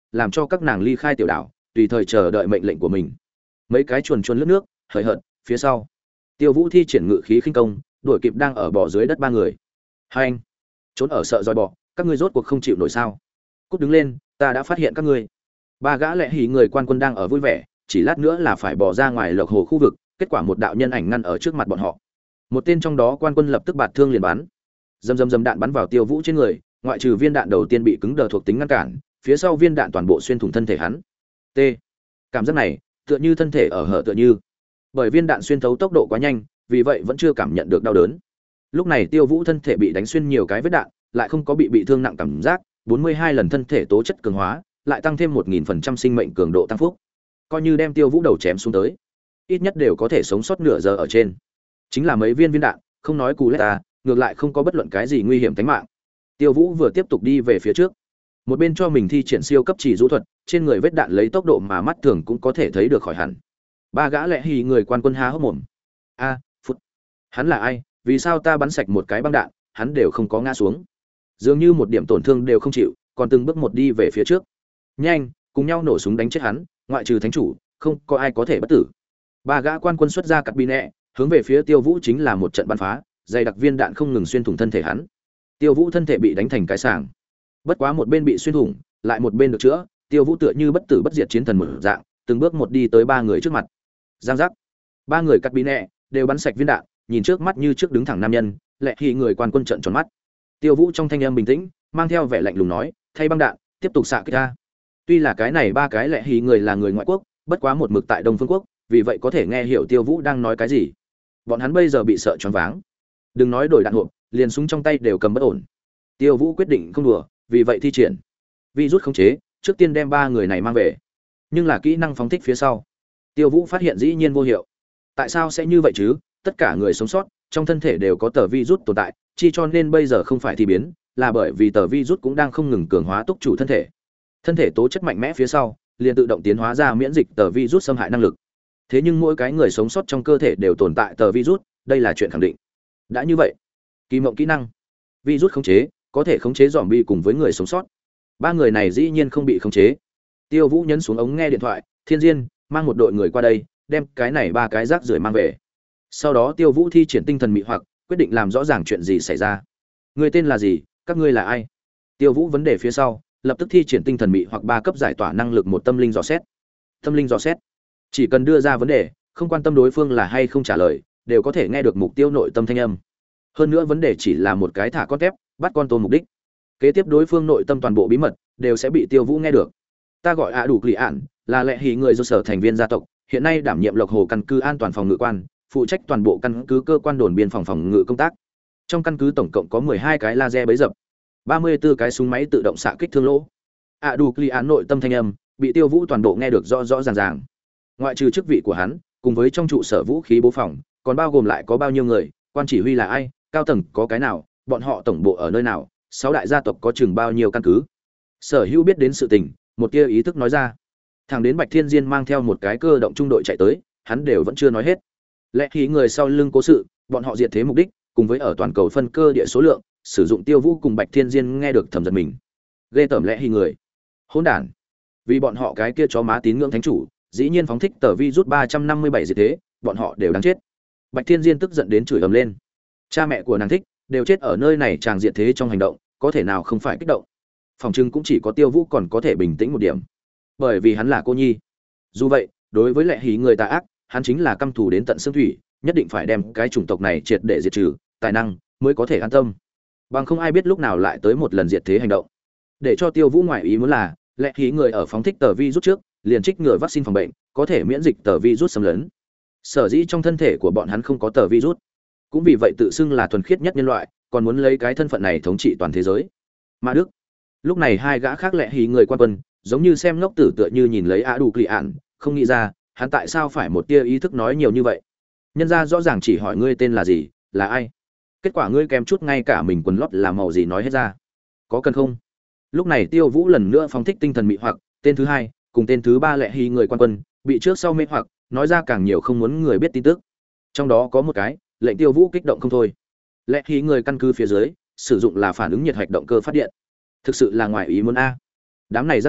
làm cho các nàng ly khai tiểu đảo, tùy thời chờ đợi mệnh lệnh của mình. Mấy cái chuồn chuồn lướt nước, hời hợt, phía sau. Tiêu Vũ thi triển ngự khí khinh công, đuổi kịp đang ở bò dưới đất ba người. Hai anh, trốn ở sợ roi bò, các ngươi rốt cuộc không chịu nổi sao? Cút đứng lên, ta đã phát hiện các ngươi. Ba gã lẹ hí người quan quân đang ở vui vẻ, chỉ lát nữa là phải bỏ ra ngoài lộc hồ khu vực, kết quả một đạo nhân ảnh ngăn ở trước mặt bọn họ. Một tên trong đó quan quân lập tức bạt thương liền bắn. Dầm dầm dầm đạn bắn vào Tiêu Vũ trên người, ngoại trừ viên đạn đầu tiên bị cứng đờ thuộc tính ngăn cản, phía sau viên đạn toàn bộ xuyên thủng thân thể hắn. T. Cảm giác này, tựa như thân thể ở hở tựa như. Bởi viên đạn xuyên thấu tốc độ quá nhanh, vì vậy vẫn chưa cảm nhận được đau đớn. Lúc này Tiêu Vũ thân thể bị đánh xuyên nhiều cái vết đạn, lại không có bị bị thương nặng cảm giác, bốn mươi hai lần thân thể tố chất cường hóa, lại tăng thêm một nghìn phần trăm sinh mệnh cường độ tăng phúc. Coi như đem Tiêu Vũ đầu chém xuống tới, ít nhất đều có thể sống sót nửa giờ ở trên. Chính là mấy viên viên đạn, không nói cú lét ta, ngược lại không có bất luận cái gì nguy hiểm tính mạng. Tiêu Vũ vừa tiếp tục đi về phía trước, một bên cho mình thi triển siêu cấp chỉ rũ thuật, trên người vết đạn lấy tốc độ mà mắt thường cũng có thể thấy được khỏi hẳn. Ba gã lẹ hì người quan quân há hốc mồm. A, à, phút. Hắn là ai? Vì sao ta bắn sạch một cái băng đạn, hắn đều không có ngã xuống? Dường như một điểm tổn thương đều không chịu, còn từng bước một đi về phía trước. Nhanh, cùng nhau nổ súng đánh chết hắn, ngoại trừ thánh chủ, không có ai có thể bất tử. Ba gã quan quân xuất ra cắt bi nẹ, hướng về phía Tiêu Vũ chính là một trận bắn phá, dày đặc viên đạn không ngừng xuyên thủng thân thể hắn. Tiêu Vũ thân thể bị đánh thành cái sàng. Bất quá một bên bị xuyên thủng, lại một bên được chữa, Tiêu Vũ tựa như bất tử bất diệt chiến thần một dạng, từng bước một đi tới ba người trước mặt. Giang giác. Ba người cắt bi nẹ đều bắn sạch viên đạn, nhìn trước mắt như trước đứng thẳng nam nhân, lẹ hì người quan quân trợn tròn mắt. Tiêu Vũ trong thanh âm bình tĩnh, mang theo vẻ lạnh lùng nói, thay băng đạn, tiếp tục xạ kích ra. Tuy là cái này ba cái lẹ hì người là người ngoại quốc, bất quá một mực tại Đông Phương quốc, vì vậy có thể nghe hiểu Tiêu Vũ đang nói cái gì. Bọn hắn bây giờ bị sợ choáng váng. Đừng nói đổi đạn hộp, liền súng trong tay đều cầm bất ổn. Tiêu Vũ quyết định không đùa, vì vậy thi triển vi rút khống chế, trước tiên đem ba người này mang về. Nhưng là kỹ năng phóng thích phía sau, Tiêu Vũ phát hiện dĩ nhiên vô hiệu. Tại sao sẽ như vậy chứ? Tất cả người sống sót trong thân thể đều có tờ vi rút tồn tại, chi cho nên bây giờ không phải thi biến, là bởi vì tờ vi rút cũng đang không ngừng cường hóa túc chủ thân thể. Thân thể tố chất mạnh mẽ phía sau, liền tự động tiến hóa ra miễn dịch tờ vi rút xâm hại năng lực. Thế nhưng mỗi cái người sống sót trong cơ thể đều tồn tại tờ virus, đây là chuyện khẳng định. Đã như vậy, kỳ mộng kỹ năng virus khống chế có thể khống chế zombie cùng với người sống sót. Ba người này dĩ nhiên không bị khống chế. Tiêu Vũ nhấn xuống ống nghe điện thoại, Thiên Diên mang một đội người qua đây, đem cái này ba cái rác rưởi mang về. Sau đó Tiêu Vũ thi triển tinh thần mị hoặc, quyết định làm rõ ràng chuyện gì xảy ra. Người tên là gì, các ngươi là ai? Tiêu Vũ vấn đề phía sau, lập tức thi triển tinh thần mị hoặc ba cấp giải tỏa năng lực một tâm linh dò xét. Tâm linh dò xét, chỉ cần đưa ra vấn đề, không quan tâm đối phương là hay không trả lời, đều có thể nghe được mục tiêu nội tâm thanh âm. Hơn nữa vấn đề chỉ là một cái thả con tép, bắt con tôm mục đích. Kế tiếp đối phương nội tâm toàn bộ bí mật đều sẽ bị Tiêu Vũ nghe được. Ta gọi ạ đủ lì ạn, là lệ hí người do sở thành viên gia tộc, hiện nay đảm nhiệm Lộc Hồ căn cứ an toàn phòng ngự quan, phụ trách toàn bộ căn cứ cơ quan đồn biên phòng phòng ngự công tác. Trong căn cứ tổng cộng có mười hai cái laser bấy dập, ba mươi tư cái súng máy tự động xạ kích thương lỗ. ạ đủ lì ạn nội tâm thanh âm bị Tiêu Vũ toàn bộ nghe được rõ rõ ràng ràng. Ngoại trừ chức vị của hắn, cùng với trong trụ sở vũ khí bố phòng, còn bao gồm lại có bao nhiêu người, quan chỉ huy là ai, cao tầng có cái nào, bọn họ tổng bộ ở nơi nào, sáu đại gia tộc có chừng bao nhiêu căn cứ. Sở Hữu biết đến sự tình, một tia ý thức nói ra. Thẳng đến Bạch Thiên Diên mang theo một cái cơ động trung đội chạy tới, hắn đều vẫn chưa nói hết. Lẽ khí người sau lưng cố sự, bọn họ diệt thế mục đích, cùng với ở toàn cầu phân cơ địa số lượng, sử dụng Tiêu Vũ cùng Bạch Thiên Diên nghe được thầm giật mình. Ghê tởm lẽ hí người. Hỗn đản. Vì bọn họ cái kia chó má tín ngưỡng thánh chủ, dĩ nhiên phóng thích tờ vi rút ba trăm năm mươi bảy gì thế, bọn họ đều đáng chết. Bạch Thiên Diên tức giận đến chửi ầm lên. Cha mẹ của nàng thích đều chết ở nơi này chàng diệt thế trong hành động, có thể nào không phải kích động. Phòng trưng cũng chỉ có Tiêu Vũ còn có thể bình tĩnh một điểm, bởi vì hắn là cô nhi. Dù vậy, đối với lệ hí người tà ác, hắn chính là căm thù đến tận xương thủy, nhất định phải đem cái chủng tộc này triệt để diệt trừ, tài năng mới có thể an tâm. Bằng không ai biết lúc nào lại tới một lần diệt thế hành động. Để cho Tiêu Vũ ngoại ý muốn là, lệ hí người ở phóng thích tờ vi rút trước, liền trích ngừa vaccine phòng bệnh, có thể miễn dịch tờ virus xâm lấn. Sở dĩ trong thân thể của bọn hắn không có tờ virus, cũng vì vậy tự xưng là thuần khiết nhất nhân loại, còn muốn lấy cái thân phận này thống trị toàn thế giới. Mà Đức, lúc này hai gã khác lẹ hí người quan quân, giống như xem ngốc tử tựa như nhìn lấy Á Đủ Kỳ Ản, không nghĩ ra, hắn tại sao phải một tia ý thức nói nhiều như vậy. Nhân ra rõ ràng chỉ hỏi ngươi tên là gì, là ai. Kết quả ngươi kèm chút ngay cả mình quần lót là màu gì nói hết ra. Có cần không? Lúc này Tiêu Vũ lần nữa phóng thích tinh thần mị hoặc, tên thứ hai cùng tên thứ ba lệ hy người quan quân bị trước sau mê hoặc, nói ra càng nhiều không muốn người biết tin tức. Trong đó có một cái lệnh Tiêu Vũ kích động không thôi. Lệ hy người căn cứ phía dưới sử dụng là phản ứng nhiệt hạch động cơ phát điện, thực sự là ngoài ý muốn a. Đám này rất rưởi,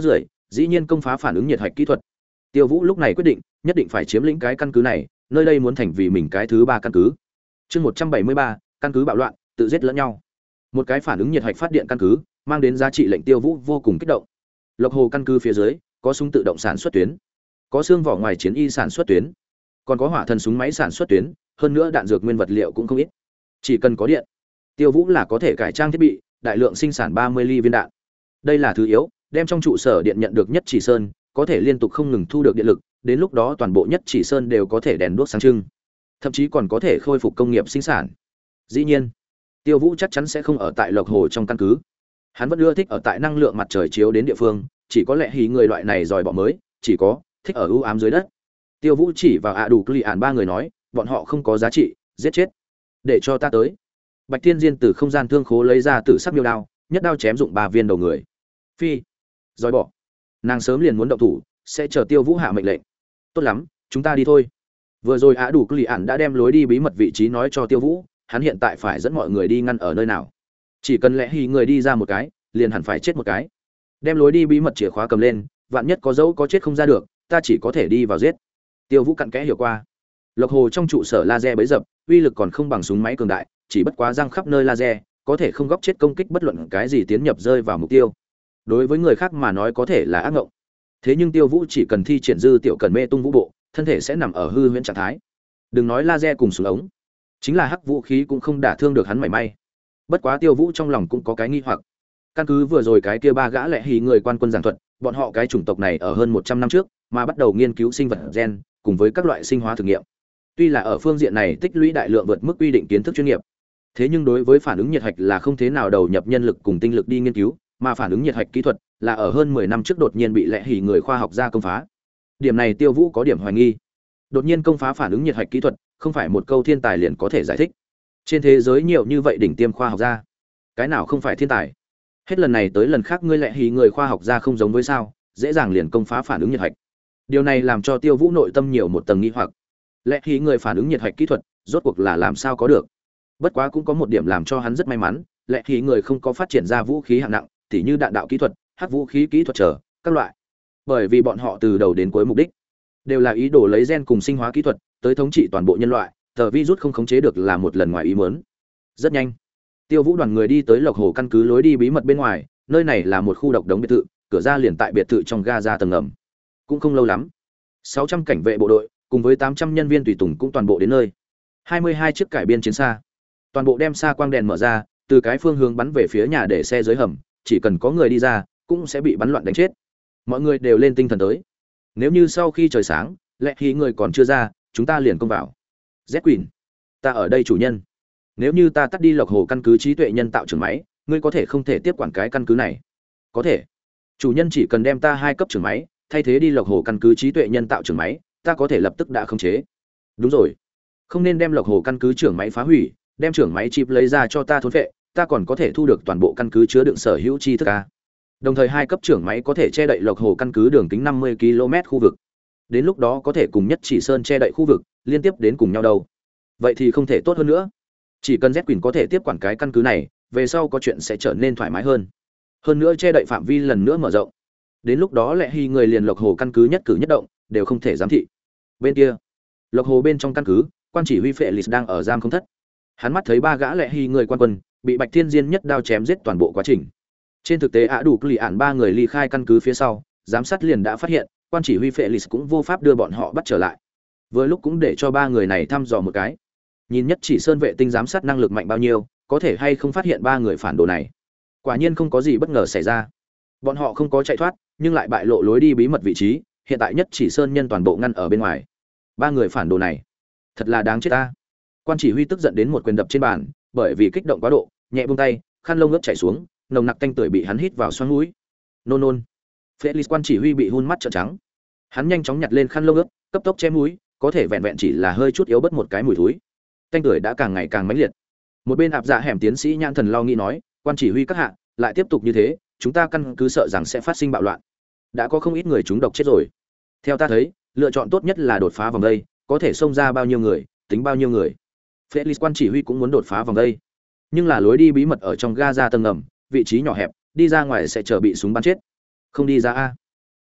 dĩ nhiên công phá phản ứng nhiệt hạch kỹ thuật. Tiêu Vũ lúc này quyết định, nhất định phải chiếm lĩnh cái căn cứ này, nơi đây muốn thành vì mình cái thứ ba căn cứ. Chương một trăm bảy mươi ba, căn cứ bạo loạn, tự giết lẫn nhau. Một cái phản ứng nhiệt hạch phát điện căn cứ, mang đến giá trị lệnh Tiêu Vũ vô cùng kích động. Lộc Hồ căn cứ phía dưới, có súng tự động sản xuất tuyến, có xương vỏ ngoài chiến y sản xuất tuyến, còn có hỏa thần súng máy sản xuất tuyến, hơn nữa đạn dược nguyên vật liệu cũng không ít. Chỉ cần có điện, Tiêu Vũ là có thể cải trang thiết bị, đại lượng sinh sản ba mươi ly viên đạn. Đây là thứ yếu, đem trong trụ sở điện nhận được nhất chỉ sơn, có thể liên tục không ngừng thu được điện lực, đến lúc đó toàn bộ nhất chỉ sơn đều có thể đèn đuốc sáng trưng, thậm chí còn có thể khôi phục công nghiệp sinh sản. Dĩ nhiên, Tiêu Vũ chắc chắn sẽ không ở tại Lộc Hồ trong căn cứ. Hắn vẫn ưa thích ở tại năng lượng mặt trời chiếu đến địa phương, chỉ có lẽ hí người loại này dòi bỏ mới, chỉ có thích ở u ám dưới đất. Tiêu Vũ chỉ vào ạ đủ Cli ản ba người nói, bọn họ không có giá trị, giết chết. Để cho ta tới. Bạch Thiên Diên từ không gian thương khố lấy ra tử sắc miêu đao, nhất đao chém dụng ba viên đầu người. Phi, dòi bỏ. Nàng sớm liền muốn động thủ, sẽ chờ Tiêu Vũ hạ mệnh lệnh. Tốt lắm, chúng ta đi thôi. Vừa rồi ạ đủ Cli ản đã đem lối đi bí mật vị trí nói cho Tiêu Vũ, hắn hiện tại phải dẫn mọi người đi ngăn ở nơi nào. Chỉ cần lẽ hí người đi ra một cái, liền hẳn phải chết một cái. Đem lối đi bí mật chìa khóa cầm lên, vạn nhất có dấu có chết không ra được, ta chỉ có thể đi vào giết. Tiêu Vũ cặn kẽ hiểu qua. Lộc Hồ trong trụ sở laser bấy dập, uy lực còn không bằng súng máy cường đại, chỉ bất quá răng khắp nơi laser, có thể không góc chết công kích bất luận cái gì tiến nhập rơi vào mục tiêu. Đối với người khác mà nói có thể là ác ngộng. Thế nhưng Tiêu Vũ chỉ cần thi triển dư tiểu cần mê tung vũ bộ, thân thể sẽ nằm ở hư huyễn trạng thái. Đừng nói laser cùng súng ống, chính là hắc vũ khí cũng không đả thương được hắn mảy may. Bất quá Tiêu Vũ trong lòng cũng có cái nghi hoặc. Căn cứ vừa rồi cái kia ba gã lệ hí người quan quân giảng thuật, bọn họ cái chủng tộc này ở hơn một trăm năm trước mà bắt đầu nghiên cứu sinh vật gen cùng với các loại sinh hóa thử nghiệm. Tuy là ở phương diện này tích lũy đại lượng vượt mức quy định kiến thức chuyên nghiệp, thế nhưng đối với phản ứng nhiệt hạch là không thế nào đầu nhập nhân lực cùng tinh lực đi nghiên cứu, mà phản ứng nhiệt hạch kỹ thuật là ở hơn mười năm trước đột nhiên bị lệ hí người khoa học gia công phá. Điểm này Tiêu Vũ có điểm hoài nghi. Đột nhiên công phá phản ứng nhiệt hạch kỹ thuật, không phải một câu thiên tài liền có thể giải thích. Trên thế giới nhiều như vậy đỉnh tiêm khoa học gia, cái nào không phải thiên tài? Hết lần này tới lần khác ngươi lệ hí người khoa học gia không giống với sao, dễ dàng liền công phá phản ứng nhiệt hạch. Điều này làm cho Tiêu Vũ nội tâm nhiều một tầng nghi hoặc. Lẽ hí người phản ứng nhiệt hạch kỹ thuật, rốt cuộc là làm sao có được? Bất quá cũng có một điểm làm cho hắn rất may mắn, lẽ hí người không có phát triển ra vũ khí hạng nặng, tỉ như đạn đạo kỹ thuật, hắc vũ khí kỹ thuật trở, các loại. Bởi vì bọn họ từ đầu đến cuối mục đích đều là ý đồ lấy gen cùng sinh hóa kỹ thuật tới thống trị toàn bộ nhân loại, tờ virus không khống chế được là một lần ngoài ý muốn. Rất nhanh, Tiêu Vũ đoàn người đi tới Lộc Hồ căn cứ lối đi bí mật bên ngoài, nơi này là một khu độc đống biệt thự, cửa ra liền tại biệt thự trong Gaza tầng ngầm. Cũng không lâu lắm, sáu trăm cảnh vệ bộ đội cùng với tám trăm nhân viên tùy tùng cũng toàn bộ đến nơi. hai mươi hai chiếc cải biên chiến xa, toàn bộ đem xa quang đèn mở ra, từ cái phương hướng bắn về phía nhà để xe dưới hầm, chỉ cần có người đi ra, cũng sẽ bị bắn loạn đánh chết. Mọi người đều lên tinh thần tới. Nếu như sau khi trời sáng, lẽ khi người còn chưa ra, chúng ta liền công vào. Z Queen, ta ở đây chủ nhân. Nếu như ta tắt đi Lộc Hồ căn cứ trí tuệ nhân tạo trưởng máy, ngươi có thể không thể tiếp quản cái căn cứ này? Có thể. Chủ nhân chỉ cần đem ta hai cấp trưởng máy, thay thế đi Lộc Hồ căn cứ trí tuệ nhân tạo trưởng máy, ta có thể lập tức đã khống chế. Đúng rồi. Không nên đem Lộc Hồ căn cứ trưởng máy phá hủy, đem trưởng máy chip lấy ra cho ta thôn phệ, ta còn có thể thu được toàn bộ căn cứ chứa đựng sở hữu tri thức a. Đồng thời hai cấp trưởng máy có thể che đậy Lộc Hồ căn cứ đường kính năm mươi ki lô mét khu vực. Đến lúc đó có thể cùng nhất chỉ sơn che đậy khu vực, liên tiếp đến cùng nhau đâu. Vậy thì không thể tốt hơn nữa. Chỉ cần Z Queen có thể tiếp quản cái căn cứ này, về sau có chuyện sẽ trở nên thoải mái hơn. Hơn nữa che đậy phạm vi lần nữa mở rộng. Đến lúc đó lẽ hy người liền Lộc Hồ căn cứ nhất cử nhất động đều không thể giám thị. Bên kia, Lộc Hồ bên trong căn cứ, quan chỉ huy Felix đang ở giam không thất. Hắn mắt thấy ba gã lẽ hy người quan quân bị Bạch Thiên Diên nhất đao chém giết toàn bộ quá trình. Trên thực tế ạ đủ lì ản ba người ly khai căn cứ phía sau, giám sát liền đã phát hiện, quan chỉ huy Felix cũng vô pháp đưa bọn họ bắt trở lại. Vừa lúc cũng để cho ba người này thăm dò một cái. Nhìn nhất chỉ sơn vệ tinh giám sát năng lực mạnh bao nhiêu, có thể hay không phát hiện ba người phản đồ này. Quả nhiên không có gì bất ngờ xảy ra. Bọn họ không có chạy thoát, nhưng lại bại lộ lối đi bí mật vị trí, hiện tại nhất chỉ sơn nhân toàn bộ ngăn ở bên ngoài. Ba người phản đồ này, thật là đáng chết ta. Quan chỉ huy tức giận đến một quyền đập trên bàn, bởi vì kích động quá độ, nhẹ buông tay, khăn lông ướt chảy xuống, nồng nặc tanh tưởi bị hắn hít vào xoang mũi. Nôn nôn. Felix quan chỉ huy bị hun mắt trợn trắng. Hắn nhanh chóng nhặt lên khăn lông ướt, cấp tốc che mũi, có thể vẹn vẹn chỉ là hơi chút yếu bớt một cái mùi thối. Tanh tưởi đã càng ngày càng mãnh liệt. Một bên ạp dạ hẻm tiến sĩ nhãn thần lo nghĩ nói, quan chỉ huy các hạ, lại tiếp tục như thế, chúng ta căn cứ sợ rằng sẽ phát sinh bạo loạn. Đã có không ít người trúng độc chết rồi. Theo ta thấy, lựa chọn tốt nhất là đột phá vòng đây, có thể xông ra bao nhiêu người, tính bao nhiêu người. Felix quan chỉ huy cũng muốn đột phá vòng đây, nhưng là lối đi bí mật ở trong Gaza tầng ngầm, vị trí nhỏ hẹp, đi ra ngoài sẽ chờ bị súng bắn chết. Không đi ra a.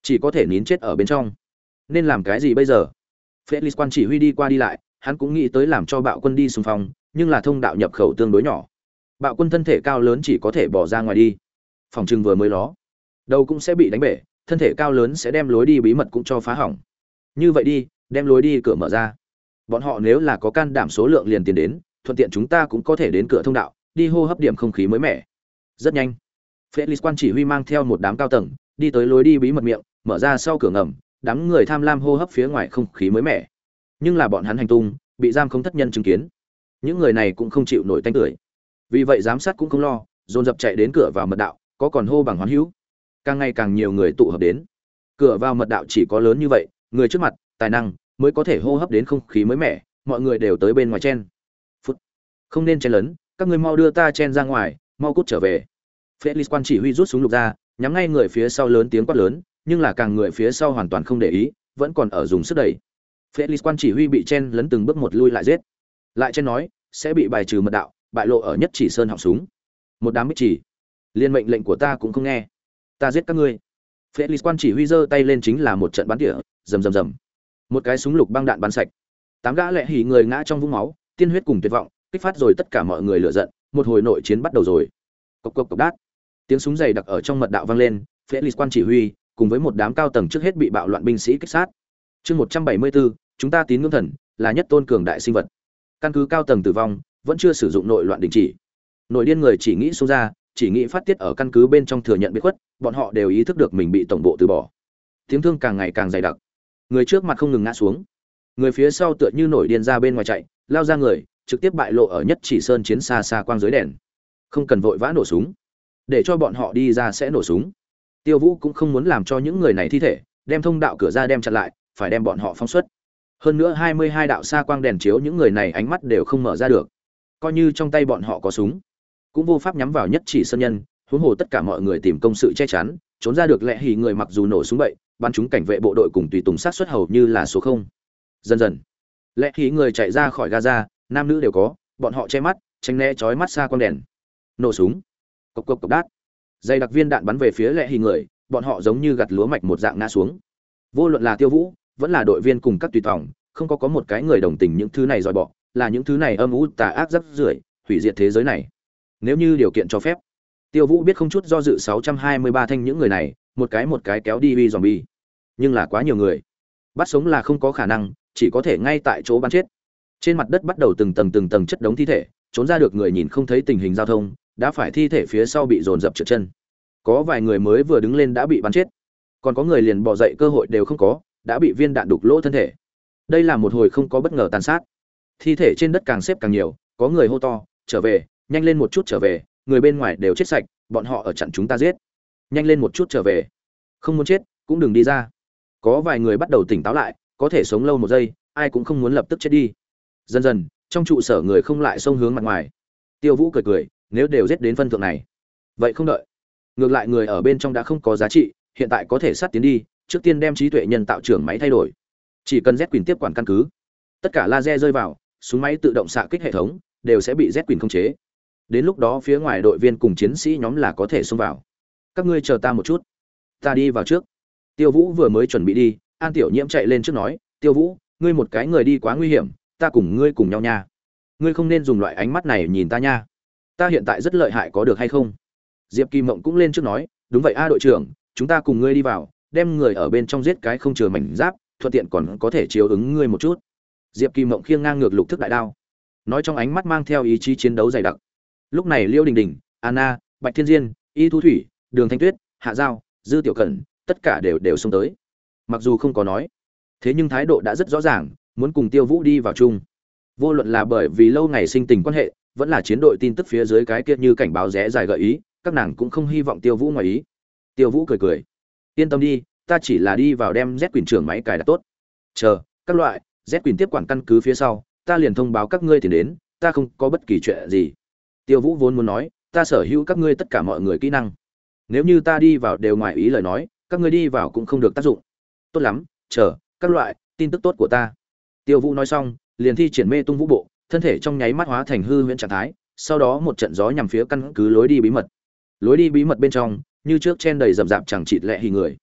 chỉ có thể nín chết ở bên trong. Nên làm cái gì bây giờ? Felix quan chỉ huy đi qua đi lại, hắn cũng nghĩ tới làm cho bạo quân đi xung phong, nhưng là thông đạo nhập khẩu tương đối nhỏ. Bạo quân thân thể cao lớn chỉ có thể bỏ ra ngoài đi. Phòng trưng vừa mới ló, đầu cũng sẽ bị đánh bể, thân thể cao lớn sẽ đem lối đi bí mật cũng cho phá hỏng. Như vậy đi, đem lối đi cửa mở ra. Bọn họ nếu là có can đảm số lượng liền tiến đến, thuận tiện chúng ta cũng có thể đến cửa thông đạo, đi hô hấp điểm không khí mới mẻ. Rất nhanh, Felix quan chỉ huy mang theo một đám cao tầng, đi tới lối đi bí mật miệng, mở ra sau cửa ngầm, đám người tham lam hô hấp phía ngoài không khí mới mẻ. Nhưng là bọn hắn hành tung, bị giam không thất nhân chứng kiến. Những người này cũng không chịu nổi tanh tưởi. Vì vậy giám sát cũng không lo, dồn dập chạy đến cửa vào mật đạo, có còn hô bằng hoán hữu. Càng ngày càng nhiều người tụ hợp đến. Cửa vào mật đạo chỉ có lớn như vậy, người trước mặt, tài năng mới có thể hô hấp đến không khí mới mẻ, mọi người đều tới bên ngoài chen. Phút. Không nên chen lấn, các ngươi mau đưa ta chen ra ngoài, mau cút trở về. Felix quan chỉ huy rút súng lục ra, nhắm ngay người phía sau lớn tiếng quát lớn, nhưng là càng người phía sau hoàn toàn không để ý, vẫn còn ở dùng sức đẩy. Felix quan chỉ huy bị chen lấn từng bước một lui lại giết. Lại chen nói, sẽ bị bài trừ mật đạo, bại lộ ở nhất chỉ sơn họng súng. Một đám bích chỉ, liên mệnh lệnh của ta cũng không nghe. Ta giết các ngươi. Felix quan chỉ huy giơ tay lên chính là một trận bắn tỉa, rầm rầm rầm. Một cái súng lục băng đạn bắn sạch. Tám gã lệ hỉ người ngã trong vũng máu, tiên huyết cùng tuyệt vọng, kích phát rồi tất cả mọi người lửa giận, một hồi nội chiến bắt đầu rồi. Cộc cộc cộc đát. Tiếng súng dày đặc ở trong mật đạo vang lên, Felix quan chỉ huy cùng với một đám cao tầng trước hết bị bạo loạn binh sĩ kích sát. Chương một trăm bảy mươi tư, chúng ta tín ngưỡng thần, là nhất tôn cường đại sinh vật. Căn cứ cao tầng tử vong, vẫn chưa sử dụng nội loạn đình chỉ. Nội điên người chỉ nghĩ xông ra, chỉ nghĩ phát tiết ở căn cứ bên trong thừa nhận biệt khuất, bọn họ đều ý thức được mình bị tổng bộ từ bỏ. Tiếng thương càng ngày càng dày đặc. Người trước mặt không ngừng ngã xuống, người phía sau tựa như nổi điên ra bên ngoài chạy, lao ra người, trực tiếp bại lộ ở nhất chỉ sơn chiến xa xa quang dưới đèn. Không cần vội vã nổ súng, để cho bọn họ đi ra sẽ nổ súng. Tiêu Vũ cũng không muốn làm cho những người này thi thể, đem thông đạo cửa ra đem chặn lại, phải đem bọn họ phóng xuất. Hơn nữa hai mươi hai đạo xa quang đèn chiếu những người này ánh mắt đều không mở ra được. Coi như trong tay bọn họ có súng, cũng vô pháp nhắm vào nhất chỉ sơn nhân, huống hồ tất cả mọi người tìm công sự che chắn, trốn ra được lẹ hỉ người mặc dù nổ súng bậy, bắn chúng cảnh vệ bộ đội cùng tùy tùng sát xuất hầu như là số không. Dần dần, lẹ hỉ người chạy ra khỏi Gaza, nam nữ đều có, bọn họ che mắt, tránh né chói mắt xa quang đèn. Nổ súng. Cộc cộc cộc đát. Dây đặc viên đạn bắn về phía lẹ hỉ người, bọn họ giống như gặt lúa mạch một dạng ngã xuống. Vô luận là Tiêu Vũ, vẫn là đội viên cùng các tùy tòng, không có có một cái người đồng tình những thứ này dòi bỏ, là những thứ này âm u tà ác rắc rưởi, hủy diệt thế giới này. Nếu như điều kiện cho phép, Tiêu Vũ biết không chút do dự sáu trăm hai mươi ba thanh những người này, một cái một cái kéo đi uy zombie. Nhưng là quá nhiều người, bắt sống là không có khả năng, chỉ có thể ngay tại chỗ bắn chết. Trên mặt đất bắt đầu từng tầng từng tầng chất đống thi thể, trốn ra được người nhìn không thấy tình hình giao thông, đã phải thi thể phía sau bị dồn dập trượt chân. Có vài người mới vừa đứng lên đã bị bắn chết, còn có người liền bò dậy cơ hội đều không có, đã bị viên đạn đục lỗ thân thể. Đây là một hồi không có bất ngờ tàn sát. Thi thể trên đất càng xếp càng nhiều, có người hô to, trở về, nhanh lên một chút trở về, người bên ngoài đều chết sạch, bọn họ ở chặn chúng ta giết. Nhanh lên một chút trở về. Không muốn chết, cũng đừng đi ra. Có vài người bắt đầu tỉnh táo lại, có thể sống lâu một giây, ai cũng không muốn lập tức chết đi. Dần dần, trong trụ sở người không lại xông hướng mặt ngoài. Tiêu Vũ cười cười, nếu đều giết đến phân thượng này, vậy không đợi. Ngược lại người ở bên trong đã không có giá trị, hiện tại có thể sát tiến đi, trước tiên đem trí tuệ nhân tạo trưởng máy thay đổi. Chỉ cần Z Quỳnh tiếp quản căn cứ, tất cả laser rơi vào, súng máy tự động xạ kích hệ thống đều sẽ bị Z Quỳnh khống chế. Đến lúc đó phía ngoài đội viên cùng chiến sĩ nhóm là có thể xông vào. Các ngươi chờ ta một chút, ta đi vào trước. Tiêu Vũ vừa mới chuẩn bị đi, An Tiểu Nhiễm chạy lên trước nói, Tiêu Vũ, ngươi một cái người đi quá nguy hiểm, ta cùng ngươi cùng nhau nha. Ngươi không nên dùng loại ánh mắt này nhìn ta nha. Ta hiện tại rất lợi hại có được hay không? Diệp Kỳ Mộng cũng lên trước nói, đúng vậy a đội trưởng, chúng ta cùng ngươi đi vào, đem người ở bên trong giết cái không chừa mảnh giáp, thuận tiện còn có thể chiếu ứng ngươi một chút. Diệp Kỳ Mộng khiêng ngang ngược lục thức đại đao, nói trong ánh mắt mang theo ý chí chiến đấu dày đặc. Lúc này Liêu Đình Đình, Anna, Bạch Thiên Diên, Y Thu Thủy, Đường Thanh Tuyết, Hạ Giao, Dư Tiểu Cẩn, tất cả đều đều xông tới. Mặc dù không có nói, thế nhưng thái độ đã rất rõ ràng, muốn cùng Tiêu Vũ đi vào chung. Vô luận là bởi vì lâu ngày sinh tình quan hệ, vẫn là chiến đội tin tức phía dưới cái kia như cảnh báo rẽ dài gợi ý, các nàng cũng không hy vọng Tiêu Vũ ngoài ý. Tiêu Vũ cười cười, yên tâm đi, ta chỉ là đi vào đem Z Quỳnh trưởng máy cài đặt tốt. Chờ, các loại, Z Quỳnh tiếp quản căn cứ phía sau, ta liền thông báo các ngươi tiền đến, ta không có bất kỳ chuyện gì. Tiêu Vũ vốn muốn nói, ta sở hữu các ngươi tất cả mọi người kỹ năng. Nếu như ta đi vào đều ngoài ý lời nói, các ngươi đi vào cũng không được tác dụng. Tốt lắm, chờ, các loại, tin tức tốt của ta. Tiêu Vũ nói xong, liền thi triển mê tung vũ bộ, thân thể trong nháy mắt hóa thành hư huyễn trạng thái, sau đó một trận gió nhằm phía căn cứ lối đi bí mật. Lối đi bí mật bên trong, như trước chen đầy rậm rạp chẳng chịt lẹ hì người.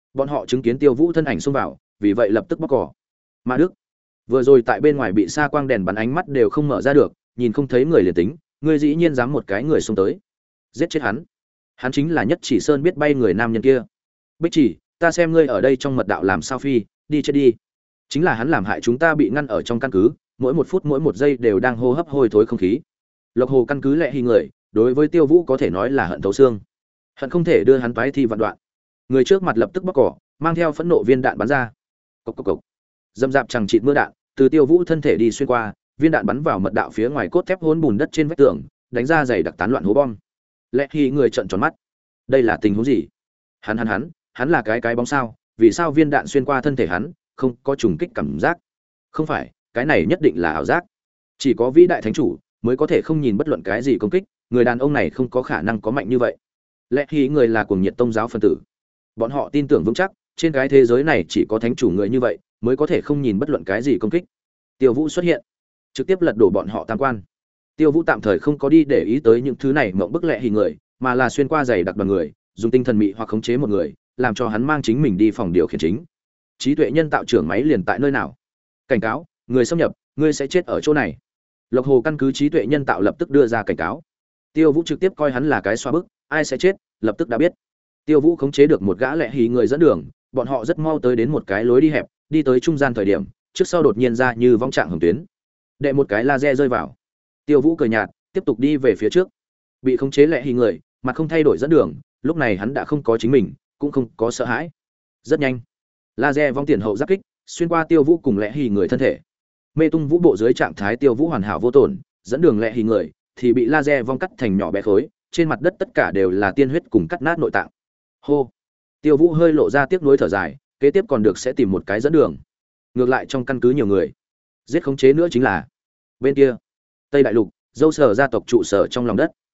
Bọn họ chứng kiến Tiêu Vũ thân ảnh xông vào, vì vậy lập tức bóc cỏ. Ma Đức, vừa rồi tại bên ngoài bị xa quang đèn bắn ánh mắt đều không mở ra được, nhìn không thấy người liền tính, ngươi dĩ nhiên dám một cái người xông tới, giết chết hắn. Hắn chính là Nhất Chỉ Sơn biết bay người nam nhân kia. Bích Chỉ, ta xem ngươi ở đây trong mật đạo làm sao phi, đi chết đi. Chính là hắn làm hại chúng ta bị ngăn ở trong căn cứ, mỗi một phút mỗi một giây đều đang hô hấp hôi thối không khí. Lộc Hồ căn cứ lệ hy người, đối với Tiêu Vũ có thể nói là hận thấu xương, hận không thể đưa hắn toái thi vạn đoạn. Người trước mặt lập tức bóc cỏ, mang theo phẫn nộ viên đạn bắn ra. Cộc cộc cộc. Dâm dạp chẳng chịt mưa đạn, từ Tiêu Vũ thân thể đi xuyên qua, viên đạn bắn vào mật đạo phía ngoài cốt thép hỗn bùn đất trên vách tường, đánh ra dày đặc tán loạn hố bom. Lệ hy người trợn tròn mắt. Đây là tình huống gì? Hắn hắn hắn, hắn là cái cái bóng sao? Vì sao viên đạn xuyên qua thân thể hắn, không có trùng kích cảm giác? Không phải, cái này nhất định là ảo giác. Chỉ có vĩ đại thánh chủ mới có thể không nhìn bất luận cái gì công kích, người đàn ông này không có khả năng có mạnh như vậy. Lẽ khi người là cuồng nhiệt tông giáo phân tử, bọn họ tin tưởng vững chắc trên cái thế giới này chỉ có thánh chủ người như vậy mới có thể không nhìn bất luận cái gì công kích. Tiêu Vũ xuất hiện, trực tiếp lật đổ bọn họ tam quan. Tiêu Vũ tạm thời không có đi để ý tới những thứ này mộng bức lệ hình người, mà là xuyên qua giày đặc đoàn người, dùng tinh thần mị hoặc khống chế một người, làm cho hắn mang chính mình đi phòng điều khiển chính. Trí tuệ nhân tạo trưởng máy liền tại nơi nào? Cảnh cáo, người xâm nhập, ngươi sẽ chết ở chỗ này. Lộc Hồ căn cứ trí tuệ nhân tạo lập tức đưa ra cảnh cáo. Tiêu Vũ trực tiếp coi hắn là cái xoa bức, ai sẽ chết, lập tức đã biết. Tiêu Vũ khống chế được một gã lệ hí người dẫn đường, bọn họ rất mau tới đến một cái lối đi hẹp, đi tới trung gian thời điểm, trước sau đột nhiên ra như vong trạng hồng tuyến. Đệ một cái laser rơi vào. Tiêu Vũ cười nhạt, tiếp tục đi về phía trước. Bị khống chế lệ hí người, mặt không thay đổi dẫn đường, lúc này hắn đã không có chính mình, cũng không có sợ hãi. Rất nhanh, laser vong tiền hậu giáp kích, xuyên qua Tiêu Vũ cùng lệ hí người thân thể. Mê tung vũ bộ dưới trạng thái Tiêu Vũ hoàn hảo vô tổn, dẫn đường lệ hí người thì bị laser vong cắt thành nhỏ bé khối, trên mặt đất tất cả đều là tiên huyết cùng cắt nát nội tạng. Hô. Tiêu Vũ hơi lộ ra tiếc nuối thở dài, kế tiếp còn được sẽ tìm một cái dẫn đường. Ngược lại trong căn cứ nhiều người, giết khống chế nữa chính là bên kia, Tây Đại Lục, dâu sở gia tộc trụ sở trong lòng đất.